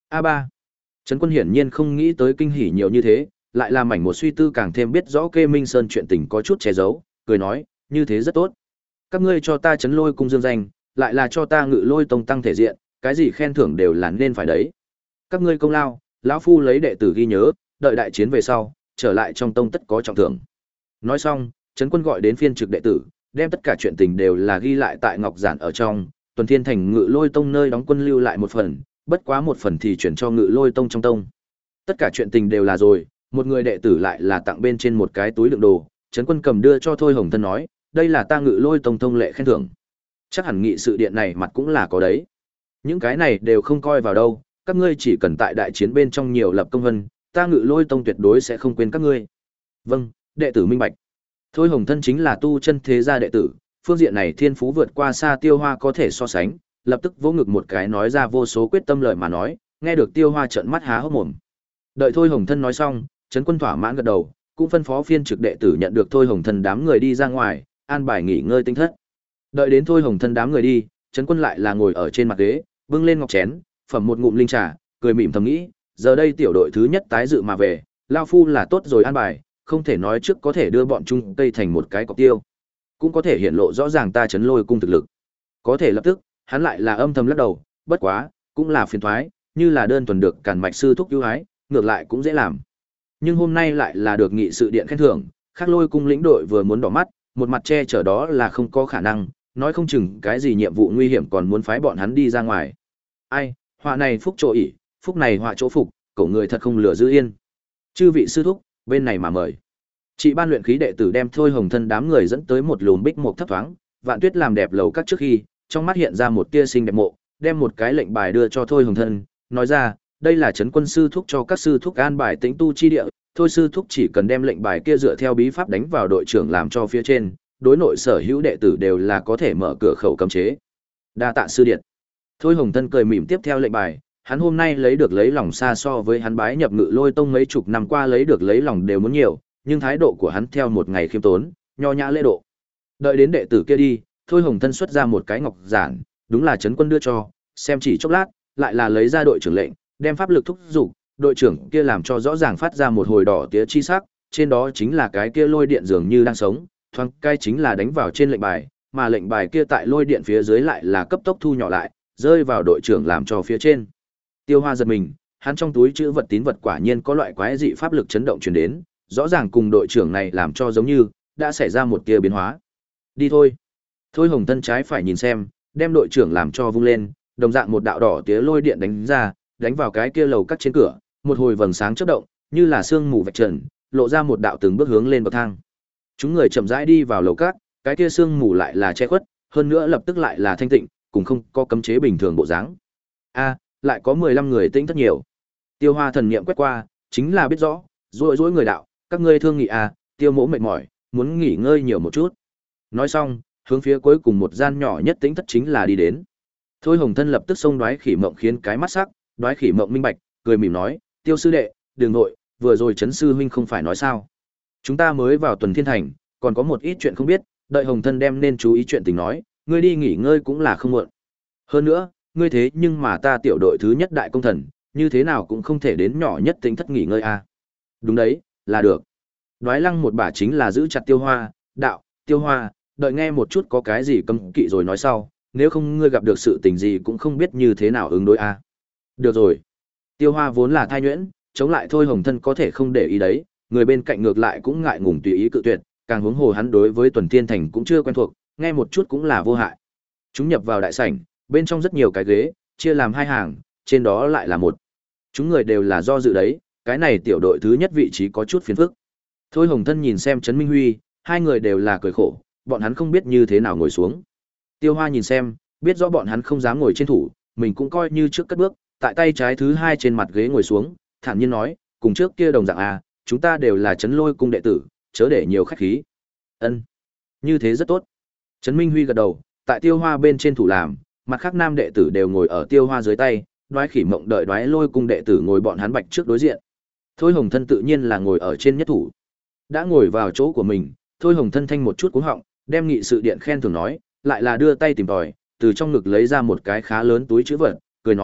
a ba. Trấn Quân hiển nhiên không nghĩ tới kinh hỉ nhiều như thế, lại làm mảnh một suy tư càng thêm biết rõ Kê Minh Sơn chuyện tình có chút che giấu, cười nói, như thế rất tốt. Các ngươi cho ta Trấn Lôi cung dương danh, lại là cho ta Ngự Lôi tông tăng thể diện, cái gì khen thưởng đều là nên phải đấy. Các ngươi công lao, lão phu lấy đệ tử ghi nhớ, đợi đại chiến về sau, trở lại trong tông tất có trọng thưởng. Nói xong, Trấn Quân gọi đến phiên trực đệ tử, đem tất cả chuyện tình đều là ghi lại tại ngọc giản ở trong, Tuần Thiên Thành Ngự Lôi tông nơi đóng quân lưu lại một phần, bất quá một phần thì chuyển cho Ngự Lôi tông trong tông. Tất cả chuyện tình đều là rồi, một người đệ tử lại là tặng bên trên một cái túi đựng đồ, Trấn Quân cầm đưa cho Thôi Hồng Thân nói, đây là ta Ngự Lôi tông thông lệ khen thưởng. Chắc hẳn nghị sự điện này mặt cũng là có đấy. Những cái này đều không coi vào đâu, các ngươi chỉ cần tại đại chiến bên trong nhiều lập công vân, ta Ngự Lôi tông tuyệt đối sẽ không quên các ngươi. Vâng, đệ tử minh bạch. Thôi Hồng Thân chính là tu chân thế gia đệ tử, phương diện này thiên phú vượt qua xa Tiêu Hoa có thể so sánh, lập tức vỗ ngực một cái nói ra vô số quyết tâm lời mà nói, nghe được Tiêu Hoa trợn mắt há hốc mồm. Đợi Thôi Hồng Thân nói xong, Trấn Quân thỏa mãn gật đầu, cũng phân phó phiên trực đệ tử nhận được Thôi Hồng Thân đám người đi ra ngoài, an bài nghỉ ngơi tinh thất. Đợi đến Thôi Hồng Thân đám người đi, Trấn Quân lại là ngồi ở trên mặt ghế, bưng lên ngọc chén, phẩm một ngụm linh trà, cười mỉm thầm nghĩ, giờ đây tiểu đội thứ nhất tái dự mà về, lao phu là tốt rồi an bài, không thể nói trước có thể đưa bọn chung Tây thành một cái cọc tiêu, cũng có thể hiện lộ rõ ràng ta Trấn Lôi cung thực lực. Có thể lập tức, hắn lại là âm thầm lắc đầu, bất quá, cũng là phiền toái, như là đơn thuần được Càn Mạch sư thúc ưu ái, ngược lại cũng dễ làm. Nhưng hôm nay lại là được nghị sự điện khen thưởng, Khắc Lôi cung lĩnh đội vừa muốn đỏ mắt, một mặt che chở đó là không có khả năng, nói không chừng cái gì nhiệm vụ nguy hiểm còn muốn phái bọn hắn đi ra ngoài. Ai, họa này phúc chỗ ỉ, phúc này họa chỗ phục, cậu người thật không lừa giữ yên. Chư vị sư thúc, bên này mà mời. Chị ban luyện khí đệ tử đem Thôi Hồng Thân đám người dẫn tới một lùm bích mục thấp thoáng, Vạn Tuyết làm đẹp lầu các trước khi, trong mắt hiện ra một tia sinh đẹp mộ, đem một cái lệnh bài đưa cho Thôi Hồng Thân, nói ra, đây là Trấn Quân sư thúc cho các sư thúc an bài tĩnh tu chi địa, thôi sư thúc chỉ cần đem lệnh bài kia dựa theo bí pháp đánh vào đội trưởng làm cho phía trên, đối nội sở hữu đệ tử đều là có thể mở cửa khẩu cấm chế. Đa tạ sư điện. Thôi Hồng Thân cười mỉm tiếp theo lệnh bài, hắn hôm nay lấy được lấy lòng xa so với hắn bái nhập Ngự Lôi tông mấy chục năm qua lấy được lấy lòng đều muốn nhiều, nhưng thái độ của hắn theo một ngày khiêm tốn, nho nhã lễ độ. Đợi đến đệ tử kia đi, Thôi Hồng Thân xuất ra một cái ngọc giản, đúng là Trấn Quân đưa cho, xem chỉ chốc lát, lại là lấy ra đội trưởng lệnh, đem pháp lực thúc giục, đội trưởng kia làm cho rõ ràng phát ra một hồi đỏ tía chi sắc, trên đó chính là cái kia lôi điện dường như đang sống, thoáng cái chính là đánh vào trên lệnh bài, mà lệnh bài kia tại lôi điện phía dưới lại là cấp tốc thu nhỏ lại, rơi vào đội trưởng làm cho phía trên. Tiêu Hoa giật mình, hắn trong túi chữ vật tín vật quả nhiên có loại quái dị pháp lực chấn động truyền đến, rõ ràng cùng đội trưởng này làm cho giống như đã xảy ra một tia biến hóa. Đi thôi. Thôi Hồng Thân trái phải nhìn xem, đem đội trưởng làm cho vung lên, đồng dạng một đạo đỏ tía lôi điện đánh ra, đánh vào cái kia lầu cắt trên cửa, một hồi vầng sáng chớp động, như là sương mù vạch trần, lộ ra một đạo từng bước hướng lên bậc thang. Chúng người chậm rãi đi vào lầu cát, cái kia sương mù lại là che khuất, hơn nữa lập tức lại là thanh tịnh, cùng không có cấm chế bình thường bộ dáng. A, lại có mười lăm người tĩnh thất nhiều. Tiêu Hoa thần niệm quét qua, chính là biết rõ, rối rối người đạo, các ngươi thương nghị à, Tiêu Mỗ mệt mỏi, muốn nghỉ ngơi nhiều một chút. Nói xong, hướng phía cuối cùng một gian nhỏ nhất tĩnh thất chính là đi đến. Thôi Hồng Thân lập tức xông Đoái Khỉ Mộng khiến cái mắt sắc, Đoái Khỉ Mộng minh bạch, cười mỉm nói, Tiêu sư đệ, đừng nội, vừa rồi Trấn sư huynh không phải nói sao? Chúng ta mới vào Tuần Thiên Thành, còn có một ít chuyện không biết, đợi Hồng Thân đem nên chú ý chuyện tình nói, ngươi đi nghỉ ngơi cũng là không muộn. Hơn nữa, ngươi thế nhưng mà ta tiểu đội thứ nhất đại công thần, như thế nào cũng không thể đến nhỏ nhất tính thất nghỉ ngơi a. À. Đúng đấy, là được. Đoái Lăng một bà chính là giữ chặt Tiêu Hoa, đạo, Tiêu Hoa, đợi nghe một chút có cái gì cấm kỵ rồi nói sau, nếu không ngươi gặp được sự tình gì cũng không biết như thế nào ứng đối a. À. Được rồi. Tiêu Hoa vốn là thai nhuyễn, chống lại Thôi Hồng Thân có thể không để ý đấy, người bên cạnh ngược lại cũng ngại ngùng tùy ý cự tuyệt, càng huống hồ hắn đối với Tuần Thiên Thành cũng chưa quen thuộc, nghe một chút cũng là vô hại. Chúng nhập vào đại sảnh, bên trong rất nhiều cái ghế, chia làm hai hàng, trên đó lại là một. Chúng người đều là do dự đấy, cái này tiểu đội thứ nhất vị trí có chút phiền phức. Thôi Hồng Thân nhìn xem Trấn Minh Huy, hai người đều là cười khổ, bọn hắn không biết như thế nào ngồi xuống. Tiêu Hoa nhìn xem, biết rõ bọn hắn không dám ngồi trên thủ, mình cũng coi như trước cất bước, tại tay trái thứ hai trên mặt ghế ngồi xuống, thản nhiên nói, cùng trước kia đồng dạng à, chúng ta đều là Trấn Lôi cung đệ tử, chớ để nhiều khách khí. Ân, như thế rất tốt. Trấn Minh Huy gật đầu, tại Tiêu Hoa bên trên thủ làm, mặt khác nam đệ tử đều ngồi ở Tiêu Hoa dưới tay, Đoái Khỉ Mộng đợi Đoái Lôi cung đệ tử ngồi bọn hắn bạch trước đối diện. Thôi Hồng Thân tự nhiên là ngồi ở trên nhất thủ. Đã ngồi vào chỗ của mình, Thôi Hồng Thân thanh một chút cuống họng, đem nghị sự điện khen thưởng nói, lại là đưa tay tìm tòi, từ trong ngực lấy ra một cái khá lớn túi trữ vật, cười nói,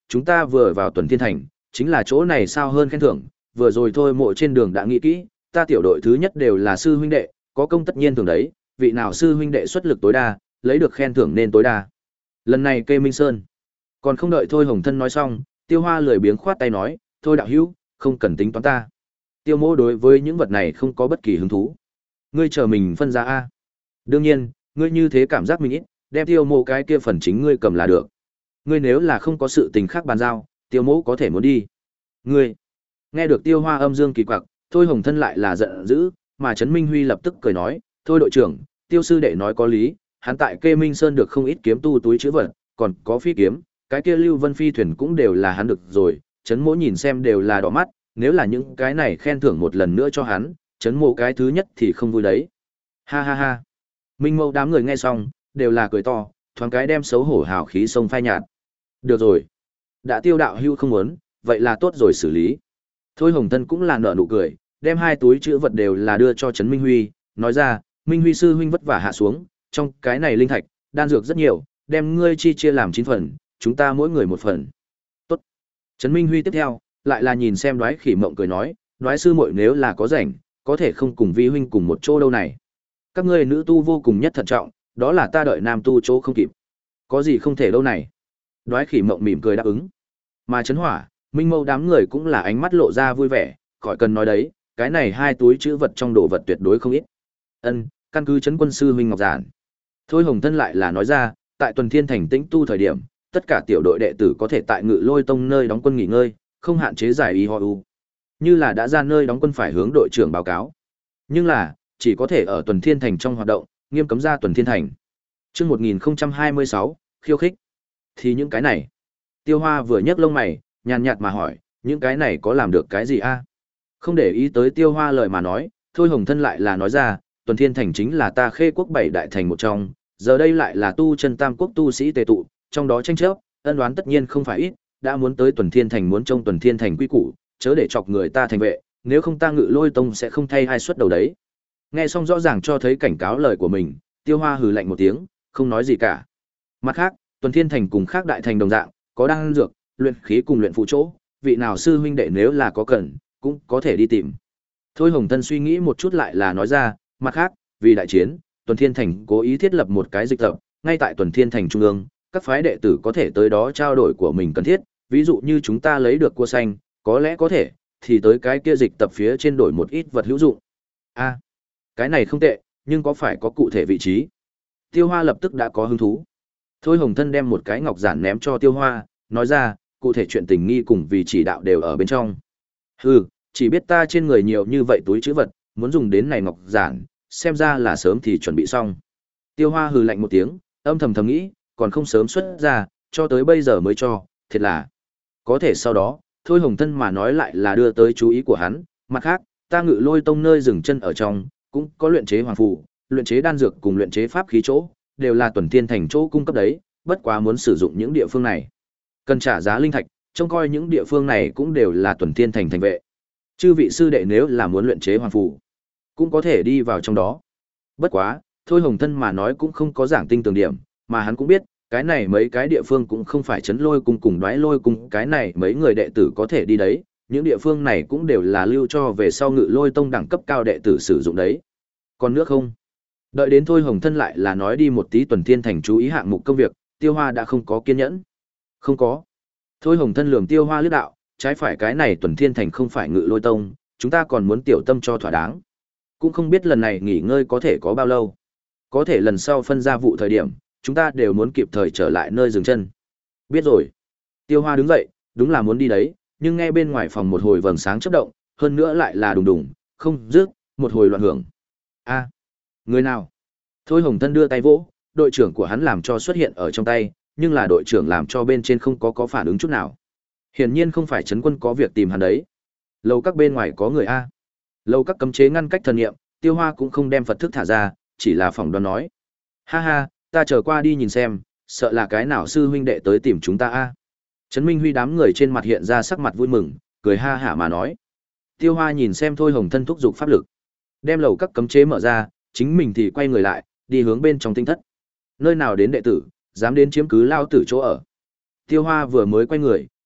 chúng ta vừa vào Tuần Thiên Thành, chính là chỗ này sao hơn khen thưởng, vừa rồi thôi mộ trên đường đã nghĩ kỹ, ta tiểu đội thứ nhất đều là sư huynh đệ, có công tất nhiên thường đấy, vị nào sư huynh đệ xuất lực tối đa, lấy được khen thưởng nên tối đa. Lần này kê Minh Sơn, còn không đợi Thôi Hồng Thân nói xong, Tiêu Hoa lười biếng khoát tay nói, thôi đạo hữu, không cần tính toán ta. Tiêu mỗ đối với những vật này không có bất kỳ hứng thú. Ngươi chờ mình phân ra a. Đương nhiên, ngươi như thế cảm giác mình ít, đem tiêu mộ cái kia phần chính ngươi cầm là được. Ngươi nếu là không có sự tình khác bàn giao, tiêu mỗ có thể muốn đi. Ngươi, nghe được Tiêu Hoa âm dương kỳ quặc, Thôi Hồng Thân lại là giận dữ, mà Trấn Minh Huy lập tức cười nói, thôi đội trưởng, Tiêu sư đệ nói có lý, hắn tại Kê Minh Sơn được không ít kiếm tu túi chữ vật, còn có phi kiếm, cái kia Lưu Vân phi thuyền cũng đều là hắn được rồi, Trấn mỗ nhìn xem đều là đỏ mắt, nếu là những cái này khen thưởng một lần nữa cho hắn, Trấn mỗ cái thứ nhất thì không vui đấy. Ha ha ha. Minh Mâu đám người nghe xong, đều là cười to, thoáng cái đem xấu hổ hào khí sông phai nhạt. Được rồi, đã Tiêu đạo hưu không muốn, vậy là tốt rồi xử lý. Thôi Hồng Thân cũng là nở nụ cười, đem hai túi chữ vật đều là đưa cho Trấn Minh Huy, nói ra, Minh Huy sư huynh vất vả hạ xuống, trong cái này linh thạch, đan dược rất nhiều, đem ngươi chi chia làm chín phần, chúng ta mỗi người một phần. Tốt. Trấn Minh Huy tiếp theo, lại là nhìn xem Đoái Khỉ Mộng cười nói, Đoái sư muội nếu là có rảnh, có thể không cùng vi huynh cùng một chỗ đâu này. Các ngươi nữ tu vô cùng nhất thận trọng, đó là ta đợi nam tu chỗ không kịp. Có gì không thể đâu này. Đoái Khỉ Mộng mỉm cười đáp ứng. Mà Trấn Hỏa, Minh Mâu đám người cũng là ánh mắt lộ ra vui vẻ, khỏi cần nói đấy, cái này hai túi chữ vật trong đồ vật tuyệt đối không ít. Ân, căn cứ Trấn Quân sư huynh Ngọc Giản. Thôi Hồng Thân lại là nói ra, tại Tuần Thiên Thành Tĩnh tu thời điểm, tất cả tiểu đội đệ tử có thể tại Ngự Lôi Tông nơi đóng quân nghỉ ngơi, không hạn chế giải y ho u. Như là đã ra nơi đóng quân phải hướng đội trưởng báo cáo. Nhưng là, chỉ có thể ở Tuần Thiên Thành trong hoạt động, nghiêm cấm ra Tuần Thiên Thành. Chương một nghìn không trăm hai mươi sáu, khiêu khích. Thì những cái này. Tiêu Hoa vừa nhấc lông mày, nhàn nhạt mà hỏi, những cái này có làm được cái gì a? Không để ý tới Tiêu Hoa lời mà nói, Thôi Hồng Thân lại là nói ra, Tuần Thiên Thành chính là ta Khê quốc bảy đại thành một trong, giờ đây lại là tu chân tam quốc tu sĩ tề tụ, trong đó tranh chấp, ân oán tất nhiên không phải ít, đã muốn tới Tuần Thiên Thành muốn trông Tuần Thiên Thành quy củ, chớ để chọc người ta thành vệ, nếu không ta Ngự Lôi Tông sẽ không thay ai xuất đầu đấy. Nghe xong rõ ràng cho thấy cảnh cáo lời của mình, Tiêu Hoa hừ lạnh một tiếng, không nói gì cả. Mặt khác, Tuần Thiên Thành cùng khác đại thành đồng dạng, có đan dược, luyện khí cùng luyện phụ chỗ, vị nào sư huynh đệ nếu là có cần, cũng có thể đi tìm. Thôi Hồng Thân suy nghĩ một chút lại là nói ra, mặt khác, vì đại chiến, Tuần Thiên Thành cố ý thiết lập một cái dịch tập, ngay tại Tuần Thiên Thành trung ương, các phái đệ tử có thể tới đó trao đổi của mình cần thiết, ví dụ như chúng ta lấy được cua xanh, có lẽ có thể, thì tới cái kia dịch tập phía trên đổi một ít vật hữu dụng. A, cái này không tệ, nhưng có phải có cụ thể vị trí? Tiêu Hoa lập tức đã có hứng thú. Thôi Hồng Thân đem một cái ngọc giản ném cho Tiêu Hoa, nói ra, cụ thể chuyện tình nghi cùng vì chỉ đạo đều ở bên trong. Hừ, chỉ biết ta trên người nhiều như vậy túi trữ vật, muốn dùng đến này ngọc giản, xem ra là sớm thì chuẩn bị xong. Tiêu Hoa hừ lạnh một tiếng, âm thầm thầm nghĩ, còn không sớm xuất ra, cho tới bây giờ mới cho, thiệt là. Có thể sau đó, Thôi Hồng Thân mà nói lại là đưa tới chú ý của hắn, mặt khác, ta Ngự Lôi Tông nơi dừng chân ở trong, cũng có luyện chế hoàng phù, luyện chế đan dược cùng luyện chế pháp khí chỗ, đều là Tuần Thiên Thành chỗ cung cấp đấy, bất quá muốn sử dụng những địa phương này, cần trả giá linh thạch, trông coi những địa phương này cũng đều là Tuần Thiên Thành thành vệ. Chư vị sư đệ nếu là muốn luyện chế hoàng phù, cũng có thể đi vào trong đó. Bất quá, Thôi Hồng Thân mà nói cũng không có giảng tinh tường điểm, mà hắn cũng biết, cái này mấy cái địa phương cũng không phải Trấn Lôi cung cùng Đoái Lôi cung, cái này mấy người đệ tử có thể đi đấy, những địa phương này cũng đều là lưu cho về sau Ngự Lôi Tông đẳng cấp cao đệ tử sử dụng đấy. Còn nước không? Đợi đến Thôi Hồng Thân lại là nói đi một tí Tuần Thiên Thành chú ý hạng mục công việc, Tiêu Hoa đã không có kiên nhẫn. Không có. Thôi Hồng Thân lườm Tiêu Hoa liếc đạo, trái phải cái này Tuần Thiên Thành không phải Ngự Lôi Tông, chúng ta còn muốn tiểu tâm cho thỏa đáng. Cũng không biết lần này nghỉ ngơi có thể có bao lâu. Có thể lần sau phân ra vụ thời điểm, chúng ta đều muốn kịp thời trở lại nơi dừng chân. Biết rồi. Tiêu Hoa đứng dậy, đúng là muốn đi đấy, nhưng nghe bên ngoài phòng một hồi vầng sáng chớp động, hơn nữa lại là đùng đùng, không dứt, một hồi loạn hưởng. A, người nào? Thôi Hồng Thân đưa tay vỗ, đội trưởng của hắn làm cho xuất hiện ở trong tay, nhưng là đội trưởng làm cho bên trên không có có phản ứng chút nào. Hiển nhiên không phải Trấn Quân có việc tìm hắn đấy. Lầu các bên ngoài có người a. Lầu các cấm chế ngăn cách thần niệm, Tiêu Hoa cũng không đem Phật thức thả ra, chỉ là phỏng đoán nói. Ha ha, ta chờ qua đi nhìn xem, sợ là cái nào sư huynh đệ tới tìm chúng ta a. Trấn Minh Huy đám người trên mặt hiện ra sắc mặt vui mừng, cười ha hả mà nói. Tiêu Hoa nhìn xem Thôi Hồng Thân thúc giục pháp lực, đem lầu các cấm chế mở ra, chính mình thì quay người lại, đi hướng bên trong tinh thất. Nơi nào đến đệ tử, dám đến chiếm cứ lao tử chỗ ở. Tiêu Hoa vừa mới quay người,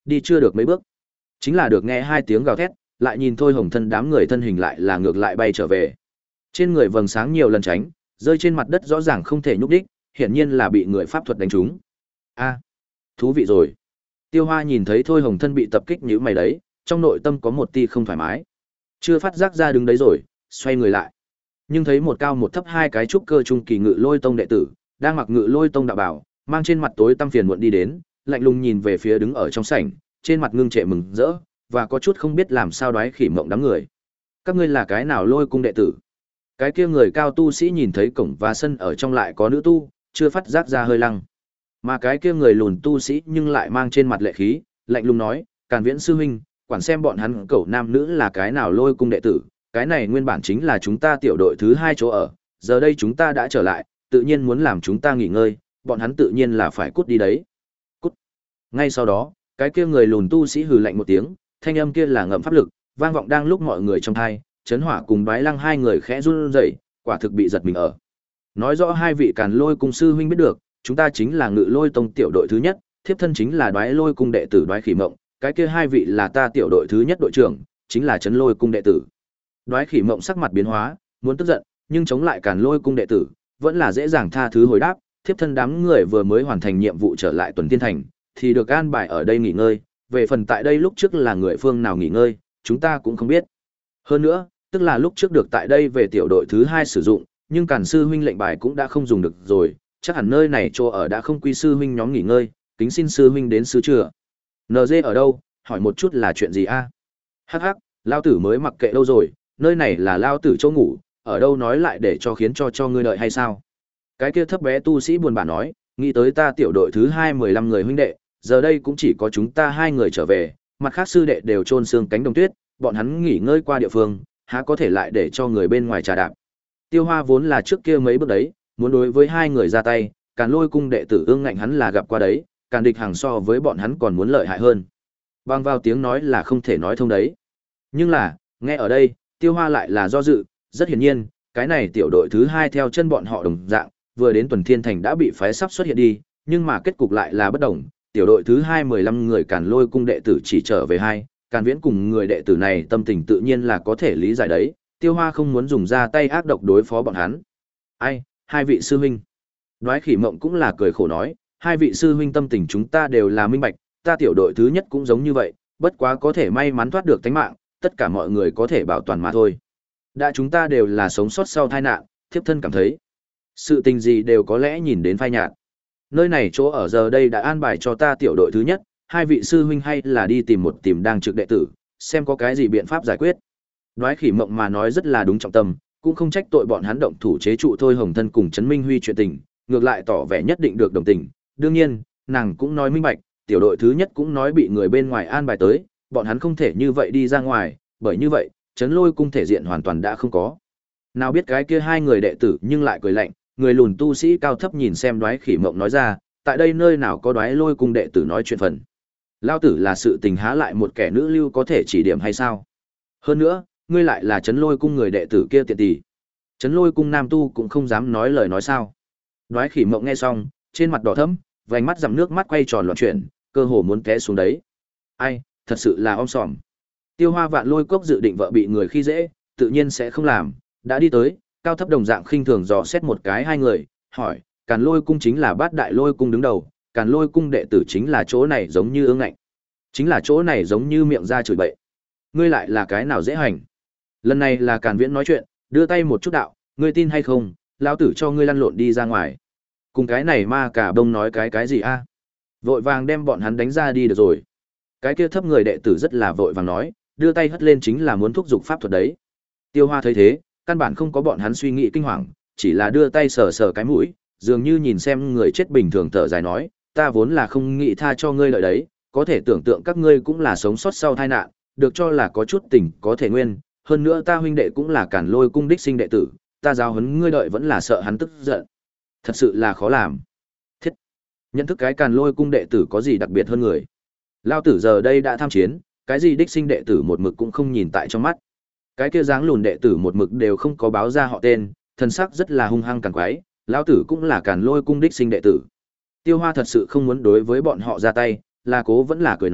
đi chưa được mấy bước. Chính là được nghe hai tiếng gào thét, lại nhìn Thôi Hồng Thân đám người thân hình lại là ngược lại bay trở về. Trên người vầng sáng nhiều lần tránh, rơi trên mặt đất rõ ràng không thể nhúc đích, hiển nhiên là bị người pháp thuật đánh trúng. A, thú vị rồi. Tiêu Hoa nhìn thấy Thôi Hồng Thân bị tập kích như mày đấy, trong nội tâm có một tia không thoải mái. Chưa phát giác ra đứng đấy rồi, xoay người lại. Nhưng thấy một cao một thấp hai cái trúc cơ trung kỳ Ngự Lôi Tông đệ tử, đang mặc Ngự Lôi Tông đạo bào, mang trên mặt tối tăm phiền muộn đi đến, lạnh lùng nhìn về phía đứng ở trong sảnh, trên mặt ngưng trệ mừng rỡ, và có chút không biết làm sao đoái khỉ mộng đám người. Các ngươi là cái nào Lôi cung đệ tử? Cái kia người cao tu sĩ nhìn thấy cổng và sân ở trong lại có nữ tu, chưa phát giác ra hơi lăng. Mà cái kia người lùn tu sĩ nhưng lại mang trên mặt lệ khí, lạnh lùng nói, Càn Viễn sư huynh, quản xem bọn hắn cẩu nam nữ là cái nào Lôi cung đệ tử, cái này nguyên bản chính là chúng ta tiểu đội thứ hai chỗ ở, giờ đây chúng ta đã trở lại, tự nhiên muốn làm chúng ta nghỉ ngơi, bọn hắn tự nhiên là phải cút đi đấy. Cút. Ngay sau đó, cái kia người lùn tu sĩ hừ lạnh một tiếng, thanh âm kia là ngậm pháp lực, vang vọng đang lúc mọi người trong thai, Chấn Hỏa cùng Đoái Lăng hai người khẽ run rẩy, quả thực bị giật mình ở. Nói rõ hai vị Càn Lôi cung sư huynh biết được, chúng ta chính là Ngự Lôi Tông tiểu đội thứ nhất, thiếp thân chính là Đoái Lôi cung đệ tử Đoái Khỉ Mộng, cái kia hai vị là ta tiểu đội thứ nhất đội trưởng, chính là Chấn Lôi cung đệ tử. Đoái Khỉ Mộng sắc mặt biến hóa, muốn tức giận, nhưng chống lại Càn Lôi cung đệ tử, vẫn là dễ dàng tha thứ hồi đáp, thiếp thân đám người vừa mới hoàn thành nhiệm vụ trở lại Tuần Tiên Thành, thì được an bài ở đây nghỉ ngơi, về phần tại đây lúc trước là người phương nào nghỉ ngơi, chúng ta cũng không biết. Hơn nữa, tức là lúc trước được tại đây về tiểu đội thứ hai sử dụng, nhưng Càn sư huynh lệnh bài cũng đã không dùng được rồi, chắc hẳn nơi này chỗ ở đã không quy sư huynh nhóm nghỉ ngơi, kính xin sư huynh đến xứ chưa. en giê ở đâu, hỏi một chút là chuyện gì a? Hắc hắc, lao tử mới mặc kệ lâu rồi, nơi này là lao tử chỗ ngủ, ở đâu nói lại để cho khiến cho cho ngươi đợi hay sao? Cái kia thấp bé tu sĩ buồn bã nói, nghĩ tới ta tiểu đội thứ hai mười lăm người huynh đệ, giờ đây cũng chỉ có chúng ta hai người trở về, mặt khác sư đệ đều chôn xương cánh đồng tuyết, bọn hắn nghỉ ngơi qua địa phương, há có thể lại để cho người bên ngoài trà đạp. Tiêu Hoa vốn là trước kia mấy bước đấy, muốn đối với hai người ra tay, Càn Lôi cung đệ tử ương ngạnh hắn là gặp qua đấy, Càn địch hàng so với bọn hắn còn muốn lợi hại hơn. Bang vào tiếng nói là không thể nói thông đấy. Nhưng là, nghe ở đây, Tiêu Hoa lại là do dự, rất hiển nhiên, cái này tiểu đội thứ hai theo chân bọn họ đồng dạng, vừa đến Tuần Thiên Thành đã bị phái sắp xuất hiện đi, nhưng mà kết cục lại là bất đồng, tiểu đội thứ hai mười lăm người Càn Lôi cung đệ tử chỉ trở về hai, Càn Viễn cùng người đệ tử này tâm tình tự nhiên là có thể lý giải đấy, Tiêu Hoa không muốn dùng ra tay ác độc đối phó bọn hắn. Ai, hai vị sư huynh. Đoái Khỉ Mộng cũng là cười khổ nói, hai vị sư huynh tâm tình chúng ta đều là minh bạch, ta tiểu đội thứ nhất cũng giống như vậy, bất quá có thể may mắn thoát được tánh mạng, tất cả mọi người có thể bảo toàn mà thôi. Đã chúng ta đều là sống sót sau tai nạn, thiếp thân cảm thấy, sự tình gì đều có lẽ nhìn đến phai nhạt. Nơi này chỗ ở giờ đây đã an bài cho ta tiểu đội thứ nhất, hai vị sư huynh hay là đi tìm một tìm đang trực đệ tử, xem có cái gì biện pháp giải quyết. Đoái Khỉ Mộng mà nói rất là đúng trọng tâm, cũng không trách tội bọn hắn động thủ chế trụ Thôi Hồng Thân cùng Trấn Minh Huy chuyện tình, ngược lại tỏ vẻ nhất định được đồng tình. Đương nhiên, nàng cũng nói minh bạch, tiểu đội thứ nhất cũng nói bị người bên ngoài an bài tới, bọn hắn không thể như vậy đi ra ngoài, bởi như vậy, Trấn Lôi cung thể diện hoàn toàn đã không có. Nào biết cái kia hai người đệ tử nhưng lại cười lạnh, người lùn tu sĩ cao thấp nhìn xem Đoái Khỉ Mộng nói ra, tại đây nơi nào có Đoái Lôi cung đệ tử nói chuyện phần. Lao tử là sự tình há lại một kẻ nữ lưu có thể chỉ điểm hay sao? Hơn nữa, ngươi lại là Trấn Lôi cung người đệ tử kia tiện tỷ. Trấn Lôi cung nam tu cũng không dám nói lời nói sao? Đoái Khỉ Mộng nghe xong, trên mặt đỏ thẫm, vành mắt dằm nước mắt quay tròn loạn chuyển, cơ hồ muốn té xuống đấy. Ai, thật sự là om sòm. Tiêu Hoa Vạn Lôi Cốc dự định vợ bị người khi dễ, tự nhiên sẽ không làm, đã đi tới, cao thấp đồng dạng khinh thường dò xét một cái hai người, hỏi, Càn Lôi cung chính là Bát Đại Lôi cung đứng đầu, Càn Lôi cung đệ tử chính là chỗ này giống như ương ngạnh, chính là chỗ này giống như miệng ra chửi bậy. Ngươi lại là cái nào dễ hành? Lần này là Càn Viễn nói chuyện, đưa tay một chút đạo, ngươi tin hay không, lão tử cho ngươi lăn lộn đi ra ngoài. Cùng cái này ma cả bông nói cái cái gì a? Vội vàng đem bọn hắn đánh ra đi được rồi. Cái kia thấp người đệ tử rất là vội vàng nói, đưa tay hất lên chính là muốn thúc giục pháp thuật đấy. Tiêu Hoa thấy thế, căn bản không có bọn hắn suy nghĩ kinh hoàng, chỉ là đưa tay sờ sờ cái mũi, dường như nhìn xem người chết bình thường thở dài nói, ta vốn là không nghĩ tha cho ngươi lợi đấy, có thể tưởng tượng các ngươi cũng là sống sót sau tai nạn, được cho là có chút tình có thể nguyên, hơn nữa ta huynh đệ cũng là Càn Lôi cung đích sinh đệ tử, ta giáo huấn ngươi đợi vẫn là sợ hắn tức giận. Thật sự là khó làm. Thiết. Nhận thức cái Càn Lôi cung đệ tử có gì đặc biệt hơn người. Lao tử giờ đây đã tham chiến, cái gì đích sinh đệ tử một mực cũng không nhìn tại trong mắt. Cái kia dáng lùn đệ tử một mực đều không có báo ra họ tên, thân sắc rất là hung hăng càn quái, lão tử cũng là Càn Lôi cung đích sinh đệ tử. Tiêu Hoa thật sự không muốn đối với bọn họ ra tay, là cố vẫn là cười nói,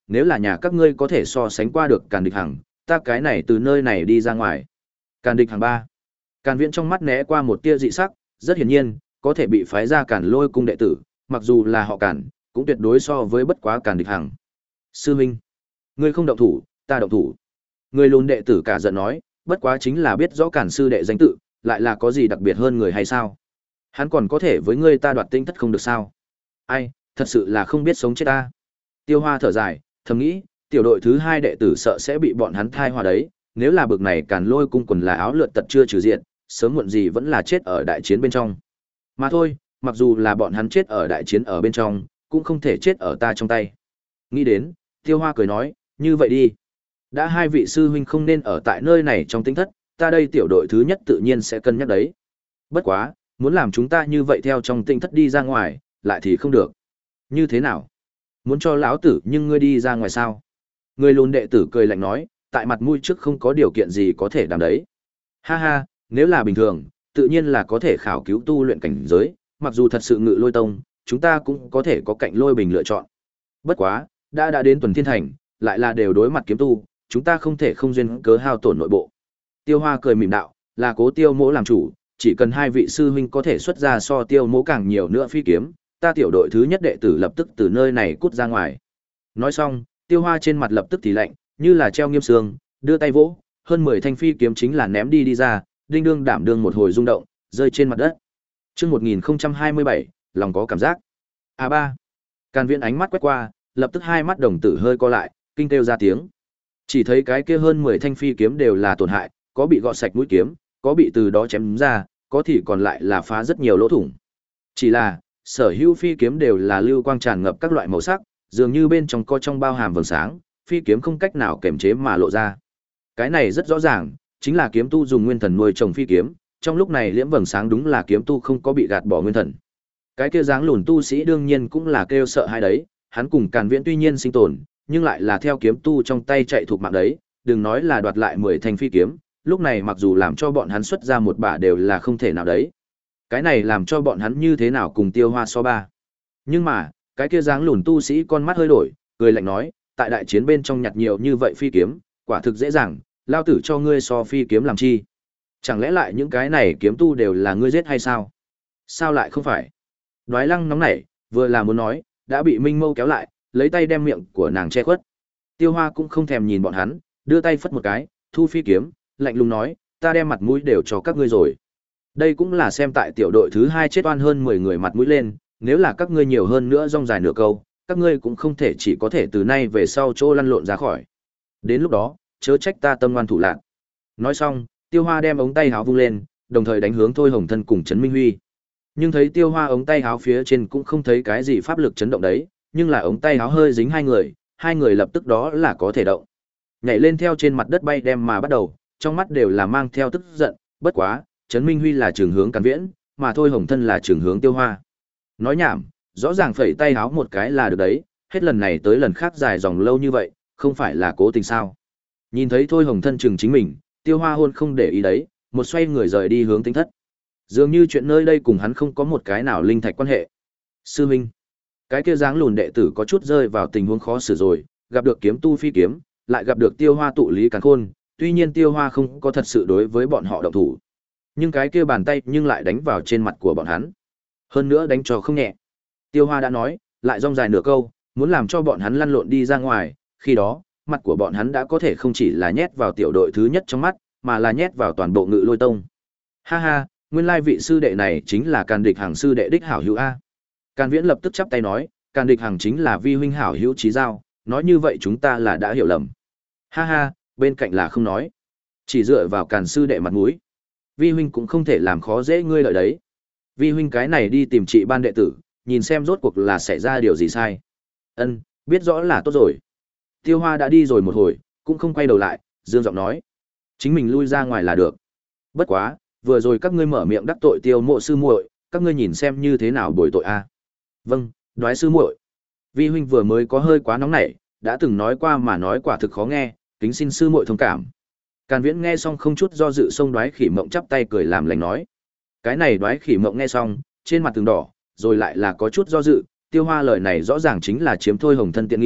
nếu là nhà các ngươi có thể so sánh qua được Càn Địch Hằng, ta cái này từ nơi này đi ra ngoài. Càn Địch Hằng ba. Càn Viễn trong mắt né qua một tia dị sắc, rất hiển nhiên, có thể bị phái ra Càn Lôi cung đệ tử, mặc dù là họ Càn, cũng tuyệt đối so với bất quá Càn Địch Hằng. Sư huynh, ngươi không động thủ, ta động thủ. Người lùn đệ tử cả giận nói, bất quá chính là biết rõ Càn sư đệ danh tự, lại là có gì đặc biệt hơn người hay sao? Hắn còn có thể với ngươi ta đoạt tinh thất không được sao? Ai, thật sự là không biết sống chết ta. Tiêu Hoa thở dài, thầm nghĩ, tiểu đội thứ hai đệ tử sợ sẽ bị bọn hắn thai hòa đấy, nếu là bực này Càn Lôi cung quần là áo lượn tật chưa trừ diện, sớm muộn gì vẫn là chết ở đại chiến bên trong. Mà thôi, mặc dù là bọn hắn chết ở đại chiến ở bên trong, cũng không thể chết ở ta trong tay. Nghĩ đến, Tiêu Hoa cười nói, như vậy đi. Đã hai vị sư huynh không nên ở tại nơi này trong tinh thất, ta đây tiểu đội thứ nhất tự nhiên sẽ cân nhắc đấy. Bất quá, muốn làm chúng ta như vậy theo trong tinh thất đi ra ngoài, lại thì không được. Như thế nào? Muốn cho lão tử nhưng ngươi đi ra ngoài sao? Người lùn đệ tử cười lạnh nói, tại mặt mũi trước không có điều kiện gì có thể đảm đấy. Ha ha, nếu là bình thường, tự nhiên là có thể khảo cứu tu luyện cảnh giới, mặc dù thật sự ngự lôi tông, chúng ta cũng có thể có cạnh lôi bình lựa chọn. Bất quá, đã đã đến tuần thiên thành, lại là đều đối mặt kiếm tu, chúng ta không thể không duyên cớ hao tổn nội bộ. Tiêu Hoa cười mỉm đạo, là Cố Tiêu Mỗ làm chủ, chỉ cần hai vị sư huynh có thể xuất ra so Tiêu Mỗ càng nhiều nữa phi kiếm, ta tiểu đội thứ nhất đệ tử lập tức từ nơi này cút ra ngoài. Nói xong, Tiêu Hoa trên mặt lập tức thì lạnh, như là treo nghiêm xương, đưa tay vỗ, hơn mười thanh phi kiếm chính là ném đi đi ra, đinh đương đảm đương một hồi rung động, rơi trên mặt đất. Chương một nghìn không trăm hai mươi bảy, lòng có cảm giác. A ba. Càn Viễn ánh mắt quét qua, lập tức hai mắt đồng tử hơi co lại, kinh kêu ra tiếng. Chỉ thấy cái kia hơn mười thanh phi kiếm đều là tổn hại, có bị gọt sạch mũi kiếm, có bị từ đó chém ra, có thì còn lại là phá rất nhiều lỗ thủng. Chỉ là, sở hữu phi kiếm đều là lưu quang tràn ngập các loại màu sắc, dường như bên trong co trong bao hàm vầng sáng, phi kiếm không cách nào kiềm chế mà lộ ra. Cái này rất rõ ràng, chính là kiếm tu dùng nguyên thần nuôi trồng phi kiếm, trong lúc này liễm vầng sáng đúng là kiếm tu không có bị gạt bỏ nguyên thần. Cái kia dáng lùn tu sĩ đương nhiên cũng là kêu sợ hai đấy, hắn cùng Càn Viễn tuy nhiên sinh tồn, nhưng lại là theo kiếm tu trong tay chạy thuộc mạng đấy, đừng nói là đoạt lại mười thanh phi kiếm, lúc này mặc dù làm cho bọn hắn xuất ra một bả đều là không thể nào đấy. Cái này làm cho bọn hắn như thế nào cùng Tiêu Hoa so ba. Nhưng mà, cái kia dáng lùn tu sĩ con mắt hơi đổi, cười lạnh nói, tại đại chiến bên trong nhặt nhiều như vậy phi kiếm, quả thực dễ dàng, lao tử cho ngươi so phi kiếm làm chi? Chẳng lẽ lại những cái này kiếm tu đều là ngươi giết hay sao? Sao lại không phải? Đoái Lăng nóng nảy, vừa là muốn nói, đã bị Minh Mâu kéo lại, lấy tay đem miệng của nàng che khuất. Tiêu Hoa cũng không thèm nhìn bọn hắn, đưa tay phất một cái, thu phi kiếm, lạnh lùng nói, ta đem mặt mũi đều cho các ngươi rồi. Đây cũng là xem tại tiểu đội thứ hai chết oan hơn mười người mặt mũi lên, nếu là các ngươi nhiều hơn nữa rong dài nửa câu, các ngươi cũng không thể chỉ có thể từ nay về sau chỗ lăn lộn ra khỏi. Đến lúc đó, chớ trách ta tâm ngoan thủ lạn. Nói xong, Tiêu Hoa đem ống tay háo vung lên, đồng thời đánh hướng Thôi Hồng Thân cùng Trấn Minh Huy. Nhưng thấy Tiêu Hoa ống tay háo phía trên cũng không thấy cái gì pháp lực chấn động đấy, nhưng là ống tay háo hơi dính hai người, hai người lập tức đó là có thể động. Nhảy lên theo trên mặt đất bay đem mà bắt đầu, trong mắt đều là mang theo tức giận, bất quá, Trấn Minh Huy là trường hướng Càn Viễn, mà Thôi Hồng Thân là trường hướng Tiêu Hoa. Nói nhảm, rõ ràng phẩy tay háo một cái là được đấy, hết lần này tới lần khác dài dòng lâu như vậy, không phải là cố tình sao? Nhìn thấy Thôi Hồng Thân chừng chính mình, Tiêu Hoa hôn không để ý đấy, một xoay người rời đi hướng tinh thất. Dường như chuyện nơi đây cùng hắn không có một cái nào linh thạch quan hệ. Sư huynh, cái kia dáng lùn đệ tử có chút rơi vào tình huống khó xử rồi, gặp được kiếm tu phi kiếm, lại gặp được Tiêu Hoa tụ lý càn khôn, tuy nhiên Tiêu Hoa không có thật sự đối với bọn họ động thủ, nhưng cái kia bàn tay nhưng lại đánh vào trên mặt của bọn hắn. Hơn nữa đánh cho không nhẹ. Tiêu Hoa đã nói, lại rong dài nửa câu, muốn làm cho bọn hắn lăn lộn đi ra ngoài, khi đó, mặt của bọn hắn đã có thể không chỉ là nhét vào tiểu đội thứ nhất trong mắt, mà là nhét vào toàn bộ Ngự Lôi Tông. Ha ha, nguyên lai vị sư đệ này chính là Càn Địch Hằng sư đệ đích hảo hữu a. Càn Viễn lập tức chắp tay nói, Càn Địch Hằng chính là vi huynh hảo hữu chí giao, nói như vậy chúng ta là đã hiểu lầm. Ha ha, bên cạnh là không nói, chỉ dựa vào Càn sư đệ mặt mũi, vi huynh cũng không thể làm khó dễ ngươi lợi đấy. Vi huynh cái này đi tìm trị ban đệ tử, nhìn xem rốt cuộc là xảy ra điều gì sai. Ân, biết rõ là tốt rồi. Tiêu Hoa đã đi rồi một hồi, cũng không quay đầu lại, dương giọng nói, chính mình lui ra ngoài là được. Bất quá, vừa rồi các ngươi mở miệng đắc tội Tiêu Mộ sư muội, các ngươi nhìn xem như thế nào bồi tội a. Vâng, Đoái sư muội. Vi huynh vừa mới có hơi quá nóng nảy, đã từng nói qua mà nói quả thực khó nghe, kính xin sư muội thông cảm. Càn Viễn nghe xong không chút do dự, xông Đoái Khỉ Mộng chắp tay cười làm lành nói. Cái này Đoái Khỉ Mộng nghe xong, trên mặt từng đỏ, rồi lại là có chút do dự, Tiêu Hoa lời này rõ ràng chính là chiếm Thôi Hồng Thân tiện nghi,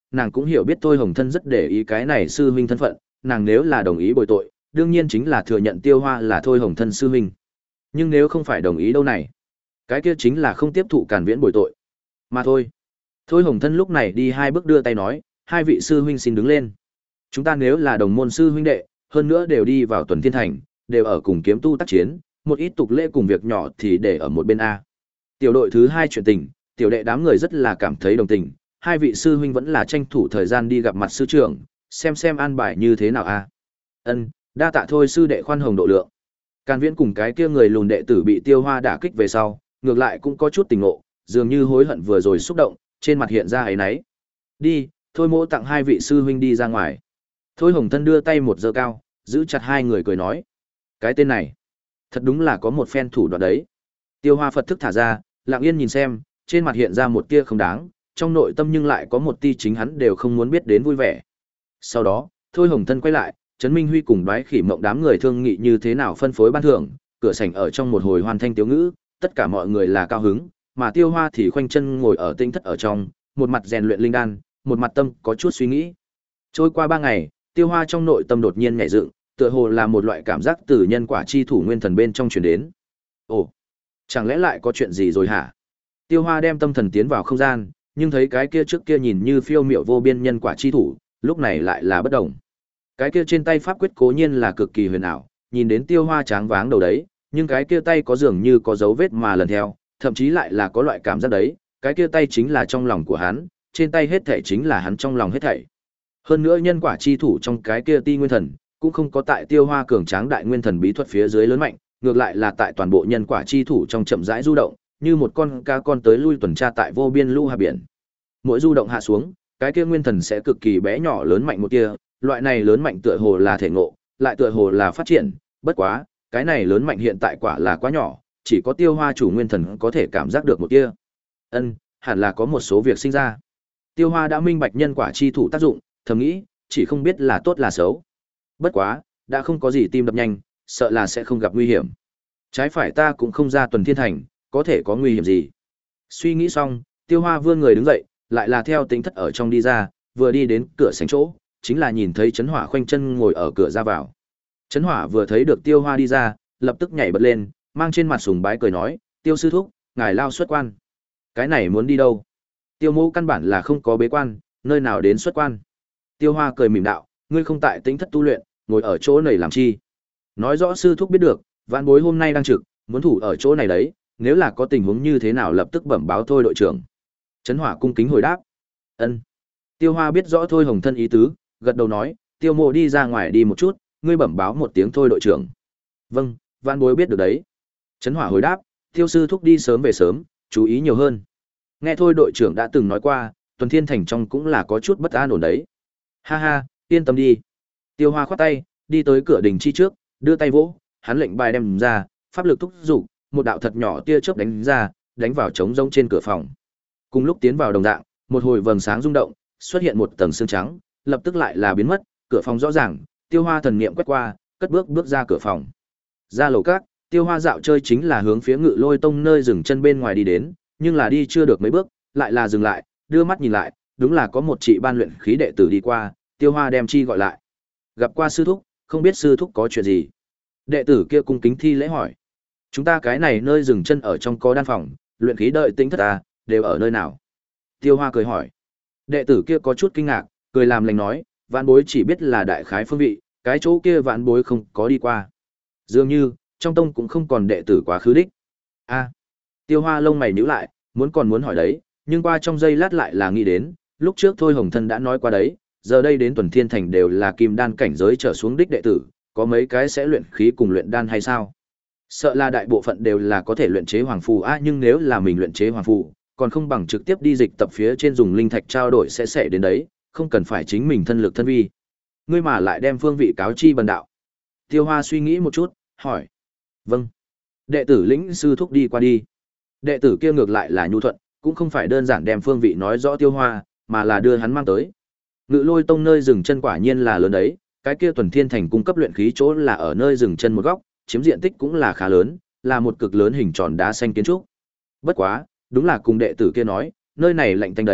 nàng cũng hiểu biết Thôi Hồng Thân rất để ý cái này sư huynh thân phận, nàng nếu là đồng ý bồi tội, đương nhiên chính là thừa nhận Tiêu Hoa là Thôi Hồng Thân sư huynh. Nhưng nếu không phải đồng ý đâu này, cái kia chính là không tiếp thụ Càn Viễn bồi tội. Mà thôi. Thôi Hồng Thân lúc này đi hai bước đưa tay nói, hai vị sư huynh xin đứng lên. Chúng ta nếu là đồng môn sư huynh đệ, hơn nữa đều đi vào Tuần Thiên Thành, đều ở cùng kiếm tu tác chiến, một ít tục lễ cùng việc nhỏ thì để ở một bên a. Tiểu đội thứ hai chuyện tình, tiểu đệ đám người rất là cảm thấy đồng tình, hai vị sư huynh vẫn là tranh thủ thời gian đi gặp mặt sư trưởng, xem xem an bài như thế nào a. Ân, đa tạ thôi sư đệ khoan hồng độ lượng. Càn Viễn cùng cái kia người lùn đệ tử bị Tiêu Hoa đả kích về sau, ngược lại cũng có chút tình ngộ, dường như hối hận vừa rồi xúc động, trên mặt hiện ra ấy nấy. Đi, thôi mỗ tặng hai vị sư huynh đi ra ngoài. Thôi Hồng Thân đưa tay một giơ cao, giữ chặt hai người cười nói. Cái tên này, thật đúng là có một phen thủ đoạn đấy. Tiêu Hoa Phật thức thả ra, lặng yên nhìn xem, trên mặt hiện ra một tia không đáng, trong nội tâm nhưng lại có một tia chính hắn đều không muốn biết đến vui vẻ. Sau đó, Thôi Hồng Thân quay lại, Trấn Minh Huy cùng Đoái Khỉ Mộng đám người thương nghị như thế nào phân phối ban thưởng, cửa sảnh ở trong một hồi hoàn thanh tiếu ngữ, tất cả mọi người là cao hứng, mà Tiêu Hoa thì khoanh chân ngồi ở tinh thất ở trong, một mặt rèn luyện linh đan, một mặt tâm có chút suy nghĩ. Trôi qua ba ngày, Tiêu Hoa trong nội tâm đột nhiên nhảy dựng, tựa hồ là một loại cảm giác từ nhân quả chi thủ nguyên thần bên trong truyền đến. Ồ, chẳng lẽ lại có chuyện gì rồi hả? Tiêu Hoa đem tâm thần tiến vào không gian, nhưng thấy cái kia trước kia nhìn như phiêu miểu vô biên nhân quả chi thủ, lúc này lại là bất động. Cái kia trên tay pháp quyết cố nhiên là cực kỳ huyền ảo, nhìn đến Tiêu Hoa tráng váng đầu đấy, nhưng cái kia tay có dường như có dấu vết mà lần theo, thậm chí lại là có loại cảm giác đấy, cái kia tay chính là trong lòng của hắn, trên tay hết thảy chính là hắn trong lòng hết thảy. Hơn nữa nhân quả chi thủ trong cái kia ti nguyên thần, cũng không có tại Tiêu Hoa cường tráng đại nguyên thần bí thuật phía dưới lớn mạnh, ngược lại là tại toàn bộ nhân quả chi thủ trong chậm rãi du động, như một con cá con tới lui tuần tra tại vô biên lưu hà biển. Mỗi du động hạ xuống, cái kia nguyên thần sẽ cực kỳ bé nhỏ lớn mạnh một kia, loại này lớn mạnh tựa hồ là thể ngộ, lại tựa hồ là phát triển, bất quá, cái này lớn mạnh hiện tại quả là quá nhỏ, chỉ có Tiêu Hoa chủ nguyên thần có thể cảm giác được một kia. Ân, hẳn là có một số việc sinh ra. Tiêu Hoa đã minh bạch nhân quả chi thủ tác dụng, thầm nghĩ, chỉ không biết là tốt là xấu. Bất quá, đã không có gì tim đập nhanh, sợ là sẽ không gặp nguy hiểm. Trái phải ta cũng không ra Tuần Thiên Thành, có thể có nguy hiểm gì. Suy nghĩ xong, Tiêu Hoa vươn người đứng dậy, lại là theo tính thất ở trong đi ra, vừa đi đến cửa sảnh chỗ, chính là nhìn thấy Trấn Hỏa khoanh chân ngồi ở cửa ra vào. Trấn Hỏa vừa thấy được Tiêu Hoa đi ra, lập tức nhảy bật lên, mang trên mặt sùng bái cười nói, Tiêu sư thúc, ngài lao xuất quan. Cái này muốn đi đâu? Tiêu mẫu căn bản là không có bế quan, nơi nào đến xuất quan. Tiêu Hoa cười mỉm đạo, ngươi không tại tính thất tu luyện, ngồi ở chỗ này làm chi? Nói rõ sư thúc biết được, vạn bối hôm nay đang trực, muốn thủ ở chỗ này đấy, nếu là có tình huống như thế nào lập tức bẩm báo thôi đội trưởng. Trấn Hỏa cung kính hồi đáp. Ân. Tiêu Hoa biết rõ Thôi Hồng Thân ý tứ, gật đầu nói, Tiêu mộ đi ra ngoài đi một chút, ngươi bẩm báo một tiếng thôi đội trưởng. Vâng, vạn bối biết được đấy. Trấn Hỏa hồi đáp, Tiêu sư thúc đi sớm về sớm, chú ý nhiều hơn. Nghe thôi đội trưởng đã từng nói qua, Tuần Thiên Thành trong cũng là có chút bất an ổn đấy. Ha ha, yên tâm đi. Tiêu Hoa khoát tay, đi tới cửa đình chi trước, đưa tay vỗ, hắn lệnh bài đem ra, pháp lực thúc dục, một đạo thật nhỏ tia chớp đánh ra, đánh vào trống rỗng trên cửa phòng. Cùng lúc tiến vào đồng dạng, một hồi vầng sáng rung động, xuất hiện một tầng sương trắng, lập tức lại là biến mất, cửa phòng rõ ràng, Tiêu Hoa thần niệm quét qua, cất bước bước ra cửa phòng. Ra lầu các, Tiêu Hoa dạo chơi chính là hướng phía Ngự Lôi Tông nơi dừng chân bên ngoài đi đến, nhưng là đi chưa được mấy bước, lại là dừng lại, đưa mắt nhìn lại, đúng là có một chị ban luyện khí đệ tử đi qua, Tiêu Hoa đem chi gọi lại. Gặp qua sư thúc, không biết sư thúc có chuyện gì. Đệ tử kia cung kính thi lễ hỏi. Chúng ta cái này nơi dừng chân ở trong có đan phòng, luyện khí đợi tính thất ta, đều ở nơi nào? Tiêu Hoa cười hỏi. Đệ tử kia có chút kinh ngạc, cười làm lành nói, vạn bối chỉ biết là đại khái phương vị, cái chỗ kia vạn bối không có đi qua. Dường như, trong tông cũng không còn đệ tử quá khứ đích. A. Tiêu Hoa lông mày nhíu lại, muốn còn muốn hỏi đấy, nhưng qua trong giây lát lại là nghĩ đến, lúc trước Thôi Hồng Thân đã nói qua đấy, giờ đây đến Tuần Thiên Thành đều là kim đan cảnh giới trở xuống đích đệ tử, có mấy cái sẽ luyện khí cùng luyện đan hay sao? Sợ là đại bộ phận đều là có thể luyện chế hoàng phù a, nhưng nếu là mình luyện chế hoàng phù, còn không bằng trực tiếp đi dịch tập phía trên dùng linh thạch trao đổi sẽ sẽ đến đấy, không cần phải chính mình thân lực thân vi. Ngươi mà lại đem phương vị cáo chi bần đạo. Tiêu Hoa suy nghĩ một chút, hỏi. Vâng. Đệ tử lĩnh sư thúc đi qua đi. Đệ tử kia ngược lại là nhu thuận, cũng không phải đơn giản đem phương vị nói rõ Tiêu Hoa, mà là đưa hắn mang tới. Ngự Lôi Tông nơi dừng chân quả nhiên là lớn đấy, cái kia Tuần Thiên Thành cung cấp luyện khí chỗ là ở nơi dừng chân một góc, chiếm diện tích cũng là khá lớn, là một cực lớn hình tròn đá xanh kiến trúc. Bất quá, đúng là cùng đệ tử kia nói, nơi này lạnh tanh đấy,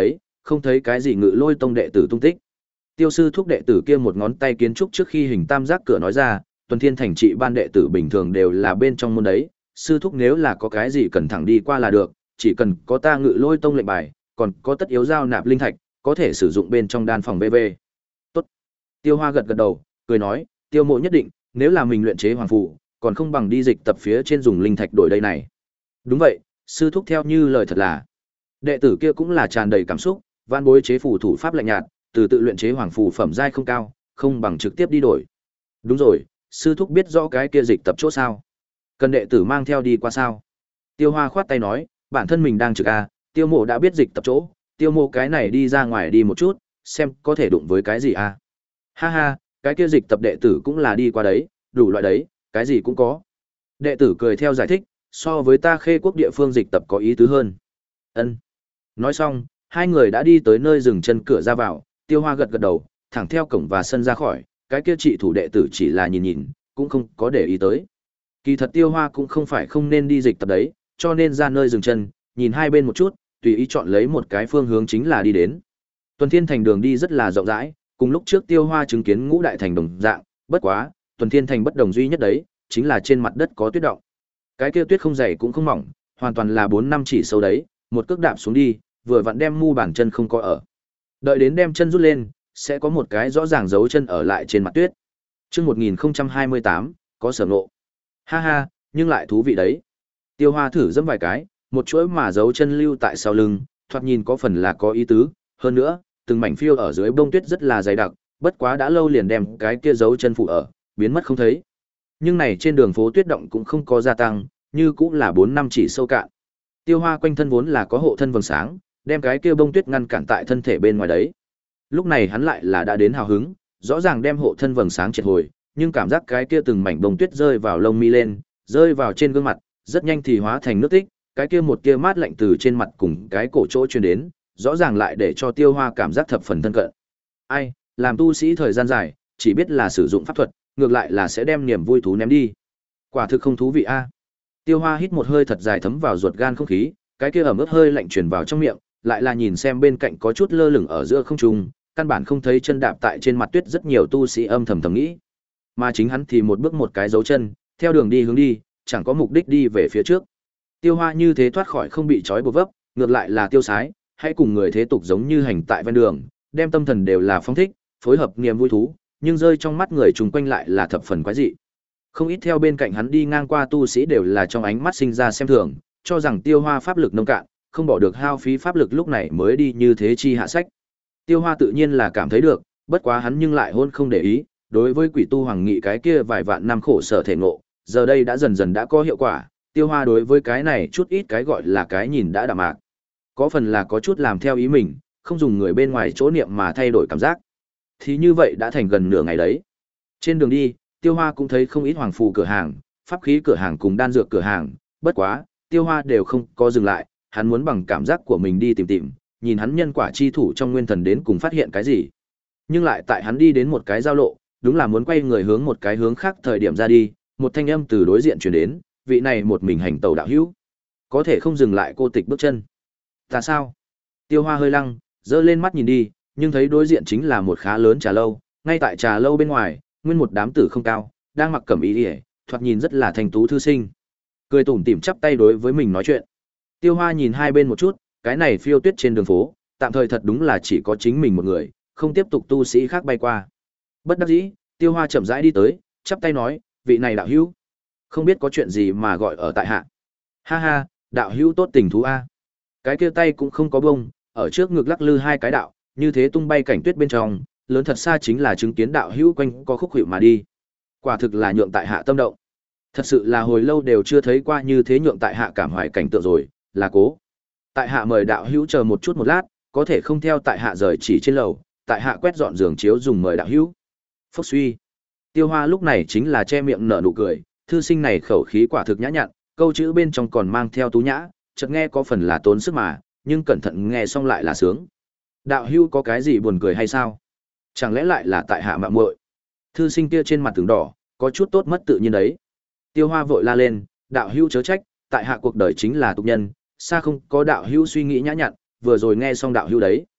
không thấy cái gì Ngự Lôi tông đệ tử tung tích. Tiêu sư thúc đệ tử kia một ngón tay kiến trúc trước khi hình tam giác cửa nói ra, Tuần Thiên thành trị ban đệ tử bình thường đều là bên trong môn đấy, sư thúc nếu là có cái gì cần thẳng đi qua là được, chỉ cần có ta Ngự Lôi tông lệnh bài, còn có tất yếu giao nạp linh thạch, có thể sử dụng bên trong đan phòng bê bê. Tốt. Tiêu Hoa gật gật đầu, cười nói, Tiêu Mộ nhất định, nếu là mình luyện chế hoàng phù, còn không bằng đi dịch tập phía trên dùng linh thạch đổi đây này. Đúng vậy, sư thúc theo như lời thật là. Đệ tử kia cũng là tràn đầy cảm xúc, van bối chế phù thủ pháp lạnh nhạt, từ tự luyện chế hoàng phù phẩm giai không cao, không bằng trực tiếp đi đổi. Đúng rồi, sư thúc biết rõ cái kia dịch tập chỗ sao? Cần đệ tử mang theo đi qua sao? Tiêu Hoa khoát tay nói, bản thân mình đang trực a, Tiêu Mộ đã biết dịch tập chỗ, Tiêu Mộ cái này đi ra ngoài đi một chút, xem có thể đụng với cái gì a. Ha ha, cái kia dịch tập đệ tử cũng là đi qua đấy, đủ loại đấy, cái gì cũng có. Đệ tử cười theo giải thích, so với ta Khê Quốc địa phương dịch tập có ý tứ hơn. Ân. Nói xong, hai người đã đi tới nơi dừng chân cửa ra vào, Tiêu Hoa gật gật đầu, thẳng theo cổng và sân ra khỏi, cái kia trị thủ đệ tử chỉ là nhìn nhìn, cũng không có để ý tới. Kỳ thật Tiêu Hoa cũng không phải không nên đi dịch tập đấy, cho nên ra nơi dừng chân, nhìn hai bên một chút, tùy ý chọn lấy một cái phương hướng chính là đi đến. Tuần Thiên thành đường đi rất là rộng rãi, cùng lúc trước Tiêu Hoa chứng kiến Ngũ Đại thành đồng dạng, bất quá, Tuần Thiên thành bất đồng duy nhất đấy, chính là trên mặt đất có tuyết động. Cái kia tuyết không dày cũng không mỏng, hoàn toàn là bốn năm chỉ sâu đấy, một cước đạp xuống đi, vừa vặn đem mu bàn chân không có ở. Đợi đến đem chân rút lên, sẽ có một cái rõ ràng dấu chân ở lại trên mặt tuyết. Chương một nghìn không trăm hai mươi tám, có sở ngộ. Ha ha, nhưng lại thú vị đấy. Tiêu Hoa thử dẫm vài cái, một chuỗi mà dấu chân lưu tại sau lưng, thoạt nhìn có phần là có ý tứ, hơn nữa, từng mảnh phiêu ở dưới bông tuyết rất là dày đặc, bất quá đã lâu liền đem cái kia dấu chân phủ ở, biến mất không thấy. Nhưng này trên đường phố tuyết động cũng không có gia tăng, như cũng là bốn năm chỉ sâu cạn. Tiêu Hoa quanh thân vốn là có hộ thân vầng sáng, đem cái kia bông tuyết ngăn cản tại thân thể bên ngoài đấy. Lúc này hắn lại là đã đến hào hứng, rõ ràng đem hộ thân vầng sáng triệt hồi, nhưng cảm giác cái kia từng mảnh bông tuyết rơi vào lông mi lên, rơi vào trên gương mặt, rất nhanh thì hóa thành nước tích, cái kia một tia mát lạnh từ trên mặt cùng cái cổ chỗ truyền đến, rõ ràng lại để cho Tiêu Hoa cảm giác thập phần thân cận. Ai, làm tu sĩ thời gian dài, chỉ biết là sử dụng pháp thuật, ngược lại là sẽ đem niềm vui thú ném đi. Quả thực không thú vị a. Tiêu Hoa hít một hơi thật dài thấm vào ruột gan không khí, cái kia ẩm ướt hơi lạnh truyền vào trong miệng, lại là nhìn xem bên cạnh có chút lơ lửng ở giữa không trung, căn bản không thấy chân đạp tại trên mặt tuyết rất nhiều tu sĩ âm thầm thầm nghĩ. Mà chính hắn thì một bước một cái dấu chân, theo đường đi hướng đi, chẳng có mục đích đi về phía trước. Tiêu Hoa như thế thoát khỏi không bị trói buộc vấp, ngược lại là tiêu sái, hãy cùng người thế tục giống như hành tại ven đường, đem tâm thần đều là phong thích, phối hợp niềm vui thú, nhưng rơi trong mắt người chung quanh lại là thập phần quái dị. Không ít theo bên cạnh hắn đi ngang qua tu sĩ đều là trong ánh mắt sinh ra xem thường, cho rằng Tiêu Hoa pháp lực nông cạn, không bỏ được hao phí pháp lực lúc này mới đi như thế chi hạ sách. Tiêu Hoa tự nhiên là cảm thấy được, bất quá hắn nhưng lại hôn không để ý, đối với quỷ tu hoàng nghị cái kia vài vạn năm khổ sở thể ngộ, giờ đây đã dần dần đã có hiệu quả, Tiêu Hoa đối với cái này chút ít cái gọi là cái nhìn đã đạm mạc. Có phần là có chút làm theo ý mình, không dùng người bên ngoài chỗ niệm mà thay đổi cảm giác. Thì như vậy đã thành gần nửa ngày đấy. Trên đường đi, Tiêu Hoa cũng thấy không ít hoàng phù cửa hàng, pháp khí cửa hàng cùng đan dược cửa hàng, bất quá, Tiêu Hoa đều không có dừng lại, hắn muốn bằng cảm giác của mình đi tìm tìm, nhìn hắn nhân quả chi thủ trong nguyên thần đến cùng phát hiện cái gì. Nhưng lại tại hắn đi đến một cái giao lộ, đúng là muốn quay người hướng một cái hướng khác thời điểm ra đi, một thanh âm từ đối diện truyền đến, vị này một mình hành tẩu đạo hữu, có thể không dừng lại cô tịch bước chân. Ta sao? Tiêu Hoa hơi lăng, giơ lên mắt nhìn đi, nhưng thấy đối diện chính là một khá lớn trà lâu, ngay tại trà lâu bên ngoài, nguyên một đám tử không cao, đang mặc cẩm y liễu, thoạt nhìn rất là thành tú thư sinh. Cười tủm tỉm chắp tay đối với mình nói chuyện. Tiêu Hoa nhìn hai bên một chút, cái này phiêu tuyết trên đường phố, tạm thời thật đúng là chỉ có chính mình một người, không tiếp tục tu sĩ khác bay qua. Bất đắc dĩ, Tiêu Hoa chậm rãi đi tới, chắp tay nói, vị này đạo hữu, không biết có chuyện gì mà gọi ở tại hạ. Ha ha, đạo hữu tốt tình thú a. Cái kia tay cũng không có bông, ở trước ngực lắc lư hai cái đạo, như thế tung bay cảnh tuyết bên trong, lớn thật xa chính là chứng kiến đạo hữu quanh có khúc hiệu mà đi. Quả thực là nhượng tại hạ tâm động. Thật sự là hồi lâu đều chưa thấy qua như thế nhượng tại hạ cảm hoài cảnh tượng rồi, là cố. Tại hạ mời đạo hữu chờ một chút một lát, có thể không theo tại hạ rời chỉ trên lầu, tại hạ quét dọn giường chiếu dùng mời đạo hữu. Phốc suy. Tiêu Hoa lúc này chính là che miệng nở nụ cười, thư sinh này khẩu khí quả thực nhã nhặn, câu chữ bên trong còn mang theo tú nhã, chợt nghe có phần là tốn sức mà, nhưng cẩn thận nghe xong lại là sướng. Đạo hữu có cái gì buồn cười hay sao? Chẳng lẽ lại là tại hạ mạo muội? Thư sinh kia trên mặt tướng đỏ, có chút tốt mất tự nhiên đấy. Tiêu Hoa vội la lên, đạo hữu chớ trách, tại hạ cuộc đời chính là tục nhân, xa không có đạo hữu suy nghĩ nhã nhặn, vừa rồi nghe xong đạo hữu đấy.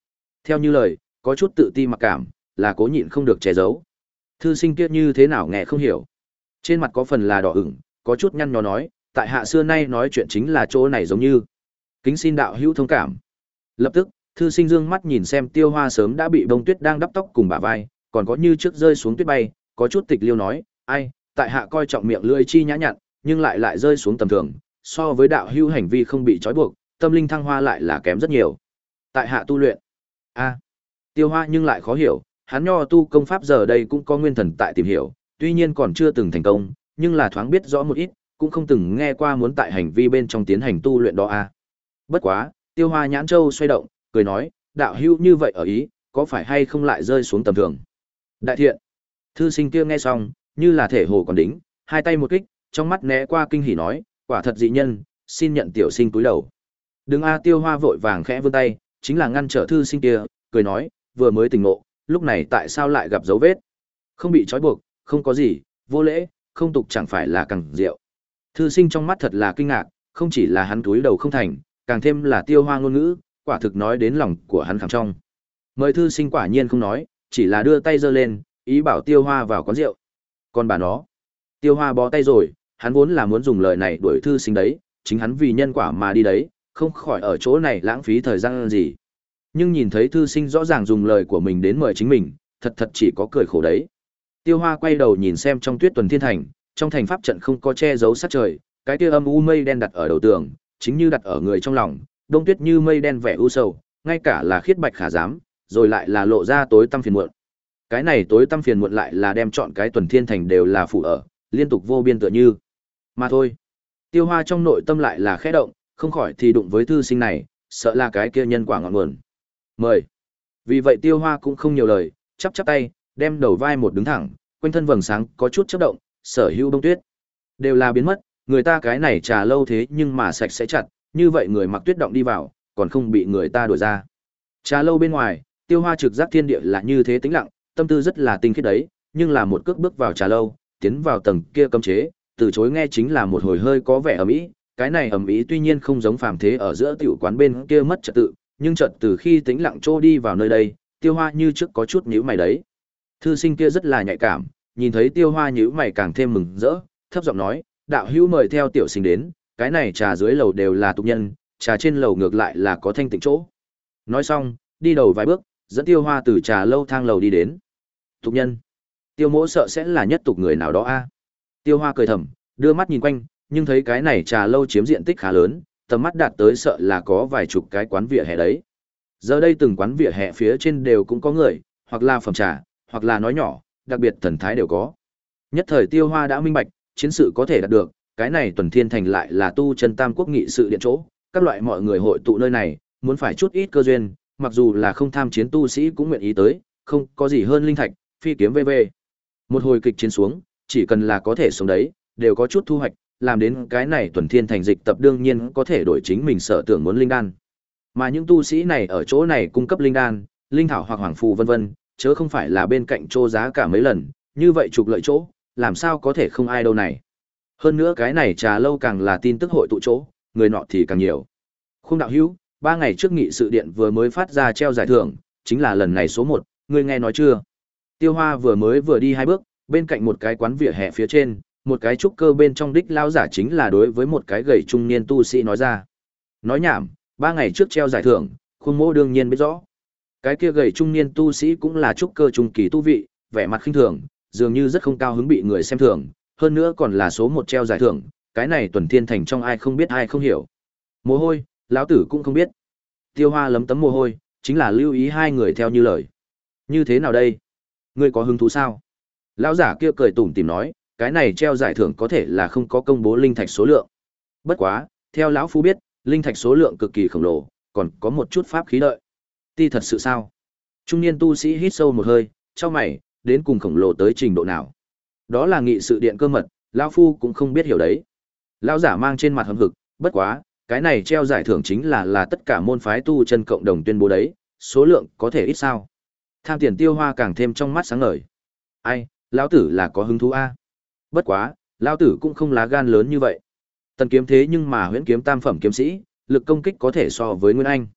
Theo như lời, có chút tự ti mặc cảm, là cố nhịn không được che giấu. Thư sinh kia như thế nào nghe không hiểu. Trên mặt có phần là đỏ ửng, có chút nhăn nhó nói, tại hạ xưa nay nói chuyện chính là chỗ này giống như. Kính xin đạo hữu thông cảm. Lập tức, thư sinh dương mắt nhìn xem Tiêu Hoa sớm đã bị bông tuyết đang đắp tóc cùng bả vai, còn có như trước rơi xuống tuyết bay, có chút tịch liêu nói, ai, tại hạ coi trọng miệng lưỡi chi nhã nhặn, nhưng lại lại rơi xuống tầm thường, so với đạo hữu hành vi không bị trói buộc, tâm linh thăng hoa lại là kém rất nhiều. Tại hạ tu luyện. A. Tiêu Hoa nhưng lại khó hiểu, hắn nho tu công pháp giờ đây cũng có nguyên thần tại tìm hiểu, tuy nhiên còn chưa từng thành công, nhưng là thoáng biết rõ một ít, cũng không từng nghe qua muốn tại hành vi bên trong tiến hành tu luyện đó a. Bất quá, Tiêu Hoa nhãn châu xoay động, cười nói, đạo hữu như vậy ở ý, có phải hay không lại rơi xuống tầm thường? Đại thiện. Thư sinh kia nghe xong, như là thể hồ còn đính, hai tay một kích, trong mắt né qua kinh hỉ nói, quả thật dị nhân, xin nhận tiểu sinh túi đầu. Đừng a. Tiêu Hoa vội vàng khẽ vươn tay, chính là ngăn trở thư sinh kia, cười nói, vừa mới tỉnh ngộ, lúc này tại sao lại gặp dấu vết? Không bị trói buộc, không có gì, vô lễ, không tục chẳng phải là càng rượu. Thư sinh trong mắt thật là kinh ngạc, không chỉ là hắn túi đầu không thành, càng thêm là Tiêu Hoa ngôn ngữ, quả thực nói đến lòng của hắn khẳng trong. Mời thư sinh quả nhiên không nói, chỉ là đưa tay giơ lên, ý bảo Tiêu Hoa vào quán rượu. Còn bà nó, Tiêu Hoa bó tay rồi, hắn vốn là muốn dùng lời này đuổi thư sinh đấy, chính hắn vì nhân quả mà đi đấy, không khỏi ở chỗ này lãng phí thời gian gì. Nhưng nhìn thấy thư sinh rõ ràng dùng lời của mình đến mời chính mình, thật thật chỉ có cười khổ đấy. Tiêu Hoa quay đầu nhìn xem trong tuyết tuần thiên thành, trong thành pháp trận không có che giấu sát trời, cái kia âm u mây đen đặt ở đầu tường, chính như đặt ở người trong lòng, đông tuyết như mây đen vẻ u sầu, ngay cả là khiết bạch khả dám, rồi lại là lộ ra tối tăm phiền muộn. Cái này tối tăm phiền muộn lại là đem chọn cái tuần thiên thành đều là phủ ở, liên tục vô biên tựa như. Mà thôi. Tiêu Hoa trong nội tâm lại là khẽ động, không khỏi thì đụng với thư sinh này, sợ là cái kia nhân quả ngọn nguồn. Mời. Vì vậy Tiêu Hoa cũng không nhiều lời, chắp chắp tay, đem đầu vai một đứng thẳng, quanh thân vầng sáng có chút chớp động, sở hữu bông tuyết đều là biến mất, người ta cái này trà lâu thế nhưng mà sạch sẽ chặt, như vậy người mặc tuyết động đi vào, còn không bị người ta đuổi ra. Trà lâu bên ngoài, Tiêu Hoa trực giác thiên địa là như thế tĩnh lặng, tâm tư rất là tinh khiết đấy, nhưng là một cước bước vào trà lâu, tiến vào tầng kia cấm chế, từ chối nghe chính là một hồi hơi có vẻ ầm ĩ, cái này ầm ĩ tuy nhiên không giống phàm thế ở giữa tiểu quán bên kia mất trật tự, nhưng chợt từ khi tĩnh lặng trô đi vào nơi đây, Tiêu Hoa như trước có chút nhíu mày đấy. Thư sinh kia rất là nhạy cảm, nhìn thấy Tiêu Hoa nhíu mày càng thêm mừng rỡ, thấp giọng nói, đạo hữu mời theo tiểu sinh đến, cái này trà dưới lầu đều là tục nhân, trà trên lầu ngược lại là có thanh tịnh chỗ. Nói xong, đi đầu vài bước, dẫn Tiêu Hoa từ trà lâu thang lầu đi đến. Tục nhân. Tiêu Mỗ sợ sẽ là nhất tục người nào đó a. Tiêu Hoa cười thầm, đưa mắt nhìn quanh, nhưng thấy cái này trà lâu chiếm diện tích khá lớn, tầm mắt đạt tới sợ là có vài chục cái quán vỉa hè đấy. Giờ đây từng quán vỉa hè phía trên đều cũng có người, hoặc là phẩm trà, hoặc là nói nhỏ, đặc biệt thần thái đều có. Nhất thời Tiêu Hoa đã minh bạch, chiến sự có thể đạt được, cái này tuần thiên thành lại là tu chân tam quốc nghị sự điện chỗ, các loại mọi người hội tụ nơi này, muốn phải chút ít cơ duyên, mặc dù là không tham chiến tu sĩ cũng nguyện ý tới, không có gì hơn linh thạch, phi kiếm vê vê. Một hồi kịch chiến xuống, chỉ cần là có thể sống đấy, đều có chút thu hoạch, làm đến cái này tuần thiên thành dịch tập đương nhiên có thể đổi chính mình sở tưởng muốn linh đan. Mà những tu sĩ này ở chỗ này cung cấp linh đan, linh thảo hoặc hoàng phù vân vân, chớ không phải là bên cạnh chỗ giá cả mấy lần, như vậy trục lợi chỗ, làm sao có thể không ai đâu này. Hơn nữa cái này trà lâu càng là tin tức hội tụ chỗ, người nọ thì càng nhiều. Khung đạo hữu, ba ngày trước nghị sự điện vừa mới phát ra treo giải thưởng, chính là lần này số một, ngươi nghe nói chưa? Tiêu Hoa vừa mới vừa đi hai bước, bên cạnh một cái quán vỉa hè phía trên, một cái trúc cơ bên trong đích lao giả chính là đối với một cái gầy trung niên tu sĩ nói ra. Nói nhảm, ba ngày trước treo giải thưởng, Khung Mỗ đương nhiên biết rõ. Cái kia gầy trung niên tu sĩ cũng là trúc cơ trung kỳ tu vị, vẻ mặt khinh thường, dường như rất không cao hứng bị người xem thường, hơn nữa còn là số một treo giải thưởng, cái này tuần thiên thành trong ai không biết ai không hiểu. Mồ hôi, lão tử cũng không biết. Tiêu Hoa lấm tấm mồ hôi, chính là lưu ý hai người theo như lời. Như thế nào đây? Ngươi có hứng thú sao? Lão giả kia cười tủm tỉm nói, cái này treo giải thưởng có thể là không có công bố linh thạch số lượng. Bất quá, theo lão phu biết, linh thạch số lượng cực kỳ khổng lồ, còn có một chút pháp khí đợi. Ti thật sự sao? Trung niên tu sĩ hít sâu một hơi, chau mày, đến cùng khổng lồ tới trình độ nào? Đó là nghị sự điện cơ mật, lão phu cũng không biết hiểu đấy. Lão giả mang trên mặt hầm hực, bất quá, cái này treo giải thưởng chính là là tất cả môn phái tu chân cộng đồng tuyên bố đấy, số lượng có thể ít sao? Tham tiền Tiêu Hoa càng thêm trong mắt sáng ngời. Ai, lão tử là có hứng thú a. Bất quá, lão tử cũng không lá gan lớn như vậy. Tần kiếm thế nhưng mà huyễn kiếm tam phẩm kiếm sĩ, lực công kích có thể so với Nguyên Anh.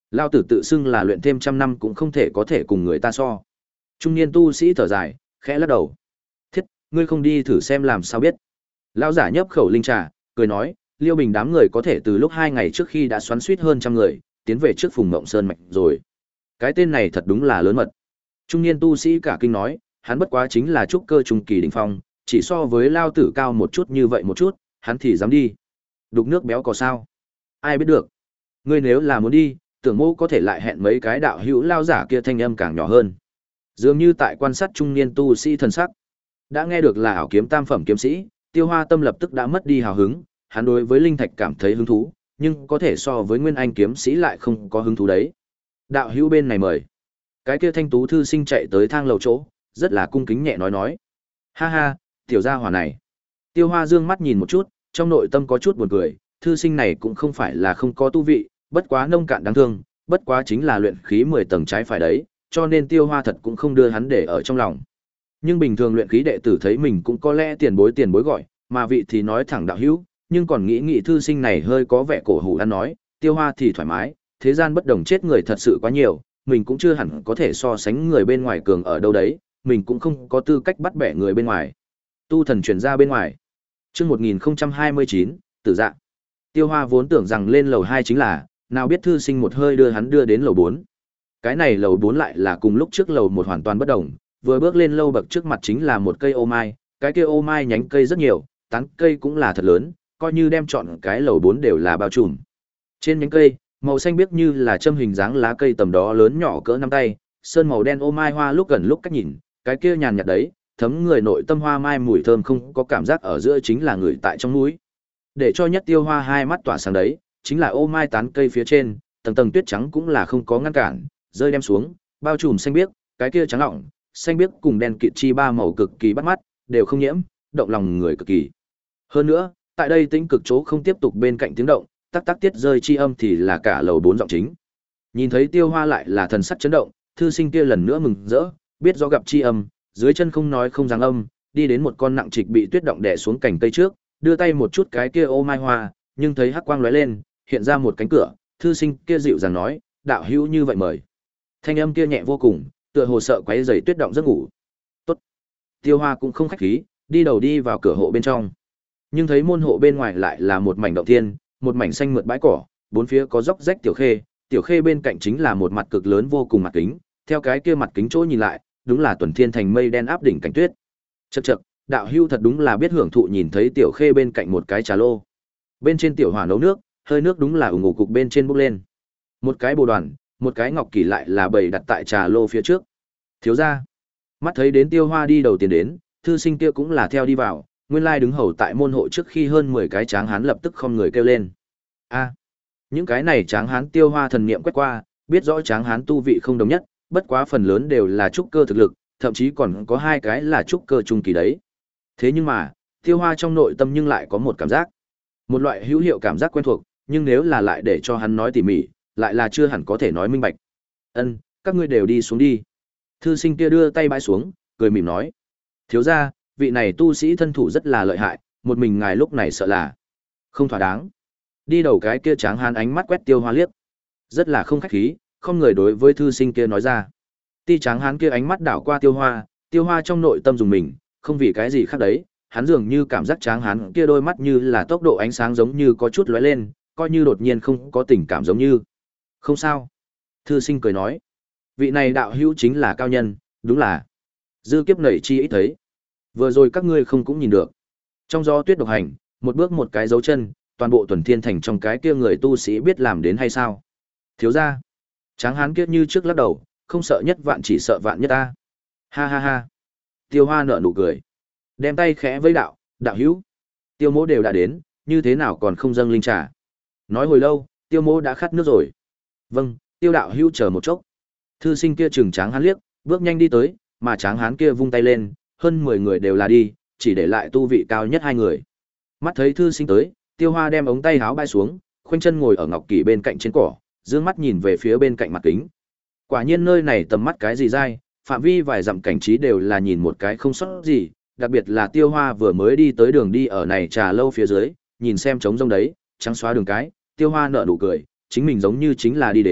Lao tử tự xưng là luyện thêm trăm năm cũng không thể có thể cùng người ta so. Trung niên tu sĩ thở dài, khẽ lắc đầu. Thiết, ngươi không đi thử xem làm sao biết. Lão giả nhấp khẩu linh trà, cười nói, Liêu Bình đám người có thể từ lúc hai ngày trước khi đã xoắn suýt hơn trăm người, tiến về trước Phùng Mộng Sơn mạch rồi. Cái tên này thật đúng là lớn mật. Trung niên tu sĩ cả kinh nói, hắn bất quá chính là trúc cơ trung kỳ đỉnh phong, chỉ so với Lao tử cao một chút như vậy một chút, hắn thì dám đi. Đục nước béo có sao? Ai biết được. Ngươi nếu là muốn đi, tưởng mô có thể lại hẹn mấy cái đạo hữu lao giả kia thanh âm càng nhỏ hơn. Dường như tại quan sát trung niên tu sĩ thần sắc. Đã nghe được là ảo kiếm tam phẩm kiếm sĩ, Tiêu Hoa tâm lập tức đã mất đi hào hứng, hắn đối với linh thạch cảm thấy hứng thú, nhưng có thể so với Nguyên Anh kiếm sĩ lại không có hứng thú đấy. Đạo hữu bên này mời. Cái kia thanh tú thư sinh chạy tới thang lầu chỗ, rất là cung kính nhẹ nói nói. Ha ha, tiểu gia hỏa này. Tiêu Hoa dương mắt nhìn một chút, trong nội tâm có chút buồn cười, thư sinh này cũng không phải là không có tu vị, bất quá nông cạn đáng thương, bất quá chính là luyện khí mười tầng trái phải đấy, cho nên Tiêu Hoa thật cũng không đưa hắn để ở trong lòng. Nhưng bình thường luyện khí đệ tử thấy mình cũng có lẽ tiền bối tiền bối gọi, mà vị thì nói thẳng đạo hữu, nhưng còn nghĩ nghĩ thư sinh này hơi có vẻ cổ hủ ăn nói, Tiêu Hoa thì thoải mái, thế gian bất đồng chết người thật sự quá nhiều, mình cũng chưa hẳn có thể so sánh người bên ngoài cường ở đâu đấy, mình cũng không có tư cách bắt bẻ người bên ngoài. Tu thần truyền ra bên ngoài. Chương một nghìn không trăm hai mươi chín, Tử Dạ. Tiêu Hoa vốn tưởng rằng lên lầu hai chính là, nào biết thư sinh một hơi đưa hắn đưa đến lầu bốn. Cái này lầu bốn lại là cùng lúc trước lầu một hoàn toàn bất đồng, vừa bước lên lâu bậc trước mặt chính là một cây ô mai, cái kia ô mai nhánh cây rất nhiều, tán cây cũng là thật lớn, coi như đem chọn cái lầu bốn đều là bao trùm. Trên nhánh cây, màu xanh biếc như là châm hình dáng lá cây tầm đó lớn nhỏ cỡ nắm tay, sơn màu đen ô mai hoa lúc gần lúc cách nhìn, cái kia nhàn nhạt đấy, thấm người nội tâm hoa mai mùi thơm không có cảm giác ở giữa chính là người tại trong mũi. Để cho nhất Tiêu Hoa hai mắt tỏa sáng đấy, chính là ô mai tán cây phía trên, tầng tầng tuyết trắng cũng là không có ngăn cản, rơi đem xuống, bao trùm xanh biếc, cái kia trắng lỏng, xanh biếc cùng đen kịt chi ba màu cực kỳ bắt mắt, đều không nhiễm, động lòng người cực kỳ. Hơn nữa, tại đây tĩnh cực chỗ không tiếp tục bên cạnh tiếng động, tắc tắc tiết rơi chi âm thì là cả lầu bốn giọng chính. Nhìn thấy Tiêu Hoa lại là thần sắc chấn động, thư sinh kia lần nữa mừng rỡ, biết rõ gặp chi âm, dưới chân không nói không dáng âm, đi đến một con nặng trịch bị tuyết động đè xuống cành cây trước, đưa tay một chút cái kia ô mai hoa, nhưng thấy hắc quang lóe lên, hiện ra một cánh cửa, thư sinh kia dịu dàng nói, đạo hữu như vậy mời. Thanh âm kia nhẹ vô cùng, tựa hồ sợ quấy rầy tuyết động giấc ngủ. Tốt. Tiêu Hoa cũng không khách khí, đi đầu đi vào cửa hộ bên trong. Nhưng thấy môn hộ bên ngoài lại là một mảnh động thiên, một mảnh xanh mượt bãi cỏ, bốn phía có dốc rách tiểu khê, tiểu khê bên cạnh chính là một mặt cực lớn vô cùng mặt kính, theo cái kia mặt kính chỗ nhìn lại, đúng là tuần thiên thành mây đen áp đỉnh cảnh tuyết. Chậc chậc, đạo hưu thật đúng là biết hưởng thụ nhìn thấy tiểu khê bên cạnh một cái trà lô. Bên trên tiểu hỏa nấu nước, hơi nước đúng là ủng ngủ cục bên trên bốc lên. Một cái bồ đoàn, một cái ngọc kỳ lại là bày đặt tại trà lô phía trước. Thiếu gia, mắt thấy đến Tiêu Hoa đi đầu tiền đến, thư sinh kia cũng là theo đi vào, nguyên lai đứng hầu tại môn hộ trước khi hơn mười cái tráng hán lập tức không người kêu lên. A, những cái này tráng hán Tiêu Hoa thần niệm quét qua, biết rõ tráng hán tu vị không đồng nhất, bất quá phần lớn đều là trúc cơ thực lực, thậm chí còn có hai cái là trúc cơ trung kỳ đấy. Thế nhưng mà, Tiêu Hoa trong nội tâm nhưng lại có một cảm giác, một loại hữu hiệu cảm giác quen thuộc, nhưng nếu là lại để cho hắn nói tỉ mỉ, lại là chưa hẳn có thể nói minh bạch. Ân, các ngươi đều đi xuống đi. Thư sinh kia đưa tay bãi xuống, cười mỉm nói. Thiếu gia, vị này tu sĩ thân thủ rất là lợi hại, một mình ngài lúc này sợ là không thỏa đáng. Đi đầu cái kia tráng hán ánh mắt quét Tiêu Hoa liếc, rất là không khách khí, không người đối với thư sinh kia nói ra. Ti tráng hán kia ánh mắt đảo qua Tiêu Hoa, Tiêu Hoa trong nội tâm dùng mình, không vì cái gì khác đấy, hắn dường như cảm giác tráng hán kia đôi mắt như là tốc độ ánh sáng giống như có chút lóe lên, coi như đột nhiên không có tình cảm giống như. Không sao. Thư sinh cười nói, vị này đạo hữu chính là cao nhân, đúng là dư kiếp nảy chi ít thấy. Vừa rồi các ngươi không cũng nhìn được. Trong gió tuyết độc hành, một bước một cái dấu chân, toàn bộ tuần thiên thành trong cái kia người tu sĩ biết làm đến hay sao? Thiếu gia. Tráng hán kia như trước lắc đầu, không sợ nhất vạn chỉ sợ vạn nhất ta. Ha ha ha. Tiêu Hoa nở nụ cười, đem tay khẽ với đạo, đạo hữu. Tiêu mỗ đều đã đến, như thế nào còn không dâng linh trà? Nói hồi lâu, Tiêu mỗ đã khát nước rồi. Vâng, Tiêu đạo hữu chờ một chốc. Thư sinh kia chừng tráng hán liếc, bước nhanh đi tới, mà tráng hán kia vung tay lên, hơn mười người đều là đi, chỉ để lại tu vị cao nhất hai người. Mắt thấy thư sinh tới, Tiêu Hoa đem ống tay háo bay xuống, khoanh chân ngồi ở ngọc kỳ bên cạnh trên cỏ, dương mắt nhìn về phía bên cạnh mặt kính. Quả nhiên nơi này tầm mắt cái gì dai, phạm vi vài dặm cảnh trí đều là nhìn một cái không sót gì, đặc biệt là Tiêu Hoa vừa mới đi tới đường đi ở này trà lâu phía dưới, nhìn xem trống rông đấy, trắng xóa đường cái, Tiêu Hoa nở nụ cười, chính mình giống như chính là đi đến,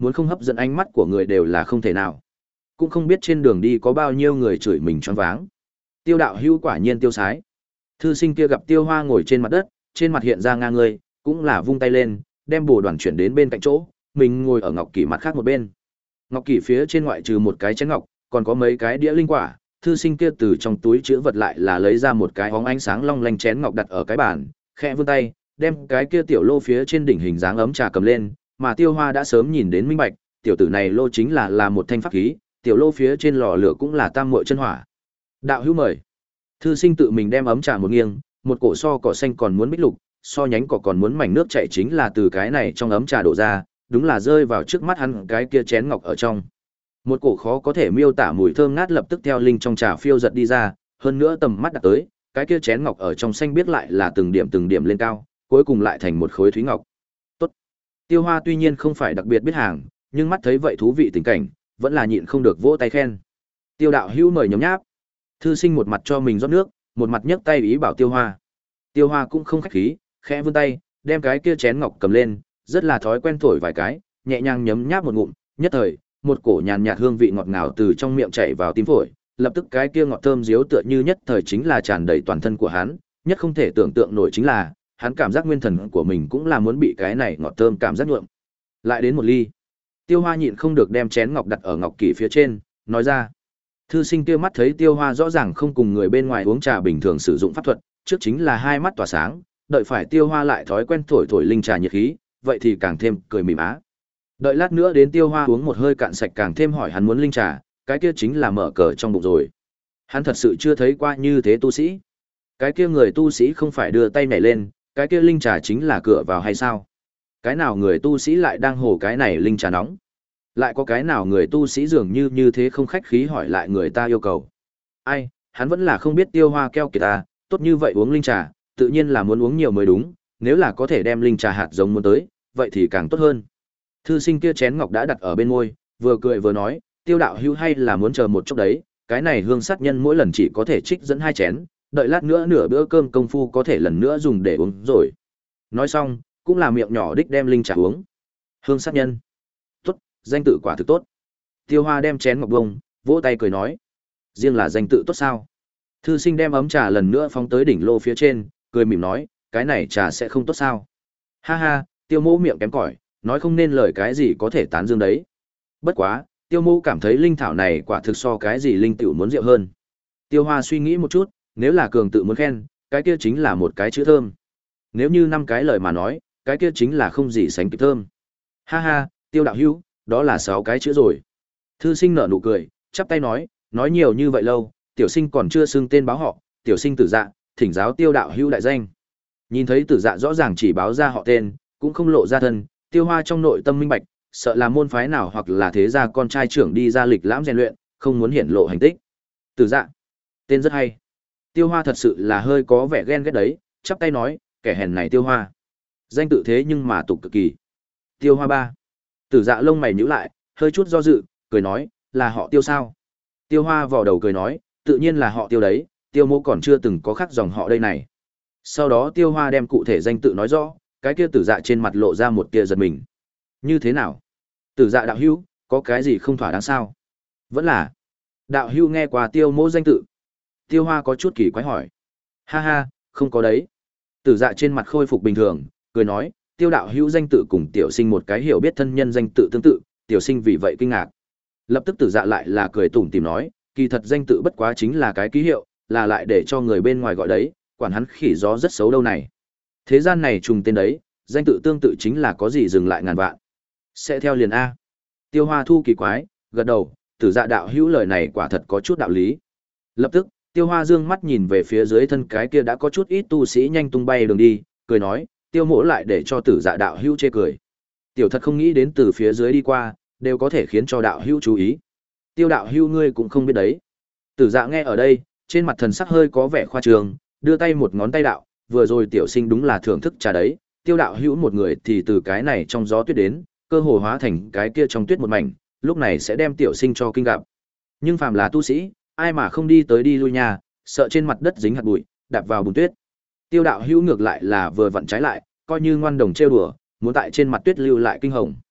muốn không hấp dẫn ánh mắt của người đều là không thể nào. Cũng không biết trên đường đi có bao nhiêu người chửi mình choáng váng. Tiêu đạo hữu quả nhiên tiêu sái. Thư sinh kia gặp Tiêu Hoa ngồi trên mặt đất, trên mặt hiện ra ngang người, cũng là vung tay lên, đem bồ đoàn chuyển đến bên cạnh chỗ, mình ngồi ở Ngọc Kỷ mặt khác một bên. Ngọc Kỷ phía trên ngoại trừ một cái chén ngọc, còn có mấy cái đĩa linh quả, thư sinh kia từ trong túi chứa vật lại là lấy ra một cái hóng ánh sáng long lanh chén ngọc đặt ở cái bàn, khẽ vươn tay, đem cái kia tiểu lô phía trên đỉnh hình dáng ấm trà cầm lên, mà Tiêu Hoa đã sớm nhìn đến minh bạch, tiểu tử này lô chính là là một thanh pháp khí, tiểu lô phía trên lò lửa cũng là tam muội chân hỏa. Đạo hữu mời. Thư sinh tự mình đem ấm trà một nghiêng, một cổ so cỏ xanh còn muốn bích lục, so nhánh cỏ còn muốn mảnh nước chảy chính là từ cái này trong ấm trà đổ ra, đúng là rơi vào trước mắt hắn cái kia chén ngọc ở trong. Một cổ khó có thể miêu tả mùi thơm ngát lập tức theo linh trong trà phiêu giật đi ra, hơn nữa tầm mắt đặt tới, cái kia chén ngọc ở trong xanh biết lại là từng điểm từng điểm lên cao, cuối cùng lại thành một khối thúy ngọc. Tốt. Tiêu Hoa tuy nhiên không phải đặc biệt biết hàng, nhưng mắt thấy vậy thú vị tình cảnh, vẫn là nhịn không được vỗ tay khen. Tiêu đạo hữu mời nhấm nháp. Thư sinh một mặt cho mình rót nước, một mặt nhấc tay ý bảo Tiêu Hoa. Tiêu Hoa cũng không khách khí, khẽ vươn tay, đem cái kia chén ngọc cầm lên, rất là thói quen thổi vài cái, nhẹ nhàng nhấm nháp một ngụm, nhất thời, một cổ nhàn nhạt hương vị ngọt ngào từ trong miệng chảy vào tim phổi, lập tức cái kia ngọt thơm diếu tựa như nhất thời chính là tràn đầy toàn thân của hắn, nhất không thể tưởng tượng nổi chính là, hắn cảm giác nguyên thần của mình cũng là muốn bị cái này ngọt thơm cảm giác nhuộm. Lại đến một ly. Tiêu Hoa nhịn không được đem chén ngọc đặt ở Ngọc Kỷ phía trên, nói ra. Thư sinh kia mắt thấy Tiêu Hoa rõ ràng không cùng người bên ngoài uống trà bình thường sử dụng pháp thuật, trước chính là hai mắt tỏa sáng, đợi phải Tiêu Hoa lại thói quen thổi thổi linh trà nhiệt khí, vậy thì càng thêm cười mỉm á. Đợi lát nữa đến Tiêu Hoa uống một hơi cạn sạch càng thêm hỏi hắn muốn linh trà, cái kia chính là mở cờ trong bụng rồi. Hắn thật sự chưa thấy qua như thế tu sĩ. Cái kia người tu sĩ không phải đưa tay nhảy lên, cái kia linh trà chính là cửa vào hay sao? Cái nào người tu sĩ lại đang hồ cái này linh trà nóng? Lại có cái nào người tu sĩ dường như như thế không khách khí hỏi lại người ta yêu cầu? Ai, hắn vẫn là không biết Tiêu Hoa keo kiệt ta, tốt như vậy uống linh trà, tự nhiên là muốn uống nhiều mới đúng, nếu là có thể đem linh trà hạt giống muốn tới, vậy thì càng tốt hơn. Thư sinh kia chén ngọc đã đặt ở bên môi, vừa cười vừa nói, Tiêu đạo hữu hay là muốn chờ một chút đấy, cái này hương sát nhân mỗi lần chỉ có thể trích dẫn hai chén, đợi lát nữa nửa bữa cơm công phu có thể lần nữa dùng để uống rồi. Nói xong, cũng là miệng nhỏ đích đem linh trà uống. Hương sát nhân. Tốt, danh tự quả thực tốt. Tiêu Hoa đem chén ngọc bông, vỗ tay cười nói. Riêng là danh tự tốt sao? Thư sinh đem ấm trà lần nữa phóng tới đỉnh lô phía trên, cười mỉm nói, cái này trà sẽ không tốt sao? Ha ha, Tiêu mô miệng kém cỏi, nói không nên lời cái gì có thể tán dương đấy. Bất quá, Tiêu mô cảm thấy linh thảo này quả thực so cái gì linh tiểu muốn rượu hơn. Tiêu Hoa suy nghĩ một chút, nếu là cường tự muốn khen, cái kia chính là một cái chữ thơm. Nếu như năm cái lời mà nói, cái kia chính là không gì sánh kịp thơm. Ha ha, Tiêu đạo hữu, đó là sáu cái chữ rồi. Thư sinh nở nụ cười, chắp tay nói, nói nhiều như vậy lâu, tiểu sinh còn chưa xưng tên báo họ, tiểu sinh Tử Dạ, thỉnh giáo Tiêu đạo hữu đại danh. Nhìn thấy Tử Dạ rõ ràng chỉ báo ra họ tên, cũng không lộ ra thân, Tiêu Hoa trong nội tâm minh bạch, sợ là môn phái nào hoặc là thế gia con trai trưởng đi ra lịch lãm rèn luyện, không muốn hiển lộ hành tích. Tử Dạ, tên rất hay. Tiêu Hoa thật sự là hơi có vẻ ghen ghét đấy, chắp tay nói, kẻ hèn này Tiêu Hoa. Danh tự thế nhưng mà tục cực kỳ. Tiêu Hoa ba. Tử Dạ lông mày nhíu lại, hơi chút do dự, cười nói, là họ Tiêu sao? Tiêu Hoa vò đầu cười nói, tự nhiên là họ Tiêu đấy, Tiêu mô còn chưa từng có khác dòng họ đây này. Sau đó Tiêu Hoa đem cụ thể danh tự nói rõ, cái kia Tử Dạ trên mặt lộ ra một tia giật mình. Như thế nào? Tử Dạ đạo hữu, có cái gì không thỏa đáng sao? Vẫn là. Đạo hữu nghe qua Tiêu mô danh tự. Tiêu Hoa có chút kỳ quái hỏi. Ha ha, không có đấy. Tử Dạ trên mặt khôi phục bình thường, cười nói, Tiêu đạo hữu danh tự cùng tiểu sinh một cái hiểu biết thân nhân danh tự tương tự, tiểu sinh vì vậy kinh ngạc. Lập tức Tử Dạ lại là cười tủm tỉm nói, kỳ thật danh tự bất quá chính là cái ký hiệu, là lại để cho người bên ngoài gọi đấy, quản hắn khỉ gió rất xấu đâu này. Thế gian này trùng tên đấy, danh tự tương tự chính là có gì dừng lại ngàn vạn. Sẽ theo liền A. Tiêu Hoa thu kỳ quái, gật đầu, Tử Dạ đạo hữu lời này quả thật có chút đạo lý. Lập tức, Tiêu Hoa dương mắt nhìn về phía dưới thân cái kia đã có chút ít tu sĩ nhanh tung bay đường đi, cười nói, Tiêu mỗ lại để cho Tử Dạ đạo hữu chê cười. Tiểu thật không nghĩ đến từ phía dưới đi qua, đều có thể khiến cho đạo hữu chú ý. Tiêu đạo hữu ngươi cũng không biết đấy. Tử Dạ nghe ở đây, trên mặt thần sắc hơi có vẻ khoa trương, đưa tay một ngón tay đạo, vừa rồi tiểu sinh đúng là thưởng thức trà đấy, Tiêu đạo hữu một người thì từ cái này trong gió tuyết đến, cơ hồ hóa thành cái kia trong tuyết một mảnh, lúc này sẽ đem tiểu sinh cho kinh gặp. Nhưng phàm là tu sĩ, ai mà không đi tới đi lui nhà, sợ trên mặt đất dính hạt bụi, đạp vào bùn tuyết. Tiêu đạo hữu ngược lại là vừa vặn trái lại, coi như ngoan đồng trêu đùa, muốn tại trên mặt tuyết lưu lại kinh hồng.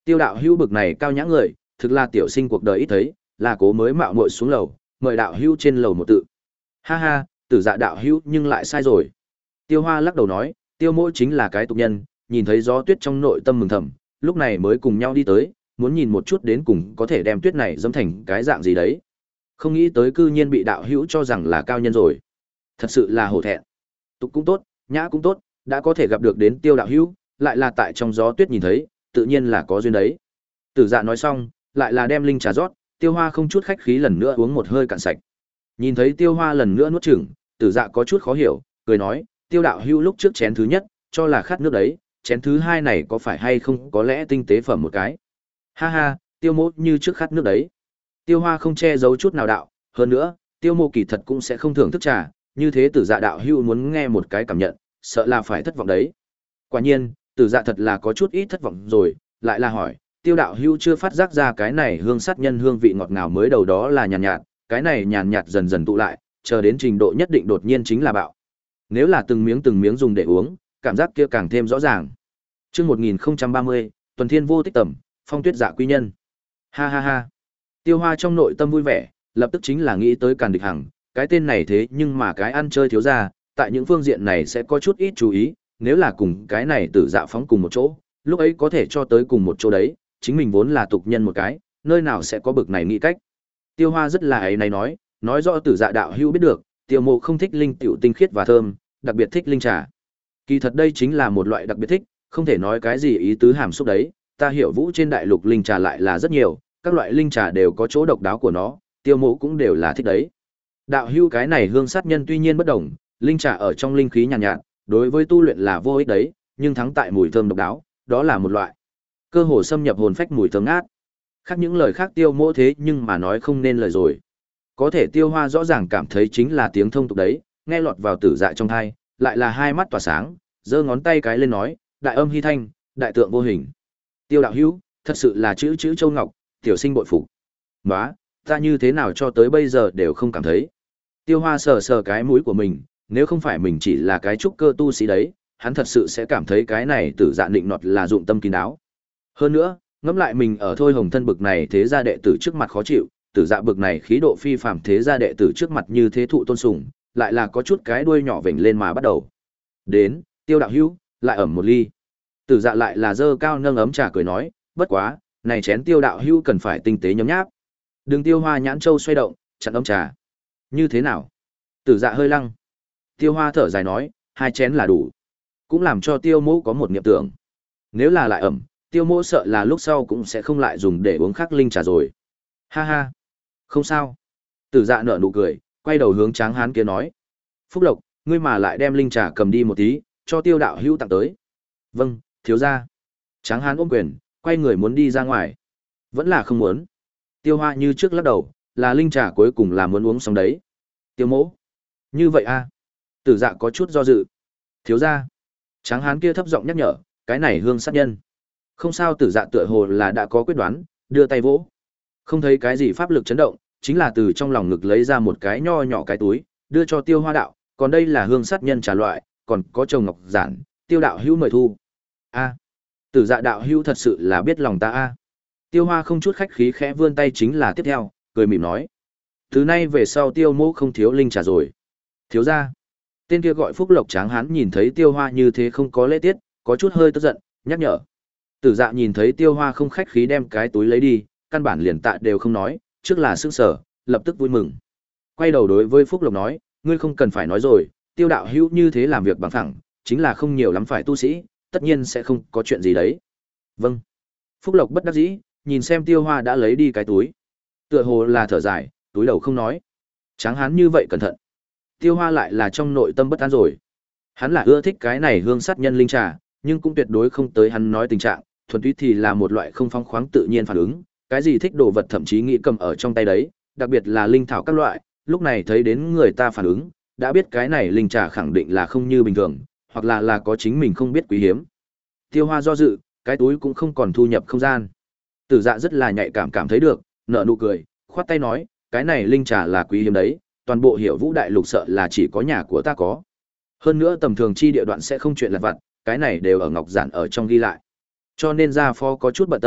Tiêu đạo hữu bực này cao nhã người, thực là tiểu sinh cuộc đời ít thấy, là cố mới mạo muội xuống lầu, mời đạo hữu trên lầu một tự. Ha ha, Tử Dạ đạo hữu nhưng lại sai rồi. Tiêu Hoa lắc đầu nói, Tiêu Mỗ chính là cái tục nhân, nhìn thấy gió tuyết trong nội tâm mừng thầm, lúc này mới cùng nhau đi tới, muốn nhìn một chút đến cùng có thể đem tuyết này dẫm thành cái dạng gì đấy. Không nghĩ tới cư nhiên bị đạo hữu cho rằng là cao nhân rồi. Thật sự là hổ thẹn. Tục cũng tốt, nhã cũng tốt, đã có thể gặp được đến Tiêu đạo hữu, lại là tại trong gió tuyết nhìn thấy, tự nhiên là có duyên đấy. Tử Dạ nói xong, lại là đem linh trà rót, Tiêu Hoa không chút khách khí lần nữa uống một hơi cạn sạch. Nhìn thấy Tiêu Hoa lần nữa nuốt chửng, Tử Dạ có chút khó hiểu, cười nói, Tiêu đạo hữu lúc trước chén thứ nhất, cho là khát nước đấy, chén thứ hai này có phải hay không có lẽ tinh tế phẩm một cái. Ha ha, Tiêu Mỗ như trước khát nước đấy. Tiêu Hoa không che giấu chút nào đạo, hơn nữa, Tiêu Mô kỳ thật cũng sẽ không thưởng thức trà, như thế Tử Dạ đạo hữu muốn nghe một cái cảm nhận, sợ là phải thất vọng đấy. Quả nhiên, Tử Dạ thật là có chút ít thất vọng rồi, lại là hỏi, Tiêu đạo hữu chưa phát giác ra cái này hương sát nhân hương vị ngọt ngào mới đầu đó là nhàn nhạt, nhạt, cái này nhàn nhạt dần dần tụ lại, chờ đến trình độ nhất định đột nhiên chính là bạo. Nếu là từng miếng từng miếng dùng để uống, cảm giác kia càng thêm rõ ràng. Chương một nghìn không trăm ba mươi, Tuần Thiên vô tích tầm, Phong Tuyết Dạ quy nhân. Ha ha ha. Tiêu Hoa trong nội tâm vui vẻ, lập tức chính là nghĩ tới Càn Địch Hằng, cái tên này thế nhưng mà cái ăn chơi thiếu gia, tại những phương diện này sẽ có chút ít chú ý, nếu là cùng cái này Tử Dạ phóng cùng một chỗ, lúc ấy có thể cho tới cùng một chỗ đấy, chính mình vốn là tục nhân một cái, nơi nào sẽ có bực này nghĩ cách. Tiêu Hoa rất là ấy này nói, nói rõ Tử Dạ đạo hữu biết được, Tiêu Mộ không thích linh tiểu tinh khiết và thơm, đặc biệt thích linh trà. Kỳ thật đây chính là một loại đặc biệt thích, không thể nói cái gì ý tứ hàm xúc đấy, ta hiểu vũ trên đại lục linh trà lại là rất nhiều, các loại linh trà đều có chỗ độc đáo của nó, Tiêu Mộ cũng đều là thích đấy. Đạo hữu cái này hương sát nhân tuy nhiên bất đồng, linh trà ở trong linh khí nhàn nhạt, nhạt, đối với tu luyện là vô ích đấy, nhưng thắng tại mùi thơm độc đáo, đó là một loại cơ hồ xâm nhập hồn phách mùi thơm ngát. Khác những lời khác Tiêu Mộ thế nhưng mà nói không nên lời rồi. Có thể Tiêu Hoa rõ ràng cảm thấy chính là tiếng thông tục đấy, nghe lọt vào Tử Dạ trong tai, lại là hai mắt tỏa sáng, giơ ngón tay cái lên nói, đại âm hy thanh, đại tượng vô hình. Tiêu đạo hữu, thật sự là chữ chữ châu ngọc, tiểu sinh bội phục. Nóa, ta như thế nào cho tới bây giờ đều không cảm thấy. Tiêu Hoa sờ sờ cái mũi của mình, nếu không phải mình chỉ là cái trúc cơ tu sĩ đấy, hắn thật sự sẽ cảm thấy cái này Tử Dạ định nọt là dụng tâm kín đáo. Hơn nữa, ngẫm lại mình ở thôi hồng thân bực này thế gia đệ tử trước mặt khó chịu, Tử Dạ bực này khí độ phi phàm thế gia đệ tử trước mặt như thế thụ tôn sùng, lại là có chút cái đuôi nhỏ vểnh lên mà bắt đầu. Đến, Tiêu đạo hữu, lại ẩm một ly. Tử Dạ lại là dơ cao nâng ấm trà cười nói, bất quá, này chén Tiêu đạo hữu cần phải tinh tế nhấm nháp. Đường Tiêu Hoa nhãn châu xoay động, chặn ấm trà. Như thế nào? Tử Dạ hơi lăng. Tiêu Hoa thở dài nói, hai chén là đủ. Cũng làm cho Tiêu Mỗ có một niệm tưởng. Nếu là lại ẩm, Tiêu Mỗ sợ là lúc sau cũng sẽ không lại dùng để uống khắc linh trà rồi. Ha ha. Không sao. Tử Dạ nở nụ cười, quay đầu hướng Tráng Hán kia nói. Phúc Lộc, ngươi mà lại đem linh trà cầm đi một tí, cho Tiêu đạo hữu tặng tới. Vâng, thiếu gia. Tráng Hán ôm quyền, quay người muốn đi ra ngoài. Vẫn là không muốn. Tiêu Hoa như trước lắc đầu, là linh trà cuối cùng là muốn uống xong đấy. Tiêu Mỗ. Như vậy a? À? Tử Dạ có chút do dự. Thiếu gia. Tráng Hán kia thấp giọng nhắc nhở, cái này hương sát nhân. Không sao, Tử Dạ tựa hồ là đã có quyết đoán, đưa tay vỗ. Không thấy cái gì pháp lực chấn động, chính là từ trong lòng ngực lấy ra một cái nho nhỏ cái túi, đưa cho Tiêu Hoa đạo, còn đây là hương sát nhân trà loại, còn có chồng ngọc giản, Tiêu đạo hữu mời thu. A, Tử Dạ đạo hữu thật sự là biết lòng ta a. Tiêu Hoa không chút khách khí khẽ vươn tay chính là tiếp theo, cười mỉm nói, từ nay về sau Tiêu Mỗ không thiếu linh trà rồi. Thiếu gia. Tên kia gọi Phúc Lộc Tráng Hán nhìn thấy Tiêu Hoa như thế không có lễ tiết, có chút hơi tức giận, nhắc nhở. Tử Dạ nhìn thấy Tiêu Hoa không khách khí đem cái túi lấy đi, căn bản liền tạ đều không nói, trước là sững sờ, lập tức vui mừng. Quay đầu đối với Phúc Lộc nói, ngươi không cần phải nói rồi, Tiêu đạo hữu như thế làm việc bằng phẳng, chính là không nhiều lắm phải tu sĩ, tất nhiên sẽ không có chuyện gì đấy. Vâng. Phúc Lộc bất đắc dĩ, nhìn xem Tiêu Hoa đã lấy đi cái túi. Tựa hồ là thở dài, túi đầu không nói. Tráng Hán như vậy cẩn thận. Tiêu Hoa lại là trong nội tâm bất an rồi. Hắn là ưa thích cái này hương sát nhân linh trà, nhưng cũng tuyệt đối không tới hắn nói tình trạng, thuần túy thì là một loại không phong khoáng tự nhiên phản ứng, cái gì thích đồ vật thậm chí nghĩ cầm ở trong tay đấy, đặc biệt là linh thảo các loại, lúc này thấy đến người ta phản ứng, đã biết cái này linh trà khẳng định là không như bình thường, hoặc là là có chính mình không biết quý hiếm. Tiêu Hoa do dự, cái túi cũng không còn thu nhập không gian. Tử Dạ rất là nhạy cảm cảm thấy được, nở nụ cười, khoát tay nói, cái này linh trà là quý hiếm đấy, toàn bộ Hiểu Vũ đại lục sợ là chỉ có nhà của ta có. Hơn nữa tầm thường chi địa đoạn sẽ không chuyện lặt vặt, cái này đều ở ngọc giản ở trong ghi lại. Cho nên gia phó có chút bận tâm,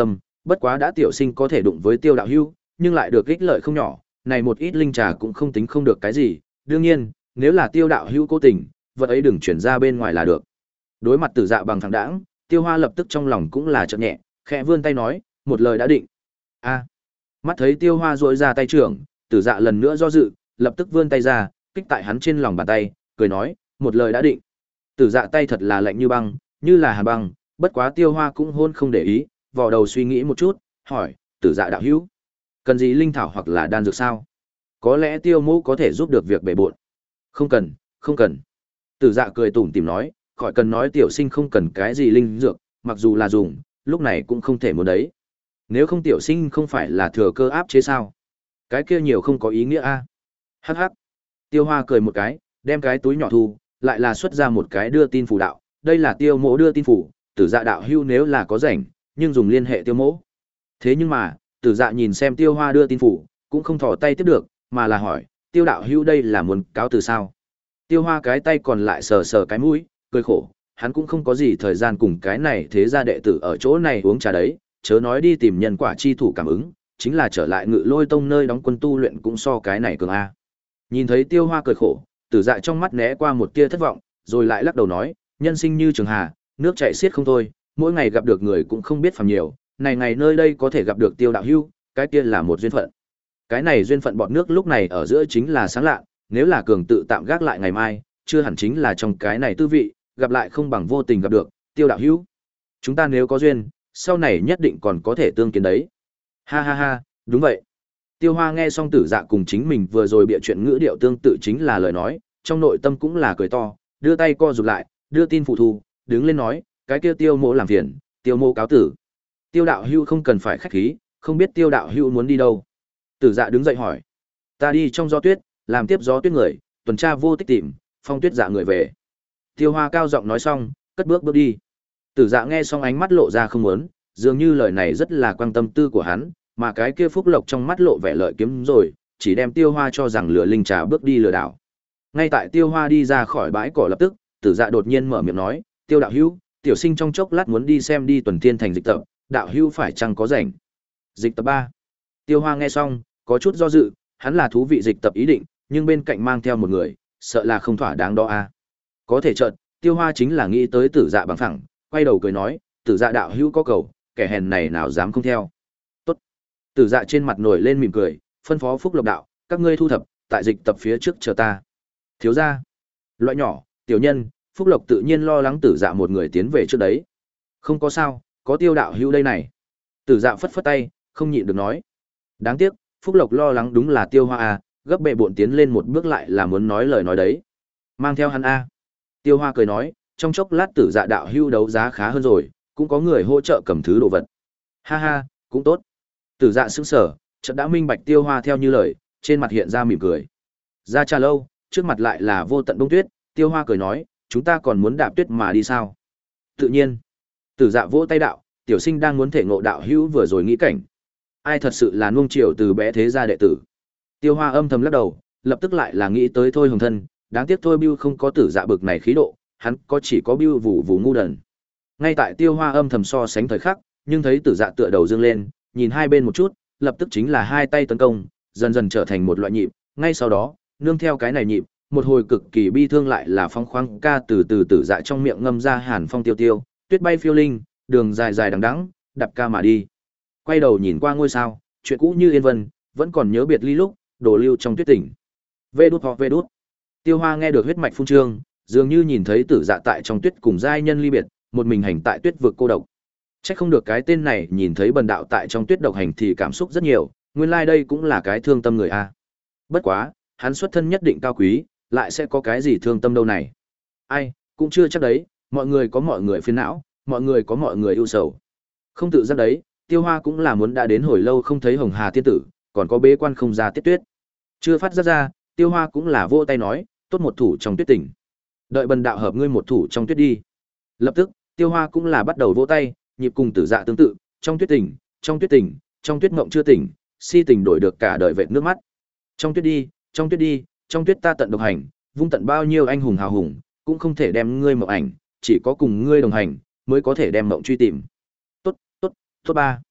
Bất quá đã tiểu sinh có thể đụng với Tiêu đạo hữu, nhưng lại được ích lợi không nhỏ, này một ít linh trà cũng không tính không được cái gì, đương nhiên, nếu là Tiêu đạo hữu cố tình, vật ấy đừng chuyển ra bên ngoài là được. Đối mặt Tử Dạ bằng thẳng đãng, Tiêu Hoa lập tức trong lòng cũng là chợt nhẹ, khẽ vươn tay nói, một lời đã định. A. Mắt thấy Tiêu Hoa duỗi ra tay trưởng, Tử Dạ lần nữa do dự, lập tức vươn tay ra, kích tại hắn trên lòng bàn tay, cười nói, một lời đã định. Tử Dạ tay thật là lạnh như băng, như là hàn băng, bất quá Tiêu Hoa cũng hôn không để ý, vò đầu suy nghĩ một chút, hỏi, Tử Dạ đạo hữu, cần gì linh thảo hoặc là đan dược sao? Có lẽ Tiêu mẫu có thể giúp được việc bể bộn. Không cần, không cần. Tử Dạ cười tủm tỉm nói, khỏi cần nói tiểu sinh không cần cái gì linh dược, mặc dù là dùng, lúc này cũng không thể muốn đấy. Nếu không tiểu sinh không phải là thừa cơ áp chế sao? Cái kia nhiều không có ý nghĩa a. Hắc hắc. Tiêu Hoa cười một cái, đem cái túi nhỏ thu, lại là xuất ra một cái đưa tin phủ đạo, đây là Tiêu mỗ đưa tin phủ, Tử Dạ đạo hưu nếu là có rảnh, nhưng dùng liên hệ Tiêu mỗ. Thế nhưng mà, Tử Dạ nhìn xem Tiêu Hoa đưa tin phủ, cũng không thò tay tiếp được, mà là hỏi, Tiêu đạo hưu đây là muốn cáo từ sao? Tiêu Hoa cái tay còn lại sờ sờ cái mũi, cười khổ, hắn cũng không có gì thời gian cùng cái này thế gia đệ tử ở chỗ này uống trà đấy, chớ nói đi tìm nhân quả chi thủ cảm ứng, chính là trở lại Ngự Lôi Tông nơi đóng quân tu luyện cũng so cái này cường a. Nhìn thấy Tiêu Hoa cười khổ, Tử Dạ trong mắt né qua một tia thất vọng, rồi lại lắc đầu nói, nhân sinh như trường hà, nước chảy xiết không thôi, mỗi ngày gặp được người cũng không biết phàm nhiều, này ngày nơi đây có thể gặp được Tiêu đạo hữu, cái kia là một duyên phận. Cái này duyên phận bọt nước lúc này ở giữa chính là sáng lạ, nếu là cường tự tạm gác lại ngày mai, chưa hẳn chính là trong cái này tư vị, gặp lại không bằng vô tình gặp được, Tiêu đạo hữu. Chúng ta nếu có duyên, sau này nhất định còn có thể tương kiến đấy. Ha ha ha, đúng vậy. Tiêu Hoa nghe xong Tử Dạ cùng chính mình vừa rồi bịa chuyện ngữ điệu tương tự chính là lời nói, trong nội tâm cũng là cười to, đưa tay co rụt lại, đưa tin phụ thu, đứng lên nói, cái kia Tiêu mộ làm phiền, Tiêu mộ cáo tử. Tiêu đạo hữu không cần phải khách khí, không biết Tiêu đạo hữu muốn đi đâu. Tử Dạ đứng dậy hỏi, ta đi trong gió tuyết, làm tiếp gió tuyết người, tuần tra vô tích tìm, phong tuyết dạ người về. Tiêu Hoa cao giọng nói xong, cất bước bước đi. Tử Dạ nghe xong ánh mắt lộ ra không muốn, dường như lời này rất là quan tâm tư của hắn, mà cái kia phúc lộc trong mắt lộ vẻ lợi kiếm rồi, chỉ đem Tiêu Hoa cho rằng lừa linh trà bước đi lừa đảo. Ngay tại Tiêu Hoa đi ra khỏi bãi cỏ lập tức, Tử Dạ đột nhiên mở miệng nói, Tiêu đạo hữu, tiểu sinh trong chốc lát muốn đi xem đi tuần thiên thành dịch tập, đạo hữu phải chăng có rảnh? Dịch tập ba. Tiêu Hoa nghe xong, có chút do dự, hắn là thú vị dịch tập ý định, nhưng bên cạnh mang theo một người, sợ là không thỏa đáng đó a. Có thể chợt, Tiêu Hoa chính là nghĩ tới Tử Dạ bằng phẳng, quay đầu cười nói, Tử Dạ đạo hữu có cầu, kẻ hèn này nào dám không theo. Tốt. Tử Dạ trên mặt nổi lên mỉm cười, phân phó Phúc Lộc đạo, các ngươi thu thập, tại dịch tập phía trước chờ ta. Thiếu gia. Loại nhỏ, tiểu nhân, Phúc Lộc tự nhiên lo lắng Tử Dạ một người tiến về trước đấy. Không có sao, có Tiêu đạo hữu đây này. Tử Dạ phất phất tay, không nhịn được nói. Đáng tiếc, Phúc Lộc lo lắng đúng là Tiêu Hoa à, gấp bệ bộn tiến lên một bước lại là muốn nói lời nói đấy. Mang theo hắn a. Tiêu Hoa cười nói, trong chốc lát Tử Dạ đạo hữu đấu giá khá hơn rồi, cũng có người hỗ trợ cầm thứ đồ vật. Ha ha, cũng tốt. Tử Dạ sững sờ, chợt đã minh bạch Tiêu Hoa theo như lời, trên mặt hiện ra mỉm cười. Ra trà lâu, trước mặt lại là vô tận đông tuyết, Tiêu Hoa cười nói, chúng ta còn muốn đạp tuyết mà đi sao? Tự nhiên. Tử Dạ vỗ tay đạo, tiểu sinh đang muốn thể ngộ đạo hữu vừa rồi nghĩ cảnh. Ai thật sự là nuông chiều từ bé thế gia đệ tử. Tiêu Hoa âm thầm lắc đầu, lập tức lại là nghĩ tới Thôi Hồng Thân, đáng tiếc Thôi Bưu không có Tử Dạ bực này khí độ, hắn có chỉ có Bưu vụ vụ ngu đần. Ngay tại Tiêu Hoa âm thầm so sánh thời khắc, nhưng thấy Tử Dạ tựa đầu dương lên, nhìn hai bên một chút, lập tức chính là hai tay tấn công, dần dần trở thành một loại nhịp, ngay sau đó, nương theo cái này nhịp, một hồi cực kỳ bi thương lại là phong khoáng ca từ từ Tử Dạ trong miệng ngâm ra hàn phong tiêu tiêu, tuyết bay phiêu linh, đường dài dài đằng đẵng, đạp ca mà đi. Quay đầu nhìn qua ngôi sao, chuyện cũ như yên vân, vẫn còn nhớ biệt ly lúc, đổ lưu trong tuyết tỉnh. Vê đút hoặc vê đút. Tiêu Hoa nghe được huyết mạch phun trương, dường như nhìn thấy Tử Dạ tại trong tuyết cùng giai nhân ly biệt, một mình hành tại tuyết vực cô độc. Chắc không được cái tên này nhìn thấy bần đạo tại trong tuyết độc hành thì cảm xúc rất nhiều, nguyên lai like đây cũng là cái thương tâm người a. Bất quá, hắn xuất thân nhất định cao quý, lại sẽ có cái gì thương tâm đâu này. Ai, cũng chưa chắc đấy, mọi người có mọi người phiền não, mọi người có mọi người ưu sầu. Không tự giác đấy, Tiêu Hoa cũng là muốn đã đến hồi lâu không thấy Hồng Hà tiên tử, còn có bế quan không ra tiết tuyết. Chưa phát giác ra, Tiêu Hoa cũng là vỗ tay nói, tốt một thủ trong tuyết tỉnh. Đợi bần đạo hợp ngươi một thủ trong tuyết đi. Lập tức, Tiêu Hoa cũng là bắt đầu vỗ tay, nhịp cùng Tử Dạ tương tự, trong tuyết tỉnh, trong tuyết tỉnh, trong tuyết mộng chưa tỉnh, si tình đổi được cả đời vệt nước mắt. Trong tuyết đi, trong tuyết đi, trong tuyết ta tận độc hành, vung tận bao nhiêu anh hùng hào hùng, cũng không thể đem ngươi mộng ảnh, chỉ có cùng ngươi đồng hành, mới có thể đem mộng truy tìm. Tốt, tốt, tốt ba.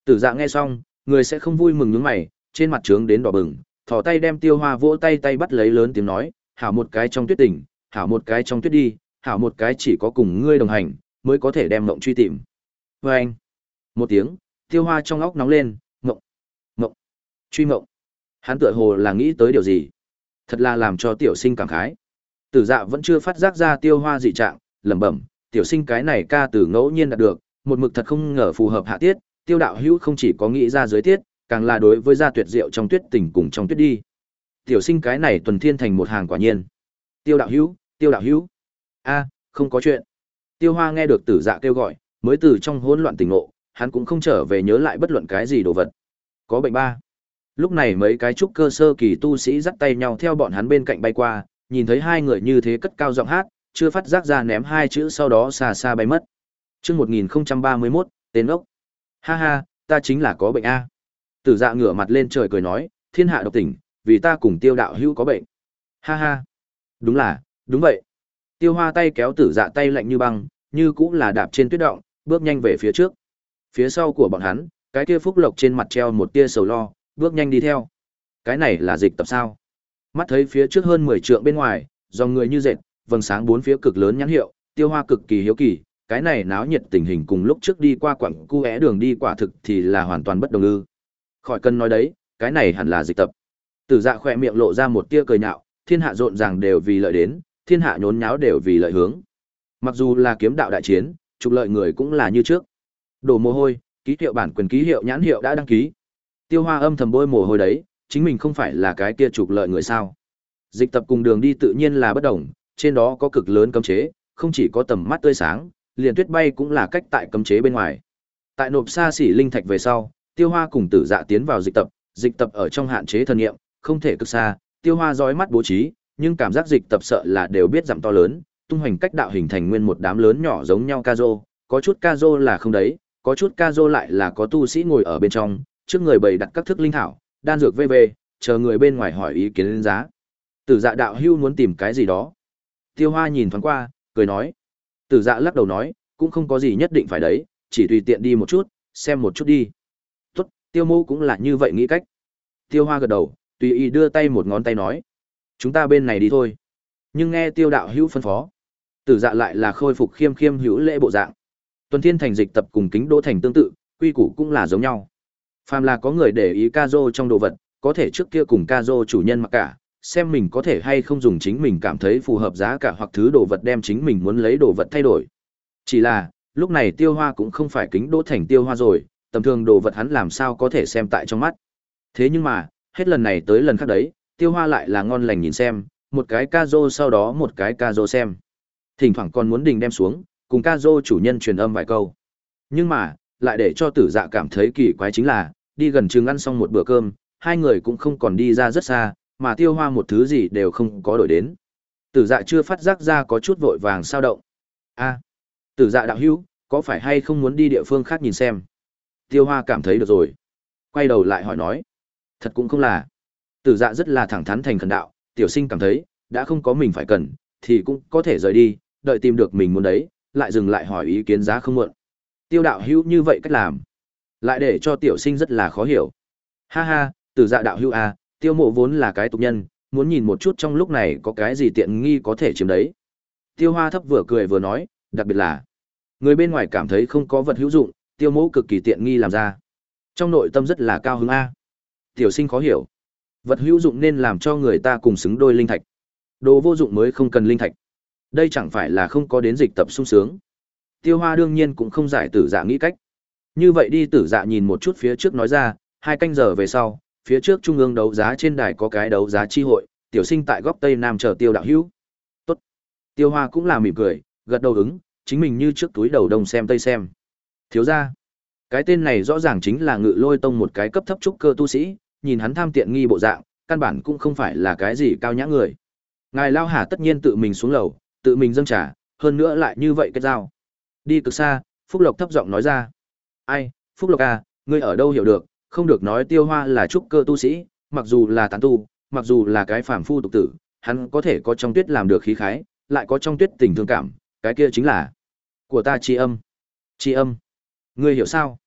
Tử Dạ nghe xong, người sẽ không vui mừng nhướng mày, trên mặt trướng đến đỏ bừng, thò tay đem Tiêu Hoa vỗ tay tay bắt lấy lớn tiếng nói, hảo một cái trong tuyết tỉnh, hảo một cái trong tuyết đi, hảo một cái chỉ có cùng ngươi đồng hành, mới có thể đem mộng truy tìm. Và anh, một tiếng, Tiêu Hoa trong óc nóng lên, mộng, mộng, truy mộng. Hắn tựa hồ là nghĩ tới điều gì, thật là làm cho tiểu sinh cảm khái. Tử Dạ vẫn chưa phát giác ra Tiêu Hoa dị trạng, lẩm bẩm, tiểu sinh cái này ca từ ngẫu nhiên đạt được, một mực thật không ngờ phù hợp hạ tiết, Tiêu đạo hữu không chỉ có nghĩ ra giới tiết, càng là đối với gia tuyệt diệu trong tuyết tình cùng trong tuyết đi. Tiểu sinh cái này tuần thiên thành một hàng quả nhiên. Tiêu đạo hữu, Tiêu đạo hữu. A, không có chuyện. Tiêu Hoa nghe được Tử Dạ kêu gọi, mới từ trong hỗn loạn tỉnh ngộ, hắn cũng không trở về nhớ lại bất luận cái gì đồ vật. Có bệnh ba. Lúc này mấy cái trúc cơ sơ kỳ tu sĩ dắt tay nhau theo bọn hắn bên cạnh bay qua, nhìn thấy hai người như thế cất cao giọng hát, chưa phát giác ra ném hai chữ sau đó xa xa bay mất. Chương một nghìn không trăm ba mươi mốt, tên ốc. Ha ha, ta chính là có bệnh a. Tử Dạ ngửa mặt lên trời cười nói, thiên hạ độc tỉnh, vì ta cùng Tiêu đạo hữu có bệnh. Ha ha. Đúng là, đúng vậy. Tiêu Hoa tay kéo Tử Dạ tay lạnh như băng, như cũng là đạp trên tuyết động, bước nhanh về phía trước. Phía sau của bọn hắn, cái kia Phúc Lộc trên mặt treo một tia sầu lo, bước nhanh đi theo. Cái này là dịch tập sao? Mắt thấy phía trước hơn mười trượng bên ngoài, dòng người như dệt, vầng sáng bốn phía cực lớn nhãn hiệu, Tiêu Hoa cực kỳ hiếu kỳ, cái này náo nhiệt tình hình cùng lúc trước đi qua quặng cu é đường đi quả thực thì là hoàn toàn bất đồng ư. Khỏi cần nói đấy, cái này hẳn là dịch tập. Tử Dạ khỏe miệng lộ ra một tia cười nhạo, thiên hạ rộn ràng đều vì lợi đến, thiên hạ nhốn nháo đều vì lợi hướng. Mặc dù là kiếm đạo đại chiến, trục lợi người cũng là như trước. Đổ mồ hôi, ký hiệu bản quyền ký hiệu nhãn hiệu đã đăng ký. Tiêu Hoa âm thầm bôi mồ hôi đấy, chính mình không phải là cái kia trục lợi người sao? Dịch tập cùng đường đi tự nhiên là bất đồng, trên đó có cực lớn cấm chế, không chỉ có tầm mắt tươi sáng, liền tuyết bay cũng là cách tại cấm chế bên ngoài. Tại nộp xa xỉ linh thạch về sau, Tiêu Hoa cùng Tử Dạ tiến vào dịch tập, dịch tập ở trong hạn chế thần niệm, không thể cực xa, Tiêu Hoa dõi mắt bố trí, nhưng cảm giác dịch tập sợ là đều biết dặm to lớn, tung hoành cách đạo hình thành nguyên một đám lớn nhỏ giống nhau ca rô, có chút ca rô là không đấy, có chút ca rô lại là có tu sĩ ngồi ở bên trong, trước người bày đặt các thức linh thảo, đan dược vê vê, chờ người bên ngoài hỏi ý kiến lên giá. Tử Dạ đạo hưu muốn tìm cái gì đó. Tiêu Hoa nhìn thoáng qua, cười nói. Tử Dạ lắc đầu nói, cũng không có gì nhất định phải đấy, chỉ tùy tiện đi một chút, xem một chút đi. Tốt, Tiêu Mô cũng là như vậy nghĩ cách. Tiêu Hoa gật đầu, tùy ý đưa tay một ngón tay nói. Chúng ta bên này đi thôi. Nhưng nghe Tiêu đạo hữu phân phó. Tử Dạ lại là khôi phục khiêm khiêm hữu lễ bộ dạng. Tuần Thiên thành dịch tập cùng Kính Đỗ thành tương tự, quy củ cũng là giống nhau. Phàm là có người để ý Cazo trong đồ vật, có thể trước kia cùng Cazo chủ nhân mặc cả, xem mình có thể hay không dùng chính mình cảm thấy phù hợp giá cả hoặc thứ đồ vật đem chính mình muốn lấy đồ vật thay đổi. Chỉ là, lúc này Tiêu Hoa cũng không phải Kính Đỗ thành Tiêu Hoa rồi, tầm thường đồ vật hắn làm sao có thể xem tại trong mắt. Thế nhưng mà, hết lần này tới lần khác đấy, Tiêu Hoa lại là ngon lành nhìn xem, một cái Cazo sau đó một cái Cazo xem. Thỉnh thoảng còn muốn đình đem xuống, cùng Cazo chủ nhân truyền âm vài câu. Nhưng mà, lại để cho Tử Dạ cảm thấy kỳ quái chính là, đi gần chừng ăn xong một bữa cơm, hai người cũng không còn đi ra rất xa, mà Tiêu Hoa một thứ gì đều không có đổi đến. Tử Dạ chưa phát giác ra có chút vội vàng sao động. A, Tử Dạ đạo hữu, có phải hay không muốn đi địa phương khác nhìn xem? Tiêu Hoa cảm thấy được rồi. Quay đầu lại hỏi nói. Thật cũng không là. Tử Dạ rất là thẳng thắn thành khẩn đạo, tiểu sinh cảm thấy, đã không có mình phải cần, thì cũng có thể rời đi, đợi tìm được mình muốn đấy, lại dừng lại hỏi ý kiến giá không muộn. Tiêu đạo hữu như vậy cách làm, lại để cho tiểu sinh rất là khó hiểu. Ha ha, Tử Dạ đạo hữu à, Tiêu mộ vốn là cái tục nhân, muốn nhìn một chút trong lúc này có cái gì tiện nghi có thể chiếm đấy. Tiêu Hoa thấp vừa cười vừa nói, đặc biệt là người bên ngoài cảm thấy không có vật hữu dụng, Tiêu mộ cực kỳ tiện nghi làm ra. Trong nội tâm rất là cao hứng a. Tiểu sinh khó hiểu. Vật hữu dụng nên làm cho người ta cùng xứng đôi linh thạch. Đồ vô dụng mới không cần linh thạch. Đây chẳng phải là không có đến dịch tập sung sướng. Tiêu Hoa đương nhiên cũng không giải Tử Dạ nghĩ cách. Như vậy đi Tử Dạ nhìn một chút phía trước nói ra, hai canh giờ về sau, phía trước trung ương đấu giá trên đài có cái đấu giá chi hội, tiểu sinh tại góc tây nam chờ Tiêu đạo hữu. Tốt. Tiêu Hoa cũng là mỉm cười, gật đầu ứng, chính mình như trước túi đầu đông xem tây xem. Thiếu gia, cái tên này rõ ràng chính là Ngự Lôi Tông một cái cấp thấp trúc cơ tu sĩ, nhìn hắn tham tiện nghi bộ dạng, căn bản cũng không phải là cái gì cao nhã người. Ngài Lao Hà tất nhiên tự mình xuống lầu, tự mình dâng trà, hơn nữa lại như vậy kết giao. Đi cực xa, Phúc Lộc thấp giọng nói ra. Ai, Phúc Lộc à, ngươi ở đâu hiểu được, không được nói Tiêu Hoa là trúc cơ tu sĩ, mặc dù là tán tu, mặc dù là cái phàm phu tục tử, hắn có thể có trong tuyết làm được khí khái, lại có trong tuyết tình thương cảm, cái kia chính là của ta tri âm. Tri âm. Ngươi hiểu sao?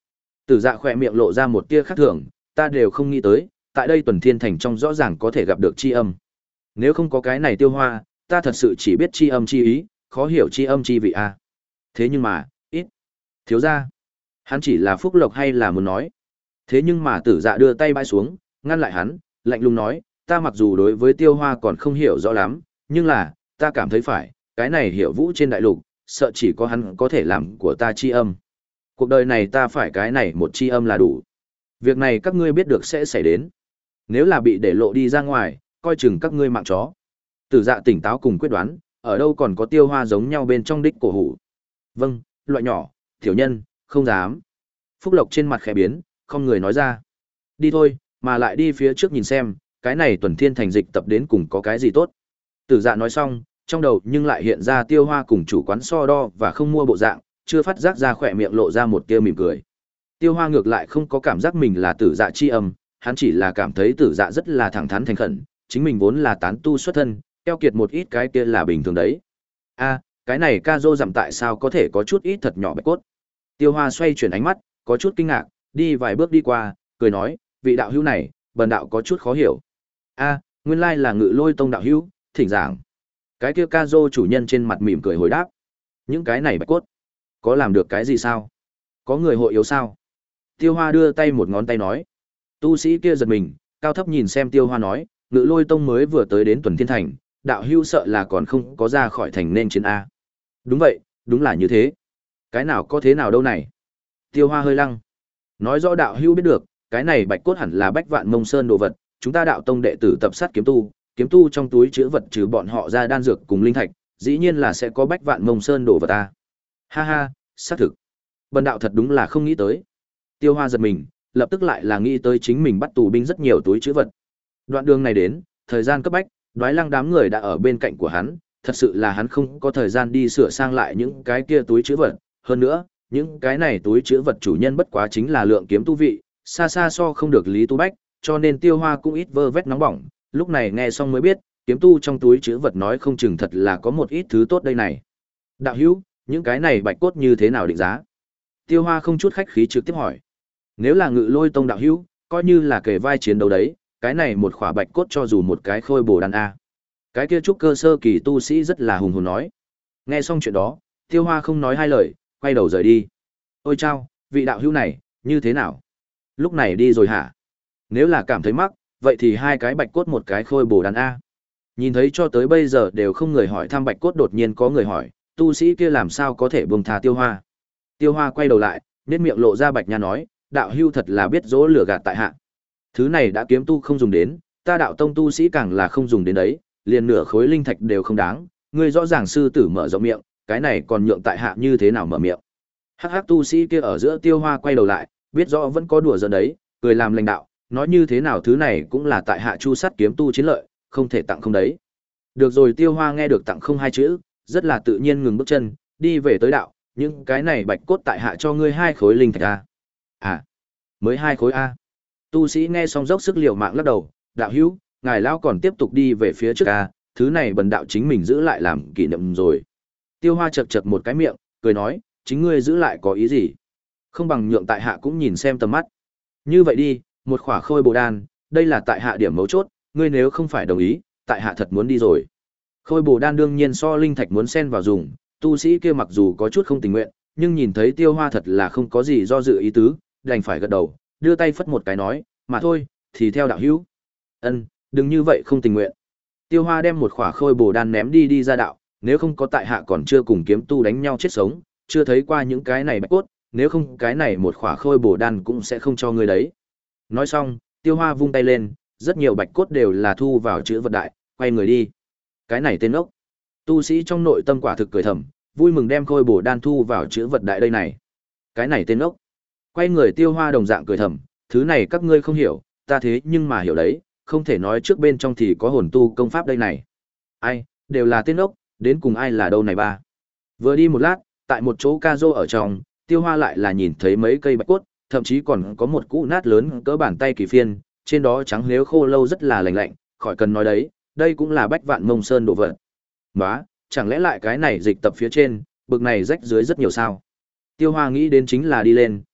Tử Dạ khỏe miệng lộ ra một tia khác thường, ta đều không nghĩ tới, tại đây Tuần Thiên Thành trong rõ ràng có thể gặp được chi âm. Nếu không có cái này tiêu hoa, ta thật sự chỉ biết chi âm chi ý, khó hiểu chi âm chi vị a. Thế nhưng mà, ít. Thiếu gia, hắn chỉ là phúc lộc hay là muốn nói? Thế nhưng mà Tử Dạ đưa tay bãi xuống, ngăn lại hắn, lạnh lùng nói, ta mặc dù đối với tiêu hoa còn không hiểu rõ lắm, nhưng là, ta cảm thấy phải, cái này hiểu vũ trên đại lục, sợ chỉ có hắn có thể làm của ta chi âm. Cuộc đời này ta phải cái này một chi âm là đủ. Việc này các ngươi biết được sẽ xảy đến. Nếu là bị để lộ đi ra ngoài, coi chừng các ngươi mạng chó. Tử Dạ tỉnh táo cùng quyết đoán, ở đâu còn có tiêu hoa giống nhau bên trong đích cổ hủ. Vâng, loại nhỏ, tiểu nhân, không dám. Phúc Lộc trên mặt khẽ biến, không người nói ra. Đi thôi, mà lại đi phía trước nhìn xem, cái này Tuần Thiên Thành dịch tập đến cùng có cái gì tốt. Tử Dạ nói xong, trong đầu nhưng lại hiện ra tiêu hoa cùng chủ quán so đo và không mua bộ dạng, chưa phát giác ra khỏe miệng lộ ra một tia mỉm cười. Tiêu hoa ngược lại không có cảm giác mình là Tử Dạ chi âm, hắn chỉ là cảm thấy Tử Dạ rất là thẳng thắn thành khẩn, chính mình vốn là tán tu xuất thân, keo kiệt một ít cái kia là bình thường đấy. A, cái này ca dô dặm tại sao có thể có chút ít thật nhỏ bạch cốt. Tiêu hoa xoay chuyển ánh mắt, có chút kinh ngạc, đi vài bước đi qua, cười nói, vị đạo hữu này, bần đạo có chút khó hiểu. A, nguyên lai là Ngự Lôi Tông đạo hữu, thỉnh giảng. Cái kia ca dô chủ nhân trên mặt mỉm cười hồi đáp. Những cái này bạch cốt, có làm được cái gì sao? Có người hội yếu sao? Tiêu hoa đưa tay một ngón tay nói. Tu sĩ kia giật mình, cao thấp nhìn xem tiêu hoa nói, Ngự Lôi Tông mới vừa tới đến Tuần Thiên Thành, đạo hữu sợ là còn không có ra khỏi thành nên chiến A. Đúng vậy, đúng là như thế. Cái nào có thế nào đâu này? Tiêu hoa hơi lăng. Nói rõ đạo hữu biết được, cái này bạch cốt hẳn là Bách Vạn Mông Sơn đồ vật, chúng ta đạo tông đệ tử tập sát kiếm tu, kiếm tu trong túi chứa vật trừ bọn họ ra đan dược cùng linh thạch, dĩ nhiên là sẽ có Bách Vạn Mông Sơn đồ vật ta. Ha ha, xác thực. Bần đạo thật đúng là không nghĩ tới. Tiêu hoa giật mình, lập tức lại là nghĩ tới chính mình bắt tù binh rất nhiều túi chứa vật. Đoạn đường này đến, thời gian cấp bách, Đoái Lăng đám người đã ở bên cạnh của hắn, thật sự là hắn không có thời gian đi sửa sang lại những cái kia túi chứa vật, hơn nữa, những cái này túi chứa vật chủ nhân bất quá chính là lượng kiếm tu vị, xa xa so không được Lý Tu Bách, cho nên Tiêu Hoa cũng ít vơ vét nóng bỏng, lúc này nghe xong mới biết, kiếm tu trong túi chứa vật nói không chừng thật là có một ít thứ tốt đây này. Đạo hữu, những cái này bạch cốt như thế nào định giá? Tiêu Hoa không chút khách khí trực tiếp hỏi. Nếu là Ngự Lôi Tông đạo hữu, coi như là kề vai chiến đấu đấy, cái này một khỏa bạch cốt cho dù một cái khôi bổ đan a. Cái kia trúc cơ sơ kỳ tu sĩ rất là hùng hồn nói. Nghe xong chuyện đó, Tiêu Hoa không nói hai lời, quay đầu rời đi. Ôi chao, vị đạo hữu này, như thế nào? Lúc này đi rồi hả? Nếu là cảm thấy mắc, vậy thì hai cái bạch cốt một cái khôi bổ đan a. Nhìn thấy cho tới bây giờ đều không người hỏi thăm bạch cốt, đột nhiên có người hỏi, tu sĩ kia làm sao có thể buông tha Tiêu Hoa? Tiêu Hoa quay đầu lại, nhếch miệng lộ ra bạch nha nói, đạo hữu thật là biết dỗ lửa gạt tại hạ. Thứ này đã kiếm tu không dùng đến, ta đạo tông tu sĩ càng là không dùng đến đấy, liền nửa khối linh thạch đều không đáng, ngươi rõ ràng sư tử mở rộng miệng, cái này còn nhượng tại hạ như thế nào mở miệng. Hắc hắc tu sĩ kia ở giữa Tiêu Hoa quay đầu lại, biết rõ vẫn có đùa giỡn đấy, cười làm lãnh đạo, nói như thế nào thứ này cũng là tại hạ chu sát kiếm tu chiến lợi, không thể tặng không đấy. Được rồi, Tiêu Hoa nghe được tặng không hai chữ, rất là tự nhiên ngừng bước chân, đi về tới đạo, những cái này bạch cốt tại hạ cho ngươi hai khối linh thạch a. À, mới hai khối a. Tu sĩ nghe xong dốc sức liều mạng lắc đầu, đạo hữu, ngài lão còn tiếp tục đi về phía trước a, thứ này bần đạo chính mình giữ lại làm kỷ niệm rồi. Tiêu Hoa chật chật một cái miệng, cười nói, chính ngươi giữ lại có ý gì? Không bằng nhượng tại hạ cũng nhìn xem tầm mắt. Như vậy đi, một khỏa khôi bồ đan, đây là tại hạ điểm mấu chốt, ngươi nếu không phải đồng ý, tại hạ thật muốn đi rồi. Khôi bồ đan đương nhiên so linh thạch muốn xen vào dùng, tu sĩ kia mặc dù có chút không tình nguyện, nhưng nhìn thấy Tiêu Hoa thật là không có gì do dự ý tứ, đành phải gật đầu, đưa tay phất một cái nói, mà thôi, thì theo đạo hữu. Ân, đừng như vậy không tình nguyện. Tiêu Hoa đem một khỏa khôi bồ đan ném đi đi ra đạo, nếu không có tại hạ còn chưa cùng kiếm tu đánh nhau chết sống, chưa thấy qua những cái này bạch cốt, nếu không cái này một khỏa khôi bồ đan cũng sẽ không cho ngươi đấy. Nói xong, Tiêu Hoa vung tay lên, rất nhiều bạch cốt đều là thu vào chữ vật đại, quay người đi. Cái này tên ốc. Tu sĩ trong nội tâm quả thực cười thầm, vui mừng đem khôi bổ đan thu vào chữ vật đại đây này. Cái này tên ốc. Quay người Tiêu Hoa đồng dạng cười thầm, thứ này các ngươi không hiểu, ta thế nhưng mà hiểu đấy, không thể nói trước bên trong thì có hồn tu công pháp đây này. Ai, đều là tên ốc, đến cùng ai là đâu này ba. Vừa đi một lát, tại một chỗ ca rô ở trong, Tiêu Hoa lại là nhìn thấy mấy cây bạch cốt, thậm chí còn có một cũ nát lớn cỡ bàn tay kỳ phiên, trên đó trắng lếu khô lâu rất là lạnh lạnh, khỏi cần nói đấy, đây cũng là Bách Vạn Mông Sơn đồ vật. Nóa, chẳng lẽ lại cái này dịch tập phía trên, bực này rách dưới rất nhiều sao? Tiêu Hoa nghĩ đến chính là đi lên,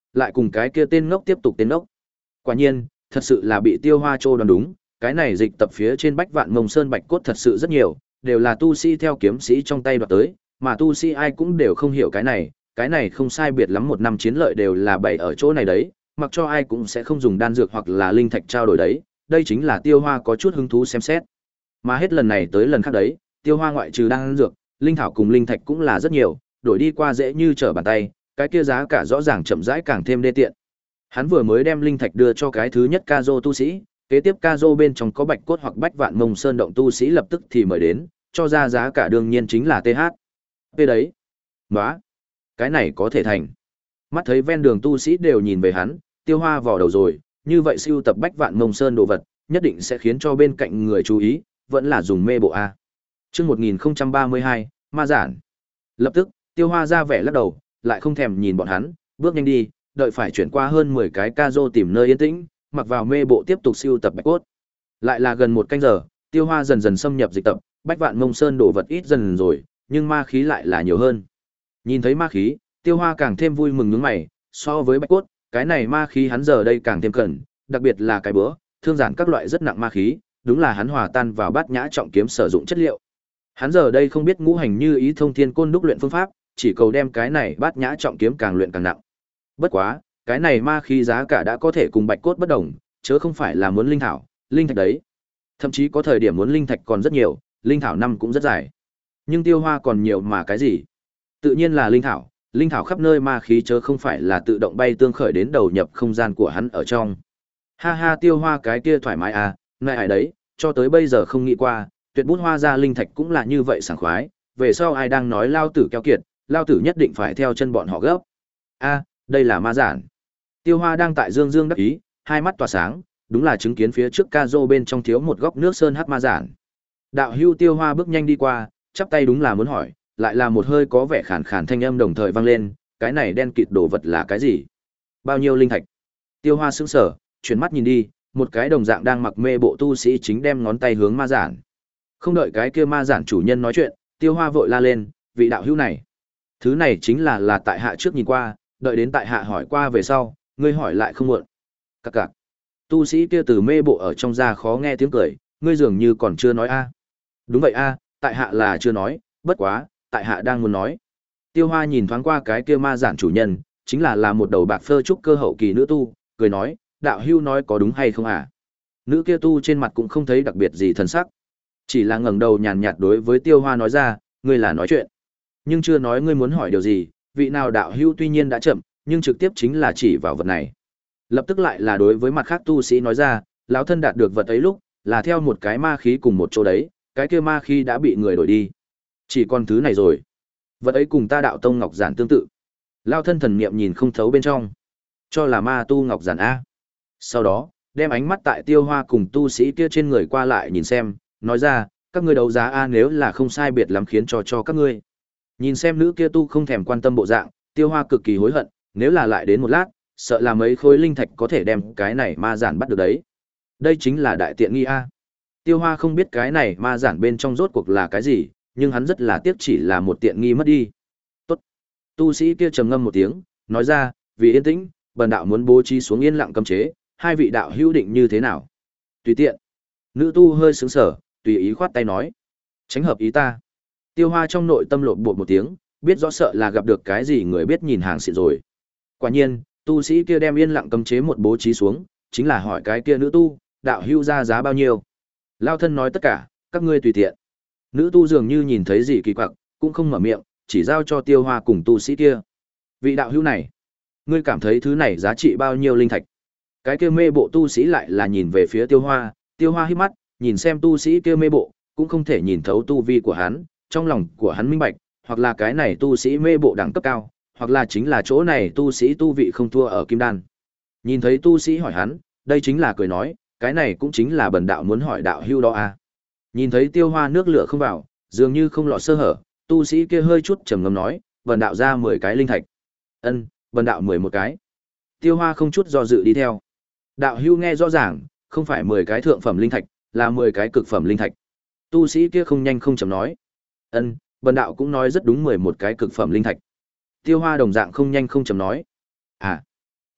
lại cùng cái kia tên ngốc tiếp tục tên ngốc. Quả nhiên, thật sự là bị Tiêu Hoa trô đoán đúng, cái này dịch tập phía trên Bách Vạn Mông Sơn bạch cốt thật sự rất nhiều, đều là tu sĩ theo kiếm sĩ trong tay đoạt tới, mà tu sĩ ai cũng đều không hiểu cái này, cái này không sai biệt lắm một năm chiến lợi đều là bày ở chỗ này đấy, mặc cho ai cũng sẽ không dùng đan dược hoặc là linh thạch trao đổi đấy, đây chính là Tiêu Hoa có chút hứng thú xem xét. Mà hết lần này tới lần khác đấy, Tiêu Hoa ngoại trừ đan dược, linh thảo cùng linh thạch cũng là rất nhiều, đổi đi qua dễ như trở bàn tay, cái kia giá cả rõ ràng chậm rãi càng thêm đê tiện. Hắn vừa mới đem linh thạch đưa cho cái thứ nhất Cazo tu sĩ, kế tiếp Cazo bên trong có bạch cốt hoặc bách vạn mông sơn động tu sĩ lập tức thì mời đến, cho ra giá cả đương nhiên chính là tê hát. Về đấy. Nóa. Cái này có thể thành. Mắt thấy ven đường tu sĩ đều nhìn về hắn, Tiêu Hoa vò đầu rồi, như vậy siêu tập bách vạn mông sơn đồ vật, nhất định sẽ khiến cho bên cạnh người chú ý, vẫn là dùng mê bộ A. Trước một nghìn không trăm ba mươi hai, ma giản. Lập tức, Tiêu Hoa ra vẻ lắc đầu, lại không thèm nhìn bọn hắn, bước nhanh đi, đợi phải chuyển qua hơn mười cái Cazo tìm nơi yên tĩnh, mặc vào mê bộ tiếp tục siêu tập bạch cốt. Lại là gần một canh giờ, Tiêu Hoa dần dần xâm nhập dịch tập, bách vạn mông sơn đồ vật ít dần rồi, nhưng ma khí lại là nhiều hơn. Nhìn thấy ma khí, Tiêu Hoa càng thêm vui mừng nhướng mày, so với bạch cốt, cái này ma khí hắn giờ đây càng thêm cần, đặc biệt là cái bữa, thương giản các loại rất nặng ma khí, đúng là hắn hòa tan vào bát nhã trọng kiếm sử dụng chất liệu. Hắn giờ đây không biết ngũ hành như ý thông thiên côn đúc luyện phương pháp, chỉ cầu đem cái này bát nhã trọng kiếm càng luyện càng nặng. Bất quá, cái này ma khí giá cả đã có thể cùng bạch cốt bất đồng, chớ không phải là muốn linh thảo, linh thạch đấy. Thậm chí có thời điểm muốn linh thạch còn rất nhiều, linh thảo năm cũng rất dài. Nhưng Tiêu Hoa còn nhiều mà cái gì? Tự nhiên là linh thảo, linh thảo khắp nơi ma khí chớ không phải là tự động bay tương khởi đến đầu nhập không gian của hắn ở trong. Ha ha, Tiêu Hoa cái kia thoải mái à, này ai đấy, cho tới bây giờ không nghĩ qua, tuyệt bút hoa ra linh thạch cũng là như vậy sảng khoái, về sau ai đang nói lao tử keo kiệt, lao tử nhất định phải theo chân bọn họ gấp. A, đây là ma giản. Tiêu Hoa đang tại dương dương đắc ý, hai mắt tỏa sáng, đúng là chứng kiến phía trước Cazo bên trong thiếu một góc nước sơn hắc ma giản. Đạo hưu Tiêu Hoa bước nhanh đi qua, chắp tay đúng là muốn hỏi, lại là một hơi có vẻ khàn khàn thanh âm đồng thời vang lên, cái này đen kịt đồ vật là cái gì? Bao nhiêu linh thạch? Tiêu Hoa sững sờ, chuyển mắt nhìn đi, một cái đồng dạng đang mặc mê bộ tu sĩ chính đem ngón tay hướng ma giản. Không đợi cái kia ma giản chủ nhân nói chuyện, Tiêu Hoa vội la lên, vị đạo hữu này, thứ này chính là là tại hạ trước nhìn qua, đợi đến tại hạ hỏi qua về sau, ngươi hỏi lại không muộn. Cặc cặc. Tu sĩ kia từ mê bộ ở trong ra khó nghe tiếng cười, ngươi dường như còn chưa nói a. Đúng vậy a, tại hạ là chưa nói, bất quá, tại hạ đang muốn nói. Tiêu Hoa nhìn thoáng qua cái kia ma giản chủ nhân, chính là là một đầu bạc phơ trúc cơ hậu kỳ nữ tu, cười nói, đạo hữu nói có đúng hay không à? Nữ kia tu trên mặt cũng không thấy đặc biệt gì thần sắc, chỉ là ngẩng đầu nhàn nhạt đối với Tiêu Hoa nói ra, ngươi là nói chuyện, nhưng chưa nói ngươi muốn hỏi điều gì, vị nào đạo hữu tuy nhiên đã chậm, nhưng trực tiếp chính là chỉ vào vật này. Lập tức lại là đối với mặt khác tu sĩ nói ra, lão thân đạt được vật ấy lúc, là theo một cái ma khí cùng một chỗ đấy, cái kia ma khí đã bị người đổi đi. Chỉ còn thứ này rồi. Vật ấy cùng ta đạo tông ngọc giản tương tự. Lão thân thần niệm nhìn không thấu bên trong, cho là ma tu ngọc giản a. Sau đó, đem ánh mắt tại Tiêu Hoa cùng tu sĩ kia trên người qua lại nhìn xem, nói ra, các ngươi đấu giá a nếu là không sai biệt lắm khiến cho cho các ngươi. Nhìn xem nữ kia tu không thèm quan tâm bộ dạng, Tiêu Hoa cực kỳ hối hận, nếu là lại đến một lát, sợ là mấy khối linh thạch có thể đem cái này ma giản bắt được đấy. Đây chính là đại tiện nghi a. Tiêu Hoa không biết cái này ma giản bên trong rốt cuộc là cái gì, nhưng hắn rất là tiếc chỉ là một tiện nghi mất đi. Tốt. Tu sĩ kia trầm ngâm một tiếng, nói ra, vì yên tĩnh, bần đạo muốn bố trí xuống yên lặng cấm chế, hai vị đạo hữu định như thế nào? Tùy tiện. Nữ tu hơi sững sờ, tùy ý khoát tay nói, tránh hợp ý ta. Tiêu Hoa trong nội tâm lộn bột một tiếng, biết rõ sợ là gặp được cái gì người biết nhìn hàng xịn rồi. Quả nhiên, tu sĩ kia đem yên lặng cấm chế một bố trí xuống, chính là hỏi cái kia nữ tu, đạo hữu ra giá bao nhiêu? Lao thân nói tất cả, các ngươi tùy tiện. Nữ tu dường như nhìn thấy gì kỳ quặc, cũng không mở miệng, chỉ giao cho Tiêu Hoa cùng tu sĩ kia. Vị đạo hữu này, ngươi cảm thấy thứ này giá trị bao nhiêu linh thạch? Cái kia mê bộ tu sĩ lại là nhìn về phía Tiêu Hoa, Tiêu Hoa hít mắt, nhìn xem tu sĩ kia mê bộ, cũng không thể nhìn thấu tu vi của hắn, trong lòng của hắn minh bạch, hoặc là cái này tu sĩ mê bộ đẳng cấp cao, hoặc là chính là chỗ này tu sĩ tu vị không thua ở kim đan. Nhìn thấy tu sĩ hỏi hắn, đây chính là cười nói, cái này cũng chính là bần đạo muốn hỏi đạo hưu đó à. Nhìn thấy Tiêu Hoa nước lửa không vào, dường như không lọt sơ hở, tu sĩ kia hơi chút trầm ngâm nói, bần đạo ra mười cái linh thạch. Ân, bần đạo mười một cái. Tiêu Hoa không chút do dự đi theo. Đạo hưu nghe rõ ràng, không phải mười cái thượng phẩm linh thạch, là mười cái cực phẩm linh thạch. Tu sĩ kia không nhanh không chậm nói. Ân, bần đạo cũng nói rất đúng mười một cái cực phẩm linh thạch. Tiêu Hoa đồng dạng không nhanh không chậm nói. À,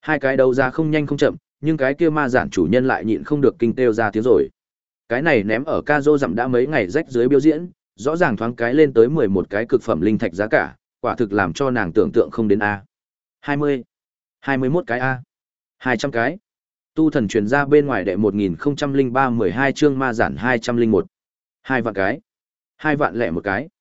Hai cái đấu giá không nhanh không chậm, nhưng cái kia ma giản chủ nhân lại nhịn không được kinh kêu ra tiếng rồi. Cái này ném ở ca dô dặm đã mấy ngày rách dưới biểu diễn, rõ ràng thoáng cái lên tới mười một cái cực phẩm linh thạch giá cả, quả thực làm cho nàng tưởng tượng không đến a. hai mươi, hai mươi mốt cái a, hai trăm cái. Tu thần truyền ra bên ngoài đệ một nghìn không trăm lẻ ba mười hai chương ma giản hai trăm lẻ một. Hai vạn cái. Hai vạn lẻ một cái.